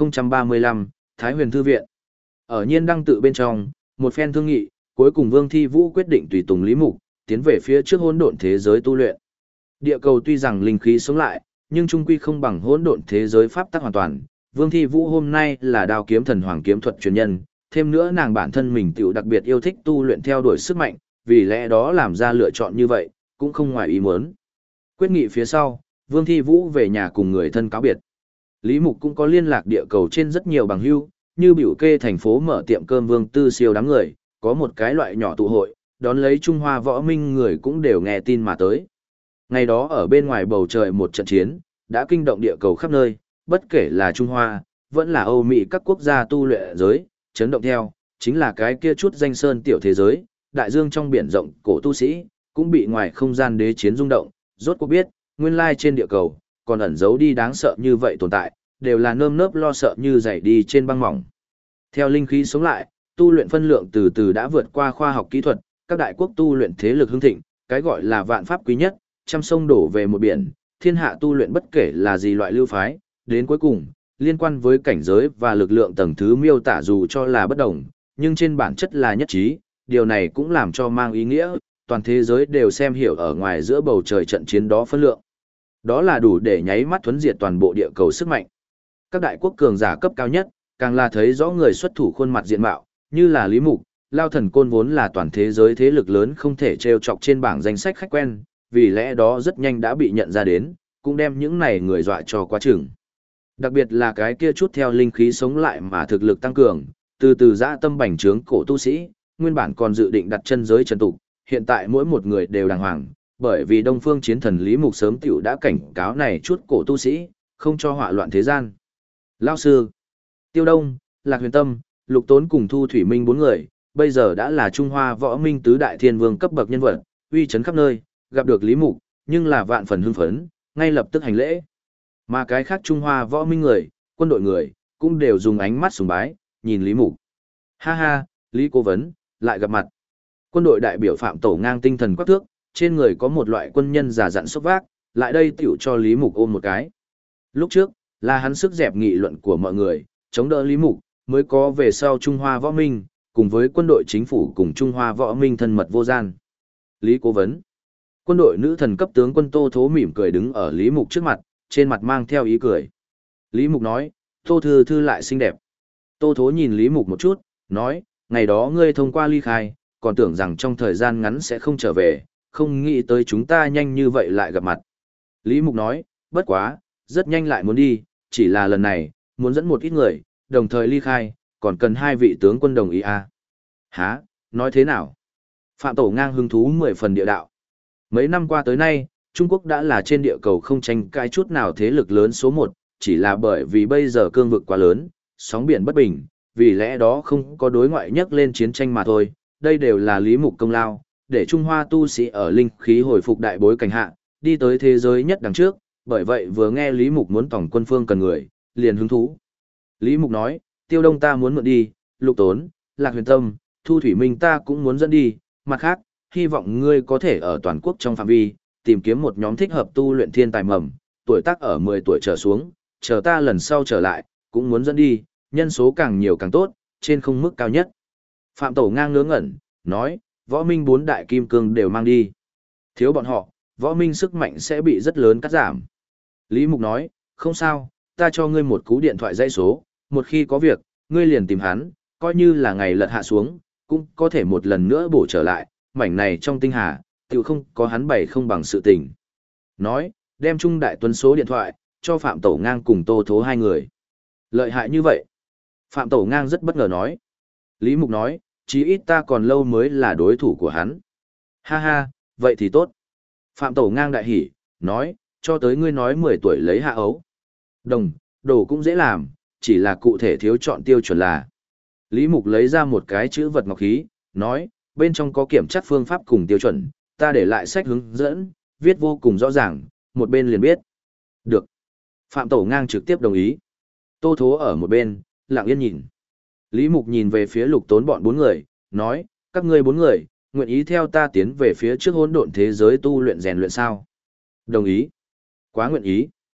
1035, Thái Huyền Thư Viện. Ở Nhiên Đăng tự bên trong, một phen thương nghị, cuối cùng Vương Thi Vũ quyết định tùy tùng Lý Mục, tiến về phía trước hỗn độn thế giới tu luyện. Địa cầu tuy rằng linh khí sống lại, nhưng trung quy không bằng hỗn độn thế giới pháp tắc hoàn toàn. Vương Thi Vũ hôm nay là Đao Kiếm Thần Hoàng kiếm thuật truyền nhân, thêm nữa nàng bản thân mình tiểu đặc biệt yêu thích tu luyện theo đuổi sức mạnh, vì lẽ đó làm ra lựa chọn như vậy, cũng không ngoài ý muốn. Quyết nghị phía sau, Vương Thi Vũ về nhà cùng người thân cáo biệt. Lý Mục cũng có liên lạc địa cầu trên rất nhiều bằng hữu, như biểu kê thành phố mở tiệm cơm Vương Tư Siêu đám người, có một cái loại nhỏ tụ hội, đón lấy Trung Hoa võ minh người cũng đều nghe tin mà tới. Ngày đó ở bên ngoài bầu trời một trận chiến, đã kinh động địa cầu khắp nơi, bất kể là Trung Hoa, vẫn là Âu Mỹ các quốc gia tu luyện giới, chấn động theo, chính là cái kia chút danh sơn tiểu thế giới, đại dương trong biển rộng cổ tu sĩ, cũng bị ngoài không gian đế chiến rung động, rốt cuộc biết, nguyên lai trên địa cầu, còn ẩn giấu đi đáng sợ như vậy tồn tại, đều là nơm nớp lo sợ như dày đi trên băng mỏng. Theo linh khí sống lại, tu luyện phân lượng từ từ đã vượt qua khoa học kỹ thuật, các đại quốc tu luyện thế lực hưng thịnh, cái gọi là vạn pháp quý nhất, trăm sông đổ về một biển, thiên hạ tu luyện bất kể là gì loại lưu phái, đến cuối cùng, liên quan với cảnh giới và lực lượng tầng thứ miêu tả dù cho là bất đồng, nhưng trên bản chất là nhất trí, điều này cũng làm cho mang ý nghĩa, toàn thế giới đều xem hiểu ở ngoài giữa bầu trời trận chiến đó phân lượng. Đó là đủ để nháy mắt thuấn diệt toàn bộ địa cầu sức mạnh. Các đại quốc cường giả cấp cao nhất, càng là thấy rõ người xuất thủ khuôn mặt diện mạo, như là Lý Mục, Lao Thần Côn vốn là toàn thế giới thế lực lớn không thể trêu chọc trên bảng danh sách khách quen, vì lẽ đó rất nhanh đã bị nhận ra đến, cũng đem những này người dọa cho quá chừng. Đặc biệt là cái kia chút theo linh khí sống lại mà thực lực tăng cường, từ từ dã tâm bành trướng cổ tu sĩ, nguyên bản còn dự định đặt chân giới trần tục, hiện tại mỗi một người đều đàng hoàng, bởi vì Đông Phương Chiến Thần Lý Mục sớm tiểu đã cảnh cáo này chút cổ tu sĩ, không cho họa loạn thế gian. Lao sư, Tiêu Đông, Lạc Huyền Tâm, Lục Tốn cùng Thu Thủy Minh bốn người, bây giờ đã là Trung Hoa võ minh tứ đại thiên vương cấp bậc nhân vật, uy chấn khắp nơi, gặp được Lý Mục, nhưng là vạn phần hưng phấn, ngay lập tức hành lễ. Mà cái khác Trung Hoa võ minh người, quân đội người, cũng đều dùng ánh mắt sùng bái, nhìn Lý Mục. Ha ha, Lý Cố Vấn, lại gặp mặt. Quân đội đại biểu Phạm Tổ ngang tinh thần quắc thước, trên người có một loại quân nhân già dặn sốc vác, lại đây tiểu cho Lý Mục ôm một cái. Lúc trước, là hắn sức dẹp nghị luận của mọi người, chống đỡ Lý Mục, mới có về sau Trung Hoa võ minh, cùng với quân đội chính phủ cùng Trung Hoa võ minh thân mật vô gian. Lý Cố Vấn. Quân đội nữ thần cấp tướng quân Tô Thố mỉm cười đứng ở Lý Mục trước mặt, trên mặt mang theo ý cười. Lý Mục nói, Tô Thư Thư lại xinh đẹp. Tô Thố nhìn Lý Mục một chút, nói, ngày đó ngươi thông qua ly khai, còn tưởng rằng trong thời gian ngắn sẽ không trở về, không nghĩ tới chúng ta nhanh như vậy lại gặp mặt. Lý Mục nói, bất quá, rất nhanh lại muốn đi, chỉ là lần này, muốn dẫn một ít người, đồng thời ly khai, còn cần hai vị tướng quân đồng ý à. Hả, nói thế nào? Phạm Tổ ngang hứng thú 10 phần địa đạo. Mấy năm qua tới nay, Trung Quốc đã là trên địa cầu không tranh cãi chút nào thế lực lớn số 1, chỉ là bởi vì bây giờ cương vực quá lớn, sóng biển bất bình, vì lẽ đó không có đối ngoại nhắc lên chiến tranh mà thôi, đây đều là Lý Mục công lao, để Trung Hoa tu sĩ ở linh khí hồi phục đại bối cảnh hạ, đi tới thế giới nhất đằng trước, bởi vậy vừa nghe Lý Mục muốn tổng quân phương cần người, liền hứng thú. Lý Mục nói, Tiêu Đông ta muốn mượn đi, Lục Tốn, Lạc Huyền Tâm, Thu Thủy Minh ta cũng muốn dẫn đi, mặt khác, hy vọng ngươi có thể ở toàn quốc trong phạm vi, tìm kiếm một nhóm thích hợp tu luyện thiên tài mầm, tuổi tác ở 10 tuổi trở xuống, chờ ta lần sau trở lại, cũng muốn dẫn đi, nhân số càng nhiều càng tốt, trên không mức cao nhất. Phạm Tổ ngang ngớ ngẩn, nói, võ minh 4 đại kim cương đều mang đi. Thiếu bọn họ, võ minh sức mạnh sẽ bị rất lớn cắt giảm. Lý Mục nói, không sao, ta cho ngươi một cú điện thoại dãy số, một khi có việc, ngươi liền tìm hắn, coi như là ngày lật hạ xuống, cũng có thể một lần nữa bổ trở lại, mảnh này trong tinh hà, tự không có hắn bày không bằng sự tình. Nói, đem Trung Đại Tuấn số điện thoại, cho Phạm Tổ ngang cùng Tô Thố hai người. Lợi hại như vậy. Phạm Tổ ngang rất bất ngờ nói. Lý Mục nói, chí ít ta còn lâu mới là đối thủ của hắn. Ha ha, vậy thì tốt. Phạm Tổ ngang đại hỉ, nói, cho tới ngươi nói 10 tuổi lấy hạ ấu. Đồng, đồ cũng dễ làm, chỉ là cụ thể thiếu chọn tiêu chuẩn là. Lý Mục lấy ra một cái chữ vật ngọc khí, nói, bên trong có kiểm tra phương pháp cùng tiêu chuẩn, ta để lại sách hướng dẫn, viết vô cùng rõ ràng, một bên liền biết. Được. Phạm Tổ ngang trực tiếp đồng ý. Tô Thố ở một bên, lặng yên nhìn. Lý Mục nhìn về phía Lục Tốn bọn 4 người, nói, các ngươi 4 người, nguyện ý theo ta tiến về phía trước hỗn độn thế giới tu luyện rèn luyện sao? Đồng ý. Quá nguyện ý.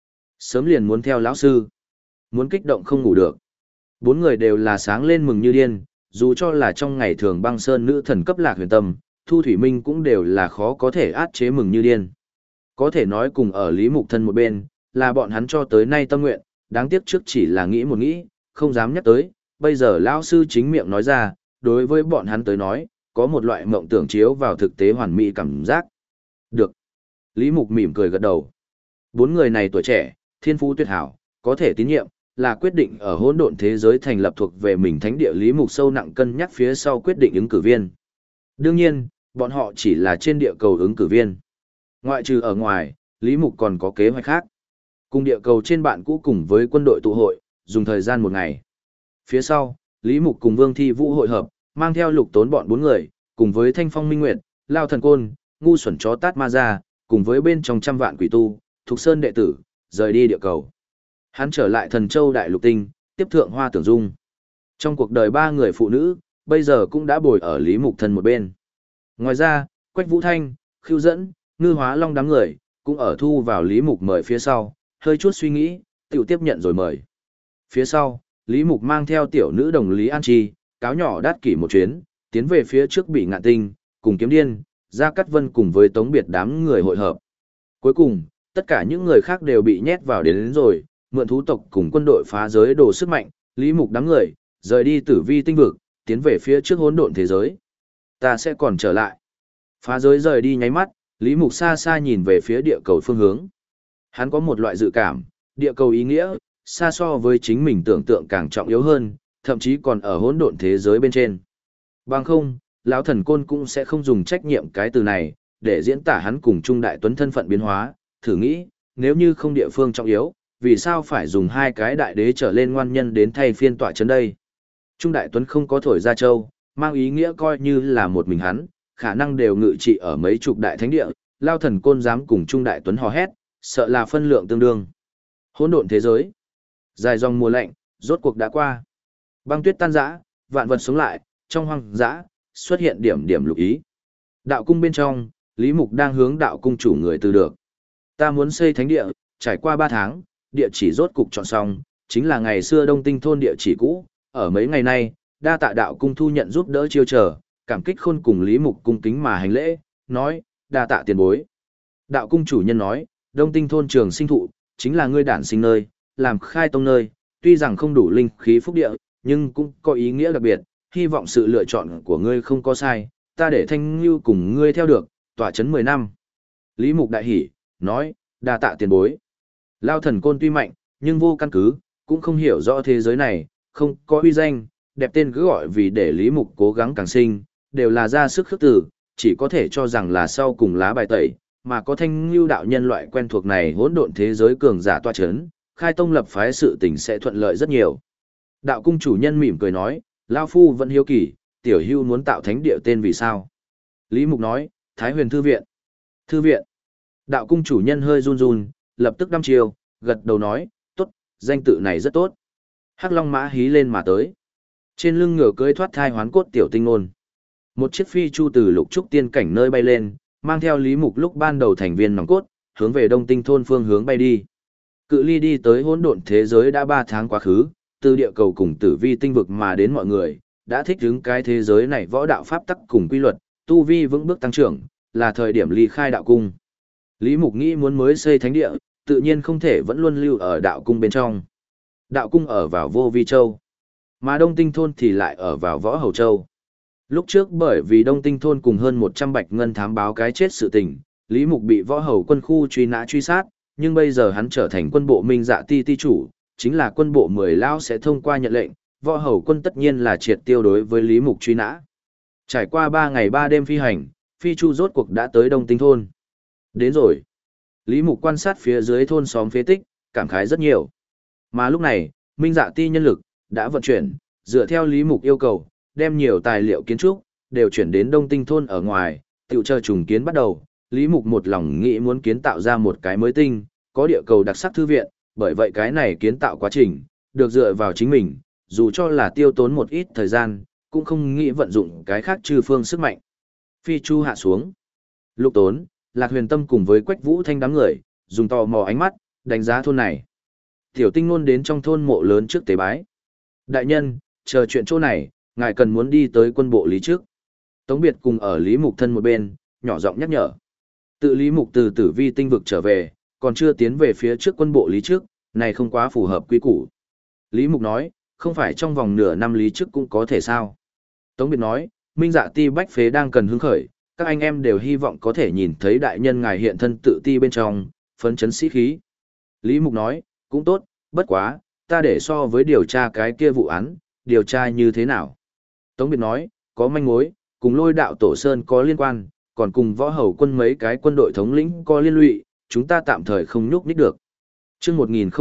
Sớm liền muốn theo lão sư. Muốn kích động không ngủ được. Bốn người đều là sáng lên mừng như điên, dù cho là trong ngày thường băng sơn nữ thần cấp Lạc Huyền Tâm, Thu Thủy Minh cũng đều là khó có thể át chế mừng như điên. Có thể nói cùng ở Lý Mục Thân một bên, là bọn hắn cho tới nay tâm nguyện, đáng tiếc trước chỉ là nghĩ một nghĩ, không dám nhắc tới, bây giờ lão sư chính miệng nói ra, đối với bọn hắn tới nói, có một loại mộng tưởng chiếu vào thực tế hoàn mỹ cảm giác. Được. Lý Mục mỉm cười gật đầu. Bốn người này tuổi trẻ, thiên phú tuyệt hảo, có thể tín nhiệm, là quyết định ở hỗn độn thế giới thành lập thuộc về mình thánh địa. Lý Mục sâu nặng cân nhắc phía sau quyết định ứng cử viên. Đương nhiên, bọn họ chỉ là trên địa cầu ứng cử viên. Ngoại trừ ở ngoài, Lý Mục còn có kế hoạch khác. Cùng địa cầu trên bạn cũ cùng với quân đội tụ hội, dùng thời gian một ngày. Phía sau, Lý Mục cùng Vương Thi Vũ hội hợp, mang theo Lục Tốn bọn bốn người, cùng với Thanh Phong Minh Nguyệt, Lao Thần Côn, ngu xuẩn chó Tát Ma Ra, cùng với bên trong trăm vạn quỷ tu, Thục Sơn đệ tử, rời đi địa cầu. Hắn trở lại Thần Châu Đại Lục Tinh, tiếp thượng Hoa Tưởng Dung. Trong cuộc đời ba người phụ nữ, bây giờ cũng đã bồi ở Lý Mục thân một bên. Ngoài ra, Quách Vũ Thanh, Khưu Dẫn, Ngư Hóa Long đám người, cũng ở thu vào Lý Mục mời phía sau, hơi chút suy nghĩ, tiểu tiếp nhận rồi mời. Phía sau, Lý Mục mang theo tiểu nữ đồng Lý An Chi, cáo nhỏ đát kỷ một chuyến, tiến về phía trước Bị Ngạn Tinh, cùng Kiếm Điên, Gia Cát Vân cùng với Tống Biệt đám người hội hợp. Cuối cùng, tất cả những người khác đều bị nhét vào đến rồi, mượn thú tộc cùng quân đội phá giới đồ sức mạnh, Lý Mục đám người, rời đi Tử Vi tinh vực, tiến về phía trước hỗn độn thế giới. Ta sẽ còn trở lại. Phá giới rời đi nháy mắt, Lý Mục xa xa nhìn về phía địa cầu phương hướng. Hắn có một loại dự cảm, địa cầu ý nghĩa, xa so với chính mình tưởng tượng càng trọng yếu hơn, thậm chí còn ở hỗn độn thế giới bên trên. Bằng không, lão thần côn cũng sẽ không dùng trách nhiệm cái từ này, để diễn tả hắn cùng Trung Đại Tuấn thân phận biến hóa, thử nghĩ, nếu như không địa phương trọng yếu, vì sao phải dùng hai cái đại đế trở lên ngoan nhân đến thay phiên tọa chấn đây? Trung Đại Tuấn không có thổi ra châu, mang ý nghĩa coi như là một mình hắn, khả năng đều ngự trị ở mấy chục đại thánh địa, lao thần côn dám cùng Trung Đại Tuấn hò hét, sợ là phân lượng tương đương. Hỗn độn thế giới, dài dòng mùa lạnh, rốt cuộc đã qua. Băng tuyết tan rã, vạn vật sống lại, trong hoang dã xuất hiện điểm điểm lục ý. Đạo cung bên trong, Lý Mục đang hướng đạo cung chủ người từ được. Ta muốn xây thánh địa, trải qua 3 tháng, địa chỉ rốt cục chọn xong, chính là ngày xưa Đông Tinh thôn địa chỉ cũ, ở mấy ngày nay, đa tạ đạo cung thu nhận giúp đỡ chiêu chờ, cảm kích khôn cùng Lý Mục cung kính mà hành lễ, nói, đa tạ tiền bối. Đạo cung chủ nhân nói, Đông Tinh thôn trường sinh thụ, chính là ngươi đản sinh nơi, làm khai tông nơi, tuy rằng không đủ linh khí phúc địa, nhưng cũng có ý nghĩa đặc biệt, hy vọng sự lựa chọn của ngươi không có sai, ta để Thanh Ngưu cùng ngươi theo được, tỏa chấn 10 năm. Lý Mục đại hỉ, nói, đa tạ tiền bối. Lao thần côn tuy mạnh, nhưng vô căn cứ, cũng không hiểu rõ thế giới này, không có uy danh, đẹp tên cứ gọi vì để Lý Mục cố gắng càng sinh, đều là ra sức khước từ, chỉ có thể cho rằng là sau cùng lá bài tẩy, mà có Thanh Ngưu đạo nhân loại quen thuộc này hỗn độn thế giới cường giả tọa chấn, khai tông lập phái sự tình sẽ thuận lợi rất nhiều. Đạo cung chủ nhân mỉm cười nói, Lao Phu vẫn hiếu kỳ, tiểu hưu muốn tạo thánh địa tên vì sao? Lý Mục nói, Thái Huyền Thư Viện. Thư viện. Đạo cung chủ nhân hơi run run, lập tức đăm chiêu, gật đầu nói, tốt, danh tự này rất tốt. Hắc Long mã hí lên mà tới. Trên lưng ngựa cưỡi thoát thai hoán cốt tiểu tinh ngôn. Một chiếc phi chu từ lục trúc tiên cảnh nơi bay lên, mang theo Lý Mục lúc ban đầu thành viên nòng cốt, hướng về Đông Tinh thôn phương hướng bay đi. Cự ly đi tới hỗn độn thế giới đã 3 tháng quá khứ, từ địa cầu cùng Tử Vi tinh vực mà đến mọi người, đã thích ứng cái thế giới này võ đạo pháp tắc cùng quy luật, tu vi vững bước tăng trưởng, là thời điểm ly khai đạo cung. Lý Mục nghĩ muốn mới xây thánh địa, tự nhiên không thể vẫn luôn lưu ở đạo cung bên trong. Đạo cung ở vào Vô Vi Châu, mà Đông Tinh thôn thì lại ở vào Võ Hầu Châu. Lúc trước bởi vì Đông Tinh thôn cùng hơn 100 bạch ngân thám báo cái chết sự tình, Lý Mục bị Võ Hầu quân khu truy nã truy sát, nhưng bây giờ hắn trở thành quân bộ Minh Dạ Ti ti chủ, chính là quân bộ 10 lão sẽ thông qua nhận lệnh, Võ Hầu quân tất nhiên là triệt tiêu đối với Lý Mục truy nã. Trải qua 3 ngày 3 đêm phi hành, phi chu rốt cuộc đã tới Đông Tinh thôn. Đến rồi. Lý Mục quan sát phía dưới thôn xóm phế tích, cảm khái rất nhiều. Mà lúc này, Minh Dạ Ti nhân lực đã vận chuyển, dựa theo Lý Mục yêu cầu, đem nhiều tài liệu kiến trúc đều chuyển đến Đông Tinh thôn ở ngoài, tiểu chờ trùng kiến bắt đầu. Lý Mục một lòng nghĩ muốn kiến tạo ra một cái mới tinh, có địa cầu đặc sắc thư viện, bởi vậy cái này kiến tạo quá trình được dựa vào chính mình, dù cho là tiêu tốn một ít thời gian, cũng không nghĩ vận dụng cái khác trừ phương sức mạnh. Phi chu hạ xuống. Lục Tốn, Lạc Huyền Tâm cùng với Quách Vũ Thanh đám người, dùng tò mò ánh mắt, đánh giá thôn này. Tiểu tinh nôn đến trong thôn mộ lớn trước tế bái. Đại nhân, chờ chuyện chỗ này, ngài cần muốn đi tới quân bộ Lý trước. Tống Biệt cùng ở Lý Mục thân một bên, nhỏ giọng nhắc nhở. Tự Lý Mục từ Tử Vi tinh vực trở về, còn chưa tiến về phía trước quân bộ Lý trước, này không quá phù hợp quy củ. Lý Mục nói, không phải trong vòng nửa năm Lý trước cũng có thể sao. Tống Biệt nói, Minh Dạ Ti bách phế đang cần hứng khởi, các anh em đều hy vọng có thể nhìn thấy đại nhân ngài hiện thân tự ti bên trong, phấn chấn sĩ khí. Lý Mục nói, cũng tốt, bất quá, ta để so với điều tra cái kia vụ án, điều tra như thế nào. Tống Biệt nói, có manh mối, cùng Lôi Đạo Tổ Sơn có liên quan, còn cùng Võ Hầu quân mấy cái quân đội thống lĩnh có liên lụy, chúng ta tạm thời không nhúc nhích được. Chương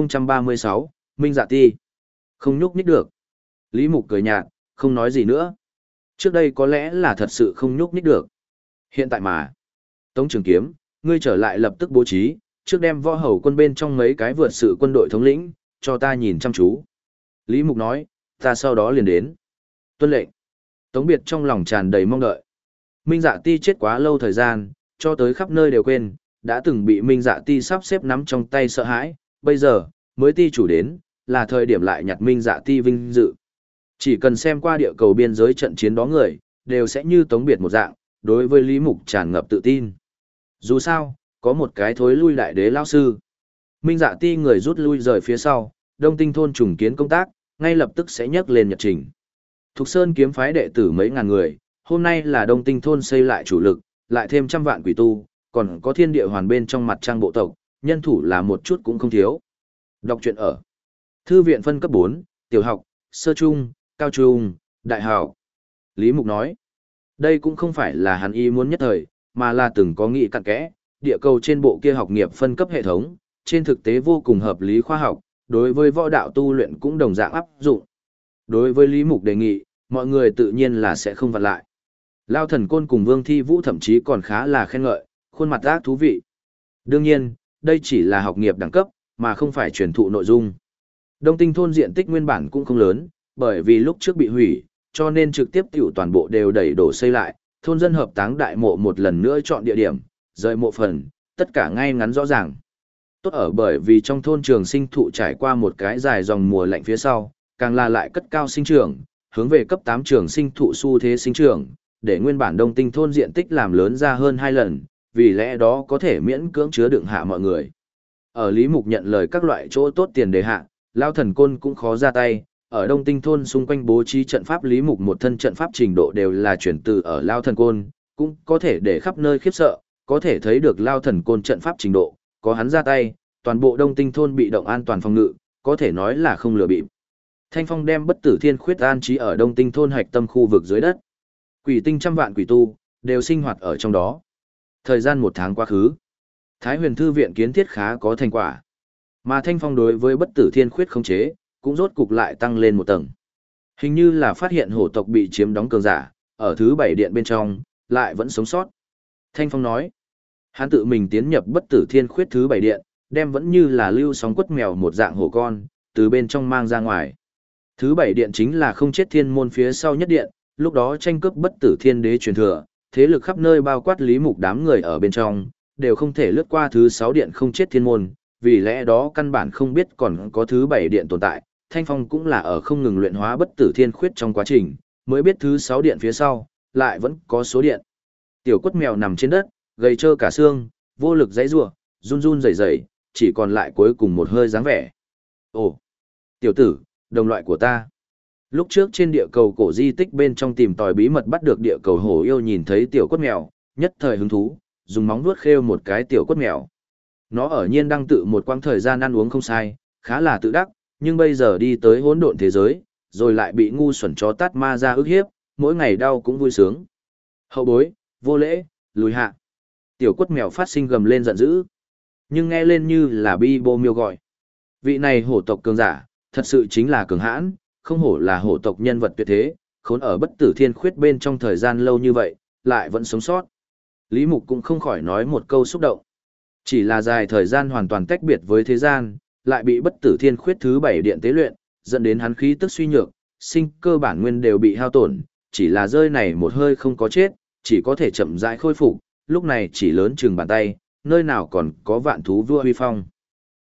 1036, Minh Dạ Ti. Không nhúc nhích được. Lý Mục cười nhạt, không nói gì nữa. Trước đây có lẽ là thật sự không nhúc nhích được. Hiện tại mà. Tống Trường Kiếm, ngươi trở lại lập tức bố trí, trước đem Võ Hầu quân bên trong mấy cái vượt sự quân đội thống lĩnh, cho ta nhìn chăm chú. Lý Mục nói, ta sau đó liền đến. Tuân lệnh. Tống Biệt trong lòng tràn đầy mong đợi. Minh Dạ Ti chết quá lâu thời gian, cho tới khắp nơi đều quên, đã từng bị Minh Dạ Ti sắp xếp nắm trong tay sợ hãi, bây giờ, mới ti chủ đến, là thời điểm lại nhặt Minh Dạ Ti vinh dự. Chỉ cần xem qua địa cầu biên giới trận chiến đó người, đều sẽ như Tống Biệt một dạng, đối với Lý Mục tràn ngập tự tin. Dù sao, có một cái thối lui đại đế lao sư. Minh Dạ Ti người rút lui rời phía sau, Đông Tinh thôn trùng kiến công tác, ngay lập tức sẽ nhấc lên nhật trình. Thục Sơn kiếm phái đệ tử mấy ngàn người, hôm nay là Đông Tinh thôn xây lại chủ lực, lại thêm trăm vạn quỷ tu, còn có thiên địa hoàn bên trong mặt trăng bộ tộc, nhân thủ là một chút cũng không thiếu. Đọc truyện ở Thư viện phân cấp 4, tiểu học, sơ trung, cao trung, đại học. Lý Mục nói, đây cũng không phải là hắn ý muốn nhất thời, mà là từng có nghị cặn kẽ, địa cầu trên bộ kia học nghiệp phân cấp hệ thống, trên thực tế vô cùng hợp lý khoa học, đối với võ đạo tu luyện cũng đồng dạng áp dụng. Đối với Lý Mục đề nghị, mọi người tự nhiên là sẽ không vặn lại. Lao Thần Côn cùng Vương Thi Vũ thậm chí còn khá là khen ngợi, khuôn mặt ác thú vị. Đương nhiên, đây chỉ là học nghiệp đẳng cấp, mà không phải truyền thụ nội dung. Đông Tinh thôn diện tích nguyên bản cũng không lớn, bởi vì lúc trước bị hủy, cho nên trực tiếp tiểu toàn bộ đều đẩy đổ xây lại, thôn dân hợp táng đại mộ một lần nữa chọn địa điểm, rời mộ phần, tất cả ngay ngắn rõ ràng. Tốt ở bởi vì trong thôn trường sinh thụ trải qua một cái dài dòng mùa lạnh phía sau, càng là lại cất cao sinh trưởng, hướng về cấp 8 trường sinh thụ xu thế sinh trưởng, để nguyên bản Đông Tinh thôn diện tích làm lớn ra hơn 2 lần, vì lẽ đó có thể miễn cưỡng chứa đựng hạ mọi người. Ở Lý Mục nhận lời các loại chỗ tốt tiền đề hạ, Lao Thần Côn cũng khó ra tay, ở Đông Tinh thôn xung quanh bố trí trận pháp Lý Mục một thân trận pháp trình độ đều là chuyển từ ở Lao Thần Côn, cũng có thể để khắp nơi khiếp sợ, có thể thấy được Lao Thần Côn trận pháp trình độ, có hắn ra tay, toàn bộ Đông Tinh thôn bị động an toàn phòng ngự, có thể nói là không lừa bịp. Thanh Phong đem bất tử thiên khuyết an trí ở Đông Tinh thôn hạch tâm khu vực dưới đất. Quỷ tinh trăm vạn quỷ tu, đều sinh hoạt ở trong đó. Thời gian 1 tháng quá khứ, Thái Huyền Thư viện kiến thiết khá có thành quả. Mà Thanh Phong đối với bất tử thiên khuyết khống chế, cũng rốt cục lại tăng lên một tầng. Hình như là phát hiện hổ tộc bị chiếm đóng cường giả, ở thứ 7 điện bên trong, lại vẫn sống sót. Thanh Phong nói, hắn tự mình tiến nhập bất tử thiên khuyết thứ 7 điện, đem vẫn như là lưu sóng quất mèo một dạng hổ con, từ bên trong mang ra ngoài. Thứ 7 điện chính là không chết thiên môn phía sau nhất điện, lúc đó tranh cướp bất tử thiên đế truyền thừa, thế lực khắp nơi bao quát Lý Mục đám người ở bên trong, đều không thể lướt qua thứ 6 điện không chết thiên môn, vì lẽ đó căn bản không biết còn có thứ 7 điện tồn tại. Thanh Phong cũng là ở không ngừng luyện hóa bất tử thiên khuyết trong quá trình, mới biết thứ 6 điện phía sau, lại vẫn có số điện. Tiểu quất mèo nằm trên đất, gầy trơ cả xương, vô lực giãy giụa, run run rẩy rẩy, chỉ còn lại cuối cùng một hơi dáng vẻ. Ồ, tiểu tử, đồng loại của ta. Lúc trước trên địa cầu cổ di tích bên trong tìm tòi bí mật bắt được địa cầu hổ yêu nhìn thấy tiểu quất mèo, nhất thời hứng thú, dùng móng vuốt khêu một cái tiểu quất mèo. Nó ở nhiên đang tự một quãng thời gian ăn uống không sai, khá là tự đắc, nhưng bây giờ đi tới hỗn độn thế giới, rồi lại bị ngu xuẩn chó tát ma ra ức hiếp, mỗi ngày đau cũng vui sướng. Hậu bối, vô lễ, lùi hạ. Tiểu quất mèo phát sinh gầm lên giận dữ, nhưng nghe lên như là bi bô miêu gọi. Vị này hổ tộc cường giả, thật sự chính là cường hãn, không hổ là hổ tộc nhân vật tuyệt thế, khốn ở bất tử thiên khuyết bên trong thời gian lâu như vậy, lại vẫn sống sót. Lý Mục cũng không khỏi nói một câu xúc động. Chỉ là dài thời gian hoàn toàn tách biệt với thế gian, lại bị bất tử thiên khuyết thứ 7 điện tế luyện, dẫn đến hắn khí tức suy nhược, sinh cơ bản nguyên đều bị hao tổn, chỉ là rơi này một hơi không có chết, chỉ có thể chậm rãi khôi phục, lúc này chỉ lớn chừng bàn tay, nơi nào còn có vạn thú vua huy phong.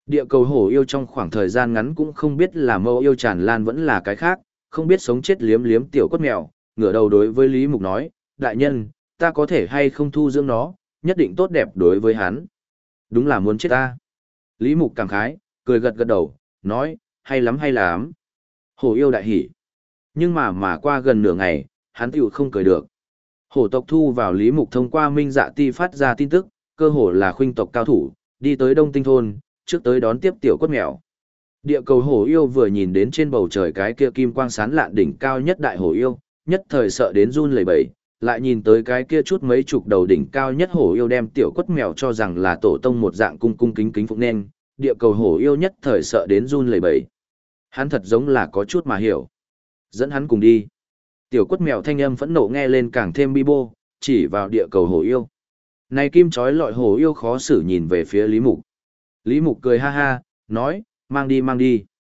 Địa cầu hổ yêu trong khoảng thời gian ngắn cũng không biết là mâu yêu tràn lan vẫn là cái khác, không biết sống chết liếm liếm tiểu cốt mèo, ngửa đầu đối với Lý Mục nói, đại nhân, ta có thể hay không thu dưỡng nó, nhất định tốt đẹp đối với hắn. Đúng là muốn chết ta. Lý Mục cảm khái, cười gật gật đầu, nói, hay lắm hay lắm. Hổ yêu đại hỉ. Nhưng mà qua gần nửa ngày, hắn tiểu không cười được. Hổ tộc thu vào Lý Mục thông qua Minh Dạ Ti phát ra tin tức, cơ hồ là khuynh tộc cao thủ, đi tới Đông Tinh thôn, trước tới đón tiếp tiểu cốt mèo. Địa cầu hổ yêu vừa nhìn đến trên bầu trời cái kia kim quang sáng lạn đỉnh cao nhất đại hổ yêu, nhất thời sợ đến run lẩy bẩy, lại nhìn tới cái kia chút mấy chục đầu đỉnh cao nhất hổ yêu đem tiểu quất mèo cho rằng là tổ tông một dạng cung cung kính kính phụng nên, địa cầu hổ yêu nhất thời sợ đến run lẩy bẩy. Hắn thật giống là có chút mà hiểu. Dẫn hắn cùng đi. Tiểu quất mèo thanh âm phẫn nộ nghe lên càng thêm bi bô, chỉ vào địa cầu hổ yêu. Này kim chói lọi hổ yêu khó xử nhìn về phía Lý Mục. Lý Mục cười ha ha, nói, mang đi mang đi.